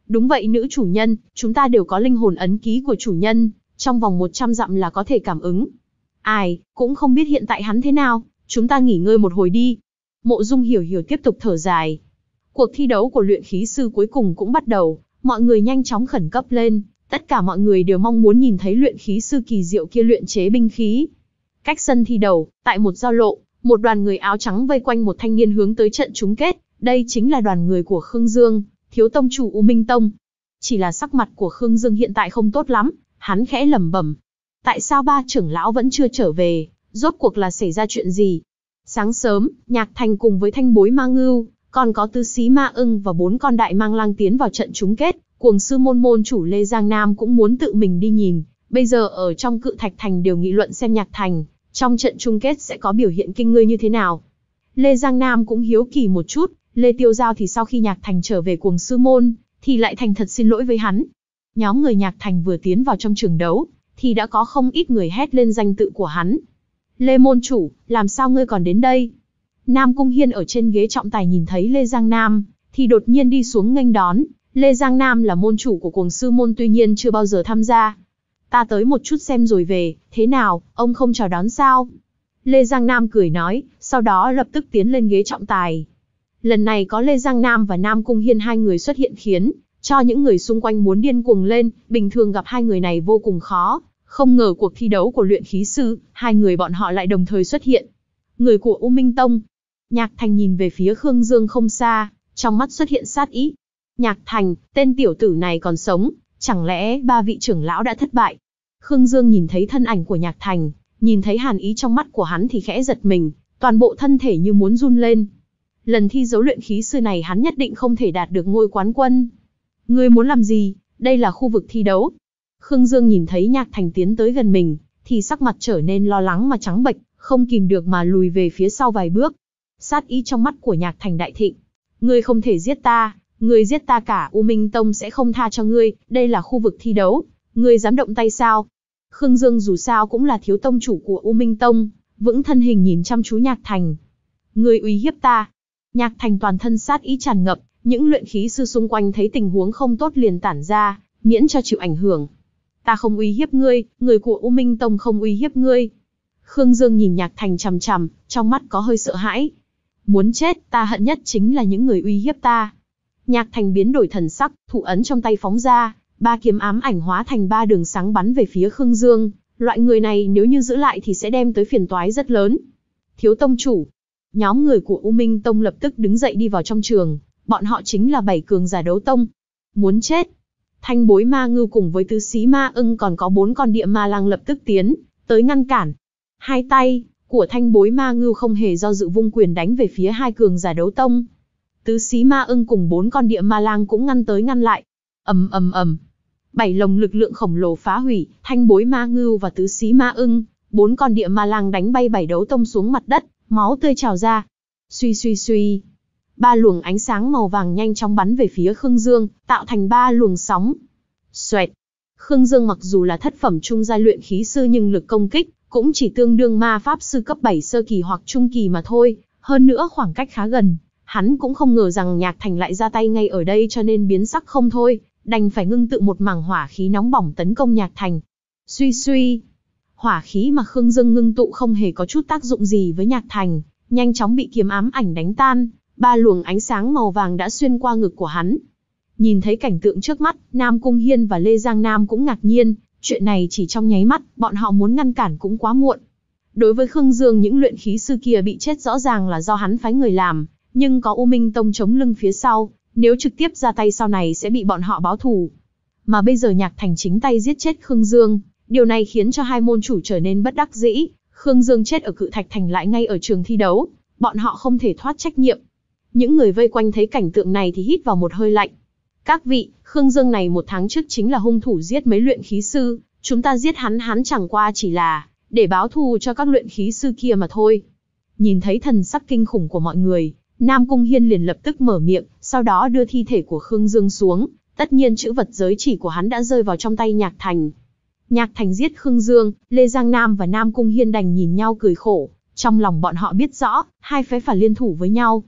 Đúng vậy nữ chủ nhân, chúng ta đều có linh hồn ấn ký của chủ nhân, trong vòng một trăm dặm là có thể cảm ứng. Ai, cũng không biết hiện tại hắn thế nào, chúng ta nghỉ ngơi một hồi đi. Mộ Dung Hiểu Hiểu tiếp tục thở dài. Cuộc thi đấu của luyện khí sư cuối cùng cũng bắt đầu, mọi người nhanh chóng khẩn cấp lên, tất cả mọi người đều mong muốn nhìn thấy luyện khí sư kỳ diệu kia luyện chế binh khí. Cách sân thi đấu, tại một giao lộ, một đoàn người áo trắng vây quanh một thanh niên hướng tới trận chung kết, đây chính là đoàn người của Khương Dương, thiếu tông chủ U Minh Tông. Chỉ là sắc mặt của Khương Dương hiện tại không tốt lắm, hắn khẽ lẩm bẩm. Tại sao ba trưởng lão vẫn chưa trở về, rốt cuộc là xảy ra chuyện gì? Sáng sớm, Nhạc Thành cùng với Thanh Bối Ma Ngưu, còn có Tứ Xí Ma Ưng và bốn con đại mang lang tiến vào trận chung kết, Cuồng sư môn môn chủ Lê Giang Nam cũng muốn tự mình đi nhìn, bây giờ ở trong Cự Thạch Thành đều nghị luận xem Nhạc Thành, trong trận chung kết sẽ có biểu hiện kinh người như thế nào. Lê Giang Nam cũng hiếu kỳ một chút, Lê Tiêu Giao thì sau khi Nhạc Thành trở về Cuồng sư môn, thì lại thành thật xin lỗi với hắn. Nhóm người Nhạc Thành vừa tiến vào trong trường đấu, thì đã có không ít người hét lên danh tự của hắn. Lê môn chủ, làm sao ngươi còn đến đây? Nam Cung Hiên ở trên ghế trọng tài nhìn thấy Lê Giang Nam, thì đột nhiên đi xuống nghênh đón. Lê Giang Nam là môn chủ của Cuồng sư môn tuy nhiên chưa bao giờ tham gia. Ta tới một chút xem rồi về, thế nào, ông không chào đón sao? Lê Giang Nam cười nói, sau đó lập tức tiến lên ghế trọng tài. Lần này có Lê Giang Nam và Nam Cung Hiên hai người xuất hiện khiến cho những người xung quanh muốn điên cuồng lên, bình thường gặp hai người này vô cùng khó, không ngờ cuộc thi đấu của luyện khí sư, hai người bọn họ lại đồng thời xuất hiện. Người của U Minh Tông. Nhạc Thành nhìn về phía Khương Dương không xa, trong mắt xuất hiện sát ý. Nhạc Thành, tên tiểu tử này còn sống, chẳng lẽ ba vị trưởng lão đã thất bại? Khương Dương nhìn thấy thân ảnh của Nhạc Thành, nhìn thấy hàn ý trong mắt của hắn thì khẽ giật mình, toàn bộ thân thể như muốn run lên. Lần thi đấu luyện khí sư này hắn nhất định không thể đạt được ngôi quán quân. Ngươi muốn làm gì? Đây là khu vực thi đấu. Khương Dương nhìn thấy Nhạc Thành tiến tới gần mình, thì sắc mặt trở nên lo lắng mà trắng bệch, không kìm được mà lùi về phía sau vài bước. Sát ý trong mắt của Nhạc Thành đại thịnh. Ngươi không thể giết ta, ngươi giết ta cả U Minh Tông sẽ không tha cho ngươi, đây là khu vực thi đấu, ngươi dám động tay sao? Khương Dương dù sao cũng là thiếu tông chủ của U Minh Tông, vững thân hình nhìn chăm chú Nhạc Thành. Ngươi uy hiếp ta. Nhạc Thành toàn thân sát ý tràn ngập, những luyện khí sư xung quanh thấy tình huống không tốt liền tản ra, miễn cho chịu ảnh hưởng. Ta không uy hiếp ngươi, người của U Minh Tông không uy hiếp ngươi. Khương Dương nhìn Nhạc Thành chằm chằm, trong mắt có hơi sợ hãi. Muốn chết, ta hận nhất chính là những người uy hiếp ta. Nhạc Thành biến đổi thần sắc, thủ ấn trong tay phóng ra, ba kiếm ám ảnh hóa thành ba đường sáng bắn về phía Khương Dương. Loại người này nếu như giữ lại thì sẽ đem tới phiền toái rất lớn. Thiếu tông chủ. Nhóm người của U Minh Tông lập tức đứng dậy đi vào trong trường, bọn họ chính là bảy cường giả đấu tông. Muốn chết. Thanh Bối Ma Ngưu cùng với Tứ Xí Ma Ưng còn có bốn con địa ma lang lập tức tiến tới ngăn cản. Hai tay của Thanh Bối Ma Ngưu không hề do dự vung quyền đánh về phía hai cường giả đấu tông. Tứ Xí Ma Ưng cùng bốn con địa ma lang cũng ngăn tới ngăn lại. Ầm ầm ầm. Bảy lồng lực lượng khổng lồ phá hủy, Thanh Bối Ma Ngưu và Tứ Xí Ma Ưng, bốn con địa ma lang đánh bay bảy đấu tông xuống mặt đất, máu tươi trào ra. Suy suy suy. Ba luồng ánh sáng màu vàng nhanh chóng bắn về phía Khương Dương, tạo thành ba luồng sóng. Xoẹt. Khương Dương mặc dù là thất phẩm trung giai luyện khí sư nhưng lực công kích cũng chỉ tương đương ma pháp sư cấp bảy sơ kỳ hoặc trung kỳ mà thôi, hơn nữa khoảng cách khá gần. Hắn cũng không ngờ rằng Nhạc Thành lại ra tay ngay ở đây cho nên biến sắc không thôi, đành phải ngưng tụ một mảng hỏa khí nóng bỏng tấn công Nhạc Thành. Suy suy. Hỏa khí mà Khương Dương ngưng tụ không hề có chút tác dụng gì với Nhạc Thành, nhanh chóng bị kiếm ám ảnh đánh tan, ba luồng ánh sáng màu vàng đã xuyên qua ngực của hắn. Nhìn thấy cảnh tượng trước mắt, Nam Cung Hiên và Lê Giang Nam cũng ngạc nhiên, chuyện này chỉ trong nháy mắt, bọn họ muốn ngăn cản cũng quá muộn. Đối với Khương Dương những luyện khí sư kia bị chết rõ ràng là do hắn phái người làm, nhưng có U Minh Tông chống lưng phía sau, nếu trực tiếp ra tay sau này sẽ bị bọn họ báo thù. Mà bây giờ Nhạc Thành chính tay giết chết Khương Dương, điều này khiến cho hai môn chủ trở nên bất đắc dĩ, Khương Dương chết ở Cự Thạch Thành lại ngay ở trường thi đấu, bọn họ không thể thoát trách nhiệm. Những người vây quanh thấy cảnh tượng này thì hít vào một hơi lạnh. Các vị, Khương Dương này một tháng trước chính là hung thủ giết mấy luyện khí sư, chúng ta giết hắn hắn chẳng qua chỉ là để báo thù cho các luyện khí sư kia mà thôi. Nhìn thấy thần sắc kinh khủng của mọi người, Nam Cung Hiên liền lập tức mở miệng, sau đó đưa thi thể của Khương Dương xuống, tất nhiên chữ vật giới chỉ của hắn đã rơi vào trong tay Nhạc Thành. Nhạc Thành giết Khương Dương, Lê Giang Nam và Nam Cung Hiên đành nhìn nhau cười khổ, trong lòng bọn họ biết rõ, hai phái phải liên thủ với nhau.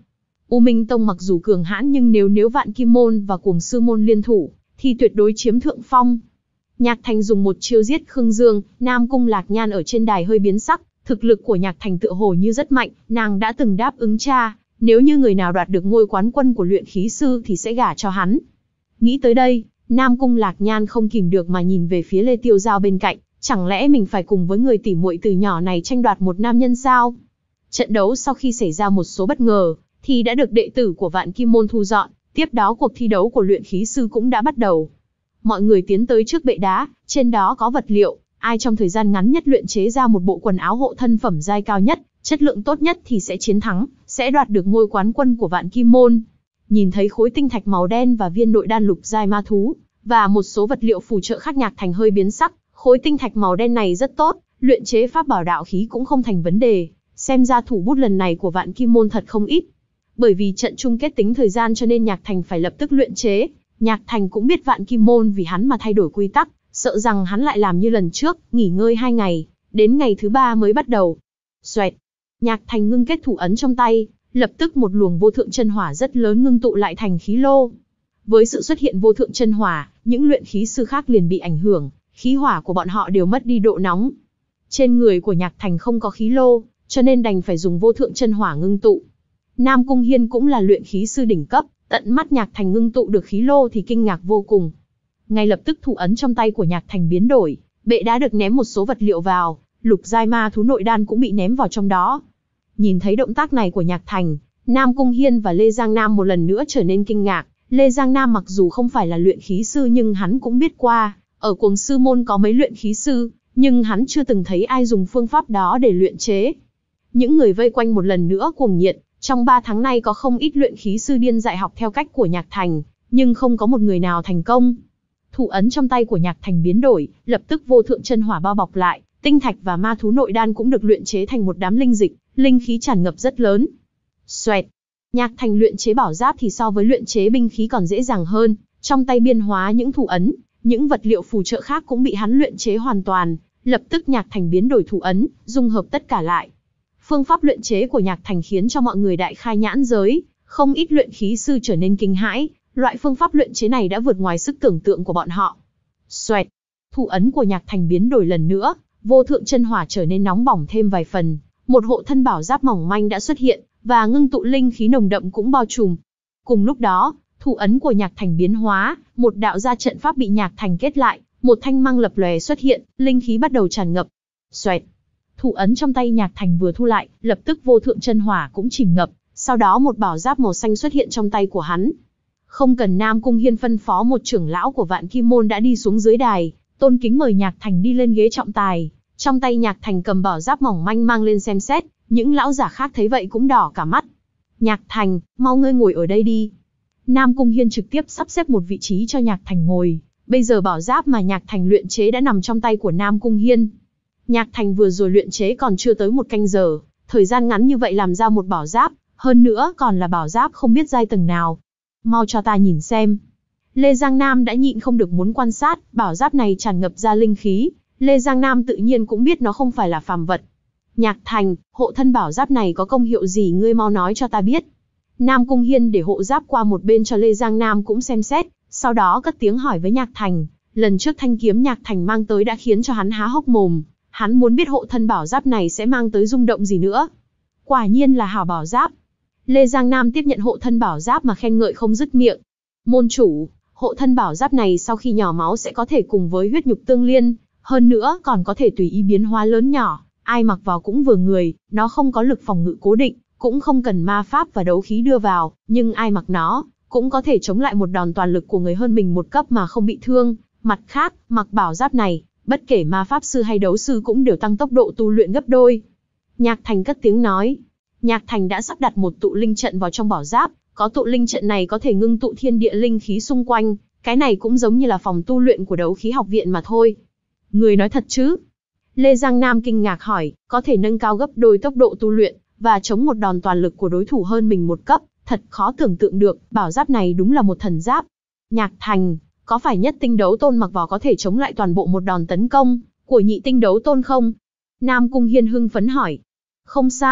U Minh Tông mặc dù cường hãn nhưng nếu nếu Vạn Kim Môn và Cuồng Sư Môn liên thủ, thì tuyệt đối chiếm thượng phong. Nhạc Thành dùng một chiêu giết Khương Dương, Nam Cung Lạc Nhan ở trên đài hơi biến sắc, thực lực của Nhạc Thành tựa hồ như rất mạnh, nàng đã từng đáp ứng cha, nếu như người nào đoạt được ngôi quán quân của luyện khí sư thì sẽ gả cho hắn. Nghĩ tới đây, Nam Cung Lạc Nhan không kìm được mà nhìn về phía Lê Tiêu Giao bên cạnh, chẳng lẽ mình phải cùng với người tỉ muội từ nhỏ này tranh đoạt một nam nhân sao? Trận đấu sau khi xảy ra một số bất ngờ, thì đã được đệ tử của Vạn Kim Môn thu dọn, tiếp đó cuộc thi đấu của luyện khí sư cũng đã bắt đầu. Mọi người tiến tới trước bệ đá, trên đó có vật liệu, ai trong thời gian ngắn nhất luyện chế ra một bộ quần áo hộ thân phẩm giai cao nhất, chất lượng tốt nhất thì sẽ chiến thắng, sẽ đoạt được ngôi quán quân của Vạn Kim Môn. Nhìn thấy khối tinh thạch màu đen và viên nội đan lục giai ma thú, và một số vật liệu phù trợ khác, Nhạc Thành hơi biến sắc, khối tinh thạch màu đen này rất tốt, luyện chế pháp bảo đạo khí cũng không thành vấn đề, xem ra thủ bút lần này của Vạn Kim Môn thật không ít. Bởi vì trận chung kết tính thời gian cho nên Nhạc Thành phải lập tức luyện chế. Nhạc Thành cũng biết Vạn Kim Môn vì hắn mà thay đổi quy tắc, sợ rằng hắn lại làm như lần trước, nghỉ ngơi hai ngày, đến ngày thứ ba mới bắt đầu. Xoẹt, Nhạc Thành ngưng kết thủ ấn trong tay, lập tức một luồng vô thượng chân hỏa rất lớn ngưng tụ lại thành khí lô. Với sự xuất hiện vô thượng chân hỏa, những luyện khí sư khác liền bị ảnh hưởng, khí hỏa của bọn họ đều mất đi độ nóng. Trên người của Nhạc Thành không có khí lô, cho nên đành phải dùng vô thượng chân hỏa ngưng tụ. Nam Cung Hiên cũng là luyện khí sư đỉnh cấp, tận mắt Nhạc Thành ngưng tụ được khí lô thì kinh ngạc vô cùng. Ngay lập tức thủ ấn trong tay của Nhạc Thành biến đổi, bệ đá được ném một số vật liệu vào, lục giai ma thú nội đan cũng bị ném vào trong đó. Nhìn thấy động tác này của Nhạc Thành, Nam Cung Hiên và Lê Giang Nam một lần nữa trở nên kinh ngạc. Lê Giang Nam mặc dù không phải là luyện khí sư nhưng hắn cũng biết qua, ở Cuồng Sư Môn có mấy luyện khí sư, nhưng hắn chưa từng thấy ai dùng phương pháp đó để luyện chế. Những người vây quanh một lần nữa cuồng nhiệt, trong ba tháng nay có không ít luyện khí sư điên dại học theo cách của Nhạc Thành, nhưng không có một người nào thành công. Thủ ấn trong tay của Nhạc Thành biến đổi, lập tức vô thượng chân hỏa bao bọc lại, tinh thạch và ma thú nội đan cũng được luyện chế thành một đám linh dịch, linh khí tràn ngập rất lớn. Xoẹt, Nhạc Thành luyện chế bảo giáp thì so với luyện chế binh khí còn dễ dàng hơn, trong tay biên hóa những thủ ấn, những vật liệu phù trợ khác cũng bị hắn luyện chế hoàn toàn, lập tức Nhạc Thành biến đổi thủ ấn, dung hợp tất cả lại. Phương pháp luyện chế của Nhạc Thành khiến cho mọi người đại khai nhãn giới, không ít luyện khí sư trở nên kinh hãi, loại phương pháp luyện chế này đã vượt ngoài sức tưởng tượng của bọn họ. Xoẹt, thủ ấn của Nhạc Thành biến đổi lần nữa, vô thượng chân hỏa trở nên nóng bỏng thêm vài phần, một hộ thân bảo giáp mỏng manh đã xuất hiện, và ngưng tụ linh khí nồng đậm cũng bao trùm. Cùng lúc đó, thủ ấn của Nhạc Thành biến hóa, một đạo gia trận pháp bị Nhạc Thành kết lại, một thanh mang lập lòe xuất hiện, linh khí bắt đầu tràn ngập. Xoẹt, thủ ấn trong tay Nhạc Thành vừa thu lại, lập tức vô thượng chân hỏa cũng chìm ngập, sau đó một bảo giáp màu xanh xuất hiện trong tay của hắn. Không cần Nam Cung Hiên phân phó, một trưởng lão của Vạn Kim Môn đã đi xuống dưới đài, tôn kính mời Nhạc Thành đi lên ghế trọng tài. Trong tay Nhạc Thành cầm bảo giáp mỏng manh mang lên xem xét, những lão giả khác thấy vậy cũng đỏ cả mắt. Nhạc Thành, mau ngươi ngồi ở đây đi. Nam Cung Hiên trực tiếp sắp xếp một vị trí cho Nhạc Thành ngồi. Bây giờ bảo giáp mà Nhạc Thành luyện chế đã nằm trong tay của Nam Cung Hiên. Nhạc Thành vừa rồi luyện chế còn chưa tới một canh giờ, thời gian ngắn như vậy làm ra một bảo giáp, hơn nữa còn là bảo giáp không biết giai tầng nào. Mau cho ta nhìn xem. Lê Giang Nam đã nhịn không được muốn quan sát, bảo giáp này tràn ngập ra linh khí, Lê Giang Nam tự nhiên cũng biết nó không phải là phàm vật. Nhạc Thành, hộ thân bảo giáp này có công hiệu gì ngươi mau nói cho ta biết. Nam Cung Hiên để hộ giáp qua một bên cho Lê Giang Nam cũng xem xét, sau đó cất tiếng hỏi với Nhạc Thành. Lần trước thanh kiếm Nhạc Thành mang tới đã khiến cho hắn há hốc mồm, hắn muốn biết hộ thân bảo giáp này sẽ mang tới rung động gì nữa. Quả nhiên là hảo bảo giáp. Lê Giang Nam tiếp nhận hộ thân bảo giáp mà khen ngợi không dứt miệng. Môn chủ, hộ thân bảo giáp này sau khi nhỏ máu sẽ có thể cùng với huyết nhục tương liên, hơn nữa còn có thể tùy ý biến hóa lớn nhỏ, ai mặc vào cũng vừa người, nó không có lực phòng ngự cố định, cũng không cần ma pháp và đấu khí đưa vào, nhưng ai mặc nó, cũng có thể chống lại một đòn toàn lực của người hơn mình một cấp mà không bị thương. Mặt khác, mặc bảo giáp này, bất kể ma pháp sư hay đấu sư cũng đều tăng tốc độ tu luyện gấp đôi. Nhạc Thành cất tiếng nói. Nhạc Thành đã sắp đặt một tụ linh trận vào trong bảo giáp, có tụ linh trận này có thể ngưng tụ thiên địa linh khí xung quanh, cái này cũng giống như là phòng tu luyện của đấu khí học viện mà thôi. Người nói thật chứ? Lê Giang Nam kinh ngạc hỏi, có thể nâng cao gấp đôi tốc độ tu luyện, và chống một đòn toàn lực của đối thủ hơn mình một cấp, thật khó tưởng tượng được, bảo giáp này đúng là một thần giáp. Nhạc Thành, có phải nhất tinh đấu tôn mặc vào có thể chống lại toàn bộ một đòn tấn công của nhị tinh đấu tôn không? Nam Cung Hiên hưng phấn hỏi. Không sai,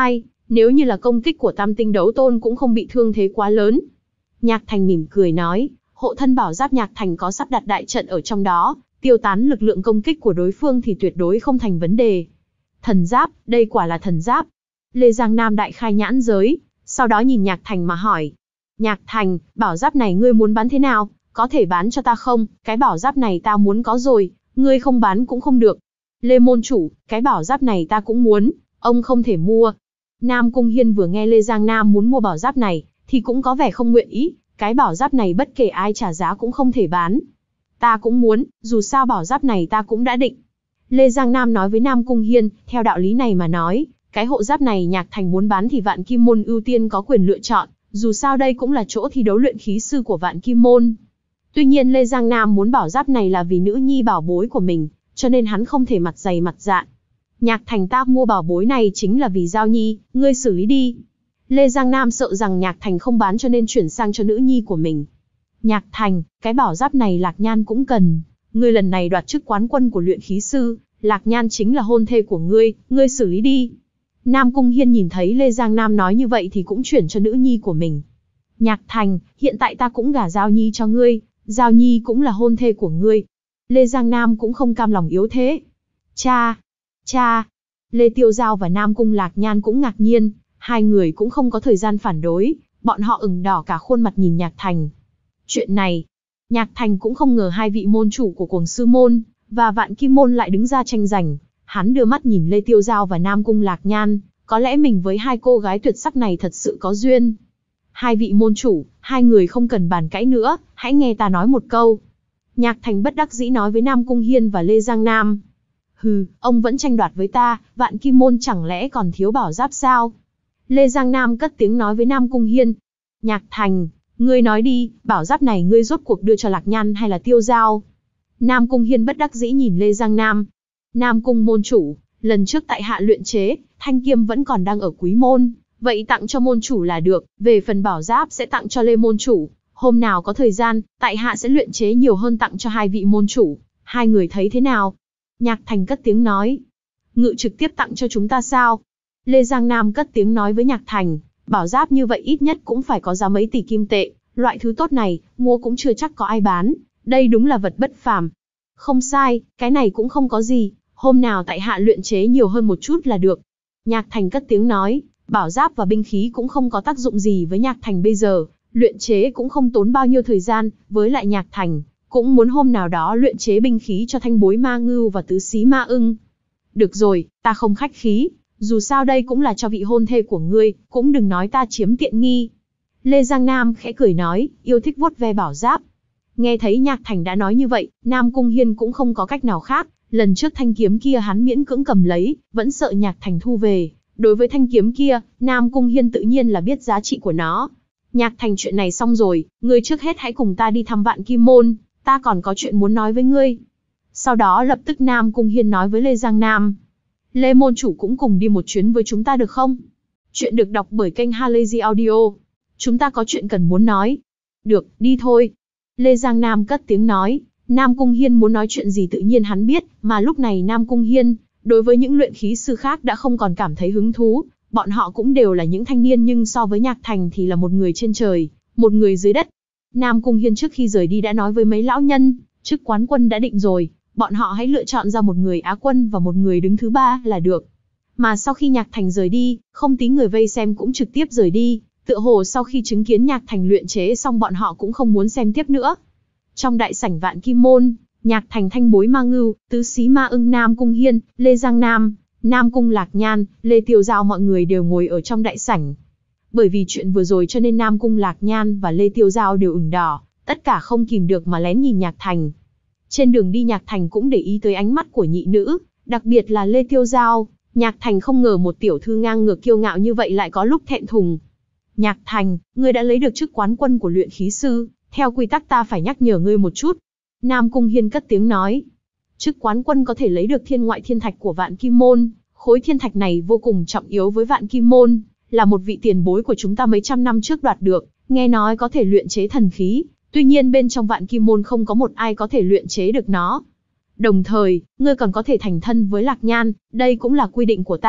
Nếu như là công kích của tam tinh đấu tôn cũng không bị thương thế quá lớn. Nhạc Thành mỉm cười nói, hộ thân bảo giáp Nhạc Thành có sắp đặt đại trận ở trong đó, tiêu tán lực lượng công kích của đối phương thì tuyệt đối không thành vấn đề. Thần giáp, đây quả là thần giáp. Lê Giang Nam đại khai nhãn giới, sau đó nhìn Nhạc Thành mà hỏi. Nhạc Thành, bảo giáp này ngươi muốn bán thế nào? Có thể bán cho ta không? Cái bảo giáp này ta muốn có rồi, ngươi không bán cũng không được. Lê môn chủ, cái bảo giáp này ta cũng muốn, ông không thể mua. Nam Cung Hiên vừa nghe Lê Giang Nam muốn mua bảo giáp này, thì cũng có vẻ không nguyện ý, cái bảo giáp này bất kể ai trả giá cũng không thể bán. Ta cũng muốn, dù sao bảo giáp này ta cũng đã định. Lê Giang Nam nói với Nam Cung Hiên, theo đạo lý này mà nói, cái hộ giáp này Nhạc Thành muốn bán thì Vạn Kim Môn ưu tiên có quyền lựa chọn, dù sao đây cũng là chỗ thi đấu luyện khí sư của Vạn Kim Môn. Tuy nhiên Lê Giang Nam muốn bảo giáp này là vì nữ nhi bảo bối của mình, cho nên hắn không thể mặt dày mặt dạn. Nhạc Thành ta mua bảo bối này chính là vì Giao Nhi, ngươi xử lý đi. Lê Giang Nam sợ rằng Nhạc Thành không bán cho nên chuyển sang cho nữ nhi của mình. Nhạc Thành, cái bảo giáp này Lạc Nhan cũng cần, ngươi lần này đoạt chức quán quân của luyện khí sư, Lạc Nhan chính là hôn thê của ngươi, ngươi xử lý đi. Nam Cung Hiên nhìn thấy Lê Giang Nam nói như vậy thì cũng chuyển cho nữ nhi của mình. Nhạc Thành, hiện tại ta cũng gả Giao Nhi cho ngươi, Giao Nhi cũng là hôn thê của ngươi. Lê Giang Nam cũng không cam lòng yếu thế. Cha, cha, Lê Tiêu Giao và Nam Cung Lạc Nhan cũng ngạc nhiên, hai người cũng không có thời gian phản đối, bọn họ ửng đỏ cả khuôn mặt nhìn Nhạc Thành. Chuyện này, Nhạc Thành cũng không ngờ hai vị môn chủ của Cuồng Sư Môn và Vạn Kim Môn lại đứng ra tranh giành. Hắn đưa mắt nhìn Lê Tiêu Giao và Nam Cung Lạc Nhan, có lẽ mình với hai cô gái tuyệt sắc này thật sự có duyên. Hai vị môn chủ, hai người không cần bàn cãi nữa, hãy nghe ta nói một câu. Nhạc Thành bất đắc dĩ nói với Nam Cung Hiên và Lê Giang Nam. Hừ, ông vẫn tranh đoạt với ta, Vạn Kim Môn chẳng lẽ còn thiếu bảo giáp sao? Lê Giang Nam cất tiếng nói với Nam Cung Hiên. Nhạc Thành, ngươi nói đi, bảo giáp này ngươi rốt cuộc đưa cho Lạc Nhan hay là Tiêu Giao? Nam Cung Hiên bất đắc dĩ nhìn Lê Giang Nam. Nam Cung môn chủ, lần trước tại hạ luyện chế, thanh kiếm vẫn còn đang ở Quý Môn, vậy tặng cho môn chủ là được, về phần bảo giáp sẽ tặng cho Lê môn chủ. Hôm nào có thời gian, tại hạ sẽ luyện chế nhiều hơn tặng cho hai vị môn chủ, hai người thấy thế nào? Nhạc Thành cất tiếng nói. Ngự trực tiếp tặng cho chúng ta sao? Lê Giang Nam cất tiếng nói với Nhạc Thành, bảo giáp như vậy ít nhất cũng phải có giá mấy tỷ kim tệ, loại thứ tốt này, mua cũng chưa chắc có ai bán, đây đúng là vật bất phàm. Không sai, cái này cũng không có gì, hôm nào tại hạ luyện chế nhiều hơn một chút là được. Nhạc Thành cất tiếng nói, bảo giáp và binh khí cũng không có tác dụng gì với Nhạc Thành bây giờ, luyện chế cũng không tốn bao nhiêu thời gian, với lại Nhạc Thành cũng muốn hôm nào đó luyện chế binh khí cho Thanh Bối Ma Ngưu và Tứ Xí Ma Ưng. Được rồi, ta không khách khí, dù sao đây cũng là cho vị hôn thê của ngươi, cũng đừng nói ta chiếm tiện nghi. Lê Giang Nam khẽ cười nói, yêu thích vuốt ve bảo giáp. Nghe thấy Nhạc Thành đã nói như vậy, Nam Cung Hiên cũng không có cách nào khác, lần trước thanh kiếm kia hắn miễn cưỡng cầm lấy, vẫn sợ Nhạc Thành thu về. Đối với thanh kiếm kia, Nam Cung Hiên tự nhiên là biết giá trị của nó. Nhạc Thành, chuyện này xong rồi, ngươi trước hết hãy cùng ta đi thăm Vạn Kim Môn, ta còn có chuyện muốn nói với ngươi. Sau đó lập tức Nam Cung Hiên nói với Lê Giang Nam. Lê môn chủ cũng cùng đi một chuyến với chúng ta được không? Chuyện được đọc bởi kênh Halazy Audio. Chúng ta có chuyện cần muốn nói. Được, đi thôi. Lê Giang Nam cất tiếng nói. Nam Cung Hiên muốn nói chuyện gì tự nhiên hắn biết, mà lúc này Nam Cung Hiên, đối với những luyện khí sư khác đã không còn cảm thấy hứng thú. Bọn họ cũng đều là những thanh niên nhưng so với Nhạc Thành thì là một người trên trời, một người dưới đất. Nam Cung Hiên trước khi rời đi đã nói với mấy lão nhân, chức quán quân đã định rồi, bọn họ hãy lựa chọn ra một người Á quân và một người đứng thứ ba là được. Mà sau khi Nhạc Thành rời đi, không tí người vây xem cũng trực tiếp rời đi, tựa hồ sau khi chứng kiến Nhạc Thành luyện chế xong bọn họ cũng không muốn xem tiếp nữa. Trong đại sảnh Vạn Kim Môn, Nhạc Thành, Thanh Bối Ma Ngưu, Tứ Xí Ma Ưng, Nam Cung Hiên, Lê Giang Nam, Nam Cung Lạc Nhan, Lê Tiêu Giao mọi người đều ngồi ở trong đại sảnh. Bởi vì chuyện vừa rồi cho nên Nam Cung Lạc Nhan và Lê Tiêu Giao đều ửng đỏ, tất cả không kìm được mà lén nhìn Nhạc Thành. Trên đường đi Nhạc Thành cũng để ý tới ánh mắt của nhị nữ, đặc biệt là Lê Tiêu Giao. Nhạc Thành không ngờ một tiểu thư ngang ngược kiêu ngạo như vậy lại có lúc thẹn thùng. Nhạc Thành, ngươi đã lấy được chức quán quân của luyện khí sư, theo quy tắc ta phải nhắc nhở ngươi một chút. Nam Cung Hiên cất tiếng nói. Chức quán quân có thể lấy được thiên ngoại thiên thạch của Vạn Kim Môn, khối thiên thạch này vô cùng trọng yếu với Vạn Kim Môn, là một vị tiền bối của chúng ta mấy trăm năm trước đoạt được, nghe nói có thể luyện chế thần khí, tuy nhiên bên trong Vạn Kim Môn không có một ai có thể luyện chế được nó. Đồng thời, ngươi còn có thể thành thân với Lạc Nhan, đây cũng là quy định của ta,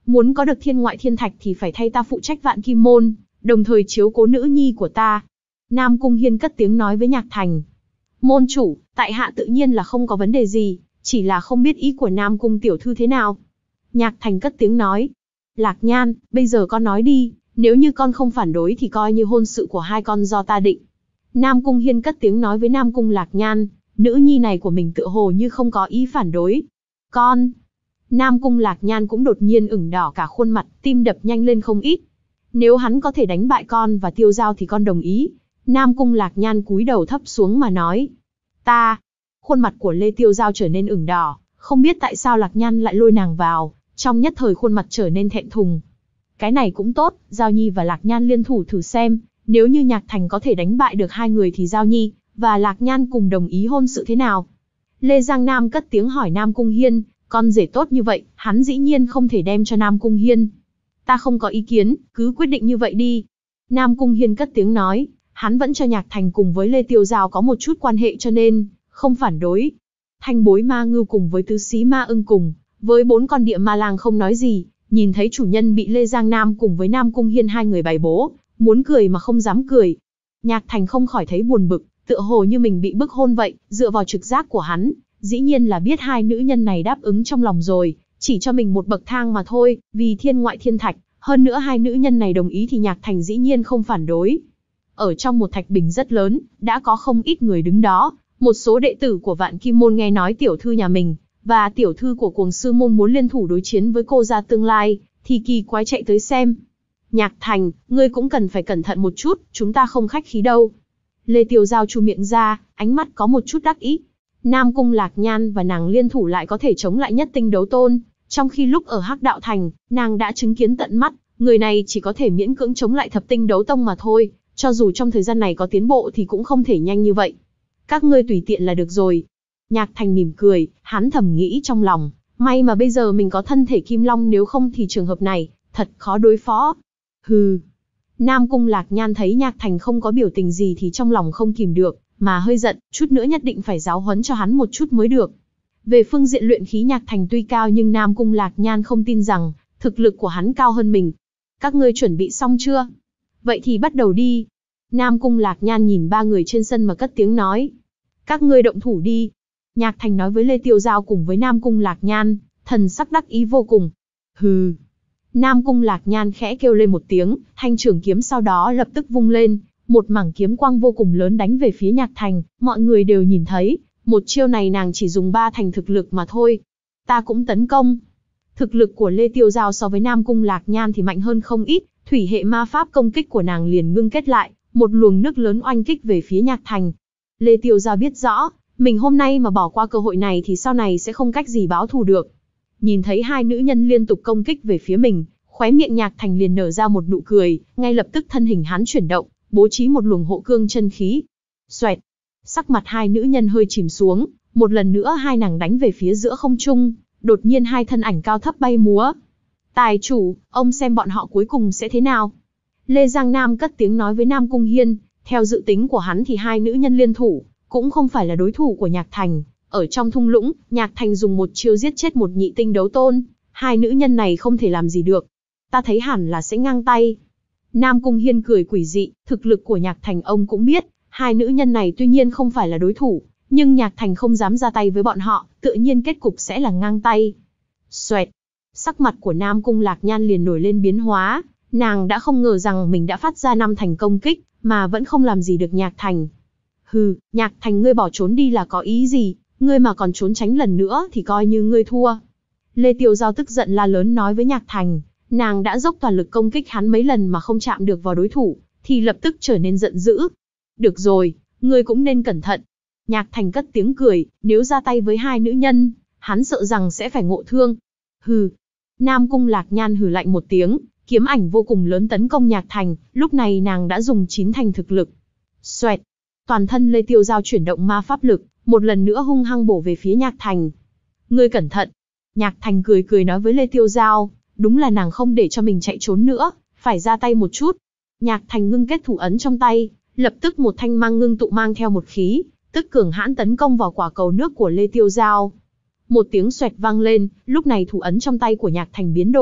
muốn có được thiên ngoại thiên thạch thì phải thay ta phụ trách Vạn Kim Môn, đồng thời chiếu cố nữ nhi của ta. Nam Cung Hiên cất tiếng nói với Nhạc Thành. Môn chủ, tại hạ tự nhiên là không có vấn đề gì, chỉ là không biết ý của Nam Cung tiểu thư thế nào. Nhạc Thành cất tiếng nói. Lạc Nhan, bây giờ con nói đi, nếu như con không phản đối thì coi như hôn sự của hai con do ta định. Nam Cung Hiên cất tiếng nói với Nam Cung Lạc Nhan, nữ nhi này của mình tựa hồ như không có ý phản đối. Con. Nam Cung Lạc Nhan cũng đột nhiên ửng đỏ cả khuôn mặt, tim đập nhanh lên không ít. Nếu hắn có thể đánh bại con và Tiêu Giao thì con đồng ý. Nam Cung Lạc Nhan cúi đầu thấp xuống mà nói. Ta. Khuôn mặt của Lê Tiêu Giao trở nên ửng đỏ, không biết tại sao Lạc Nhan lại lôi nàng vào, trong nhất thời khuôn mặt trở nên thẹn thùng. Cái này cũng tốt, Giao Nhi và Lạc Nhan liên thủ thử xem, nếu như Nhạc Thành có thể đánh bại được hai người thì Giao Nhi và Lạc Nhan cùng đồng ý hôn sự thế nào? Lê Giang Nam cất tiếng hỏi Nam Cung Hiên, con rể tốt như vậy, hắn dĩ nhiên không thể đem cho Nam Cung Hiên. Ta không có ý kiến, cứ quyết định như vậy đi. Nam Cung Hiên cất tiếng nói, hắn vẫn cho Nhạc Thành cùng với Lê Tiêu Giao có một chút quan hệ cho nên, không phản đối. Thanh bối ma ngưu cùng với tứ xí ma ưng cùng, với bốn con địa ma lang không nói gì, nhìn thấy chủ nhân bị Lê Giang Nam cùng với Nam Cung Hiên hai người bày bố, muốn cười mà không dám cười. Nhạc Thành không khỏi thấy buồn bực, tựa hồ như mình bị bức hôn vậy, dựa vào trực giác của hắn, dĩ nhiên là biết hai nữ nhân này đáp ứng trong lòng rồi, chỉ cho mình một bậc thang mà thôi, vì thiên ngoại thiên thạch, hơn nữa hai nữ nhân này đồng ý thì Nhạc Thành dĩ nhiên không phản đối. Ở trong một thạch bình rất lớn, đã có không ít người đứng đó, một số đệ tử của Vạn Kim Môn nghe nói tiểu thư nhà mình, và tiểu thư của Cuồng Sư Môn muốn liên thủ đối chiến với cô gia tương lai, thì kỳ quái chạy tới xem. Nhạc Thành, ngươi cũng cần phải cẩn thận một chút, chúng ta không khách khí đâu. Lê Tiêu Giao chu miệng ra, ánh mắt có một chút đắc ý. Nam Cung Lạc Nhan và nàng liên thủ lại có thể chống lại nhất tinh đấu tôn, trong khi lúc ở Hắc Đạo Thành, nàng đã chứng kiến tận mắt, người này chỉ có thể miễn cưỡng chống lại thập tinh đấu tông mà thôi, cho dù trong thời gian này có tiến bộ thì cũng không thể nhanh như vậy. Các ngươi tùy tiện là được rồi. Nhạc Thành mỉm cười, hắn thầm nghĩ trong lòng, may mà bây giờ mình có thân thể Kim Long, nếu không thì trường hợp này, thật khó đối phó. Hừ. Nam Cung Lạc Nhan thấy Nhạc Thành không có biểu tình gì thì trong lòng không kìm được, mà hơi giận, chút nữa nhất định phải giáo huấn cho hắn một chút mới được. Về phương diện luyện khí Nhạc Thành tuy cao nhưng Nam Cung Lạc Nhan không tin rằng thực lực của hắn cao hơn mình. Các ngươi chuẩn bị xong chưa? Vậy thì bắt đầu đi. Nam Cung Lạc Nhan nhìn ba người trên sân mà cất tiếng nói. Các ngươi động thủ đi. Nhạc Thành nói với Lê Tiêu Giao cùng với Nam Cung Lạc Nhan, thần sắc đắc ý vô cùng. Hừ. Nam Cung Lạc Nhan khẽ kêu lên một tiếng, thanh trường kiếm sau đó lập tức vung lên, một mảng kiếm quang vô cùng lớn đánh về phía Nhạc Thành, mọi người đều nhìn thấy, một chiêu này nàng chỉ dùng ba thành thực lực mà thôi. Ta cũng tấn công. Thực lực của Lê Tiêu Giao so với Nam Cung Lạc Nhan thì mạnh hơn không ít, thủy hệ ma pháp công kích của nàng liền ngưng kết lại, một luồng nước lớn oanh kích về phía Nhạc Thành. Lê Tiêu Giao biết rõ, mình hôm nay mà bỏ qua cơ hội này thì sau này sẽ không cách gì báo thù được. Nhìn thấy hai nữ nhân liên tục công kích về phía mình, khóe miệng Nhạc Thành liền nở ra một nụ cười, ngay lập tức thân hình hắn chuyển động, bố trí một luồng hộ cương chân khí. Xoẹt, sắc mặt hai nữ nhân hơi chìm xuống, một lần nữa hai nàng đánh về phía giữa không trung, đột nhiên hai thân ảnh cao thấp bay múa. Tài chủ, ông xem bọn họ cuối cùng sẽ thế nào? Lê Giang Nam cất tiếng nói với Nam Cung Hiên, theo dự tính của hắn thì hai nữ nhân liên thủ, cũng không phải là đối thủ của Nhạc Thành. Ở trong thung lũng, Nhạc Thành dùng một chiêu giết chết một nhị tinh đấu tôn, hai nữ nhân này không thể làm gì được. Ta thấy hẳn là sẽ ngang tay. Nam Cung Hiên cười quỷ dị, thực lực của Nhạc Thành ông cũng biết, hai nữ nhân này tuy nhiên không phải là đối thủ, nhưng Nhạc Thành không dám ra tay với bọn họ, tự nhiên kết cục sẽ là ngang tay. Xoẹt, sắc mặt của Nam Cung Lạc Nhan liền nổi lên biến hóa, nàng đã không ngờ rằng mình đã phát ra năm thành công kích, mà vẫn không làm gì được Nhạc Thành. Hừ, Nhạc Thành ngươi bỏ trốn đi là có ý gì, ngươi mà còn trốn tránh lần nữa thì coi như ngươi thua. Lê Tiêu Giao tức giận la lớn nói với Nhạc Thành, nàng đã dốc toàn lực công kích hắn mấy lần mà không chạm được vào đối thủ, thì lập tức trở nên giận dữ. Được rồi, ngươi cũng nên cẩn thận. Nhạc Thành cất tiếng cười, nếu ra tay với hai nữ nhân, hắn sợ rằng sẽ phải ngộ thương. Hừ. Nam Cung Lạc Nhan hừ lạnh một tiếng, kiếm ảnh vô cùng lớn tấn công Nhạc Thành, lúc này nàng đã dùng chín thành thực lực. Xoẹt. Toàn thân Lê Tiêu Giao chuyển động ma pháp lực, một lần nữa hung hăng bổ về phía Nhạc Thành. Ngươi cẩn thận. Nhạc Thành cười cười nói với Lê Tiêu Giao, đúng là nàng không để cho mình chạy trốn nữa, phải ra tay một chút. Nhạc Thành ngưng kết thủ ấn trong tay, lập tức một thanh mang ngưng tụ mang theo một khí, tức cường hãn tấn công vào quả cầu nước của Lê Tiêu Giao. Một tiếng xoẹt vang lên, lúc này thủ ấn trong tay của Nhạc Thành biến đổi,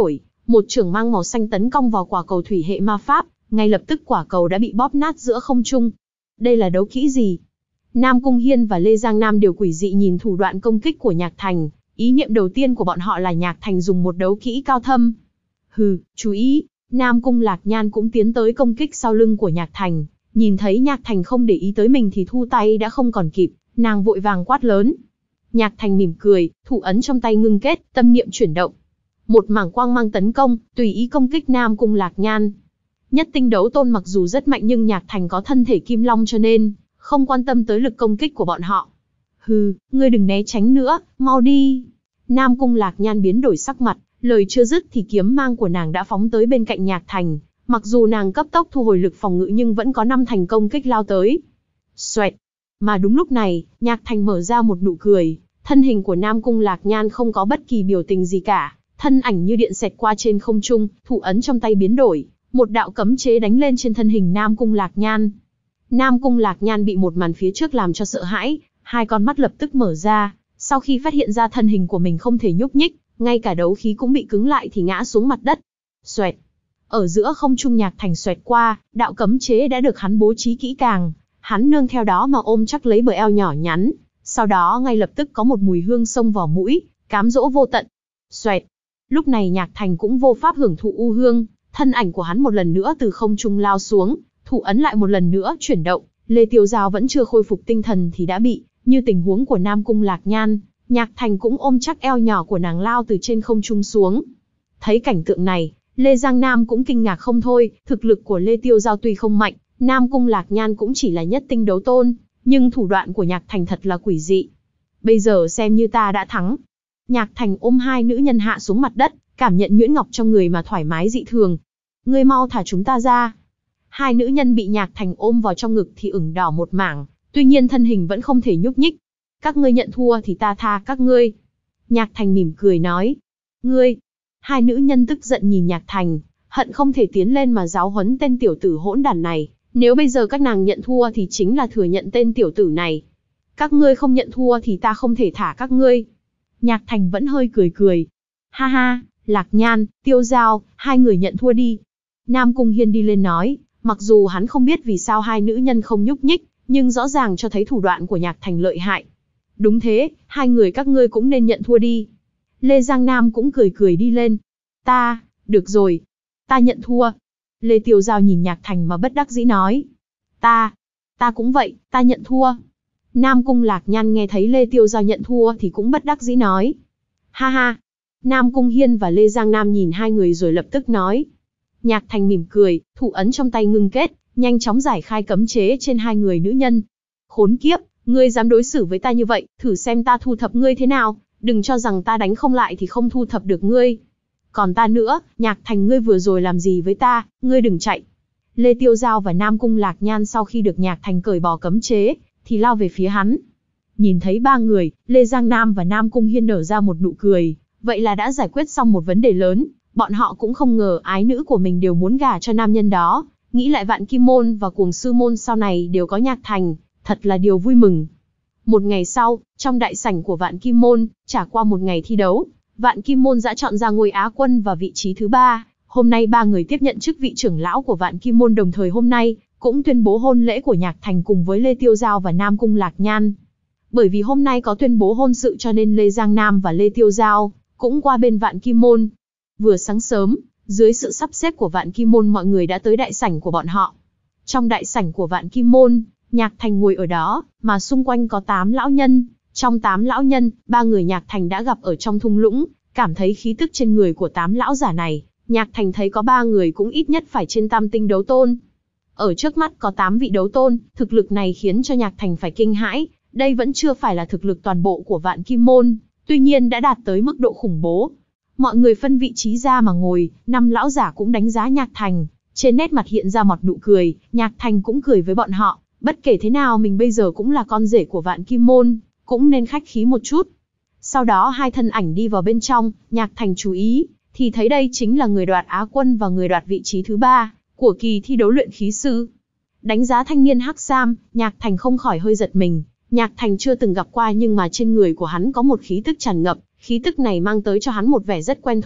Một chưởng mang màu xanh tấn công vào quả cầu thủy hệ ma pháp, ngay lập tức quả cầu đã bị bóp nát giữa không trung. Đây là đấu kỹ gì? Nam Cung Hiên và Lê Giang Nam đều quỷ dị nhìn thủ đoạn công kích của Nhạc Thành, ý niệm đầu tiên của bọn họ là Nhạc Thành dùng một đấu kỹ cao thâm. Hừ, chú ý, Nam Cung Lạc Nhan cũng tiến tới công kích sau lưng của Nhạc Thành, nhìn thấy Nhạc Thành không để ý tới mình thì thu tay đã không còn kịp, nàng vội vàng quát lớn. Nhạc Thành mỉm cười, thủ ấn trong tay ngưng kết, tâm niệm chuyển động. Một mảng quang mang tấn công, tùy ý công kích Nam Cung Lạc Nhan. Nhất tinh đấu tôn mặc dù rất mạnh nhưng Nhạc Thành có thân thể kim long cho nên không quan tâm tới lực công kích của bọn họ. Hừ, ngươi đừng né tránh nữa, mau đi. Nam Cung Lạc Nhan biến đổi sắc mặt, lời chưa dứt thì kiếm mang của nàng đã phóng tới bên cạnh Nhạc Thành. Mặc dù nàng cấp tốc thu hồi lực phòng ngự nhưng vẫn có năm thành công kích lao tới. Xoẹt. Mà đúng lúc này, Nhạc Thành mở ra một nụ cười, thân hình của Nam Cung Lạc Nhan không có bất kỳ biểu tình gì cả, thân ảnh như điện xẹt qua trên không trung, thủ ấn trong tay biến đổi, một đạo cấm chế đánh lên trên thân hình Nam Cung Lạc Nhan. Nam Cung Lạc Nhan bị một màn phía trước làm cho sợ hãi, hai con mắt lập tức mở ra, sau khi phát hiện ra thân hình của mình không thể nhúc nhích, ngay cả đấu khí cũng bị cứng lại thì ngã xuống mặt đất. Xoẹt. Ở giữa không trung Nhạc Thành xoẹt qua, đạo cấm chế đã được hắn bố trí kỹ càng, hắn nương theo đó mà ôm chắc lấy bờ eo nhỏ nhắn, sau đó ngay lập tức có một mùi hương xông vào mũi, cám dỗ vô tận. Xoẹt. Lúc này Nhạc Thành cũng vô pháp hưởng thụ u hương, thân ảnh của hắn một lần nữa từ không trung lao xuống, thủ ấn lại một lần nữa chuyển động, Lê Tiêu Giao vẫn chưa khôi phục tinh thần thì đã bị, như tình huống của Nam Cung Lạc Nhan, Nhạc Thành cũng ôm chắc eo nhỏ của nàng lao từ trên không trung xuống. Thấy cảnh tượng này, Lê Giang Nam cũng kinh ngạc không thôi, thực lực của Lê Tiêu Giao tuy không mạnh, Nam Cung Lạc Nhan cũng chỉ là nhất tinh đấu tôn, nhưng thủ đoạn của Nhạc Thành thật là quỷ dị. Bây giờ xem như ta đã thắng. Nhạc Thành ôm hai nữ nhân hạ xuống mặt đất, cảm nhận nhuyễn ngọc trong người mà thoải mái dị thường. Ngươi mau thả chúng ta ra. Hai nữ nhân bị Nhạc Thành ôm vào trong ngực thì ửng đỏ một mảng, tuy nhiên thân hình vẫn không thể nhúc nhích. Các ngươi nhận thua thì ta tha các ngươi. Nhạc Thành mỉm cười nói. Ngươi. Hai nữ nhân tức giận nhìn Nhạc Thành, hận không thể tiến lên mà giáo huấn tên tiểu tử hỗn đản này. Nếu bây giờ các nàng nhận thua thì chính là thừa nhận tên tiểu tử này. Các ngươi không nhận thua thì ta không thể thả các ngươi. Nhạc Thành vẫn hơi cười cười. Ha ha, Lạc Nhan, Tiêu Giao, hai người nhận thua đi. Nam Cung Hiên đi lên nói, mặc dù hắn không biết vì sao hai nữ nhân không nhúc nhích, nhưng rõ ràng cho thấy thủ đoạn của Nhạc Thành lợi hại. Đúng thế, hai người các ngươi cũng nên nhận thua đi. Lê Giang Nam cũng cười cười đi lên. Ta, được rồi. Ta nhận thua. Lê Tiêu Giao nhìn Nhạc Thành mà bất đắc dĩ nói. Ta, ta cũng vậy, ta nhận thua. Nam Cung Lạc Nhan nghe thấy Lê Tiêu Giao nhận thua thì cũng bất đắc dĩ nói. Ha ha. Nam Cung Hiên và Lê Giang Nam nhìn hai người rồi lập tức nói. Nhạc Thành mỉm cười, thủ ấn trong tay ngưng kết, nhanh chóng giải khai cấm chế trên hai người nữ nhân. Khốn kiếp, ngươi dám đối xử với ta như vậy, thử xem ta thu thập ngươi thế nào, đừng cho rằng ta đánh không lại thì không thu thập được ngươi. Còn ta nữa, Nhạc Thành ngươi vừa rồi làm gì với ta, ngươi đừng chạy. Lê Tiêu Giao và Nam Cung Lạc Nhan sau khi được Nhạc Thành cởi bỏ cấm chế, thì lao về phía hắn. Nhìn thấy ba người, Lê Giang Nam và Nam Cung Hiên nở ra một nụ cười, vậy là đã giải quyết xong một vấn đề lớn. Bọn họ cũng không ngờ ái nữ của mình đều muốn gả cho nam nhân đó, nghĩ lại Vạn Kim Môn và Cuồng Sư Môn sau này đều có Nhạc Thành, thật là điều vui mừng. Một ngày sau, trong đại sảnh của Vạn Kim Môn, trải qua một ngày thi đấu, Vạn Kim Môn đã chọn ra ngôi Á quân và vị trí thứ ba. Hôm nay ba người tiếp nhận chức vị trưởng lão của Vạn Kim Môn, đồng thời hôm nay cũng tuyên bố hôn lễ của Nhạc Thành cùng với Lê Tiêu Giao và Nam Cung Lạc Nhan. Bởi vì hôm nay có tuyên bố hôn sự cho nên Lê Giang Nam và Lê Tiêu Giao cũng qua bên Vạn Kim Môn. Vừa sáng sớm, dưới sự sắp xếp của Vạn Kim Môn mọi người đã tới đại sảnh của bọn họ. Trong đại sảnh của Vạn Kim Môn, Nhạc Thành ngồi ở đó, mà xung quanh có tám lão nhân. Trong tám lão nhân, ba người Nhạc Thành đã gặp ở trong thung lũng, cảm thấy khí tức trên người của tám lão giả này, Nhạc Thành thấy có ba người cũng ít nhất phải trên tam tinh đấu tôn. Ở trước mắt có tám vị đấu tôn, thực lực này khiến cho Nhạc Thành phải kinh hãi, đây vẫn chưa phải là thực lực toàn bộ của Vạn Kim Môn, tuy nhiên đã đạt tới mức độ khủng bố. Mọi người phân vị trí ra mà ngồi, năm lão giả cũng đánh giá Nhạc Thành, trên nét mặt hiện ra một nụ cười, Nhạc Thành cũng cười với bọn họ, bất kể thế nào mình bây giờ cũng là con rể của Vạn Kim Môn, cũng nên khách khí một chút. Sau đó hai thân ảnh đi vào bên trong, Nhạc Thành chú ý, thì thấy đây chính là người đoạt Á quân và người đoạt vị trí thứ ba của kỳ thi đấu luyện khí sư. Đánh giá thanh niên hắc sam, Nhạc Thành không khỏi hơi giật mình, Nhạc Thành chưa từng gặp qua nhưng mà trên người của hắn có một khí tức tràn ngập, khí tức này mang tới cho hắn một vẻ rất quen thuộc,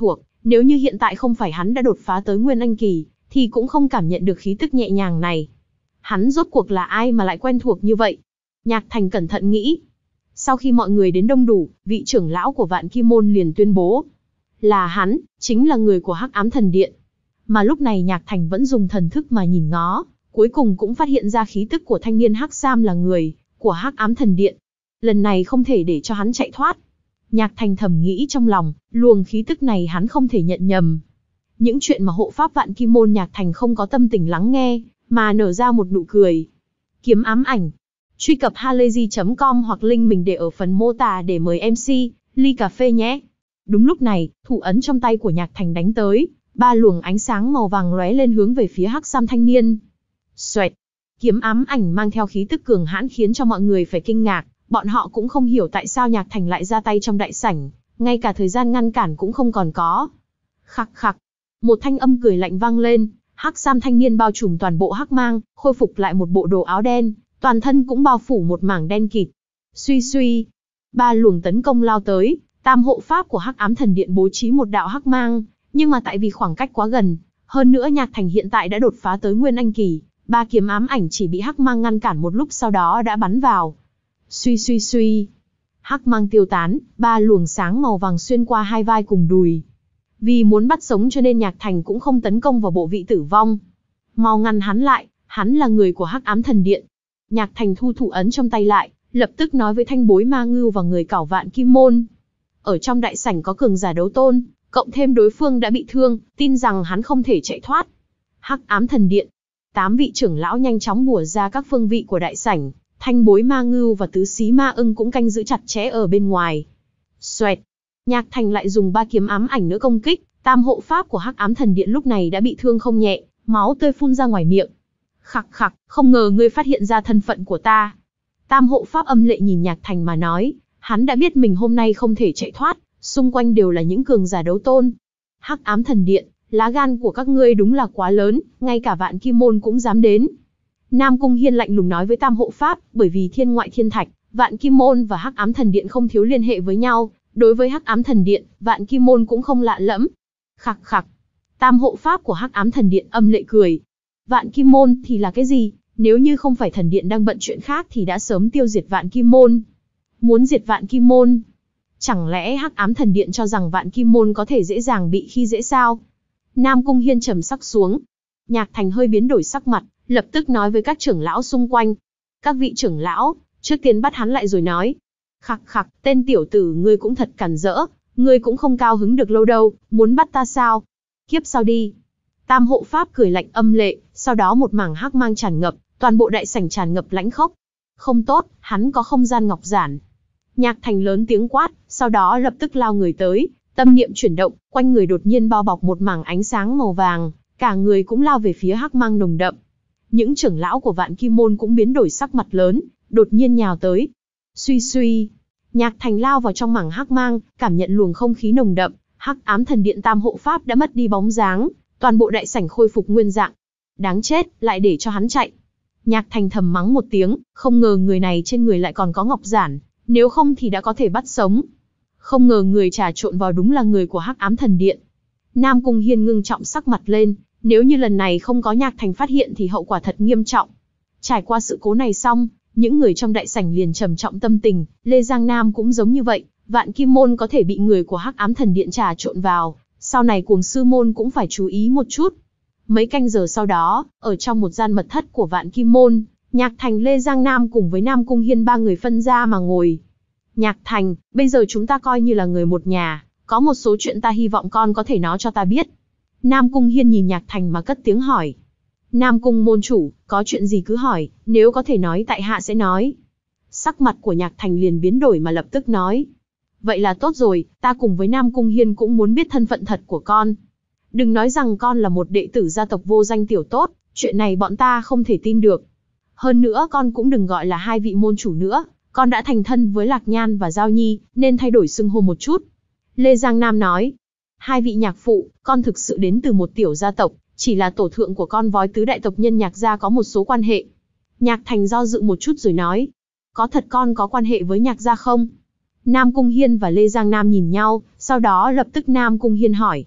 Nếu như hiện tại không phải hắn đã đột phá tới Nguyên Anh Kỳ, thì cũng không cảm nhận được khí tức nhẹ nhàng này. Hắn rốt cuộc là ai mà lại quen thuộc như vậy? Nhạc Thành cẩn thận nghĩ. Sau khi mọi người đến đông đủ, vị trưởng lão của Vạn Kim Môn liền tuyên bố. Là hắn, chính là người của Hắc Ám Thần Điện. Mà lúc này Nhạc Thành vẫn dùng thần thức mà nhìn ngó, cuối cùng cũng phát hiện ra khí tức của thanh niên Hắc Sam là người của Hắc Ám Thần Điện. Lần này không thể để cho hắn chạy thoát. Nhạc Thành thầm nghĩ trong lòng, luồng khí tức này hắn không thể nhận nhầm. Những chuyện mà hộ pháp Vạn Kim Môn Nhạc Thành không có tâm tình lắng nghe, mà nở ra một nụ cười. Kiếm ám ảnh. Truy cập halayzi chấm com hoặc link mình để ở phần mô tả để mời em xê, ly cà phê nhé. Đúng lúc này, thủ ấn trong tay của Nhạc Thành đánh tới, ba luồng ánh sáng màu vàng lóe lên hướng về phía Hắc Sam thanh niên. Xoẹt. Kiếm ám ảnh mang theo khí tức cường hãn khiến cho mọi người phải kinh ngạc, bọn họ cũng không hiểu tại sao Nhạc Thành lại ra tay trong đại sảnh, ngay cả thời gian ngăn cản cũng không còn có. Khặc khặc. Một thanh âm cười lạnh vang lên, Hắc Sam thanh niên bao trùm toàn bộ hắc mang, khôi phục lại một bộ đồ áo đen, toàn thân cũng bao phủ một mảng đen kịt. Suy suy, ba luồng tấn công lao tới, tam hộ pháp của Hắc Ám Thần Điện bố trí một đạo hắc mang, nhưng mà tại vì khoảng cách quá gần, hơn nữa Nhạc Thành hiện tại đã đột phá tới Nguyên Anh Kỳ, ba kiếm ám ảnh chỉ bị hắc mang ngăn cản một lúc sau đó đã bắn vào. Suy suy suy, hắc mang tiêu tán, ba luồng sáng màu vàng xuyên qua hai vai cùng đùi. Vì muốn bắt sống cho nên Nhạc Thành cũng không tấn công vào bộ vị tử vong. Mau ngăn hắn lại, hắn là người của Hắc Ám Thần Điện. Nhạc Thành thu thủ ấn trong tay lại, lập tức nói với Thanh Bối Ma Ngưu và người cảo Vạn Kim Môn. Ở trong đại sảnh có cường giả đấu tôn, cộng thêm đối phương đã bị thương, tin rằng hắn không thể chạy thoát. Hắc Ám Thần Điện. Tám vị trưởng lão nhanh chóng bủa ra các phương vị của đại sảnh, Thanh Bối Ma Ngưu và Tứ Xí Ma Ưng cũng canh giữ chặt chẽ ở bên ngoài. Xoẹt. Nhạc Thành lại dùng ba kiếm ám ảnh nữa công kích, tam hộ pháp của Hắc Ám Thần Điện lúc này đã bị thương không nhẹ, máu tươi phun ra ngoài miệng. Khặc khặc, không ngờ ngươi phát hiện ra thân phận của ta. Tam hộ pháp âm lệ nhìn Nhạc Thành mà nói, hắn đã biết mình hôm nay không thể chạy thoát, xung quanh đều là những cường giả đấu tôn. Hắc Ám Thần Điện, lá gan của các ngươi đúng là quá lớn, ngay cả Vạn Kim Môn cũng dám đến. Nam Cung Hiên lạnh lùng nói với tam hộ pháp, bởi vì thiên ngoại thiên thạch, Vạn Kim Môn và Hắc Ám Thần Điện không thiếu liên hệ với nhau. Đối với Hắc Ám Thần Điện, Vạn Kim Môn cũng không lạ lẫm. Khặc khặc. Tam hộ pháp của Hắc Ám Thần Điện âm lệ cười. Vạn Kim Môn thì là cái gì? Nếu như không phải thần điện đang bận chuyện khác thì đã sớm tiêu diệt Vạn Kim Môn. Muốn diệt Vạn Kim Môn? Chẳng lẽ Hắc Ám Thần Điện cho rằng Vạn Kim Môn có thể dễ dàng bị khi dễ sao? Nam Cung Hiên trầm sắc xuống. Nhạc Thành hơi biến đổi sắc mặt, lập tức nói với các trưởng lão xung quanh. Các vị trưởng lão, trước tiên bắt hắn lại rồi nói. Khặc khặc, tên tiểu tử ngươi cũng thật cản rỡ, ngươi cũng không cao hứng được lâu đâu, muốn bắt ta sao? Kiếp sau đi. Tam hộ pháp cười lạnh âm lệ, sau đó một mảng hắc mang tràn ngập, toàn bộ đại sảnh tràn ngập lãnh khốc. Không tốt, hắn có không gian ngọc giản. Nhạc Thành lớn tiếng quát, sau đó lập tức lao người tới, tâm niệm chuyển động, quanh người đột nhiên bao bọc một mảng ánh sáng màu vàng, cả người cũng lao về phía hắc mang nồng đậm. Những trưởng lão của Vạn Kim Môn cũng biến đổi sắc mặt lớn, đột nhiên nhào tới. Suy suy, Nhạc Thành lao vào trong mảng hắc mang, cảm nhận luồng không khí nồng đậm, Hắc Ám Thần Điện tam hộ pháp đã mất đi bóng dáng, toàn bộ đại sảnh khôi phục nguyên dạng. Đáng chết, lại để cho hắn chạy. Nhạc Thành thầm mắng một tiếng, không ngờ người này trên người lại còn có ngọc giản, nếu không thì đã có thể bắt sống. Không ngờ người trà trộn vào đúng là người của Hắc Ám Thần Điện. Nam Cung Hiên ngưng trọng sắc mặt lên, nếu như lần này không có Nhạc Thành phát hiện thì hậu quả thật nghiêm trọng. Trải qua sự cố này xong, những người trong đại sảnh liền trầm trọng tâm tình, Lê Giang Nam cũng giống như vậy, Vạn Kim Môn có thể bị người của Hắc Ám Thần Điện trà trộn vào, sau này Cuồng Sư Môn cũng phải chú ý một chút. Mấy canh giờ sau đó, ở trong một gian mật thất của Vạn Kim Môn, Nhạc Thành, Lê Giang Nam cùng với Nam Cung Hiên ba người phân ra mà ngồi. Nhạc Thành, bây giờ chúng ta coi như là người một nhà, có một số chuyện ta hy vọng con có thể nói cho ta biết. Nam Cung Hiên nhìn Nhạc Thành mà cất tiếng hỏi. Nam Cung môn chủ, có chuyện gì cứ hỏi, nếu có thể nói tại hạ sẽ nói. Sắc mặt của Nhạc Thành liền biến đổi mà lập tức nói. Vậy là tốt rồi, ta cùng với Nam Cung Hiên cũng muốn biết thân phận thật của con. Đừng nói rằng con là một đệ tử gia tộc vô danh tiểu tốt, chuyện này bọn ta không thể tin được. Hơn nữa con cũng đừng gọi là hai vị môn chủ nữa, con đã thành thân với Lạc Nhan và Giao Nhi, nên thay đổi xưng hô một chút. Lê Giang Nam nói. Hai vị nhạc phụ, con thực sự đến từ một tiểu gia tộc, chỉ là tổ thượng của con vói tứ đại tộc nhân Nhạc gia có một số quan hệ. Nhạc Thành do dự một chút rồi nói. Có thật con có quan hệ với Nhạc gia không? Nam Cung Hiên và Lê Giang Nam nhìn nhau, sau đó lập tức Nam Cung Hiên hỏi.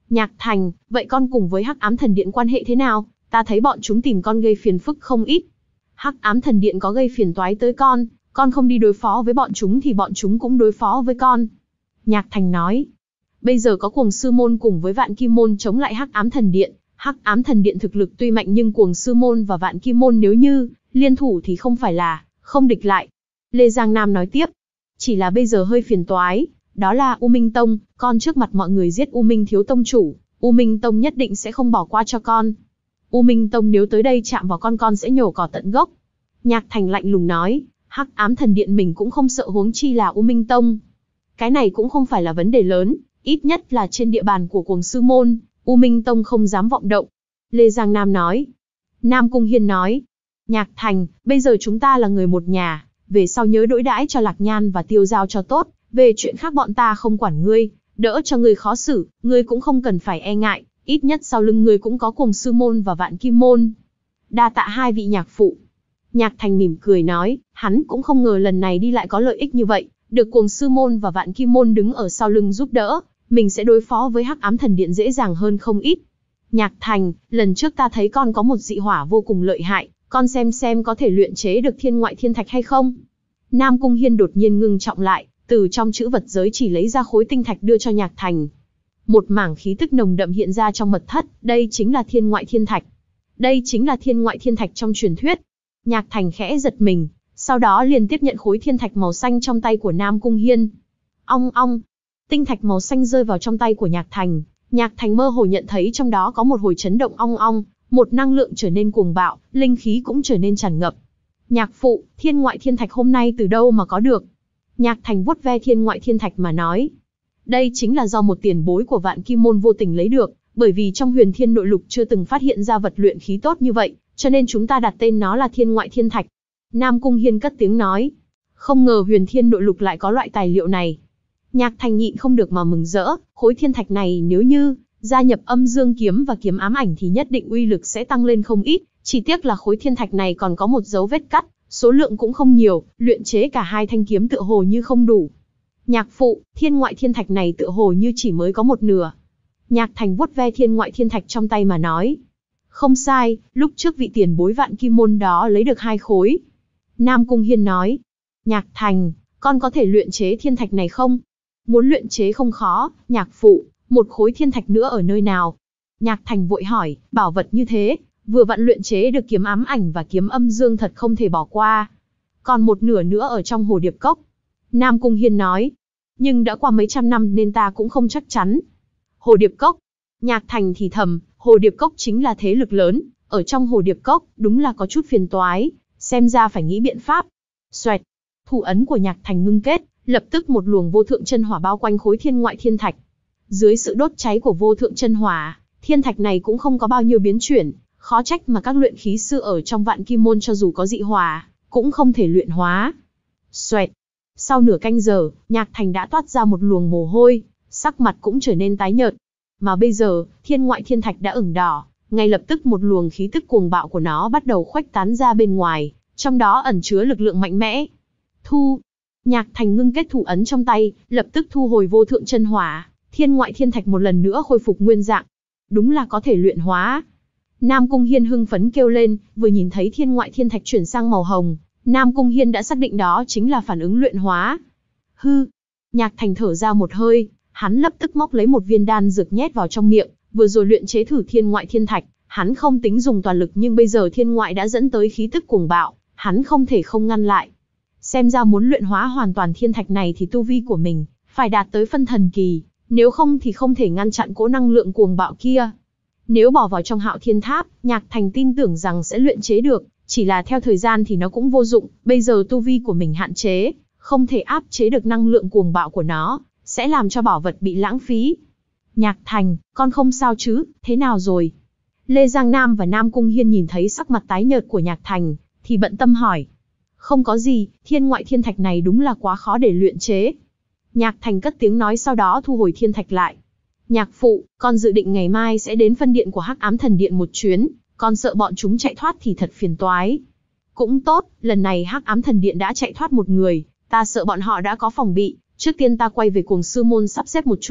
Nhạc Thành, vậy con cùng với Hắc Ám Thần Điện quan hệ thế nào? Ta thấy bọn chúng tìm con gây phiền phức không ít. Hắc Ám Thần Điện có gây phiền toái tới con, con không đi đối phó với bọn chúng thì bọn chúng cũng đối phó với con. Nhạc Thành nói, bây giờ có Cuồng Sư Môn cùng với Vạn Kim Môn chống lại Hắc Ám Thần Điện. Hắc Ám Thần Điện thực lực tuy mạnh nhưng Cuồng Sư Môn và Vạn Kim Môn nếu như liên thủ thì không phải là không địch lại. Lê Giang Nam nói tiếp, chỉ là bây giờ hơi phiền toái, đó là U Minh Tông, con trước mặt mọi người giết U Minh thiếu tông chủ, U Minh Tông nhất định sẽ không bỏ qua cho con. U Minh Tông nếu tới đây chạm vào con con sẽ nhổ cỏ tận gốc. Nhạc Thành lạnh lùng nói, Hắc Ám Thần Điện mình cũng không sợ huống chi là U Minh Tông. Cái này cũng không phải là vấn đề lớn, ít nhất là trên địa bàn của Cuồng Sư Môn, U Minh Tông không dám vọng động. Lê Giang Nam nói. Nam Cung Hiên nói, Nhạc Thành, bây giờ chúng ta là người một nhà, về sau nhớ đối đãi cho Lạc Nhan và Tiêu Giao cho tốt, về chuyện khác bọn ta không quản ngươi, đỡ cho ngươi khó xử, ngươi cũng không cần phải e ngại, ít nhất sau lưng ngươi cũng có Cuồng Sư Môn và Vạn Kim Môn. Đa tạ hai vị nhạc phụ. Nhạc Thành mỉm cười nói, hắn cũng không ngờ lần này đi lại có lợi ích như vậy, được Cuồng Sư Môn và Vạn Kim Môn đứng ở sau lưng giúp đỡ, mình sẽ đối phó với Hắc Ám Thần Điện dễ dàng hơn không ít. Nhạc Thành, lần trước ta thấy con có một dị hỏa vô cùng lợi hại, con xem xem có thể luyện chế được thiên ngoại thiên thạch hay không? Nam Cung Hiên đột nhiên ngưng trọng lại, từ trong chữ vật giới chỉ lấy ra khối tinh thạch đưa cho Nhạc Thành. Một mảng khí tức nồng đậm hiện ra trong mật thất, đây chính là thiên ngoại thiên thạch. Đây chính là thiên ngoại thiên thạch trong truyền thuyết. Nhạc Thành khẽ giật mình, sau đó liền tiếp nhận khối thiên thạch màu xanh trong tay của Nam Cung Hiên. Ong ong, tinh thạch màu xanh rơi vào trong tay của Nhạc Thành. Nhạc Thành mơ hồ nhận thấy trong đó có một hồi chấn động ong ong, một năng lượng trở nên cuồng bạo, linh khí cũng trở nên tràn ngập. Nhạc phụ, thiên ngoại thiên thạch hôm nay từ đâu mà có được? Nhạc Thành vuốt ve thiên ngoại thiên thạch mà nói. Đây chính là do một tiền bối của Vạn Kim Môn vô tình lấy được, bởi vì trong huyền thiên nội lục chưa từng phát hiện ra vật luyện khí tốt như vậy, cho nên chúng ta đặt tên nó là thiên ngoại thiên thạch. Nam Cung Hiên cất tiếng nói. Không ngờ huyền thiên nội lục lại có loại tài liệu này. Nhạc Thành nhịn không được mà mừng rỡ, khối thiên thạch này nếu như gia nhập âm dương kiếm và kiếm ám ảnh thì nhất định uy lực sẽ tăng lên không ít, chỉ tiếc là khối thiên thạch này còn có một dấu vết cắt, số lượng cũng không nhiều, luyện chế cả hai thanh kiếm tựa hồ như không đủ. Nhạc phụ, thiên ngoại thiên thạch này tựa hồ như chỉ mới có một nửa. Nhạc Thành vuốt ve thiên ngoại thiên thạch trong tay mà nói. Không sai, lúc trước vị tiền bối Vạn Kim Môn đó lấy được hai khối. Nam Cung Hiên nói. Nhạc Thành, con có thể luyện chế thiên thạch này không? Muốn luyện chế không khó, nhạc phụ, một khối thiên thạch nữa ở nơi nào? Nhạc Thành vội hỏi, bảo vật như thế, vừa vặn luyện chế được kiếm ám ảnh và kiếm âm dương thật không thể bỏ qua. Còn một nửa nữa ở trong hồ điệp cốc. Nam Cung Hiên nói, nhưng đã qua mấy trăm năm nên ta cũng không chắc chắn. Hồ điệp cốc. Nhạc Thành thì thầm, hồ điệp cốc chính là thế lực lớn, ở trong hồ điệp cốc đúng là có chút phiền toái, xem ra phải nghĩ biện pháp. Xoẹt, thủ ấn của Nhạc Thành ngưng kết, lập tức một luồng vô thượng chân hỏa bao quanh khối thiên ngoại thiên thạch. Dưới sự đốt cháy của vô thượng chân hỏa, thiên thạch này cũng không có bao nhiêu biến chuyển, khó trách mà các luyện khí sư ở trong Vạn Kim Môn cho dù có dị hỏa, cũng không thể luyện hóa. Xoẹt, sau nửa canh giờ, Nhạc Thành đã toát ra một luồng mồ hôi, sắc mặt cũng trở nên tái nhợt. Mà bây giờ, thiên ngoại thiên thạch đã ửng đỏ, ngay lập tức một luồng khí tức cuồng bạo của nó bắt đầu khuếch tán ra bên ngoài, trong đó ẩn chứa lực lượng mạnh mẽ. Thu, Nhạc Thành ngưng kết thủ ấn trong tay, lập tức thu hồi vô thượng chân hỏa, thiên ngoại thiên thạch một lần nữa khôi phục nguyên dạng. Đúng là có thể luyện hóa. Nam Cung Hiên hưng phấn kêu lên, vừa nhìn thấy thiên ngoại thiên thạch chuyển sang màu hồng, Nam Cung Hiên đã xác định đó chính là phản ứng luyện hóa. Hư, Nhạc Thành thở ra một hơi, hắn lập tức móc lấy một viên đan dược nhét vào trong miệng, vừa rồi luyện chế thử thiên ngoại thiên thạch, hắn không tính dùng toàn lực nhưng bây giờ thiên ngoại đã dẫn tới khí tức cuồng bạo, hắn không thể không ngăn lại. Xem ra muốn luyện hóa hoàn toàn thiên thạch này thì tu vi của mình phải đạt tới phân thần kỳ, nếu không thì không thể ngăn chặn cỗ năng lượng cuồng bạo kia. Nếu bỏ vào trong Hạo Thiên Tháp, Nhạc Thành tin tưởng rằng sẽ luyện chế được, chỉ là theo thời gian thì nó cũng vô dụng, bây giờ tu vi của mình hạn chế, không thể áp chế được năng lượng cuồng bạo của nó, sẽ làm cho bảo vật bị lãng phí. Nhạc Thành, con không sao chứ, thế nào rồi? Lê Giang Nam và Nam Cung Hiên nhìn thấy sắc mặt tái nhợt của Nhạc Thành, thì bận tâm hỏi. Không có gì, thiên ngoại thiên thạch này đúng là quá khó để luyện chế. Nhạc Thành cất tiếng nói sau đó thu hồi thiên thạch lại. Nhạc phụ, con dự định ngày mai sẽ đến phân điện của Hắc Ám Thần Điện một chuyến, con sợ bọn chúng chạy thoát thì thật phiền toái. Cũng tốt, lần này Hắc Ám Thần Điện đã chạy thoát một người, ta sợ bọn họ đã có phòng bị, trước tiên ta quay về Cuồng Sư Môn sắp xếp một chút,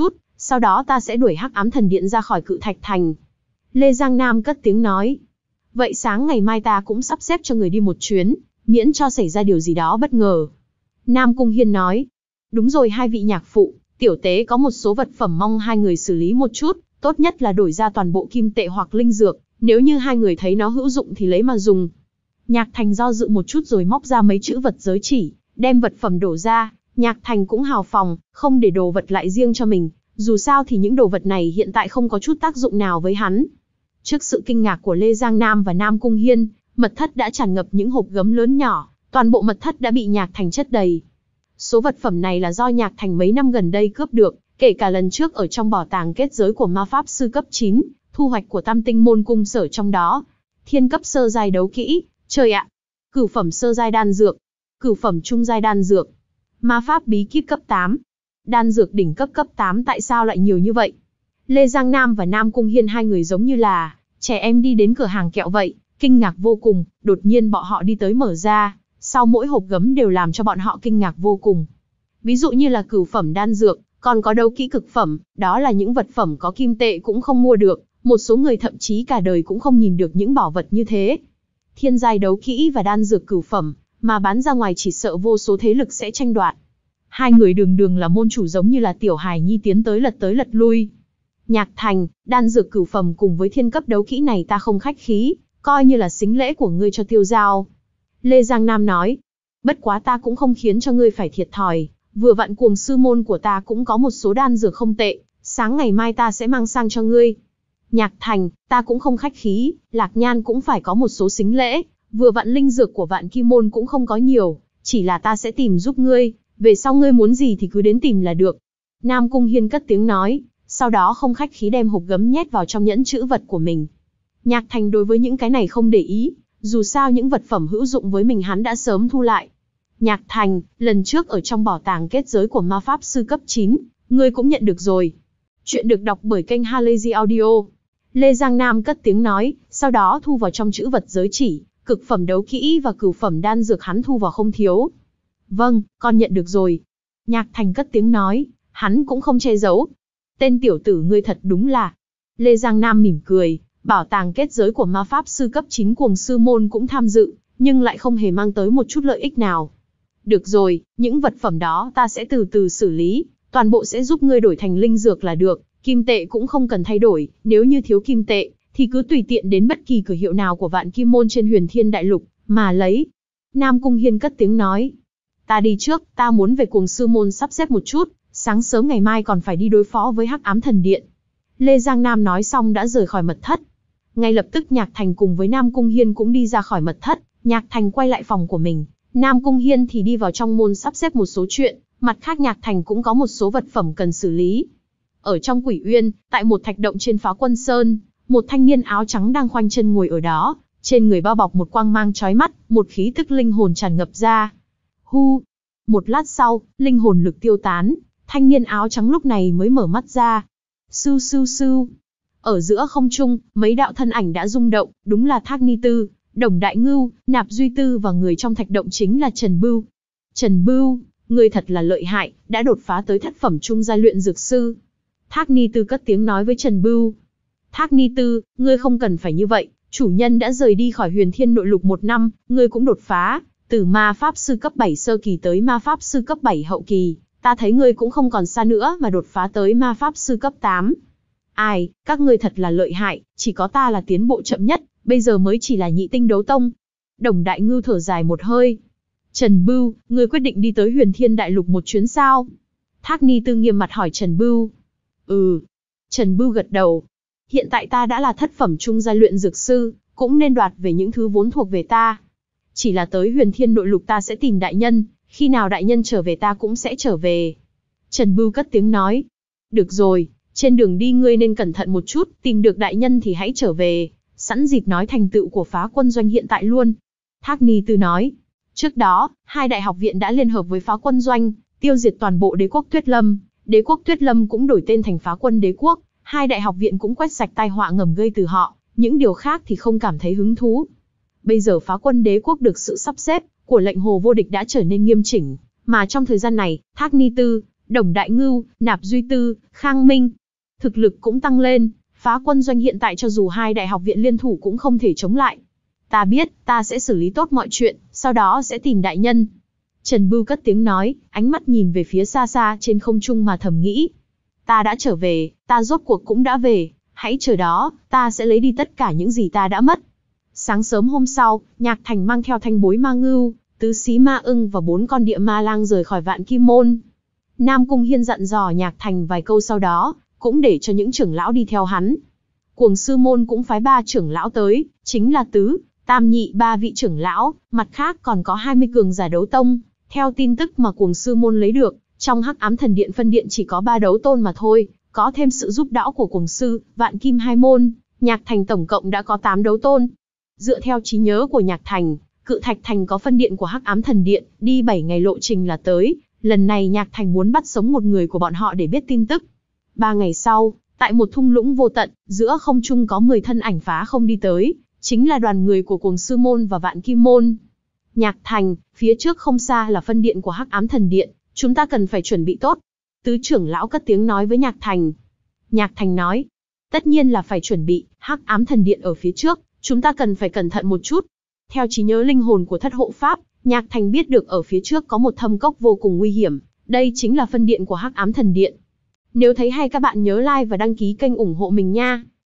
sau đó ta sẽ đuổi Hắc Ám Thần Điện ra khỏi Cự Thạch Thành. Lê Giang Nam cất tiếng nói. Vậy sáng ngày mai ta cũng sắp xếp cho người đi một chuyến, miễn cho xảy ra điều gì đó bất ngờ. Nam Cung Hiên nói. Đúng rồi hai vị nhạc phụ, tiểu tế có một số vật phẩm mong hai người xử lý một chút, tốt nhất là đổi ra toàn bộ kim tệ hoặc linh dược, nếu như hai người thấy nó hữu dụng thì lấy mà dùng. Nhạc Thành do dự một chút rồi móc ra mấy chữ vật giới chỉ, đem vật phẩm đổ ra. Nhạc Thành cũng hào phóng, không để đồ vật lại riêng cho mình, dù sao thì những đồ vật này hiện tại không có chút tác dụng nào với hắn. Trước sự kinh ngạc của Lê Giang Nam và Nam Cung Hiên, mật thất đã tràn ngập những hộp gấm lớn nhỏ, toàn bộ mật thất đã bị Nhạc Thành chất đầy. Số vật phẩm này là do Nhạc Thành mấy năm gần đây cướp được, kể cả lần trước ở trong bảo tàng kết giới của ma pháp sư cấp chín, thu hoạch của Tam Tinh môn cung sở trong đó. Thiên cấp sơ giai đấu kỹ, trời ạ. Cửu phẩm sơ giai đan dược, cửu phẩm trung giai đan dược, ma pháp bí kíp cấp tám, đan dược đỉnh cấp cấp tám, tại sao lại nhiều như vậy? Lê Giang Nam và Nam Cung Hiên hai người giống như là trẻ em đi đến cửa hàng kẹo vậy, kinh ngạc vô cùng, đột nhiên bọn họ đi tới mở ra, sau mỗi hộp gấm đều làm cho bọn họ kinh ngạc vô cùng. Ví dụ như là cửu phẩm đan dược, còn có đấu kỹ cực phẩm, đó là những vật phẩm có kim tệ cũng không mua được, một số người thậm chí cả đời cũng không nhìn được những bảo vật như thế. Thiên giai đấu kỹ và đan dược cửu phẩm, mà bán ra ngoài chỉ sợ vô số thế lực sẽ tranh đoạt. Hai người đường đường là môn chủ giống như là tiểu hài nhi tiến tới lật tới lật lui. Nhạc Thành, đan dược cửu phẩm cùng với thiên cấp đấu kỹ này ta không khách khí, coi như là sính lễ của ngươi cho tiêu giao. Lê Giang Nam nói, bất quá ta cũng không khiến cho ngươi phải thiệt thòi, vừa vặn Cuồng sư môn của ta cũng có một số đan dược không tệ, sáng ngày mai ta sẽ mang sang cho ngươi. Nhạc Thành, ta cũng không khách khí, Lạc Nhan cũng phải có một số sính lễ, vừa vặn linh dược của Vạn Kim môn cũng không có nhiều, chỉ là ta sẽ tìm giúp ngươi, về sau ngươi muốn gì thì cứ đến tìm là được. Nam Cung Hiên cất tiếng nói, sau đó không khách khí đem hộp gấm nhét vào trong nhẫn chữ vật của mình. Nhạc Thành đối với những cái này không để ý, dù sao những vật phẩm hữu dụng với mình hắn đã sớm thu lại. Nhạc Thành, lần trước ở trong bảo tàng kết giới của ma pháp sư cấp chín, ngươi cũng nhận được rồi. Chuyện được đọc bởi kênh Halazy Audio. Lê Giang Nam cất tiếng nói, sau đó thu vào trong chữ vật giới chỉ, cực phẩm đấu kỹ và cửu phẩm đan dược hắn thu vào không thiếu. Vâng, con nhận được rồi. Nhạc Thành cất tiếng nói, hắn cũng không che giấu. Tên tiểu tử ngươi thật đúng là. Lê Giang Nam mỉm cười, bảo tàng kết giới của ma pháp sư cấp chín Cuồng sư môn cũng tham dự, nhưng lại không hề mang tới một chút lợi ích nào. Được rồi, những vật phẩm đó ta sẽ từ từ xử lý, toàn bộ sẽ giúp ngươi đổi thành linh dược là được, kim tệ cũng không cần thay đổi, nếu như thiếu kim tệ, thì cứ tùy tiện đến bất kỳ cửa hiệu nào của Vạn Kim môn trên Huyền Thiên Đại Lục, mà lấy. Nam Cung Hiên cất tiếng nói. Ta đi trước, ta muốn về Cuồng sư môn sắp xếp một chút, sáng sớm ngày mai còn phải đi đối phó với Hắc Ám Thần Điện. Lê Giang Nam nói xong đã rời khỏi mật thất. Ngay lập tức Nhạc Thành cùng với Nam Cung Hiên cũng đi ra khỏi mật thất, Nhạc Thành quay lại phòng của mình, Nam Cung Hiên thì đi vào trong môn sắp xếp một số chuyện, mặt khác Nhạc Thành cũng có một số vật phẩm cần xử lý. Ở trong Quỷ Uyên, tại một thạch động trên Phá Quân Sơn, một thanh niên áo trắng đang khoanh chân ngồi ở đó, trên người bao bọc một quang mang chói mắt, một khí tức linh hồn tràn ngập ra. Hu! Một lát sau, linh hồn lực tiêu tán, thanh niên áo trắng lúc này mới mở mắt ra. Sưu sưu sưu! Ở giữa không trung, mấy đạo thân ảnh đã rung động, đúng là Thác Ni Tư, Đồng Đại Ngưu, Nạp Duy Tư và người trong thạch động chính là Trần Bưu. Trần Bưu, ngươi thật là lợi hại, đã đột phá tới thất phẩm trung giai luyện dược sư. Thác Ni Tư cất tiếng nói với Trần Bưu. Thác Ni Tư, ngươi không cần phải như vậy, chủ nhân đã rời đi khỏi Huyền Thiên Nội Lục một năm, ngươi cũng đột phá, từ ma pháp sư cấp bảy sơ kỳ tới ma pháp sư cấp bảy hậu kỳ, ta thấy ngươi cũng không còn xa nữa mà đột phá tới ma pháp sư cấp tám. Ai, các ngươi thật là lợi hại, chỉ có ta là tiến bộ chậm nhất, bây giờ mới chỉ là nhị tinh đấu tông. Đồng Đại Ngưu thở dài một hơi. Trần Bưu, ngươi quyết định đi tới Huyền Thiên Đại Lục một chuyến sao? Thác Ni Tư nghiêm mặt hỏi Trần Bưu. Ừ. Trần Bưu gật đầu. Hiện tại ta đã là thất phẩm trung giai luyện dược sư, cũng nên đoạt về những thứ vốn thuộc về ta. Chỉ là tới Huyền Thiên Nội Lục ta sẽ tìm đại nhân, khi nào đại nhân trở về ta cũng sẽ trở về. Trần Bưu cất tiếng nói. Được rồi, trên đường đi ngươi nên cẩn thận một chút, tìm được đại nhân thì hãy trở về, sẵn dịp nói thành tựu của Phá Quân Doanh hiện tại luôn. Thác Ni Tư nói. Trước đó, hai đại học viện đã liên hợp với Phá Quân Doanh, tiêu diệt toàn bộ đế quốc Tuyết Lâm. Đế quốc Tuyết Lâm cũng đổi tên thành Phá Quân Đế Quốc, hai đại học viện cũng quét sạch tai họa ngầm gây từ họ, những điều khác thì không cảm thấy hứng thú. Bây giờ Phá Quân Đế Quốc được sự sắp xếp của lệnh Hồ Vô Địch đã trở nên nghiêm chỉnh, mà trong thời gian này, Thác Ni Tư, Đồng Đại Ngưu, Nạp Duy Tư, Khang Minh. Thực lực cũng tăng lên, phá quân doanh hiện tại cho dù hai đại học viện liên thủ cũng không thể chống lại. Ta biết, ta sẽ xử lý tốt mọi chuyện, sau đó sẽ tìm đại nhân. Trần Bưu cất tiếng nói, ánh mắt nhìn về phía xa xa trên không trung mà thầm nghĩ. Ta đã trở về, ta rốt cuộc cũng đã về, hãy chờ đó, ta sẽ lấy đi tất cả những gì ta đã mất. Sáng sớm hôm sau, Nhạc Thành mang theo Thanh Bối Ma Ngưu, Tứ Xí Ma Ưng và bốn con địa ma lang rời khỏi Vạn Kim Môn. Nam Cung Hiên dặn dò Nhạc Thành vài câu sau đó, cũng để cho những trưởng lão đi theo hắn. Cuồng Sư Môn cũng phái ba trưởng lão tới, chính là Tứ, Tam Nhị ba vị trưởng lão, mặt khác còn có hai mươi cường giả đấu tông. Theo tin tức mà Cuồng Sư Môn lấy được, trong Hắc Ám Thần Điện phân điện chỉ có ba đấu tôn mà thôi, có thêm sự giúp đỡ của Cuồng Sư, Vạn Kim hai môn, Nhạc Thành tổng cộng đã có tám đấu tôn. Dựa theo trí nhớ của Nhạc Thành, Cự Thạch Thành có phân điện của Hắc Ám Thần Điện, đi bảy ngày lộ trình là tới. Lần này Nhạc Thành muốn bắt sống một người của bọn họ để biết tin tức. Ba ngày sau, tại một thung lũng vô tận, giữa không trung có mười thân ảnh phá không đi tới, chính là đoàn người của Cuồng Sư Môn và Vạn Kim Môn. Nhạc Thành, phía trước không xa là phân điện của Hắc Ám Thần Điện, chúng ta cần phải chuẩn bị tốt. Tứ trưởng lão cất tiếng nói với Nhạc Thành. Nhạc Thành nói, tất nhiên là phải chuẩn bị, Hắc Ám Thần Điện ở phía trước, chúng ta cần phải cẩn thận một chút. Theo trí nhớ linh hồn của Thất Hộ Pháp, Nhạc Thành biết được ở phía trước có một thâm cốc vô cùng nguy hiểm, đây chính là phân điện của Hắc Ám Thần Điện. Nếu thấy hay các bạn nhớ like và đăng ký kênh ủng hộ mình nha.